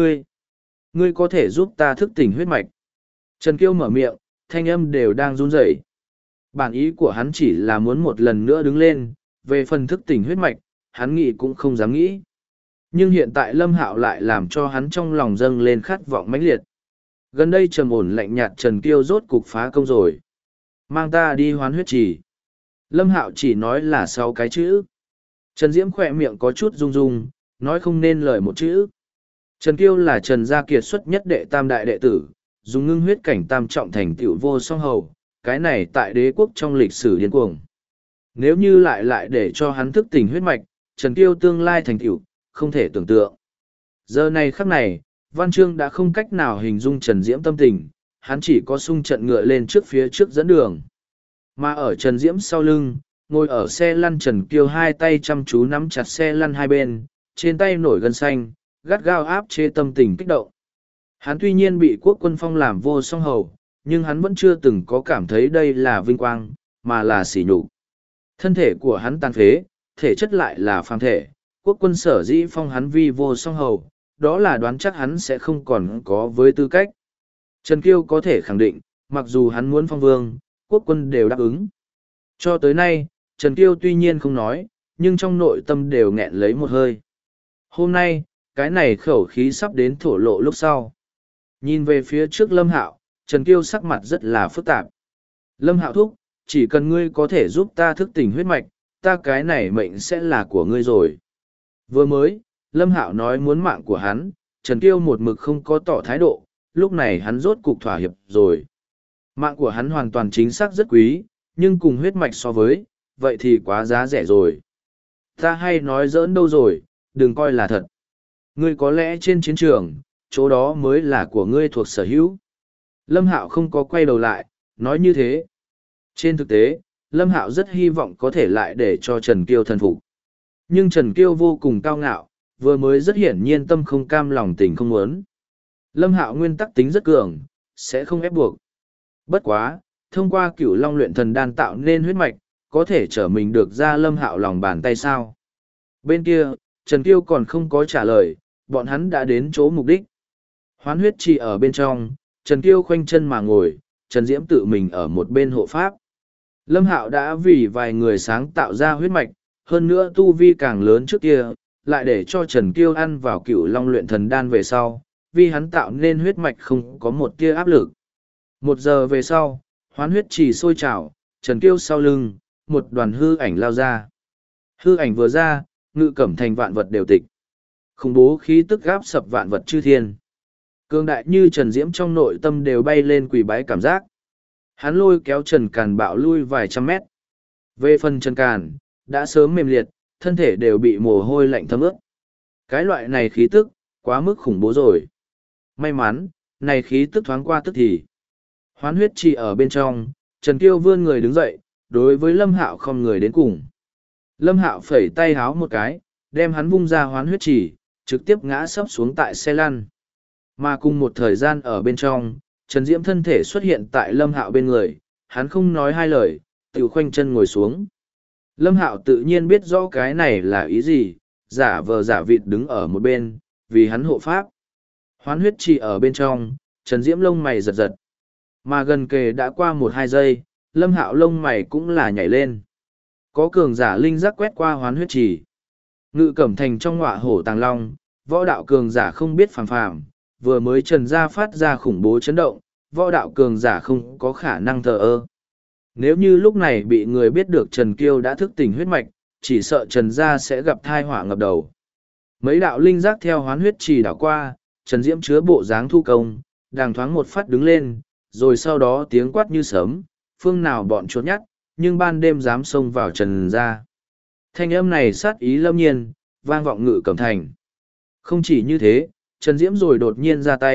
ngươi có thể giúp ta thức tỉnh huyết mạch. Trần Kiêu mở miệng, thanh âm đều đang run rẩy. Bản ý của hắn chỉ là muốn một lần nữa đứng lên, về phần thức tỉnh huyết mạch, hắn nghĩ cũng không dám nghĩ. Nhưng hiện tại Lâm Hạo lại làm cho hắn trong lòng dâng lên khát vọng mãnh liệt. Gần đây trầm ổn lạnh nhạt Trần Kiêu rốt cục phá công rồi. Mang ta đi hoán huyết trì. Lâm Hạo chỉ nói là 6 cái chữ. Trần Diễm khỏe miệng có chút rung rung, nói không nên lời một chữ. Trần Kiêu là Trần gia kiệt xuất nhất đệ tam đại đệ tử, dùng ngưng huyết cảnh tam trọng thành tựu vô song hầu, cái này tại đế quốc trong lịch sử điên cuồng. Nếu như lại để cho hắn thức tỉnh huyết mạch, Trần Kiêu tương lai thành tựu, không thể tưởng tượng. Giờ này khắc này, Văn Chương đã không cách nào hình dung Trần Diễm tâm tình, hắn chỉ có sung trận ngựa lên trước phía trước dẫn đường. Mà ở Trần Diễm sau lưng, ngồi ở xe lăn Trần Kiêu hai tay chăm chú nắm chặt xe lăn hai bên, trên tay nổi gân xanh, gắt gao áp chế tâm tình kích động. Hắn tuy nhiên bị quốc quân phong làm vô song hầu, nhưng hắn vẫn chưa từng có cảm thấy đây là vinh quang, mà là sỉ nhục. Thân thể của hắn tàn phế, thể chất lại là phàm thể, quốc quân sở dĩ phong hắn vi vô song hầu, đó là đoán chắc hắn sẽ không còn có với tư cách. Trần Kiêu có thể khẳng định, mặc dù hắn muốn phong vương, quốc quân đều đáp ứng. Cho tới nay, Trần Kiêu tuy nhiên không nói, nhưng trong nội tâm đều nghẹn lấy một hơi. Hôm nay, cái này khẩu khí sắp đến thổ lộ lúc sau. Nhìn về phía trước Lâm Hạo, Trần Kiêu sắc mặt rất là phức tạp. Lâm Hạo thúc, chỉ cần ngươi có thể giúp ta thức tỉnh huyết mạch, ta cái này mệnh sẽ là của ngươi rồi. Vừa mới, Lâm Hạo nói muốn mạng của hắn, Trần Kiêu một mực không có tỏ thái độ, lúc này hắn rốt cục thỏa hiệp rồi. Mạng của hắn hoàn toàn chính xác rất quý, nhưng cùng huyết mạch so với, vậy thì quá giá rẻ rồi. Ta hay nói giỡn đâu rồi, đừng coi là thật. Ngươi có lẽ trên chiến trường, chỗ đó mới là của ngươi thuộc sở hữu. Lâm Hạo không có quay đầu lại, nói như thế. Trên thực tế, Lâm Hạo rất hy vọng có thể lại để cho Trần Kiêu thần phục. Nhưng Trần Kiêu vô cùng cao ngạo, vừa mới rất hiển nhiên tâm không cam lòng tình không muốn. Lâm Hạo nguyên tắc tính rất cường, sẽ không ép buộc. Bất quá, thông qua Cửu Long luyện thần đan tạo nên huyết mạch, có thể trở mình được ra Lâm Hạo lòng bàn tay sao. Bên kia, Trần Kiêu còn không có trả lời, bọn hắn đã đến chỗ mục đích. Hoán huyết trì ở bên trong, Trần Kiêu khoanh chân mà ngồi, Trần Diễm tự mình ở một bên hộ pháp. Lâm Hạo đã vì vài người sáng tạo ra huyết mạch, hơn nữa tu vi càng lớn trước kia, lại để cho Trần Kiêu ăn vào Cửu Long luyện thần đan về sau, vì hắn tạo nên huyết mạch không có một tia áp lực. 1 giờ về sau, hoán huyết trì sôi trào, Trần Kiêu sau lưng, một đoàn hư ảnh lao ra. Hư ảnh vừa ra, Ngự Cẩm Thành vạn vật đều tịch. Khủng bố khí tức gáp sập vạn vật chư thiên. Cương đại như Trần Diễm trong nội tâm đều bay lên quỳ bái cảm giác. Hắn lôi kéo Trần Càn bạo lui vài trăm mét. Về phần Trần Càn, đã sớm mềm liệt, thân thể đều bị mồ hôi lạnh thấm ướt. Cái loại này khí tức, quá mức khủng bố rồi. May mắn, này khí tức thoáng qua tức thì. Hoán huyết trì ở bên trong, Trần Kiêu vươn người đứng dậy, đối với Lâm Hạo không người đến cùng. Lâm Hạo phẩy tay háo một cái, đem hắn vung ra hoán huyết trì, trực tiếp ngã sấp xuống tại xe lăn. Mà cùng một thời gian ở bên trong, Trần Diễm thân thể xuất hiện tại Lâm Hạo bên người, hắn không nói hai lời, tự khoanh chân ngồi xuống. Lâm Hạo tự nhiên biết rõ cái này là ý gì, giả vờ giả vịt đứng ở một bên, vì hắn hộ pháp. Hoán huyết trì ở bên trong, Trần Diễm lông mày giật giật. Mà gần kề đã qua 1-2 giây, Lâm Hạo lông mày cũng là nhảy lên. Có cường giả linh giác quét qua hoán huyết trì. Ngự Cẩm Thành trong ngọa hổ tàng long, võ đạo cường giả không biết phàm phàm, vừa mới Trần gia phát ra khủng bố chấn động, võ đạo cường giả không có khả năng thờ ơ. Nếu như lúc này bị người biết được Trần Kiêu đã thức tỉnh huyết mạch, chỉ sợ Trần gia sẽ gặp thai họa ngập đầu. Mấy đạo linh giác theo hoán huyết trì đảo qua, Trần Diễm chứa bộ dáng thu công, đàng thoáng một phát đứng lên, rồi sau đó tiếng quát như sớm, phương nào bọn trốn nhát, nhưng ban đêm dám xông vào Trần gia. Thanh âm này sát ý lâm nhiên, vang vọng Ngự Cẩm Thành. Không chỉ như thế, Trần Diễm rồi đột nhiên ra tay,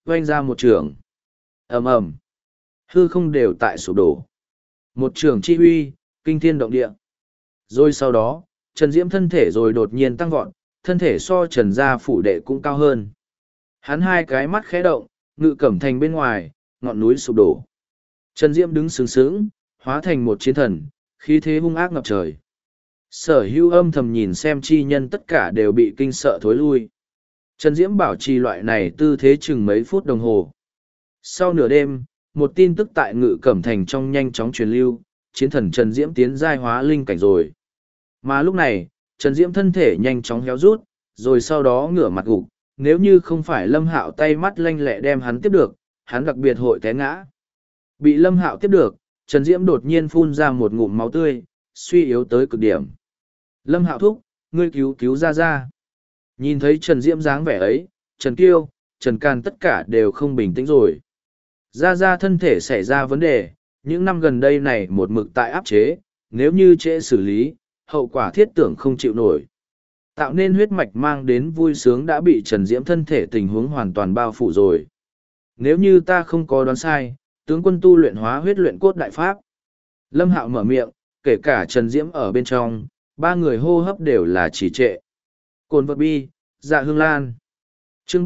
oanh ra một trường. Ầm ầm, hư không đều tại sụp đổ. Một trường chi uy, kinh thiên động địa. Rồi sau đó, Trần Diễm thân thể rồi đột nhiên tăng vọt, thân thể so Trần gia phủ đệ cũng cao hơn. Hắn hai cái mắt khẽ động, ngự cẩm thành bên ngoài, ngọn núi sụp đổ. Trần Diễm đứng sướng sướng, hóa thành một chiến thần, khí thế hung ác ngập trời. Sở hữu âm thầm nhìn xem chi nhân tất cả đều bị kinh sợ thối lui. Trần Diễm bảo trì loại này tư thế chừng mấy phút đồng hồ. Sau nửa đêm, một tin tức tại ngự cẩm thành trong nhanh chóng truyền lưu, chiến thần Trần Diễm tiến giai hóa linh cảnh rồi. Mà lúc này, Trần Diễm thân thể nhanh chóng héo rút, rồi sau đó ngửa mặt gục, nếu như không phải Lâm Hạo tay mắt lanh lẹ đem hắn tiếp được, hắn đặc biệt hội té ngã. Bị Lâm Hạo tiếp được, Trần Diễm đột nhiên phun ra một ngụm máu tươi, suy yếu tới cực điểm. Lâm Hạo thúc, ngươi cứu cứu ra ra. Nhìn thấy Trần Diễm dáng vẻ ấy, Trần Kiêu, Trần Can tất cả đều không bình tĩnh rồi. Ra ra thân thể xảy ra vấn đề, những năm gần đây này một mực tại áp chế, nếu như trễ xử lý, hậu quả thiết tưởng không chịu nổi. Tạo nên huyết mạch mang đến vui sướng đã bị Trần Diễm thân thể tình huống hoàn toàn bao phủ rồi. Nếu như ta không có đoán sai, tướng quân tu luyện hóa huyết luyện cốt đại pháp. Lâm Hạo mở miệng, kể cả Trần Diễm ở bên trong, ba người hô hấp đều là trì trệ. Cồn vật bi, dạ hương lan. Chương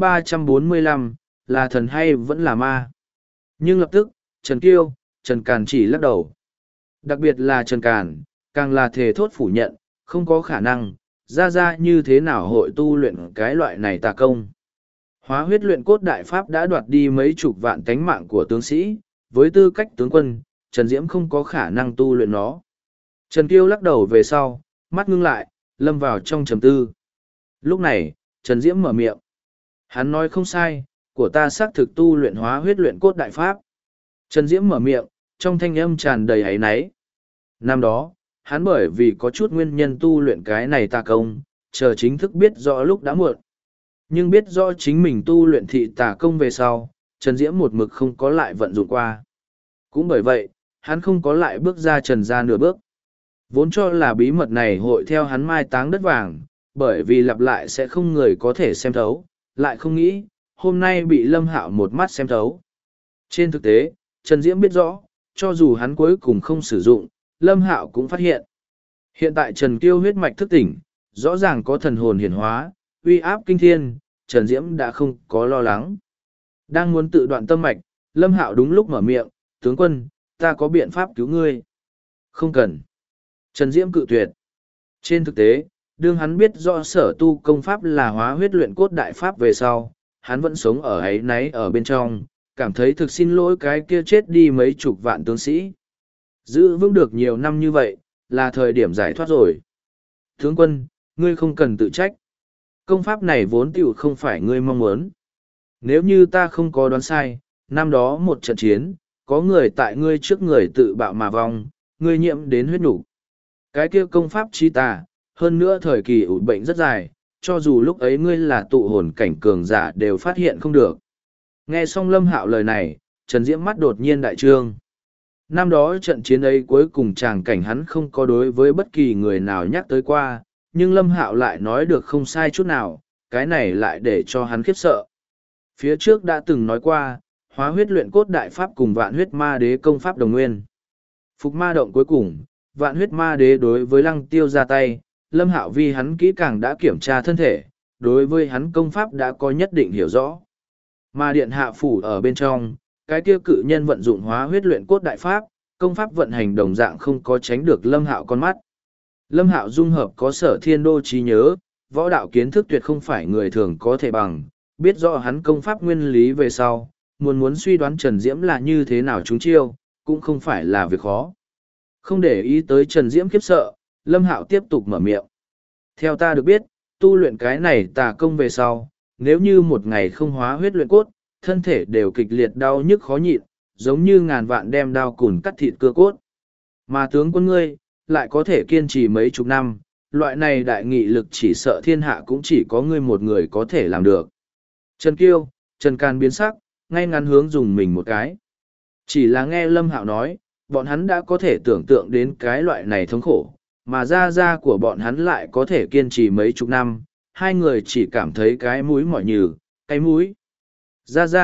345, là thần hay vẫn là ma? Nhưng lập tức, Trần Kiêu, Trần Càn chỉ lắc đầu. Đặc biệt là Trần Càn, càng là thề thốt phủ nhận, không có khả năng, ra như thế nào hội tu luyện cái loại này tà công. Hóa huyết luyện cốt đại pháp đã đoạt đi mấy chục vạn tánh mạng của tướng sĩ, với tư cách tướng quân, Trần Diễm không có khả năng tu luyện nó. Trần Kiêu lắc đầu về sau, mắt ngưng lại, lâm vào trong trầm tư. Lúc này, Trần Diễm mở miệng. Hắn nói không sai, của ta xác thực tu luyện hóa huyết luyện cốt đại pháp. Trần Diễm mở miệng, trong thanh âm tràn đầy áy náy. Năm đó, hắn bởi vì có chút nguyên nhân tu luyện cái này tà công, chờ chính thức biết rõ lúc đã muộn. Nhưng biết rõ chính mình tu luyện thị tà công về sau, Trần Diễm một mực không có lại vận dụng qua. Cũng bởi vậy, hắn không có lại bước ra Trần gia nửa bước. Vốn cho là bí mật này hội theo hắn mai táng đất vàng, bởi vì lặp lại sẽ không người có thể xem thấu, lại không nghĩ, hôm nay bị Lâm Hạo một mắt xem thấu. Trên thực tế, Trần Diễm biết rõ, cho dù hắn cuối cùng không sử dụng, Lâm Hạo cũng phát hiện. Hiện tại Trần Kiêu huyết mạch thức tỉnh, rõ ràng có thần hồn hiển hóa, uy áp kinh thiên, Trần Diễm đã không có lo lắng. Đang muốn tự đoạn tâm mạch, Lâm Hạo đúng lúc mở miệng, tướng quân, ta có biện pháp cứu ngươi. Không cần. Trần Diễm cự tuyệt. Trên thực tế, đương hắn biết rõ sở tu công pháp là hóa huyết luyện cốt đại pháp về sau, hắn vẫn sống ở ấy náy ở bên trong, cảm thấy thực xin lỗi cái kia chết đi mấy chục vạn tướng sĩ. Giữ vững được nhiều năm như vậy, là thời điểm giải thoát rồi. Tướng quân, ngươi không cần tự trách. Công pháp này vốn tiểu không phải ngươi mong muốn. Nếu như ta không có đoán sai, năm đó một trận chiến, có người tại ngươi trước người tự bạo mà vong, ngươi nhiễm đến huyết nục. Cái kia công pháp chi tà, hơn nữa thời kỳ ủ bệnh rất dài, cho dù lúc ấy ngươi là tụ hồn cảnh cường giả đều phát hiện không được. Nghe xong Lâm Hạo lời này, Trần Diễm mắt đột nhiên đại trương. Năm đó trận chiến ấy cuối cùng tràng cảnh hắn không có đối với bất kỳ người nào nhắc tới qua, nhưng Lâm Hạo lại nói được không sai chút nào, cái này lại để cho hắn khiếp sợ. Phía trước đã từng nói qua, hóa huyết luyện cốt đại pháp cùng vạn huyết ma đế công pháp đồng nguyên. Phục ma động cuối cùng, vạn huyết ma đế đối với Lăng Tiêu ra tay, Lâm Hạo vì hắn kỹ càng đã kiểm tra thân thể, đối với hắn công pháp đã có nhất định hiểu rõ. Mà điện hạ phủ ở bên trong, cái kia cự nhân vận dụng hóa huyết luyện cốt đại pháp, công pháp vận hành đồng dạng không có tránh được Lâm Hạo con mắt. Lâm Hạo dung hợp có sở thiên đô trí nhớ, võ đạo kiến thức tuyệt không phải người thường có thể bằng, biết rõ hắn công pháp nguyên lý về sau, muốn suy đoán Trần Diễm là như thế nào chúng chiêu, cũng không phải là việc khó. Không để ý tới Trần Diễm khiếp sợ, Lâm Hạo tiếp tục mở miệng. Theo ta được biết, tu luyện cái này tà công về sau, nếu như một ngày không hóa huyết luyện cốt, thân thể đều kịch liệt đau nhức khó nhịn, giống như ngàn vạn đem đao cùn cắt thịt cơ cốt. Mà tướng quân ngươi, lại có thể kiên trì mấy chục năm, loại này đại nghị lực chỉ sợ thiên hạ cũng chỉ có ngươi một người có thể làm được. Trần Kiêu, Trần Can biến sắc, ngay ngắn hướng dùng mình một cái. Chỉ là nghe Lâm Hạo nói, bọn hắn đã có thể tưởng tượng đến cái loại này thống khổ, mà da của bọn hắn lại có thể kiên trì mấy chục năm, hai người chỉ cảm thấy cái mũi mỏi nhừ, cái mũi. Da,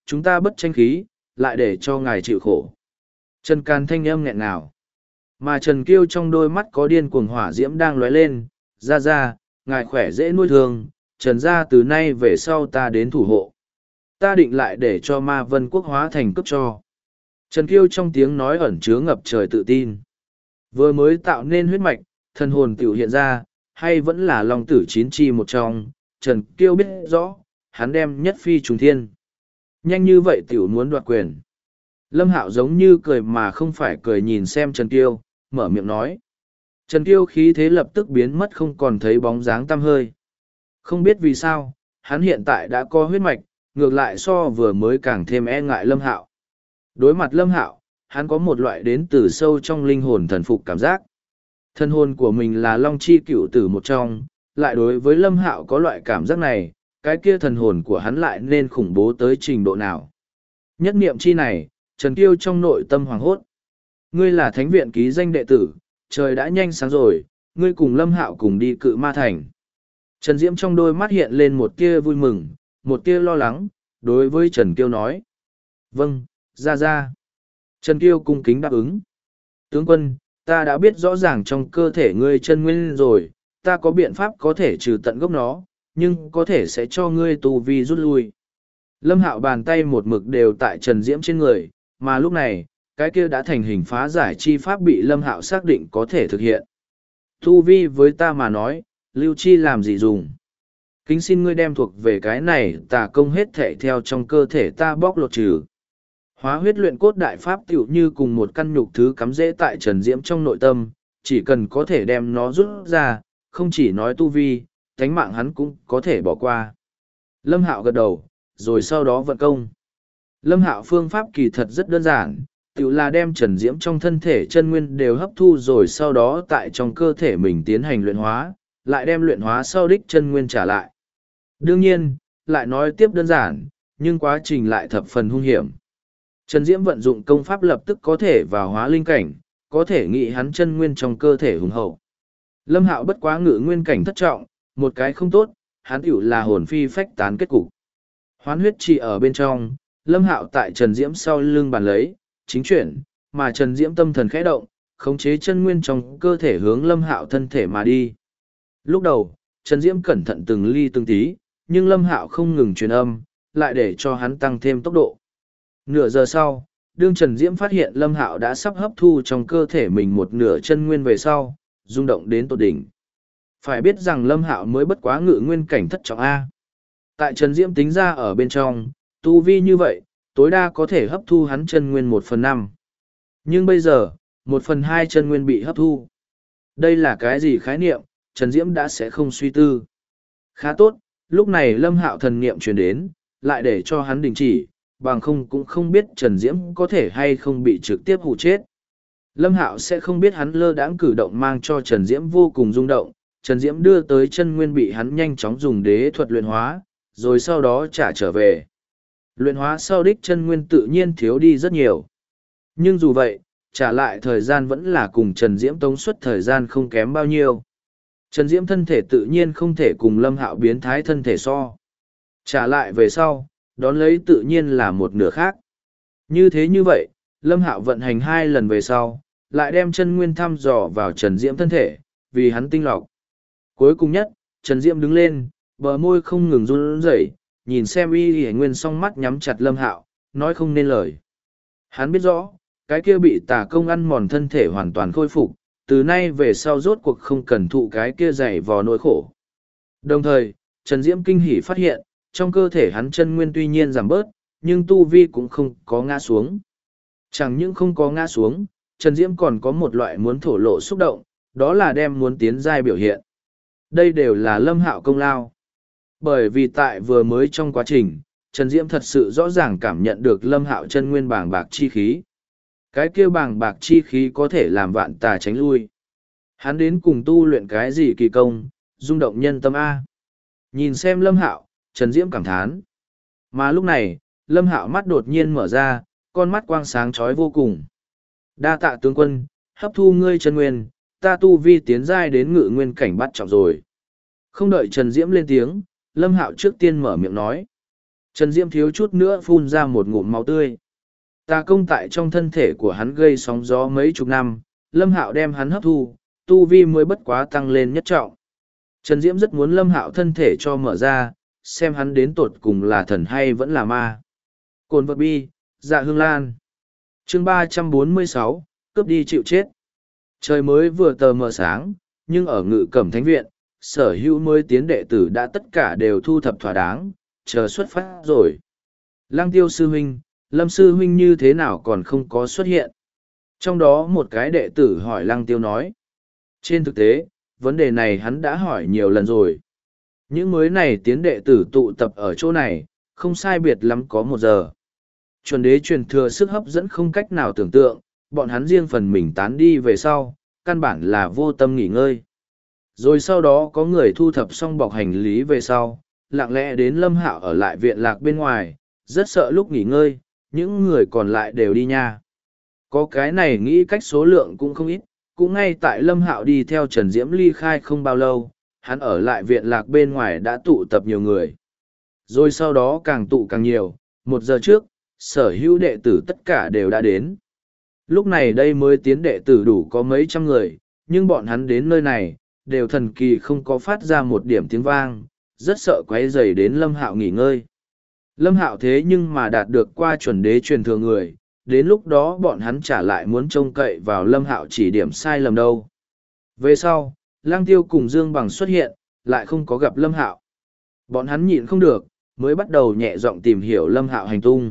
chúng ta bất tranh khí, lại để cho ngài chịu khổ. Trần Càn thanh âm nghẹn ngào. Mà Trần Kiêu trong đôi mắt có điên cuồng hỏa diễm đang lóe lên, ra, ngài khỏe dễ nuôi thương, Trần gia từ nay về sau ta đến thủ hộ. Ta định lại để cho Ma Vân Quốc hóa thành cấp cho. Trần Kiêu trong tiếng nói ẩn chứa ngập trời tự tin. Vừa mới tạo nên huyết mạch, thần hồn tiểu hiện ra, hay vẫn là long tử chín chi một trong, Trần Kiêu biết rõ, hắn đem nhất phi trùng thiên. Nhanh như vậy tiểu muốn đoạt quyền. Lâm Hạo giống như cười mà không phải cười nhìn xem Trần Kiêu, mở miệng nói. Trần Kiêu khí thế lập tức biến mất không còn thấy bóng dáng tăm hơi. Không biết vì sao, hắn hiện tại đã có huyết mạch, ngược lại so vừa mới càng thêm e ngại Lâm Hạo. Đối mặt Lâm Hạo, hắn có một loại đến từ sâu trong linh hồn thần phục cảm giác. Thân hồn của mình là Long Chi Cựu Tử một trong, lại đối với Lâm Hạo có loại cảm giác này, cái kia thần hồn của hắn lại nên khủng bố tới trình độ nào. Nhất niệm chi này, Trần Kiêu trong nội tâm hoàng hốt. Ngươi là thánh viện ký danh đệ tử, trời đã nhanh sáng rồi, ngươi cùng Lâm Hạo cùng đi Cự Ma Thành. Trần Diễm trong đôi mắt hiện lên một tia vui mừng, một tia lo lắng, đối với Trần Kiêu nói. Vâng, ra. Trần Kiêu cung kính đáp ứng. Tướng quân, ta đã biết rõ ràng trong cơ thể ngươi chân nguyên rồi, ta có biện pháp có thể trừ tận gốc nó, nhưng có thể sẽ cho ngươi tù vi rút lui. Lâm Hạo bàn tay một mực đều tại Trần Diễm trên người, mà lúc này, cái kia đã thành hình phá giải chi pháp bị Lâm Hạo xác định có thể thực hiện. Tu vi với ta mà nói, lưu chi làm gì dùng? Kính xin ngươi đem thuộc về cái này tà công hết thể theo trong cơ thể ta bóc lột trừ. Hóa huyết luyện cốt đại pháp tựu như cùng một căn nhục thứ cắm rễ tại Trần Diễm trong nội tâm, chỉ cần có thể đem nó rút ra, không chỉ nói tu vi, thánh mạng hắn cũng có thể bỏ qua. Lâm Hạo gật đầu, rồi sau đó vận công. Lâm Hạo phương pháp kỳ thật rất đơn giản, tựu là đem Trần Diễm trong thân thể chân nguyên đều hấp thu rồi sau đó tại trong cơ thể mình tiến hành luyện hóa, lại đem luyện hóa sau đích chân nguyên trả lại. Đương nhiên, lại nói tiếp đơn giản, nhưng quá trình lại thập phần hung hiểm. Trần Diễm vận dụng công pháp lập tức có thể vào hóa linh cảnh, có thể nghĩ hắn chân nguyên trong cơ thể hùng hậu. Lâm Hạo bất quá ngự nguyên cảnh thất trọng, một cái không tốt, hắn tiểu là hồn phi phách tán kết cục. Hoán huyết chỉ ở bên trong, Lâm Hạo tại Trần Diễm sau lưng bàn lấy, chính chuyển, mà Trần Diễm tâm thần khẽ động, khống chế chân nguyên trong cơ thể hướng Lâm Hạo thân thể mà đi. Lúc đầu, Trần Diễm cẩn thận từng ly từng tí, nhưng Lâm Hạo không ngừng truyền âm, lại để cho hắn tăng thêm tốc độ. Nửa giờ sau, đương Trần Diễm phát hiện Lâm Hạo đã sắp hấp thu trong cơ thể mình một nửa chân nguyên về sau, rung động đến tột đỉnh. Phải biết rằng Lâm Hạo mới bất quá ngự nguyên cảnh thất trọng A. Tại Trần Diễm tính ra ở bên trong, tu vi như vậy, tối đa có thể hấp thu hắn chân nguyên 1/5. Nhưng bây giờ, 1/2 chân nguyên bị hấp thu. Đây là cái gì khái niệm, Trần Diễm đã sẽ không suy tư. Khá tốt, lúc này Lâm Hạo thần niệm truyền đến, lại để cho hắn đình chỉ, bằng không cũng không biết Trần Diễm có thể hay không bị trực tiếp hụ chết. Lâm Hạo sẽ không biết hắn lơ đãng cử động mang cho Trần Diễm vô cùng rung động, Trần Diễm đưa tới chân nguyên bị hắn nhanh chóng dùng đế thuật luyện hóa, rồi sau đó trả trở về. Luyện hóa sau đích chân nguyên tự nhiên thiếu đi rất nhiều. Nhưng dù vậy, trả lại thời gian vẫn là cùng Trần Diễm tống suất thời gian không kém bao nhiêu. Trần Diễm thân thể tự nhiên không thể cùng Lâm Hạo biến thái thân thể so. Trả lại về sau, đón lấy tự nhiên là một nửa khác. Như thế như vậy, Lâm Hạo vận hành 2 lần về sau, lại đem chân nguyên thăm dò vào Trần Diễm thân thể, vì hắn tinh lọc. Cuối cùng nhất, Trần Diễm đứng lên, bờ môi không ngừng run rẩy, nhìn xem Y Y Nguyên song mắt nhắm chặt Lâm Hạo, nói không nên lời. Hắn biết rõ, cái kia bị tà công ăn mòn thân thể hoàn toàn khôi phục, từ nay về sau rốt cuộc không cần thụ cái kia dày vò nỗi khổ. Đồng thời, Trần Diễm kinh hỉ phát hiện, trong cơ thể hắn chân nguyên tuy nhiên giảm bớt, nhưng tu vi cũng không có ngã xuống. Chẳng những không có ngã xuống, Trần Diễm còn có một loại muốn thổ lộ xúc động, đó là đem muốn tiến giai biểu hiện. Đây đều là Lâm Hạo công lao. Bởi vì tại vừa mới trong quá trình, Trần Diễm thật sự rõ ràng cảm nhận được Lâm Hạo chân nguyên bàng bạc chi khí. Cái kia bàng bạc chi khí có thể làm vạn tà tránh lui. Hắn đến cùng tu luyện cái gì kỳ công, rung động nhân tâm A. Nhìn xem Lâm Hạo, Trần Diễm cảm thán. Mà lúc này, Lâm Hạo mắt đột nhiên mở ra, con mắt quang sáng chói vô cùng. Đa tạ tướng quân, hấp thu ngươi chân nguyên, ta tu vi tiến giai đến ngự nguyên cảnh bắt trọng rồi. Không đợi Trần Diễm lên tiếng, Lâm Hạo trước tiên mở miệng nói. Trần Diễm thiếu chút nữa phun ra một ngụm máu tươi. Tà công tại trong thân thể của hắn gây sóng gió mấy chục năm, Lâm Hạo đem hắn hấp thu, tu vi mới bất quá tăng lên nhất trọng. Trần Diễm rất muốn Lâm Hạo thân thể cho mở ra, xem hắn đến tột cùng là thần hay vẫn là ma. Cồn vật bi, dạ hương lan. Chương 346, cướp đi chịu chết. Trời mới vừa tờ mờ sáng, nhưng ở Ngự Cẩm Thánh Viện, sở hữu mới tiến đệ tử đã tất cả đều thu thập thỏa đáng, chờ xuất phát rồi. Lăng Tiêu sư huynh, Lâm sư huynh như thế nào còn không có xuất hiện? Trong đó một cái đệ tử hỏi Lăng Tiêu nói. Trên thực tế, vấn đề này hắn đã hỏi nhiều lần rồi. Những mới này tiến đệ tử tụ tập ở chỗ này, không sai biệt lắm có 1 giờ. Chuẩn đế truyền thừa sức hấp dẫn không cách nào tưởng tượng, bọn hắn riêng phần mình tán đi về sau, căn bản là vô tâm nghỉ ngơi. Rồi sau đó có người thu thập xong bọc hành lý về sau, lặng lẽ đến Lâm Hạo ở lại viện lạc bên ngoài, rất sợ lúc nghỉ ngơi, những người còn lại đều đi nha. Có cái này nghĩ cách số lượng cũng không ít, cũng ngay tại Lâm Hạo đi theo Trần Diễm ly khai không bao lâu, hắn ở lại viện lạc bên ngoài đã tụ tập nhiều người. Rồi sau đó càng tụ càng nhiều, 1 giờ trước, sở hữu đệ tử tất cả đều đã đến. Lúc này đây mới tiến đệ tử đủ có mấy trăm người, nhưng bọn hắn đến nơi này, đều thần kỳ không có phát ra một điểm tiếng vang, rất sợ quấy rầy đến Lâm Hạo nghỉ ngơi. Lâm Hạo thế nhưng mà đạt được qua chuẩn đế truyền thừa người, đến lúc đó bọn hắn trả lại muốn trông cậy vào Lâm Hạo chỉ điểm sai lầm đâu. Về sau, Lang Tiêu cùng Dương Bằng xuất hiện, lại không có gặp Lâm Hạo. Bọn hắn nhịn không được, mới bắt đầu nhẹ giọng tìm hiểu Lâm Hạo hành tung.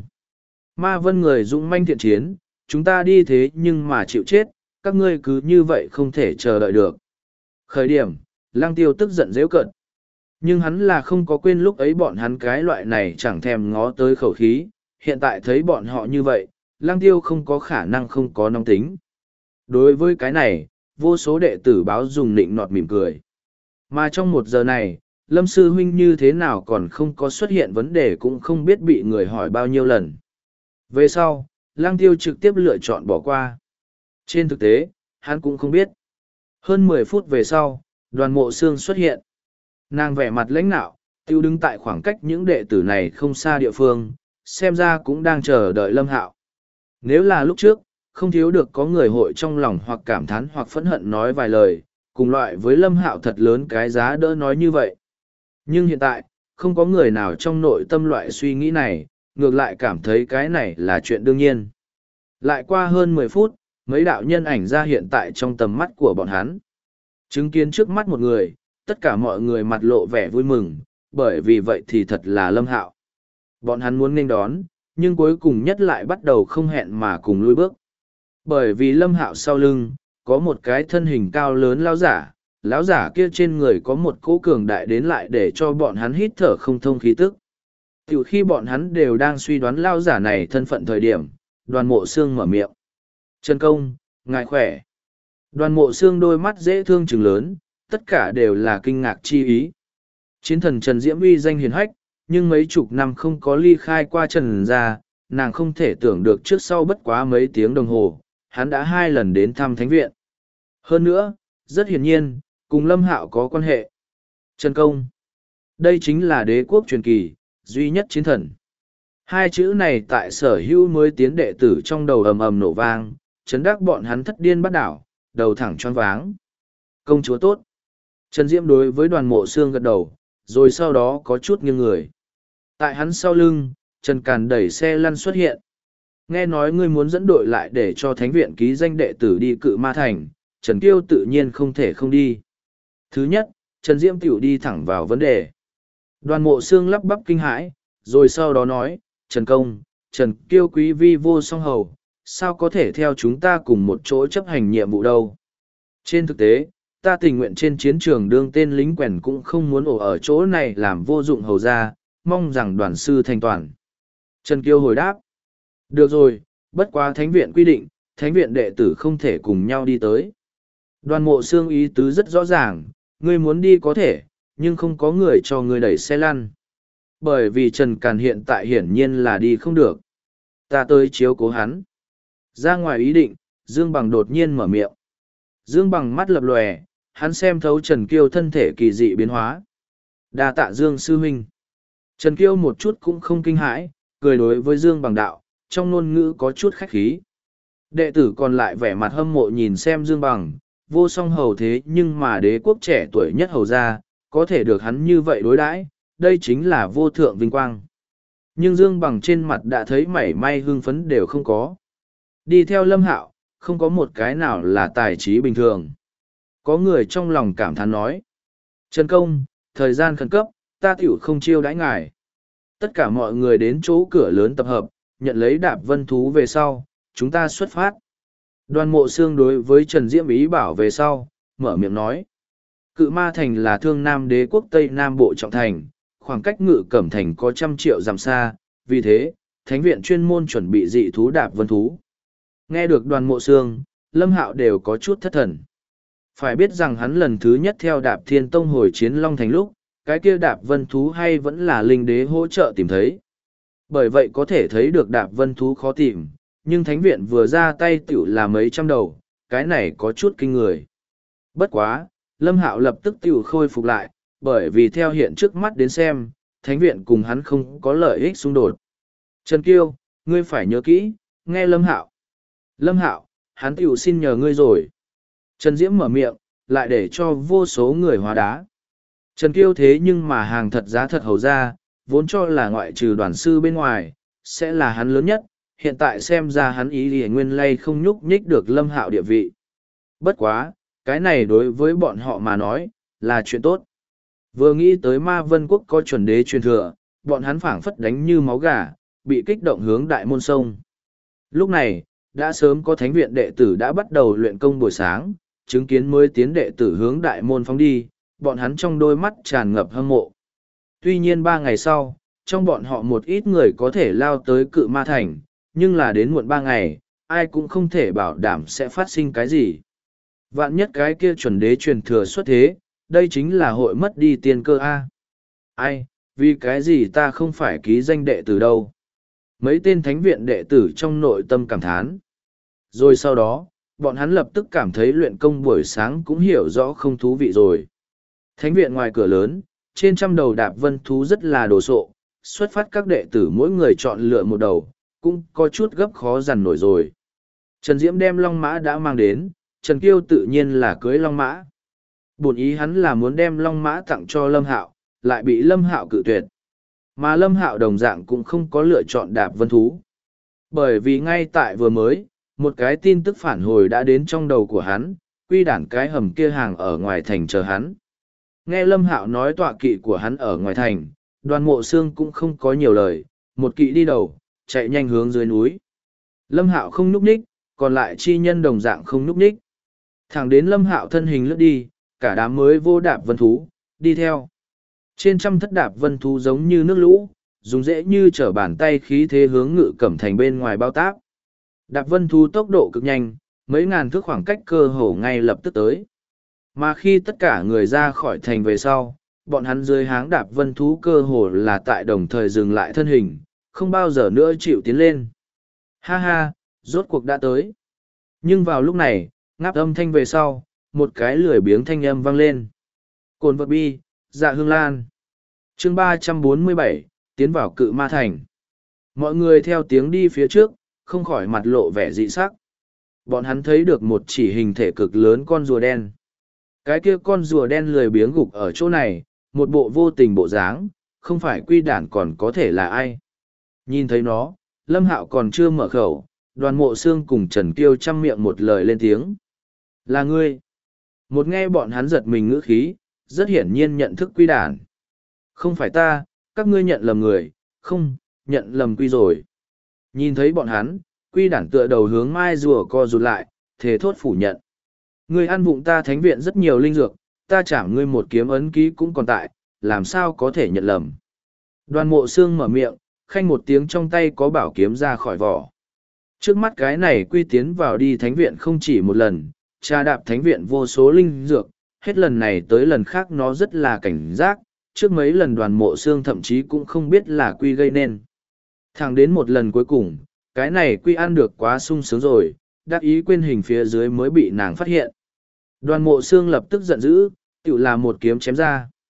Ma Vân người dũng manh thiện chiến, chúng ta đi thế nhưng mà chịu chết, các ngươi cứ như vậy không thể chờ đợi được. Khởi điểm, Lang Tiêu tức giận giễu cợt. Nhưng hắn là không có quên lúc ấy bọn hắn cái loại này chẳng thèm ngó tới khẩu khí, hiện tại thấy bọn họ như vậy, Lang Tiêu không có khả năng không có nóng tính. Đối với cái này, vô số đệ tử báo dùng nịnh nọt mỉm cười. Mà trong 1 giờ này, Lâm sư huynh như thế nào còn không có xuất hiện vấn đề cũng không biết bị người hỏi bao nhiêu lần. Về sau, Lang Tiêu trực tiếp lựa chọn bỏ qua. Trên thực tế, hắn cũng không biết. Hơn 10 phút về sau, Đoàn Mộ Sương xuất hiện. Nàng vẻ mặt lãnh nạo, tiêu đứng tại khoảng cách những đệ tử này không xa địa phương, xem ra cũng đang chờ đợi Lâm Hạo. Nếu là lúc trước, không thiếu được có người hội trong lòng hoặc cảm thán hoặc phẫn hận nói vài lời, cùng loại với Lâm Hạo thật lớn cái giá đỡ nói như vậy. Nhưng hiện tại, không có người nào trong nội tâm loại suy nghĩ này, ngược lại cảm thấy cái này là chuyện đương nhiên. Lại qua hơn 10 phút, mấy đạo nhân ảnh ra hiện tại trong tầm mắt của bọn hắn. Chứng kiến trước mắt một người, tất cả mọi người mặt lộ vẻ vui mừng, bởi vì vậy thì thật là Lâm Hạo. Bọn hắn muốn nghênh đón, nhưng cuối cùng nhất lại bắt đầu không hẹn mà cùng lùi bước. Bởi vì Lâm Hạo sau lưng, có một cái thân hình cao lớn lão giả kia trên người có một cỗ cường đại đến lại để cho bọn hắn hít thở không thông khí tức. Từ khi bọn hắn đều đang suy đoán lão giả này thân phận thời điểm, Đoàn Mộ Sương mở miệng. Trần công, ngài khỏe. Đoàn Mộ Sương đôi mắt dễ thương trừng lớn, tất cả đều là kinh ngạc chi ý. Chiến thần Trần Diễm uy danh hiền hách, nhưng mấy chục năm không có ly khai qua Trần gia, nàng không thể tưởng được trước sau bất quá mấy tiếng đồng hồ, hắn đã 2 lần đến thăm thánh viện. Hơn nữa, rất hiển nhiên, cùng Lâm Hạo có quan hệ. Trần công. Đây chính là đế quốc truyền kỳ, duy nhất chiến thần. 2 chữ này tại sở hữu mới tiến đệ tử trong đầu ầm ầm nổ vang, chấn đắc bọn hắn thất điên bắt đảo, đầu thẳng choáng váng. Công chúa tốt. Trần Diễm đối với Đoàn Mộ Sương gật đầu, rồi sau đó có chút nghiêng người. Tại hắn sau lưng, Trần Càn đẩy xe lăn xuất hiện. Nghe nói ngươi muốn dẫn đội lại để cho thánh viện ký danh đệ tử đi Cự Ma Thành, Trần Kiêu tự nhiên không thể không đi. Thứ nhất, Trần Diễm tiểu đi thẳng vào vấn đề. Đoàn Mộ Sương lắp bắp kinh hãi, rồi sau đó nói, Trần Công, Trần Kiêu quý vi vô song hầu, sao có thể theo chúng ta cùng một chỗ chấp hành nhiệm vụ đâu. Trên thực tế, ta tình nguyện trên chiến trường đương tên lính quèn cũng không muốn ổ ở chỗ này làm vô dụng hầu ra, mong rằng đoàn sư thành toàn. Trần Kiêu hồi đáp, được rồi, bất quá thánh viện quy định, thánh viện đệ tử không thể cùng nhau đi tới. Đoàn Mộ Sương ý tứ rất rõ ràng, ngươi muốn đi có thể, nhưng không có người cho ngươi đẩy xe lăn. Bởi vì Trần Càn hiện tại hiển nhiên là đi không được. Ta tới chiếu cố hắn. Ra ngoài ý định, Dương Bằng đột nhiên mở miệng. Dương Bằng mắt lập lòe, hắn xem thấu Trần Kiêu thân thể kỳ dị biến hóa. Đa tạ Dương sư huynh. Trần Kiêu một chút cũng không kinh hãi, cười đối với Dương Bằng đạo, trong ngôn ngữ có chút khách khí. Đệ tử còn lại vẻ mặt hâm mộ nhìn xem Dương Bằng, vô song hầu thế nhưng mà đế quốc trẻ tuổi nhất hầu ra, có thể được hắn như vậy đối đãi, đây chính là vô thượng vinh quang. Nhưng Dương Bằng trên mặt đã thấy mảy may hưng phấn đều không có. Đi theo Lâm Hạo, không có một cái nào là tài trí bình thường. Có người trong lòng cảm thán nói. Trần Công, thời gian khẩn cấp, ta tiểu không chiêu đãi ngài. Tất cả mọi người đến chỗ cửa lớn tập hợp, nhận lấy Đạp Vân Thú về sau, chúng ta xuất phát. Đoàn Mộ Xương đối với Trần Diễm ý bảo về sau, mở miệng nói. Cự Ma Thành là thương nam đế quốc Tây Nam Bộ trọng thành, khoảng cách Ngự Cẩm Thành có 100 triệu dặm xa, vì thế, Thánh viện chuyên môn chuẩn bị dị thú Đạp Vân Thú. Nghe được Đoàn Mộ Xương, Lâm Hạo đều có chút thất thần. Phải biết rằng hắn lần thứ nhất theo Đạp Thiên Tông hồi chiến Long Thành lúc, cái kia Đạp Vân Thú hay vẫn là linh đế hỗ trợ tìm thấy. Bởi vậy có thể thấy được Đạp Vân Thú khó tìm, nhưng Thánh viện vừa ra tay tiểu là mấy trăm đầu, cái này có chút kinh người. Bất quá, Lâm Hạo lập tức tiểu khôi phục lại, bởi vì theo hiện trước mắt đến xem, Thánh viện cùng hắn không có lợi ích xung đột. Trần Kiêu, ngươi phải nhớ kỹ, nghe Lâm Hạo. Lâm Hạo, hắn tiểu xin nhờ ngươi rồi. Trần Diễm mở miệng, lại để cho vô số người hóa đá. Trần Kiêu thế nhưng mà hàng thật giá thật hầu ra, vốn cho là ngoại trừ đoàn sư bên ngoài, sẽ là hắn lớn nhất, hiện tại xem ra hắn ý lìa nguyên lay không nhúc nhích được Lâm Hạo địa vị. Bất quá, cái này đối với bọn họ mà nói, là chuyện tốt. Vừa nghĩ tới Ma Vân Quốc có chuẩn đế truyền thừa, bọn hắn phảng phất đánh như máu gà, bị kích động hướng đại môn sông. Lúc này, đã sớm có thánh viện đệ tử đã bắt đầu luyện công buổi sáng, chứng kiến mới tiến đệ tử hướng đại môn phóng đi, bọn hắn trong đôi mắt tràn ngập hâm mộ. Tuy nhiên 3 ngày sau, trong bọn họ một ít người có thể lao tới Cự Ma Thành, nhưng là đến muộn 3 ngày, ai cũng không thể bảo đảm sẽ phát sinh cái gì. Vạn nhất cái kia chuẩn đế truyền thừa xuất thế, đây chính là hội mất đi tiên cơ A. Ai, vì cái gì ta không phải ký danh đệ tử đâu. Mấy tên thánh viện đệ tử trong nội tâm cảm thán. Rồi sau đó, bọn hắn lập tức cảm thấy luyện công buổi sáng cũng hiểu rõ không thú vị rồi. Thánh viện ngoài cửa lớn, trên 100 đầu Đạp Vân Thú rất là đồ sộ, xuất phát các đệ tử mỗi người chọn lựa một đầu, cũng có chút gấp khó dằn nổi rồi. Trần Diễm đem Long Mã đã mang đến, Trần Kiêu tự nhiên là cưới Long Mã. Bổn ý hắn là muốn đem Long Mã tặng cho Lâm Hạo, lại bị Lâm Hạo cự tuyệt. Mà Lâm Hạo đồng dạng cũng không có lựa chọn Đạp Vân Thú. Bởi vì ngay tại vừa mới, một cái tin tức phản hồi đã đến trong đầu của hắn, quy đản cái hầm kia hàng ở ngoài thành chờ hắn. Nghe Lâm Hạo nói tọa kỵ của hắn ở ngoài thành, Đoàn Mộ Xương cũng không có nhiều lời, một kỵ đi đầu, chạy nhanh hướng dưới núi. Lâm Hạo không núp ních, còn lại chi nhân đồng dạng không núp ních. Thẳng đến Lâm Hạo thân hình lướt đi, cả đám mới vô Đạp Vân Thú, đi theo. Trên 100 thất Đạp Vân Thú giống như nước lũ, dùng dễ như trở bàn tay khí thế hướng Ngự Cẩm Thành bên ngoài bao táp. Đạp Vân Thú tốc độ cực nhanh, mấy ngàn thước khoảng cách cơ hồ ngay lập tức tới. Mà khi tất cả người ra khỏi thành về sau, bọn hắn dưới háng Đạp Vân Thú cơ hồ là tại đồng thời dừng lại thân hình, không bao giờ nữa chịu tiến lên. Ha ha, rốt cuộc đã tới. Nhưng vào lúc này, ngáp âm thanh về sau, một cái lười biếng thanh âm vang lên. Cồn vật bi, Dạ Hương Lan. Chương 347, tiến vào Cự Ma Thành. Mọi người theo tiếng đi phía trước, không khỏi mặt lộ vẻ dị sắc. Bọn hắn thấy được một chỉ hình thể cực lớn con rùa đen. Cái kia con rùa đen lười biếng gục ở chỗ này, một bộ vô tình bộ dáng, không phải quy đản còn có thể là ai. Nhìn thấy nó, Lâm Hạo còn chưa mở khẩu, Đoàn Mộ Xương cùng Trần Kiêu chăm miệng một lời lên tiếng. Là ngươi. Một nghe bọn hắn giật mình ngữ khí, rất hiển nhiên nhận thức quy đản. Không phải ta, các ngươi nhận lầm người, không, nhận lầm quy rồi. Nhìn thấy bọn hắn, quy đản tựa đầu hướng mai rùa co rụt lại, thề thốt phủ nhận. Ngươi ăn vụng ta thánh viện rất nhiều linh dược, ta chảm ngươi một kiếm ấn ký cũng còn tại, làm sao có thể nhận lầm. Đoàn Mộ Xương mở miệng, khanh một tiếng trong tay có bảo kiếm ra khỏi vỏ. Trước mắt cái này quy tiến vào đi thánh viện không chỉ một lần, trà đạp thánh viện vô số linh dược, hết lần này tới lần khác nó rất là cảnh giác, trước mấy lần Đoàn Mộ Xương thậm chí cũng không biết là quy gây nên. Thẳng đến một lần cuối cùng, cái này quy ăn được quá sung sướng rồi, đắc ý quên hình phía dưới mới bị nàng phát hiện. Đoàn Mộ Xương lập tức giận dữ, tự là một kiếm chém ra.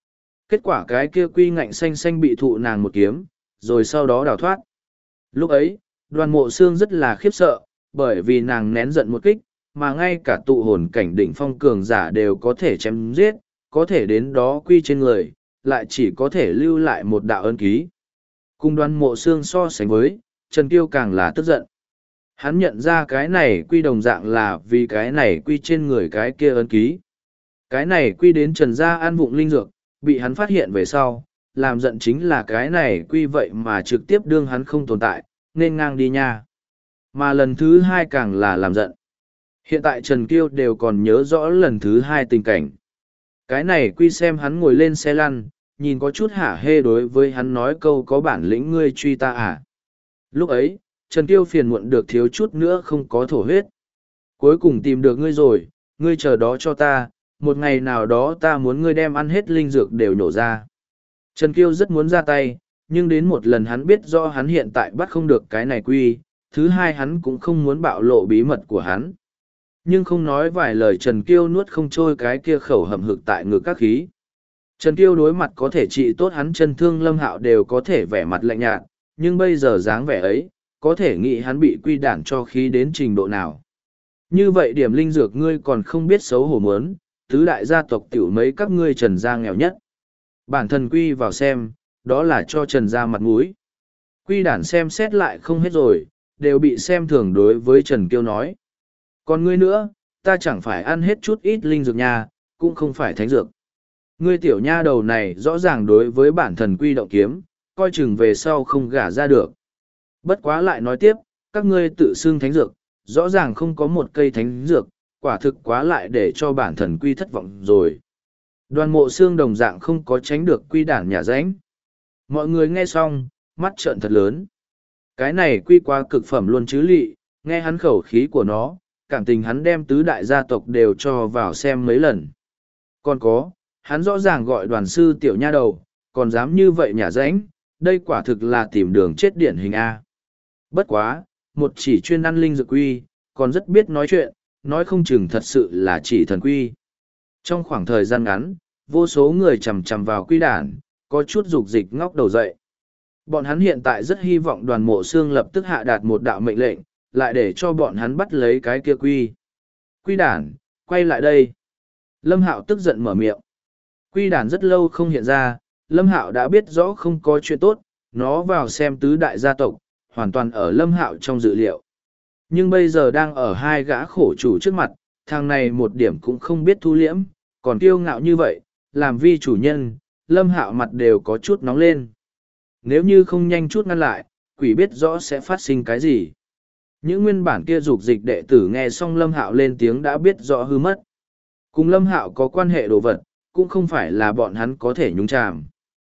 Kết quả cái kia quy ngạnh xanh xanh bị thụ nàng một kiếm, rồi sau đó đào thoát. Lúc ấy, Đoàn Mộ Xương rất là khiếp sợ, bởi vì nàng nén giận một kích, mà ngay cả tụ hồn cảnh đỉnh phong cường giả đều có thể chém giết, có thể đến đó quy trên người, lại chỉ có thể lưu lại một đạo ân ký. Cùng Đoàn Mộ Xương so sánh với, Trần Kiêu càng là tức giận. Hắn nhận ra cái này quy đồng dạng là vì cái này quy trên người cái kia ân ký. Cái này quy đến Trần gia ăn vụng linh dược, bị hắn phát hiện về sau, làm giận chính là cái này quy vậy mà trực tiếp đương hắn không tồn tại, nên ngang đi nha. Mà lần thứ hai càng là làm giận. Hiện tại Trần Kiêu đều còn nhớ rõ lần thứ hai tình cảnh. Cái này quy xem hắn ngồi lên xe lăn, nhìn có chút hả hê đối với hắn nói câu có bản lĩnh ngươi truy ta à. Lúc ấy, Trần Kiêu phiền muộn được thiếu chút nữa không có thổ huyết. Cuối cùng tìm được ngươi rồi, ngươi chờ đó cho ta, một ngày nào đó ta muốn ngươi đem ăn hết linh dược đều nhổ ra. Trần Kiêu rất muốn ra tay, nhưng đến một lần hắn biết rõ hắn hiện tại bắt không được cái này quy, thứ hai hắn cũng không muốn bạo lộ bí mật của hắn. Nhưng không nói vài lời Trần Kiêu nuốt không trôi cái kia khẩu hầm hực tại ngực các khí. Trần Kiêu đối mặt có thể trị tốt hắn chân thương Lâm Hạo đều có thể vẻ mặt lạnh nhạt, nhưng bây giờ dáng vẻ ấy, có thể nghĩ hắn bị quy đản cho khí đến trình độ nào. Như vậy điểm linh dược ngươi còn không biết xấu hổ mớn, tứ đại gia tộc tiểu mấy các ngươi Trần gia nghèo nhất. Bản thân quy vào xem, đó là cho Trần gia mặt mũi. Quy đản xem xét lại không hết rồi, đều bị xem thường đối với Trần Kiêu nói. Còn ngươi nữa, ta chẳng phải ăn hết chút ít linh dược nha, cũng không phải thánh dược. Ngươi tiểu nha đầu này rõ ràng đối với bản thần quy động kiếm, coi chừng về sau không gả ra được. Bất quá lại nói tiếp, các ngươi tự xưng thánh dược, rõ ràng không có một cây thánh dược, quả thực quá lại để cho bản thần quy thất vọng rồi. Đoàn Mộ Xương đồng dạng không có tránh được quy đản nhà ránh. Mọi người nghe xong, mắt trợn thật lớn. Cái này quy quá cực phẩm luôn chứ lị, nghe hắn khẩu khí của nó, cảm tình hắn đem tứ đại gia tộc đều cho vào xem mấy lần. Còn có, hắn rõ ràng gọi đoàn sư tiểu nha đầu, còn dám như vậy nhà ránh, đây quả thực là tìm đường chết điển hình A. Bất quá, một chỉ chuyên ăn linh dược quy, còn rất biết nói chuyện, nói không chừng thật sự là chỉ thần quy. Trong khoảng thời gian ngắn, vô số người chầm chầm vào quy đản, có chút dục dịch ngóc đầu dậy. Bọn hắn hiện tại rất hy vọng Đoàn Mộ Xương lập tức hạ đạt một đạo mệnh lệnh, lại để cho bọn hắn bắt lấy cái kia quy. Quy đản, quay lại đây. Lâm Hạo tức giận mở miệng. Quy đản rất lâu không hiện ra, Lâm Hạo đã biết rõ không có chuyện tốt, nó vào xem tứ đại gia tộc, hoàn toàn ở Lâm Hạo trong dự liệu. Nhưng bây giờ đang ở hai gã khổ chủ trước mặt, thằng này một điểm cũng không biết thu liễm, còn kiêu ngạo như vậy, làm vi chủ nhân, Lâm Hạo mặt đều có chút nóng lên. Nếu như không nhanh chút ngăn lại, quỷ biết rõ sẽ phát sinh cái gì. Những nguyên bản kia dục dịch đệ tử nghe xong Lâm Hạo lên tiếng đã biết rõ hư mất. Cùng Lâm Hạo có quan hệ đồ vật, cũng không phải là bọn hắn có thể nhúng chàm.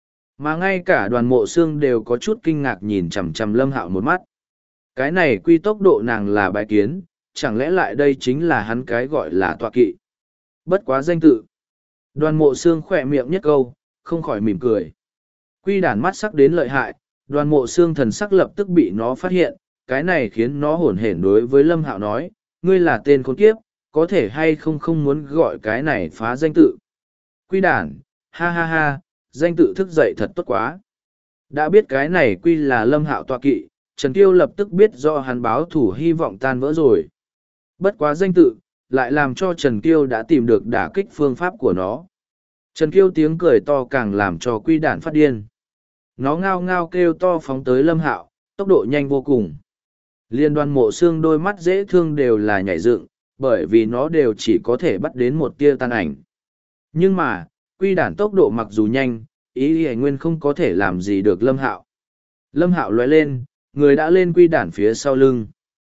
Mà ngay cả Đoàn Mộ Xương đều có chút kinh ngạc nhìn chằm chằm Lâm Hạo một mắt. Cái này quy tốc độ nàng là bái kiến, chẳng lẽ lại đây chính là hắn cái gọi là tọa kỵ. Bất quá danh tự. Đoàn Mộ Xương khỏe miệng nhất câu, không khỏi mỉm cười. Quy đản mắt sắc đến lợi hại, Đoàn Mộ Xương thần sắc lập tức bị nó phát hiện, cái này khiến nó hổn hển đối với Lâm Hạo nói, ngươi là tên khốn kiếp, có thể hay không không muốn gọi cái này phá danh tự. Quy đản, ha ha ha, danh tự thức dậy thật tốt quá. Đã biết cái này quy là Lâm Hạo tọa kỵ, Trần Kiêu lập tức biết do hắn báo thủ hy vọng tan vỡ rồi. Bất quá danh tự, lại làm cho Trần Kiêu đã tìm được đả kích phương pháp của nó. Trần Kiêu tiếng cười to càng làm cho quy đản phát điên. Nó ngao ngao kêu to phóng tới Lâm Hạo, tốc độ nhanh vô cùng. Liên Đoàn Mộ Xương đôi mắt dễ thương đều là nhảy dựng, bởi vì nó đều chỉ có thể bắt đến một tia tan ảnh. Nhưng mà, quy đản tốc độ mặc dù nhanh, ý ý nguyên không có thể làm gì được Lâm Hạo. Lâm Hạo lóe lên, người đã lên quy đản phía sau lưng.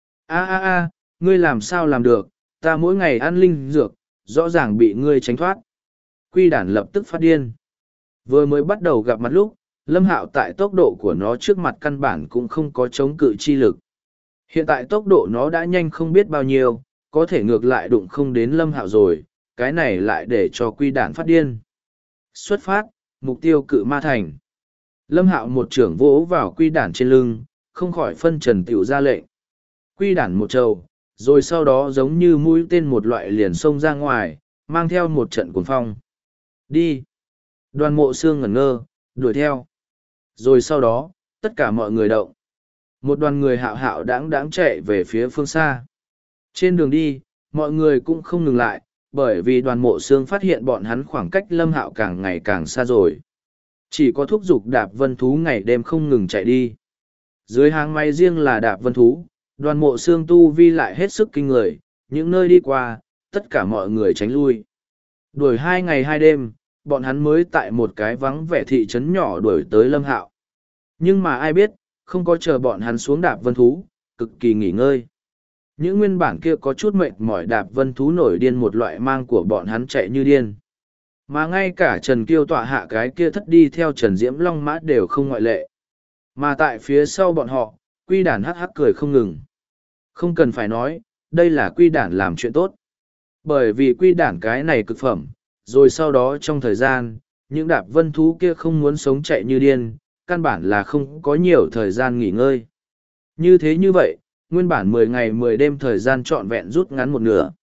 A a a, ngươi làm sao làm được, ta mỗi ngày ăn linh dược, rõ ràng bị ngươi tránh thoát. Quy đản lập tức phát điên. Vừa mới bắt đầu gặp mặt lúc, Lâm Hạo tại tốc độ của nó trước mặt căn bản cũng không có chống cự chi lực. Hiện tại tốc độ nó đã nhanh không biết bao nhiêu, có thể ngược lại đụng không đến Lâm Hạo rồi, cái này lại để cho quy đản phát điên. Xuất phát, mục tiêu cự ma thành. Lâm Hạo một trưởng vỗ vào quy đản trên lưng, không khỏi phân trần tiểu ra lệnh. Quy đản một trầu, rồi sau đó giống như mũi tên một loại liền xông ra ngoài, mang theo một trận cuồng phong. Đi! Đoàn Mộ Xương ngẩn ngơ, đuổi theo. Rồi sau đó, tất cả mọi người động. Một đoàn người hạo hạo đáng đáng chạy về phía phương xa. Trên đường đi, mọi người cũng không ngừng lại, bởi vì Đoàn Mộ Xương phát hiện bọn hắn khoảng cách Lâm Hạo càng ngày càng xa rồi. Chỉ có thúc giục Đạp Vân Thú ngày đêm không ngừng chạy đi. Dưới hàng máy riêng là Đạp Vân Thú, Đoàn Mộ Xương tu vi lại hết sức kinh người, những nơi đi qua, tất cả mọi người tránh lui. Đuổi 2 ngày 2 đêm, bọn hắn mới tại một cái vắng vẻ thị trấn nhỏ đuổi tới Lâm Hạo. Nhưng mà ai biết, không có chờ bọn hắn xuống Đạp Vân Thú, cực kỳ nghỉ ngơi. Những nguyên bản kia có chút mệt mỏi Đạp Vân Thú nổi điên một loại mang của bọn hắn chạy như điên. Mà ngay cả Trần Kiêu tọa hạ cái kia thất đi theo Trần Diễm Long Mã đều không ngoại lệ. Mà tại phía sau bọn họ, Quy Đản hắc hắc cười không ngừng. Không cần phải nói, đây là Quy Đản làm chuyện tốt. Bởi vì Quy Đản cái này cực phẩm, rồi sau đó trong thời gian, những Đạp Vân Thú kia không muốn sống chạy như điên, căn bản là không có nhiều thời gian nghỉ ngơi. Như thế như vậy, nguyên bản 10 ngày 10 đêm thời gian trọn vẹn rút ngắn một nửa.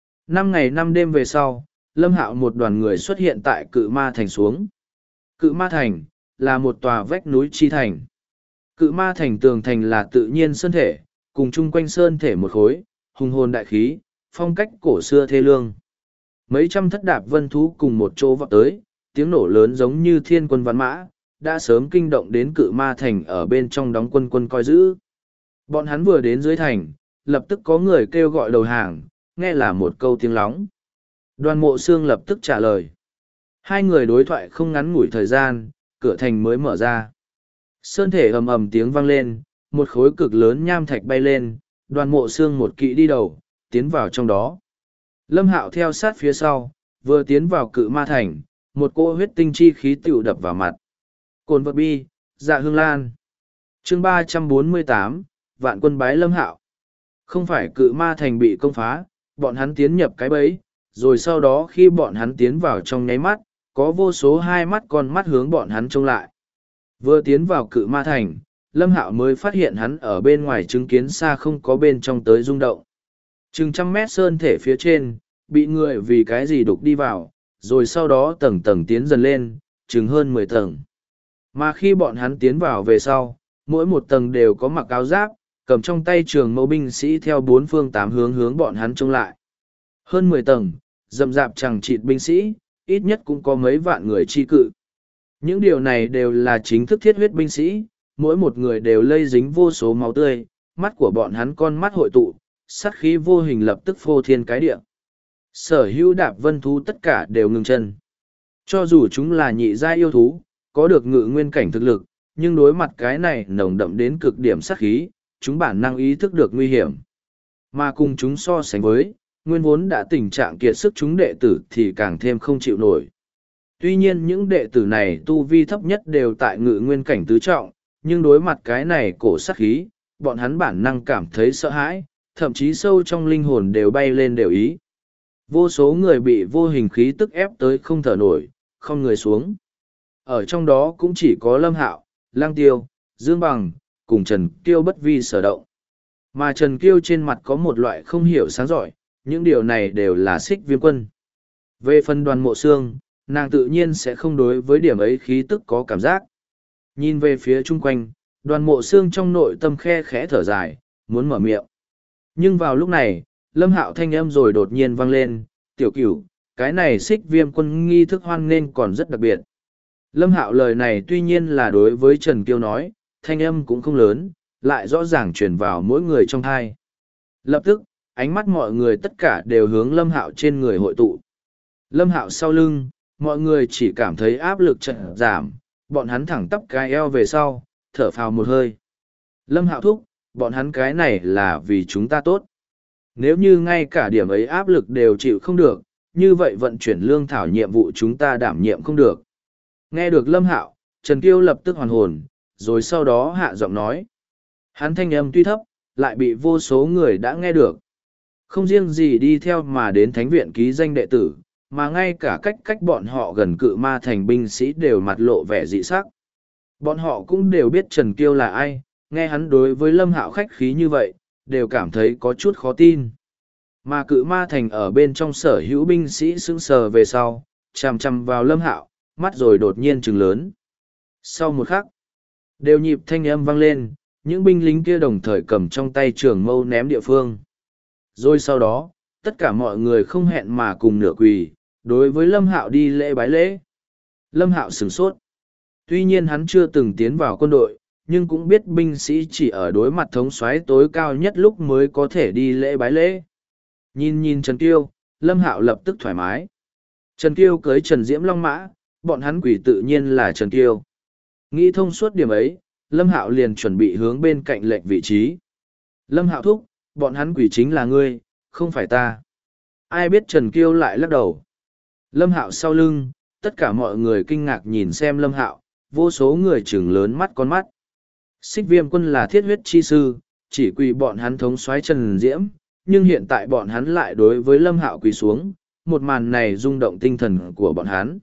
5 ngày 5 đêm về sau, Lâm Hạo một đoàn người xuất hiện tại Cự Ma Thành xuống. Cự Ma Thành là một tòa vách núi chi thành. Cự Ma Thành tường thành là tự nhiên sơn thể, cùng chung quanh sơn thể một khối, hùng hồn đại khí, phong cách cổ xưa thê lương. Mấy trăm thất Đạp Vân Thú cùng một chỗ vọt tới, tiếng nổ lớn giống như thiên quân văn mã, đã sớm kinh động đến Cự Ma Thành ở bên trong đóng quân coi giữ. Bọn hắn vừa đến dưới thành, lập tức có người kêu gọi đầu hàng, nghe là một câu tiếng lóng. Đoàn Mộ Xương lập tức trả lời. Hai người đối thoại không ngắn ngủi thời gian, cửa thành mới mở ra. Sơn thể ầm ầm tiếng vang lên, một khối cực lớn nham thạch bay lên, Đoàn Mộ Xương một kỵ đi đầu, tiến vào trong đó. Lâm Hạo theo sát phía sau, vừa tiến vào Cự Ma Thành, một cỗ huyết tinh chi khí tựu đập vào mặt. Cồn vật bi, Dạ Hương Lan. Chương 348, Vạn Quân bái Lâm Hạo. Không phải Cự Ma Thành bị công phá, bọn hắn tiến nhập cái bẫy, rồi sau đó khi bọn hắn tiến vào trong nháy mắt, có vô số hai mắt con mắt hướng bọn hắn trông lại. Vừa tiến vào Cự Ma Thành, Lâm Hạo mới phát hiện hắn ở bên ngoài chứng kiến xa không có bên trong tới rung động. Chừng 100 mét sơn thể phía trên, bị người vì cái gì đục đi vào, rồi sau đó tầng tầng tiến dần lên, chừng hơn 10 tầng. Mà khi bọn hắn tiến vào về sau, mỗi một tầng đều có mặc áo giáp, cầm trong tay trường mâu binh sĩ theo 4 phương 8 hướng hướng bọn hắn trông lại. Hơn 10 tầng, rậm rạp chẳng chịt binh sĩ, ít nhất cũng có mấy vạn người chi cự. Những điều này đều là chính thức thiết huyết binh sĩ, mỗi một người đều lây dính vô số máu tươi, mắt của bọn hắn con mắt hội tụ, sát khí vô hình lập tức phô thiên cái địa. Sở hữu Đạp Vân Thú tất cả đều ngừng chân. Cho dù chúng là nhị giai yêu thú, có được ngự nguyên cảnh thực lực, nhưng đối mặt cái này nồng đậm đến cực điểm sát khí, chúng bản năng ý thức được nguy hiểm. Mà cùng chúng so sánh với, nguyên vốn đã tình trạng kiệt sức chúng đệ tử thì càng thêm không chịu nổi. Tuy nhiên những đệ tử này tu vi thấp nhất đều tại ngự nguyên cảnh tứ trọng, nhưng đối mặt cái này cổ sát khí, bọn hắn bản năng cảm thấy sợ hãi, thậm chí sâu trong linh hồn đều bay lên đều ý. Vô số người bị vô hình khí tức ép tới không thở nổi, không người xuống. Ở trong đó cũng chỉ có Lâm Hạo, Lang Tiêu, Dương Bằng, cùng Trần Kiêu bất vi sở động. Mà Trần Kiêu trên mặt có một loại không hiểu sáng giỏi, những điều này đều là Xích Viêm Quân. Về phần Đoàn Mộ Xương, nàng tự nhiên sẽ không đối với điểm ấy khí tức có cảm giác. Nhìn về phía chung quanh, Đoàn Mộ Xương trong nội tâm khe khẽ thở dài, muốn mở miệng. Nhưng vào lúc này, Lâm Hạo thanh âm rồi đột nhiên vang lên, tiểu cửu, cái này Xích Viêm Quân nghi thức hoan nghênh còn rất đặc biệt. Lâm Hạo lời này tuy nhiên là đối với Trần Kiêu nói, thanh âm cũng không lớn, lại rõ ràng truyền vào mỗi người trong thai. Lập tức, ánh mắt mọi người tất cả đều hướng Lâm Hạo trên người hội tụ. Lâm Hạo sau lưng, mọi người chỉ cảm thấy áp lực chợt giảm, bọn hắn thẳng tắp cái eo về sau, thở phào một hơi. Lâm Hạo thúc, bọn hắn cái này là vì chúng ta tốt. Nếu như ngay cả điểm ấy áp lực đều chịu không được, như vậy vận chuyển lương thảo nhiệm vụ chúng ta đảm nhiệm không được. Nghe được Lâm Hạo, Trần Kiêu lập tức hoàn hồn, rồi sau đó hạ giọng nói. Hắn thanh âm tuy thấp, lại bị vô số người đã nghe được. Không riêng gì đi theo mà đến thánh viện ký danh đệ tử, mà ngay cả cách bọn họ gần Cự Ma Thành binh sĩ đều mặt lộ vẻ dị sắc. Bọn họ cũng đều biết Trần Kiêu là ai, nghe hắn đối với Lâm Hạo khách khí như vậy, đều cảm thấy có chút khó tin. Mà Cự Ma Thành ở bên trong sở hữu binh sĩ sững sờ về sau, chằm chằm vào Lâm Hạo, mắt rồi đột nhiên trừng lớn. Sau một khắc, đều nhịp thanh âm vang lên, những binh lính kia đồng thời cầm trong tay trường mâu ném địa phương. Rồi sau đó, tất cả mọi người không hẹn mà cùng nửa quỳ, đối với Lâm Hạo đi lễ bái lễ. Lâm Hạo sửng sốt. Tuy nhiên hắn chưa từng tiến vào quân đội, nhưng cũng biết binh sĩ chỉ ở đối mặt thống soái tối cao nhất lúc mới có thể đi lễ bái lễ. Nhìn nhìn Trần Kiêu, Lâm Hạo lập tức thoải mái. Trần Kiêu cưới Trần Diễm Long Mã, bọn hắn quỷ tự nhiên là Trần Kiêu. Nghĩ thông suốt điểm ấy, Lâm Hạo liền chuẩn bị hướng bên cạnh lệnh vị trí. Lâm Hạo thúc, bọn hắn quỷ chính là ngươi, không phải ta. Ai biết Trần Kiêu lại lắc đầu. Lâm Hạo sau lưng, tất cả mọi người kinh ngạc nhìn xem Lâm Hạo, vô số người trừng lớn mắt con mắt. Xích Viêm Quân là thiết huyết chi sư, chỉ quỳ bọn hắn thống soái Trần Diễm, nhưng hiện tại bọn hắn lại đối với Lâm Hạo quỳ xuống, một màn này rung động tinh thần của bọn hắn.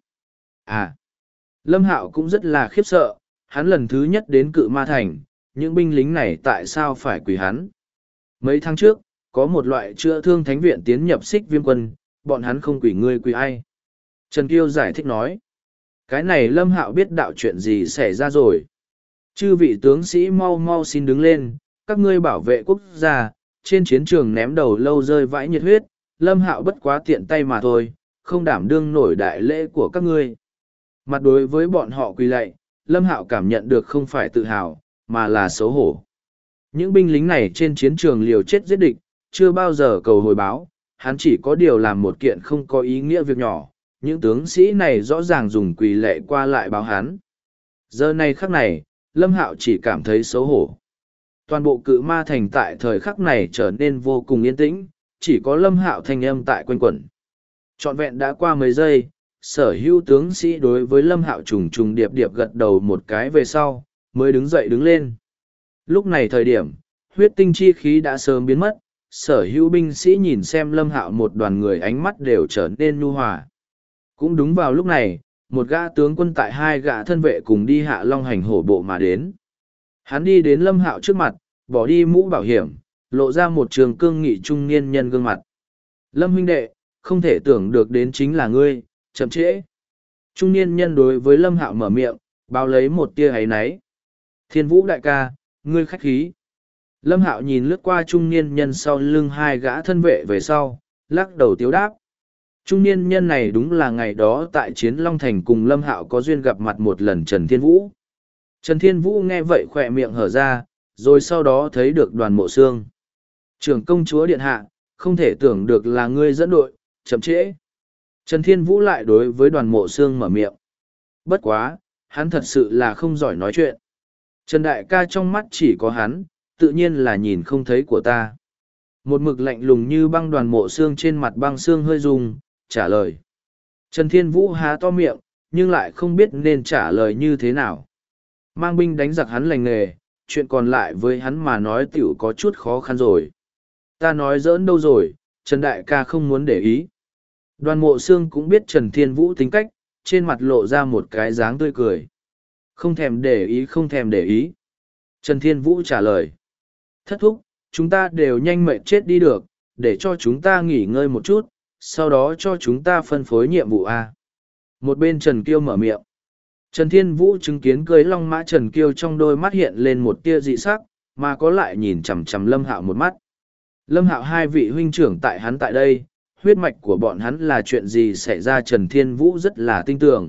À, Lâm Hạo cũng rất là khiếp sợ, hắn lần thứ nhất đến Cự Ma Thành, những binh lính này tại sao phải quỳ hắn? Mấy tháng trước, có một loại chữa thương thánh viện tiến nhập Xích Viêm Quân, bọn hắn không quỳ ngươi quỳ ai? Trần Kiêu giải thích nói. Cái này Lâm Hạo biết đạo chuyện gì xảy ra rồi. Chư vị tướng sĩ mau mau xin đứng lên, các ngươi bảo vệ quốc gia, trên chiến trường ném đầu lâu rơi vãi nhiệt huyết, Lâm Hạo bất quá tiện tay mà thôi, không đảm đương nổi đại lễ của các ngươi. Mặt đối với bọn họ quỳ lạy, Lâm Hạo cảm nhận được không phải tự hào, mà là xấu hổ. Những binh lính này trên chiến trường liều chết giết địch, chưa bao giờ cầu hồi báo, hắn chỉ có điều làm một kiện không có ý nghĩa việc nhỏ, những tướng sĩ này rõ ràng dùng quỳ lệ qua lại báo hắn. Giờ này khắc này, Lâm Hạo chỉ cảm thấy xấu hổ. Toàn bộ Cự Ma Thành tại thời khắc này trở nên vô cùng yên tĩnh, chỉ có Lâm Hạo thanh âm tại quanh quẩn. Trọn vẹn đã qua mấy giây, sở hữu tướng sĩ đối với Lâm Hạo trùng trùng điệp điệp gật đầu một cái về sau, mới đứng dậy đứng lên. Lúc này thời điểm, huyết tinh chi khí đã sớm biến mất, sở hữu binh sĩ nhìn xem Lâm Hạo một đoàn người ánh mắt đều trở nên nhu hòa. Cũng đúng vào lúc này, một gã tướng quân tại hai gã thân vệ cùng đi Hạ Long hành hổ bộ mà đến. Hắn đi đến Lâm Hạo trước mặt, bỏ đi mũ bảo hiểm, lộ ra một trường cương nghị trung niên nhân gương mặt. Lâm huynh đệ, không thể tưởng được đến chính là ngươi, chậm trễ. Trung niên nhân đối với Lâm Hạo mở miệng, báo lấy một tia áy náy. Thiên Vũ đại ca, ngươi khách khí. Lâm Hạo nhìn lướt qua trung niên nhân sau lưng hai gã thân vệ về sau, lắc đầu tiếu đáp. Trung niên nhân này đúng là ngày đó tại Chiến Long Thành cùng Lâm Hạo có duyên gặp mặt một lần Trần Thiên Vũ. Trần Thiên Vũ nghe vậy khỏe miệng hở ra, rồi sau đó thấy được Đoàn Mộ Xương. Trưởng công chúa điện hạ, không thể tưởng được là ngươi dẫn đội, chậm trễ. Trần Thiên Vũ lại đối với Đoàn Mộ Xương mở miệng. Bất quá, hắn thật sự là không giỏi nói chuyện. Trần Đại ca trong mắt chỉ có hắn, tự nhiên là nhìn không thấy của ta. Một mực lạnh lùng như băng Đoàn Mộ Xương trên mặt băng xương hơi rung, trả lời. Trần Thiên Vũ há to miệng, nhưng lại không biết nên trả lời như thế nào. Mang binh đánh giặc hắn lành nghề, chuyện còn lại với hắn mà nói tiểu có chút khó khăn rồi. Ta nói giỡn đâu rồi, Trần Đại ca không muốn để ý. Đoàn Mộ Xương cũng biết Trần Thiên Vũ tính cách, trên mặt lộ ra một cái dáng tươi cười. Không thèm để ý, không thèm để ý. Trần Thiên Vũ trả lời. Thất thúc, chúng ta đều nhanh mệt chết đi được, để cho chúng ta nghỉ ngơi một chút, sau đó cho chúng ta phân phối nhiệm vụ A. Một bên Trần Kiêu mở miệng. Trần Thiên Vũ chứng kiến cưới long mã Trần Kiêu trong đôi mắt hiện lên một tia dị sắc, mà có lại nhìn chằm chằm Lâm Hạo một mắt. Lâm Hạo hai vị huynh trưởng tại hắn tại đây, huyết mạch của bọn hắn là chuyện gì xảy ra Trần Thiên Vũ rất là tin tưởng.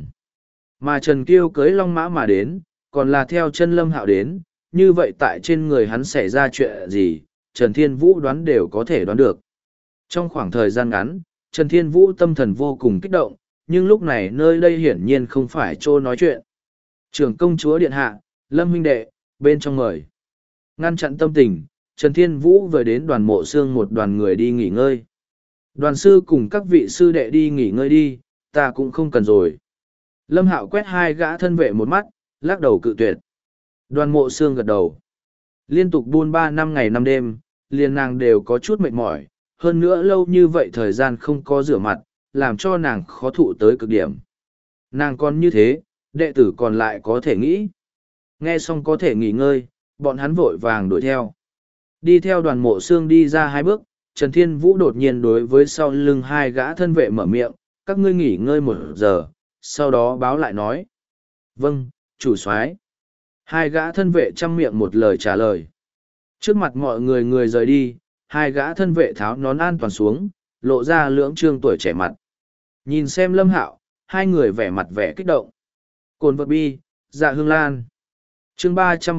Mà Trần Kiêu cưới long mã mà đến, còn là theo chân Lâm Hạo đến, như vậy tại trên người hắn xảy ra chuyện gì, Trần Thiên Vũ đoán đều có thể đoán được. Trong khoảng thời gian ngắn, Trần Thiên Vũ tâm thần vô cùng kích động, nhưng lúc này nơi đây hiển nhiên không phải chỗ nói chuyện. Trưởng công chúa điện hạ, Lâm huynh đệ, bên trong mời. Ngăn chặn tâm tình, Trần Thiên Vũ vừa đến Đoàn Mộ Xương một đoàn người đi nghỉ ngơi. Đoàn sư cùng các vị sư đệ đi nghỉ ngơi đi, ta cũng không cần rồi. Lâm Hạo quét hai gã thân vệ một mắt, lắc đầu cự tuyệt. Đoàn Mộ Xương gật đầu. Liên tục buôn 3 năm ngày 5 đêm, liền nàng đều có chút mệt mỏi, hơn nữa lâu như vậy thời gian không có rửa mặt, làm cho nàng khó thụ tới cực điểm. Nàng còn như thế, đệ tử còn lại có thể nghĩ. Nghe xong có thể nghỉ ngơi, bọn hắn vội vàng đuổi theo. Đi theo Đoàn Mộ Xương đi ra 2 bước, Trần Thiên Vũ đột nhiên đối với sau lưng hai gã thân vệ mở miệng, các ngươi nghỉ ngơi 1 giờ, sau đó báo lại nói. Vâng, chủ soái. Hai gã thân vệ chăm miệng một lời trả lời. Trước mặt mọi người người rời đi, hai gã thân vệ tháo nón an toàn xuống, lộ ra lưỡng trương tuổi trẻ mặt. Nhìn xem Lâm Hạo, hai người vẻ mặt vẻ kích động. Cồn vật bi, Dạ Hương Lan. Chương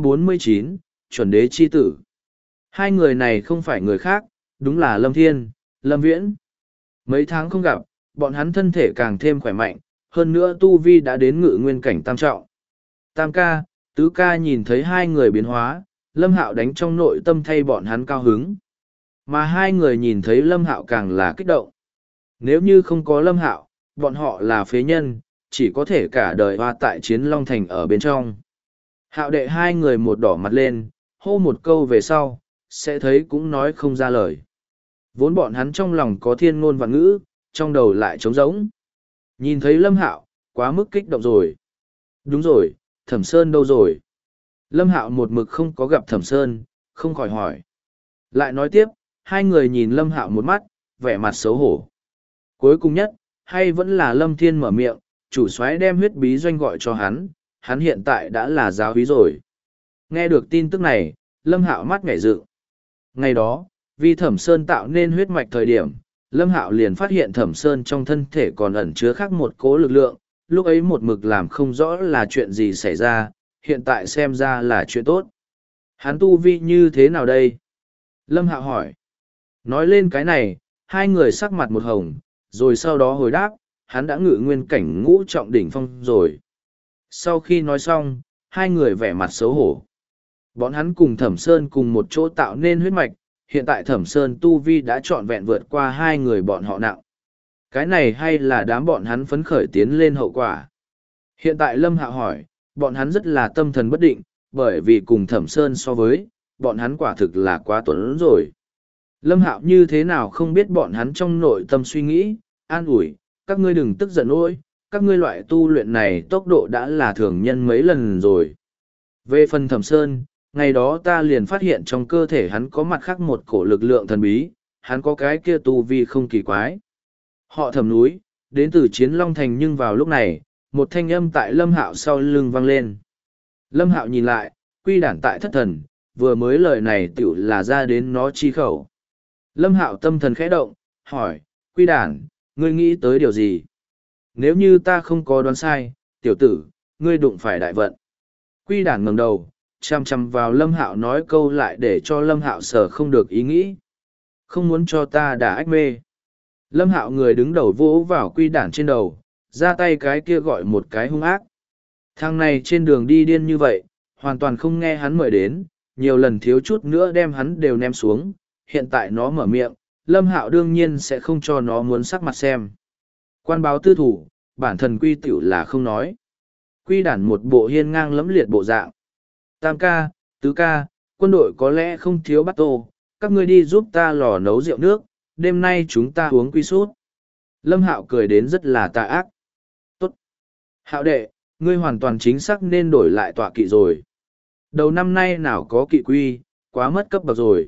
349, chuẩn đế chi tử. Hai người này không phải người khác, đúng là Lâm Thiên, Lâm Viễn. Mấy tháng không gặp, bọn hắn thân thể càng thêm khỏe mạnh, hơn nữa tu vi đã đến ngự nguyên cảnh tam trọng. Tam ca, tứ ca nhìn thấy hai người biến hóa, Lâm Hạo đánh trong nội tâm thay bọn hắn cao hứng. Mà hai người nhìn thấy Lâm Hạo càng là kích động. Nếu như không có Lâm Hạo, bọn họ là phế nhân, chỉ có thể cả đời hoa tại Chiến Long Thành ở bên trong. Hạo đệ hai người một đỏ mặt lên, hô một câu về sau, sẽ thấy cũng nói không ra lời. Vốn bọn hắn trong lòng có thiên ngôn vạn ngữ, trong đầu lại trống rỗng. Nhìn thấy Lâm Hạo, quá mức kích động rồi. Đúng rồi, Thẩm Sơn đâu rồi? Lâm Hạo một mực không có gặp Thẩm Sơn, không khỏi hỏi. Lại nói tiếp, hai người nhìn Lâm Hạo một mắt, vẻ mặt xấu hổ. Cuối cùng nhất, hay vẫn là Lâm Thiên mở miệng, chủ soái đem huyết bí doanh gọi cho hắn hiện tại đã là giáo úy rồi. Nghe được tin tức này, Lâm Hạo mắt nhảy dựng. Ngày đó, vì Thẩm Sơn tạo nên huyết mạch thời điểm, Lâm Hạo liền phát hiện Thẩm Sơn trong thân thể còn ẩn chứa khác một cỗ lực lượng, lúc ấy một mực làm không rõ là chuyện gì xảy ra, hiện tại xem ra là chuyện tốt. Hắn tu vi như thế nào đây? Lâm Hạo hỏi. Nói lên cái này, hai người sắc mặt một hồng, rồi sau đó hồi đáp, hắn đã ngự nguyên cảnh ngũ trọng đỉnh phong rồi. Sau khi nói xong, hai người vẻ mặt xấu hổ. Bọn hắn cùng Thẩm Sơn cùng một chỗ tạo nên huyết mạch, hiện tại Thẩm Sơn tu vi đã trọn vẹn vượt qua hai người bọn họ nặng. Cái này hay là đám bọn hắn phấn khởi tiến lên hậu quả? Hiện tại Lâm Hạo hỏi, bọn hắn rất là tâm thần bất định, bởi vì cùng Thẩm Sơn so với, bọn hắn quả thực là quá tuấn rồi. Lâm Hạo như thế nào không biết bọn hắn trong nội tâm suy nghĩ, an ủi, các ngươi đừng tức giận nỗi, các ngươi loại tu luyện này tốc độ đã là thường nhân mấy lần rồi. Về phần Thẩm Sơn, ngày đó ta liền phát hiện trong cơ thể hắn có mặt khác một cổ lực lượng thần bí, hắn có cái kia tu vi không kỳ quái. Họ Thẩm núi, đến từ Chiến Long Thành, nhưng vào lúc này, một thanh âm tại Lâm Hạo sau lưng vang lên. Lâm Hạo nhìn lại, quy đản tại thất thần, vừa mới lời này tiểu là ra đến nó chi khẩu. Lâm Hạo tâm thần khẽ động, hỏi, quy đản, ngươi nghĩ tới điều gì? Nếu như ta không có đoán sai, tiểu tử, ngươi đụng phải đại vận. Quy đản ngẩng đầu, chăm chăm vào Lâm Hạo nói câu lại để cho Lâm Hạo sở không được ý nghĩ. Không muốn cho ta đả ách mê. Lâm Hạo người đứng đầu vỗ vào quy đản trên đầu, ra tay cái kia gọi một cái hung ác. Thằng này trên đường đi điên như vậy, hoàn toàn không nghe hắn mời đến, nhiều lần thiếu chút nữa đem hắn đều ném xuống, hiện tại nó mở miệng, Lâm Hạo đương nhiên sẽ không cho nó muốn sắc mặt xem. Quan báo tư thủ, bản thân quy tiểu là không nói. Quy đản một bộ hiên ngang lẫm liệt bộ dạng. Tam ca, tứ ca, quân đội có lẽ không thiếu bát tô, các ngươi đi giúp ta lò nấu rượu nước, đêm nay chúng ta uống quy sút. Lâm Hạo cười đến rất là tà ác. Tốt. Hạo đệ, ngươi hoàn toàn chính xác nên đổi lại tọa kỵ rồi. Đầu năm nay nào có kỵ quy, quá mất cấp bậc rồi.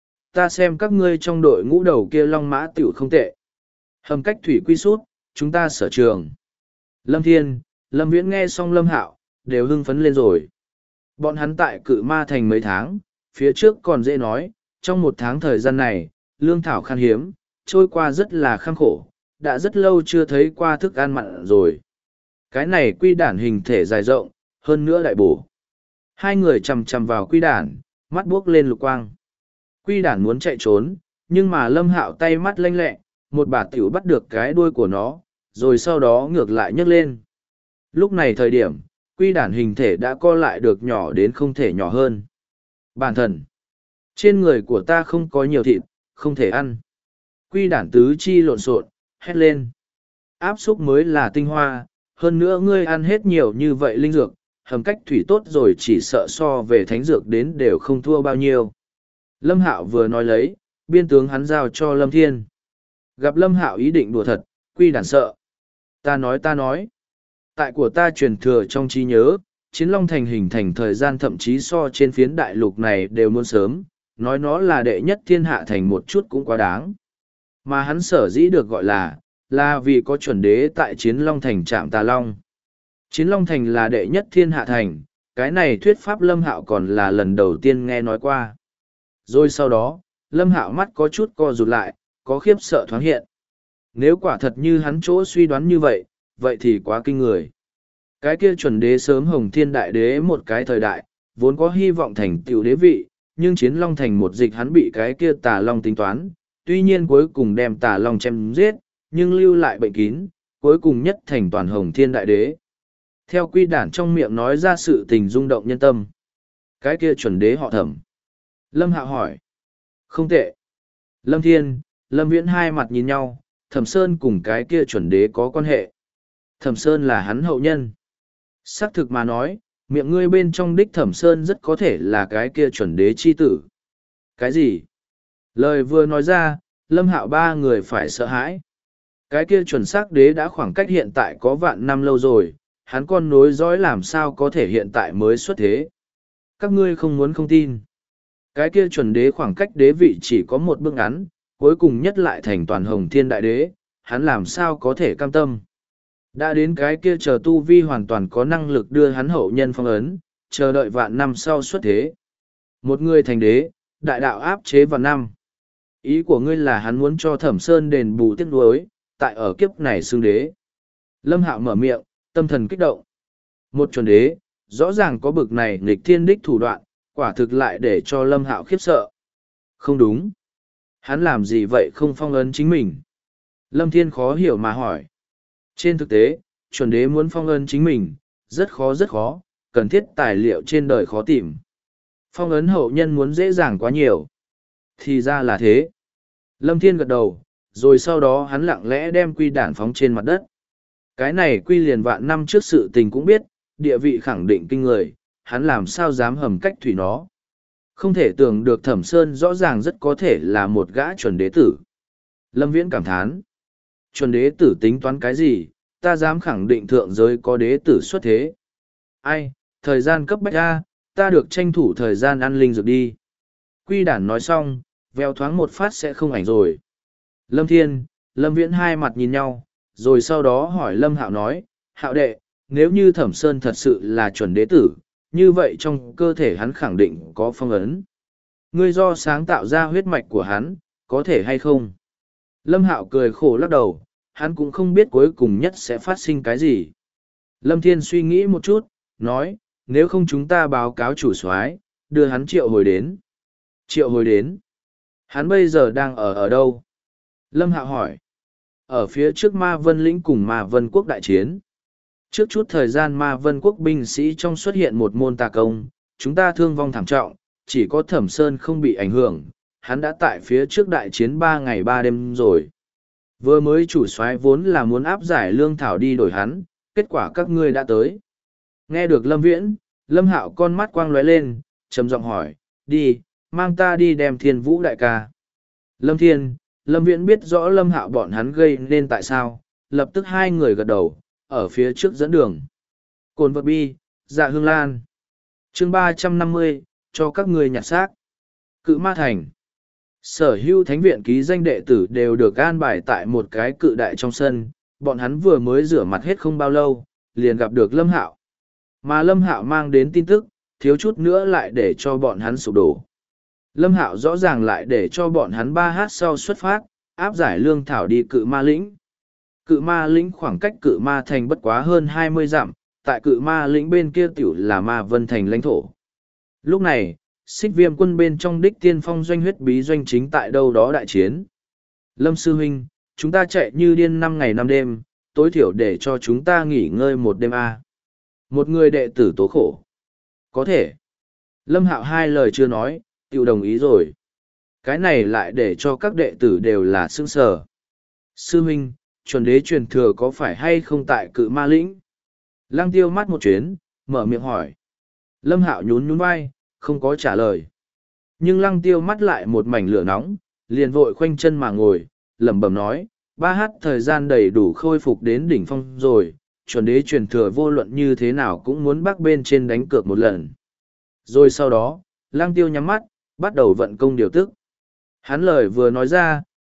Ta xem các ngươi trong đội ngũ đầu kia long mã tiểu không tệ. Hầm cách thủy quy sút, chúng ta sở trường. Lâm Thiên, Lâm Viễn nghe xong Lâm Hạo, đều hưng phấn lên rồi. Bọn hắn tại Cự Ma Thành mấy tháng, phía trước còn dễ nói, trong một tháng thời gian này, lương thảo khan hiếm, trôi qua rất là kham khổ, đã rất lâu chưa thấy qua thức ăn mặn rồi. Cái này quy đản hình thể dài rộng, hơn nữa đại bổ. Hai người chằm chằm vào quy đản, mắt buốc lên lục quang. Quy đản muốn chạy trốn, nhưng mà Lâm Hạo tay mắt lanh lẹ, một bà tiểu bắt được cái đuôi của nó, rồi sau đó ngược lại nhấc lên. Lúc này thời điểm, quy đản hình thể đã co lại được nhỏ đến không thể nhỏ hơn. Bản thân, trên người của ta không có nhiều thịt, không thể ăn. Quy đản tứ chi lộn xộn, hét lên. Áp xúc mới là tinh hoa, hơn nữa ngươi ăn hết nhiều như vậy linh dược, hầm cách thủy tốt rồi chỉ sợ so về thánh dược đến đều không thua bao nhiêu. Lâm Hạo vừa nói lấy, biên tướng hắn giao cho Lâm Thiên. Gặp Lâm Hạo ý định đùa thật, quy đản sợ. Ta nói. Tại của ta truyền thừa trong trí nhớ, Chiến Long Thành hình thành thời gian thậm chí so trên phiến đại lục này đều muốn sớm, nói nó là đệ nhất thiên hạ thành một chút cũng quá đáng. Mà hắn sở dĩ được gọi là, là vì có chuẩn đế tại Chiến Long Thành trạm Tà Long. Chiến Long Thành là đệ nhất thiên hạ thành, cái này thuyết pháp Lâm Hạo còn là lần đầu tiên nghe nói qua. Rồi sau đó, Lâm Hạo mắt có chút co rụt lại, có khiếp sợ thoáng hiện. Nếu quả thật như hắn chỗ suy đoán như vậy, vậy thì quá kinh người. Cái kia chuẩn đế sớm Hồng Thiên Đại Đế một cái thời đại, vốn có hy vọng thành tựu đế vị, nhưng Chiến Long Thành một dịch hắn bị cái kia Tà Long tính toán, tuy nhiên cuối cùng đem Tà Long chém giết, nhưng lưu lại bệnh kín, cuối cùng nhất thành toàn Hồng Thiên Đại Đế. Theo Quy Đản trong miệng nói ra sự tình rung động nhân tâm. Cái kia chuẩn đế họ Thẩm. Lâm Hạo hỏi. Không tệ. Lâm Thiên, Lâm Viễn hai mặt nhìn nhau, Thẩm Sơn cùng cái kia chuẩn đế có quan hệ. Thẩm Sơn là hắn hậu nhân. Xác thực mà nói, miệng ngươi bên trong đích Thẩm Sơn rất có thể là cái kia chuẩn đế chi tử. Cái gì? Lời vừa nói ra, Lâm Hạo ba người phải sợ hãi. Cái kia chuẩn xác đế đã khoảng cách hiện tại có vạn năm lâu rồi, hắn con nối dõi làm sao có thể hiện tại mới xuất thế. Các ngươi không muốn không tin. Cái kia chuẩn đế khoảng cách đế vị chỉ có một bước ngắn, cuối cùng nhất lại thành toàn Hồng Thiên Đại Đế, hắn làm sao có thể cam tâm. Đã đến cái kia chờ tu vi hoàn toàn có năng lực đưa hắn hậu nhân phong ấn, chờ đợi vạn năm sau xuất thế. Một người thành đế, đại đạo áp chế vạn năm. Ý của ngươi là hắn muốn cho Thẩm Sơn đền bù tiếc nuối, tại ở kiếp này xưng đế. Lâm Hạo mở miệng, tâm thần kích động. Một chuẩn đế, rõ ràng có bực này nghịch thiên đích thủ đoạn, quả thực lại để cho Lâm Hạo khiếp sợ. Không đúng. Hắn làm gì vậy không phong ấn chính mình? Lâm Thiên khó hiểu mà hỏi. Trên thực tế, chuẩn đế muốn phong ấn chính mình, rất khó, cần thiết tài liệu trên đời khó tìm. Phong ấn hậu nhân muốn dễ dàng quá nhiều. Thì ra là thế. Lâm Thiên gật đầu, rồi sau đó hắn lặng lẽ đem quy đản phóng trên mặt đất. Cái này quy liền vạn năm trước sự tình cũng biết, địa vị khẳng định kinh người, hắn làm sao dám hầm cách thủy nó. Không thể tưởng được Thẩm Sơn rõ ràng rất có thể là một gã chuẩn đế tử. Lâm Viễn cảm thán. Chuẩn đế tử tính toán cái gì, ta dám khẳng định thượng giới có đế tử xuất thế. Ai, thời gian cấp bách ra, ta được tranh thủ thời gian ăn linh dược đi. Quy đản nói xong, veo thoáng một phát sẽ không ảnh rồi. Lâm Thiên, Lâm Viễn hai mặt nhìn nhau, rồi sau đó hỏi Lâm Hạo nói, Hạo đệ, nếu như Thẩm Sơn thật sự là chuẩn đế tử, như vậy trong cơ thể hắn khẳng định có phong ấn. Ngươi do sáng tạo ra huyết mạch của hắn, có thể hay không? Lâm Hạo cười khổ lắc đầu, hắn cũng không biết cuối cùng nhất sẽ phát sinh cái gì. Lâm Thiên suy nghĩ một chút, nói, nếu không chúng ta báo cáo chủ soái, đưa hắn triệu hồi đến. Triệu hồi đến? Hắn bây giờ đang ở đâu? Lâm Hạo hỏi. Ở phía trước Ma Vân Lĩnh cùng Ma Vân Quốc đại chiến. Trước chút thời gian Ma Vân Quốc binh sĩ trong xuất hiện một môn tà công, chúng ta thương vong thảm trọng, chỉ có Thẩm Sơn không bị ảnh hưởng, hắn đã tại phía trước đại chiến 3 ngày 3 đêm rồi. Vừa mới chủ soái vốn là muốn áp giải lương thảo đi đổi hắn, kết quả các ngươi đã tới. Nghe được Lâm Viễn, Lâm Hạo con mắt quang lóe lên, trầm giọng hỏi, đi, mang ta đi đem Thiên Vũ đại ca. Lâm Thiên, Lâm Viễn biết rõ Lâm Hạo bọn hắn gây nên tại sao, lập tức hai người gật đầu, ở phía trước dẫn đường. Cồn vật bi, dạ hương lan. Chương 350, cho các người nhặt xác. Cự Ma Thành. Sở hữu thánh viện ký danh đệ tử đều được an bài tại một cái cự đại trong sân, bọn hắn vừa mới rửa mặt hết không bao lâu, liền gặp được Lâm Hạo. Mà Lâm Hạo mang đến tin tức, thiếu chút nữa lại để cho bọn hắn sụp đổ. Lâm Hạo rõ ràng lại để cho bọn hắn 3h sau xuất phát, áp giải lương thảo đi Cự Ma Lĩnh. Cự Ma Lĩnh khoảng cách Cự Ma Thành bất quá hơn 20 dặm, tại Cự Ma Lĩnh bên kia tiểu là Ma Vân Thành lãnh thổ. Lúc này, Xích Viêm quân bên trong đích tiên phong doanh huyết bí doanh chính tại đâu đó đại chiến. Lâm Sư Huynh, chúng ta chạy như điên 5 ngày 5 đêm, tối thiểu để cho chúng ta nghỉ ngơi một đêm a. Một người đệ tử tố khổ. Có thể. Lâm Hạo hai lời chưa nói, tiểu đồng ý rồi. Cái này lại để cho các đệ tử đều là sững sờ. Sư Huynh, chuẩn đế truyền thừa có phải hay không tại Cự Ma Lĩnh? Lăng Tiêu mắt một chuyến, mở miệng hỏi. Lâm Hạo nhún nhún vai, không có trả lời. Nhưng Lăng Tiêu mắt lại một mảnh lửa nóng, liền vội khoanh chân mà ngồi, lẩm bẩm nói, 3h thời gian đầy đủ khôi phục đến đỉnh phong rồi, chuẩn đế truyền thừa vô luận như thế nào cũng muốn bắc bên trên đánh cược một lần. Rồi sau đó, Lăng Tiêu nhắm mắt, bắt đầu vận công điều tức. Hắn lời vừa nói ra,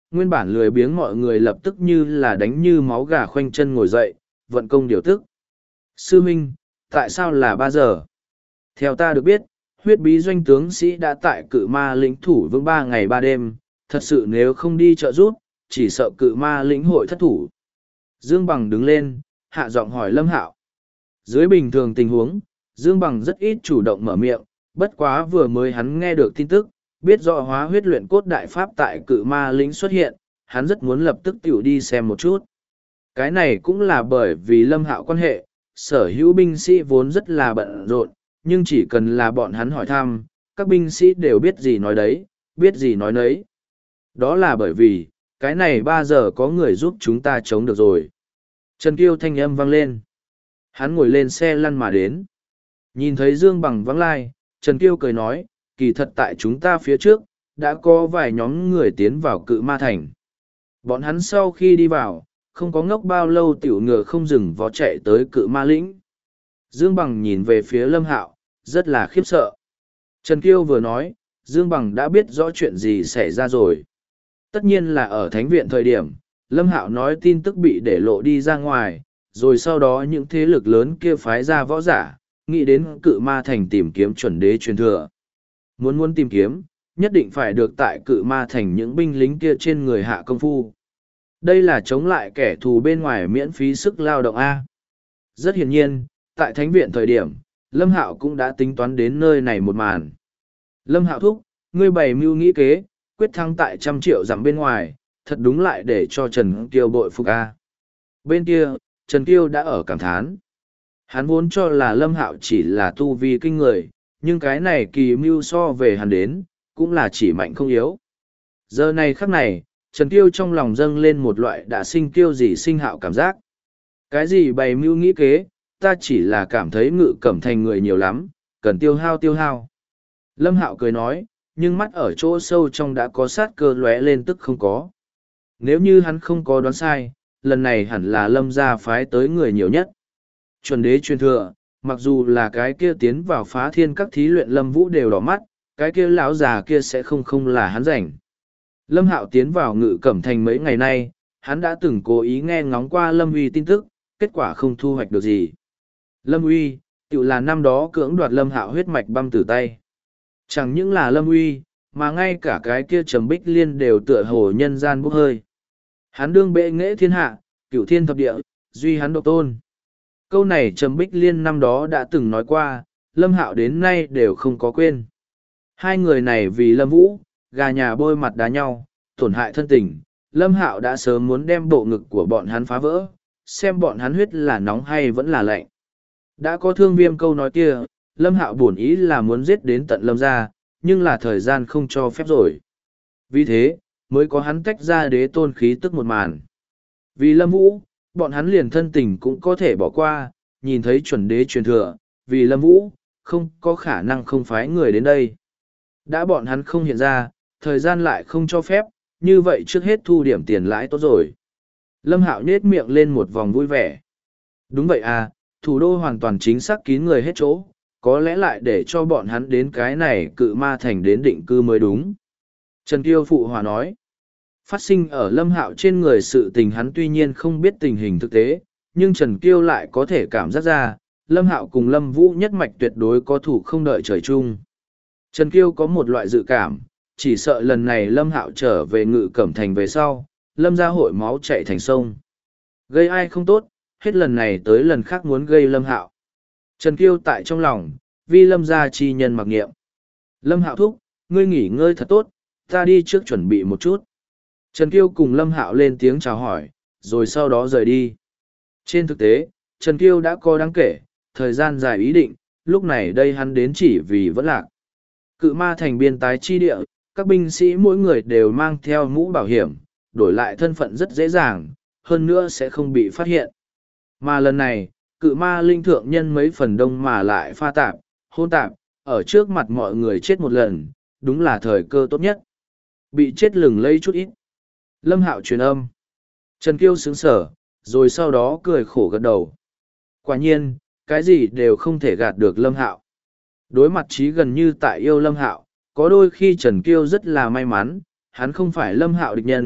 nguyên bản lười biếng mọi người lập tức như là đánh như máu gà khoanh chân ngồi dậy, vận công điều tức. Sư huynh, tại sao là 3 giờ? Theo ta được biết, huyết bí doanh tướng sĩ đã tại cự ma lĩnh thủ vững 3 ngày 3 đêm, thật sự nếu không đi trợ giúp, chỉ sợ cự ma lĩnh hội thất thủ. Dương Bằng đứng lên, hạ giọng hỏi Lâm Hạo. Dưới bình thường tình huống, Dương Bằng rất ít chủ động mở miệng, bất quá vừa mới hắn nghe được tin tức, biết rõ hóa huyết luyện cốt đại pháp tại cự ma lĩnh xuất hiện, hắn rất muốn lập tức tiểu đi xem một chút. Cái này cũng là bởi vì Lâm Hạo quan hệ, sở hữu binh sĩ vốn rất là bận rộn, nhưng chỉ cần là bọn hắn hỏi thăm, các binh sĩ đều biết gì nói đấy, biết gì nói nấy. Đó là bởi vì, cái này 3 giờ có người giúp chúng ta chống được rồi. Trần Kiêu thanh âm vang lên. Hắn ngồi lên xe lăn mà đến. Nhìn thấy Dương Bằng vắng lai, Trần Kiêu cười nói, kỳ thật tại chúng ta phía trước, đã có vài nhóm người tiến vào cự ma thành. Bọn hắn sau khi đi vào, không có ngốc bao lâu tiểu ngựa không dừng vó chạy tới cự ma lĩnh. Dương Bằng nhìn về phía Lâm Hạo, rất là khiếp sợ. Trần Kiêu vừa nói, Dương Bằng đã biết rõ chuyện gì xảy ra rồi. Tất nhiên là ở thánh viện thời điểm, Lâm Hạo nói tin tức bị để lộ đi ra ngoài, rồi sau đó những thế lực lớn kia phái ra võ giả, nghĩ đến cự ma thành tìm kiếm chuẩn đế truyền thừa. Muốn tìm kiếm, nhất định phải được tại cự ma thành những binh lính kia trên người hạ công phu. Đây là chống lại kẻ thù bên ngoài miễn phí sức lao động A. Rất hiển nhiên, tại thánh viện thời điểm, Lâm Hạo cũng đã tính toán đến nơi này một màn. Lâm Hạo thúc, ngươi bày mưu nghĩ kế, quyết thắng tại 100 triệu dặm bên ngoài, thật đúng lại để cho Trần Kiêu bội phục A. Bên kia, Trần Kiêu đã ở cảm thán. Hắn vốn cho là Lâm Hạo chỉ là tu vi kinh người, nhưng cái này kỳ mưu so về hắn đến, cũng là chỉ mạnh không yếu. Giờ này khắc này, Trần Kiêu trong lòng dâng lên một loại đã sinh kiêu gì sinh hạo cảm giác. Cái gì bày mưu nghĩ kế, ta chỉ là cảm thấy Ngự Cẩm Thành người nhiều lắm, cần tiêu hao. Lâm Hạo cười nói, nhưng mắt ở chỗ sâu trong đã có sát cơ lóe lên tức không có. Nếu như hắn không có đoán sai, lần này hẳn là Lâm gia phái tới người nhiều nhất. Chuẩn đế truyền thừa, mặc dù là cái kia tiến vào phá thiên các thí luyện Lâm Vũ đều đỏ mắt, cái kia lão già kia sẽ không là hắn rảnh. Lâm Hạo tiến vào Ngự Cẩm Thành mấy ngày nay, hắn đã từng cố ý nghe ngóng qua Lâm Uy tin tức, kết quả không thu hoạch được gì. Lâm Uy, tự là năm đó cưỡng đoạt Lâm Hạo huyết mạch băm từ tay. Chẳng những là Lâm Uy, mà ngay cả cái kia Trầm Bích Liên đều tựa hồ nhân gian bốc hơi. Hắn đương bệ nghệ thiên hạ, cửu thiên thập địa, duy hắn độc tôn. Câu này Trầm Bích Liên năm đó đã từng nói qua, Lâm Hạo đến nay đều không có quên. Hai người này vì Lâm Vũ, gà nhà bôi mặt đá nhau, tổn hại thân tình, Lâm Hạo đã sớm muốn đem bộ ngực của bọn hắn phá vỡ, xem bọn hắn huyết là nóng hay vẫn là lạnh. Đã có Thương Viêm câu nói kia, Lâm Hạo bổn ý là muốn giết đến tận Lâm gia, nhưng là thời gian không cho phép rồi. Vì thế, mới có hắn tách ra đế tôn khí tức một màn. Vì Lâm Vũ, bọn hắn liền thân tình cũng có thể bỏ qua, nhìn thấy chuẩn đế truyền thừa, vì Lâm Vũ, không có khả năng không phái người đến đây. Đã bọn hắn không hiện ra, thời gian lại không cho phép, như vậy trước hết thu điểm tiền lãi tốt rồi. Lâm Hạo nhếch miệng lên một vòng vui vẻ. Đúng vậy à, thủ đô hoàn toàn chính xác kín người hết chỗ, có lẽ lại để cho bọn hắn đến cái này cự ma thành đến định cư mới đúng. Trần Kiêu phụ hòa nói, phát sinh ở Lâm Hạo trên người sự tình hắn tuy nhiên không biết tình hình thực tế, nhưng Trần Kiêu lại có thể cảm giác ra, Lâm Hạo cùng Lâm Vũ nhất mạch tuyệt đối có thủ không đợi trời chung. Trần Kiêu có một loại dự cảm, chỉ sợ lần này Lâm Hạo trở về Ngự Cẩm Thành về sau, Lâm gia hội máu chạy thành sông. Gây ai không tốt, hết lần này tới lần khác muốn gây Lâm Hạo. Trần Kiêu tại trong lòng, vì Lâm gia chi nhân mặc nghiệm. Lâm Hạo thúc, ngươi nghỉ ngơi thật tốt, ta đi trước chuẩn bị một chút. Trần Kiêu cùng Lâm Hạo lên tiếng chào hỏi, rồi sau đó rời đi. Trên thực tế, Trần Kiêu đã có đáng kể, thời gian dài ý định, lúc này đây hắn đến chỉ vì vẫn lạc. Cự ma thành biên tái chi địa, các binh sĩ mỗi người đều mang theo mũ bảo hiểm, đổi lại thân phận rất dễ dàng, hơn nữa sẽ không bị phát hiện. Mà lần này, cự ma linh thượng nhân mấy phần đông mà lại pha tạp, hôn tạp, ở trước mặt mọi người chết một lần, đúng là thời cơ tốt nhất. Bị chết lừng lây chút ít. Lâm Hạo truyền âm. Trần Kiêu sướng sở, rồi sau đó cười khổ gật đầu. Quả nhiên, cái gì đều không thể gạt được Lâm Hạo. Đối mặt chí gần như tại yêu Lâm Hạo, có đôi khi Trần Kiêu rất là may mắn, hắn không phải Lâm Hạo địch nhân,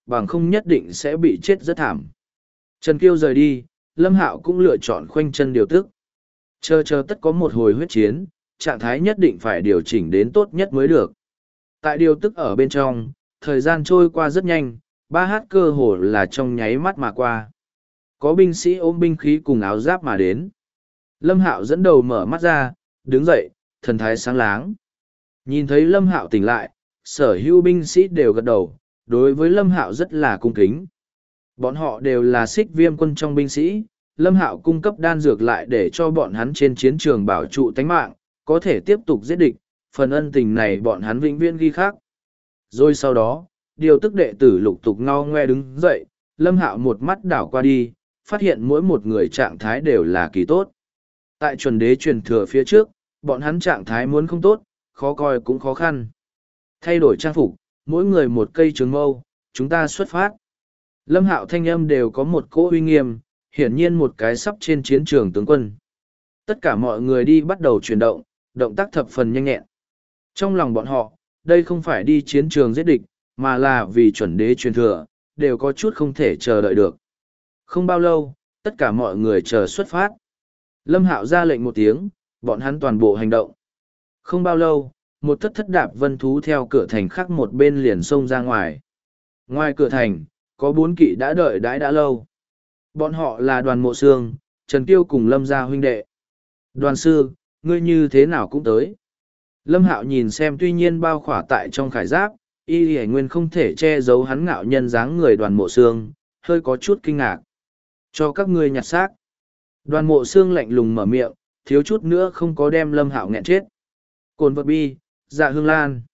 bằng không nhất định sẽ bị chết rất thảm. Trần Kiêu rời đi, Lâm Hạo cũng lựa chọn khoanh chân điều tức. Chờ tất có một hồi huyết chiến, trạng thái nhất định phải điều chỉnh đến tốt nhất mới được. Tại điều tức ở bên trong, thời gian trôi qua rất nhanh, 3h cơ hồ là trong nháy mắt mà qua. Có binh sĩ ôm binh khí cùng áo giáp mà đến. Lâm Hạo dẫn đầu mở mắt ra, đứng dậy, thần thái sáng láng. Nhìn thấy Lâm Hạo tỉnh lại, sở hữu binh sĩ đều gật đầu, đối với Lâm Hạo rất là cung kính. Bọn họ đều là Xích Viêm quân trong binh sĩ, Lâm Hạo cung cấp đan dược lại để cho bọn hắn trên chiến trường bảo trụ tánh mạng, có thể tiếp tục giết địch, phần ân tình này bọn hắn vĩnh viễn ghi khắc. Rồi sau đó, điều tức đệ tử lục tục ngao ngoe đứng dậy, Lâm Hạo một mắt đảo qua đi, phát hiện mỗi một người trạng thái đều là kỳ tốt. Tại chuẩn đế truyền thừa phía trước, bọn hắn trạng thái muốn không tốt, khó coi cũng khó khăn. Thay đổi trang phục, mỗi người một cây trường mâu, chúng ta xuất phát. Lâm Hạo thanh âm đều có một cỗ uy nghiêm, hiển nhiên một cái sắp trên chiến trường tướng quân. Tất cả mọi người đi bắt đầu chuyển động, động tác thập phần nhanh nhẹn. Trong lòng bọn họ, đây không phải đi chiến trường giết địch, mà là vì chuẩn đế truyền thừa, đều có chút không thể chờ đợi được. Không bao lâu, tất cả mọi người chờ xuất phát. Lâm Hạo ra lệnh một tiếng, bọn hắn toàn bộ hành động. Không bao lâu, một thất đạp vân thú theo cửa thành khác một bên liền xông ra ngoài. Ngoài cửa thành, có 4 kỵ đã đợi đãi đã lâu. Bọn họ là Đoàn Mộ Sương, Trần Kiêu cùng Lâm gia huynh đệ. Đoàn sư, ngươi như thế nào cũng tới. Lâm Hạo nhìn xem tuy nhiên bao khỏa tại trong khải giáp, y hải nguyên không thể che giấu hắn ngạo nhân dáng người Đoàn Mộ Sương, hơi có chút kinh ngạc. Cho các ngươi nhặt xác. Đoàn Mộ Sương lạnh lùng mở miệng, thiếu chút nữa không có đem Lâm Hạo nghẹn chết. Cồn vật bi, dạ hương lan.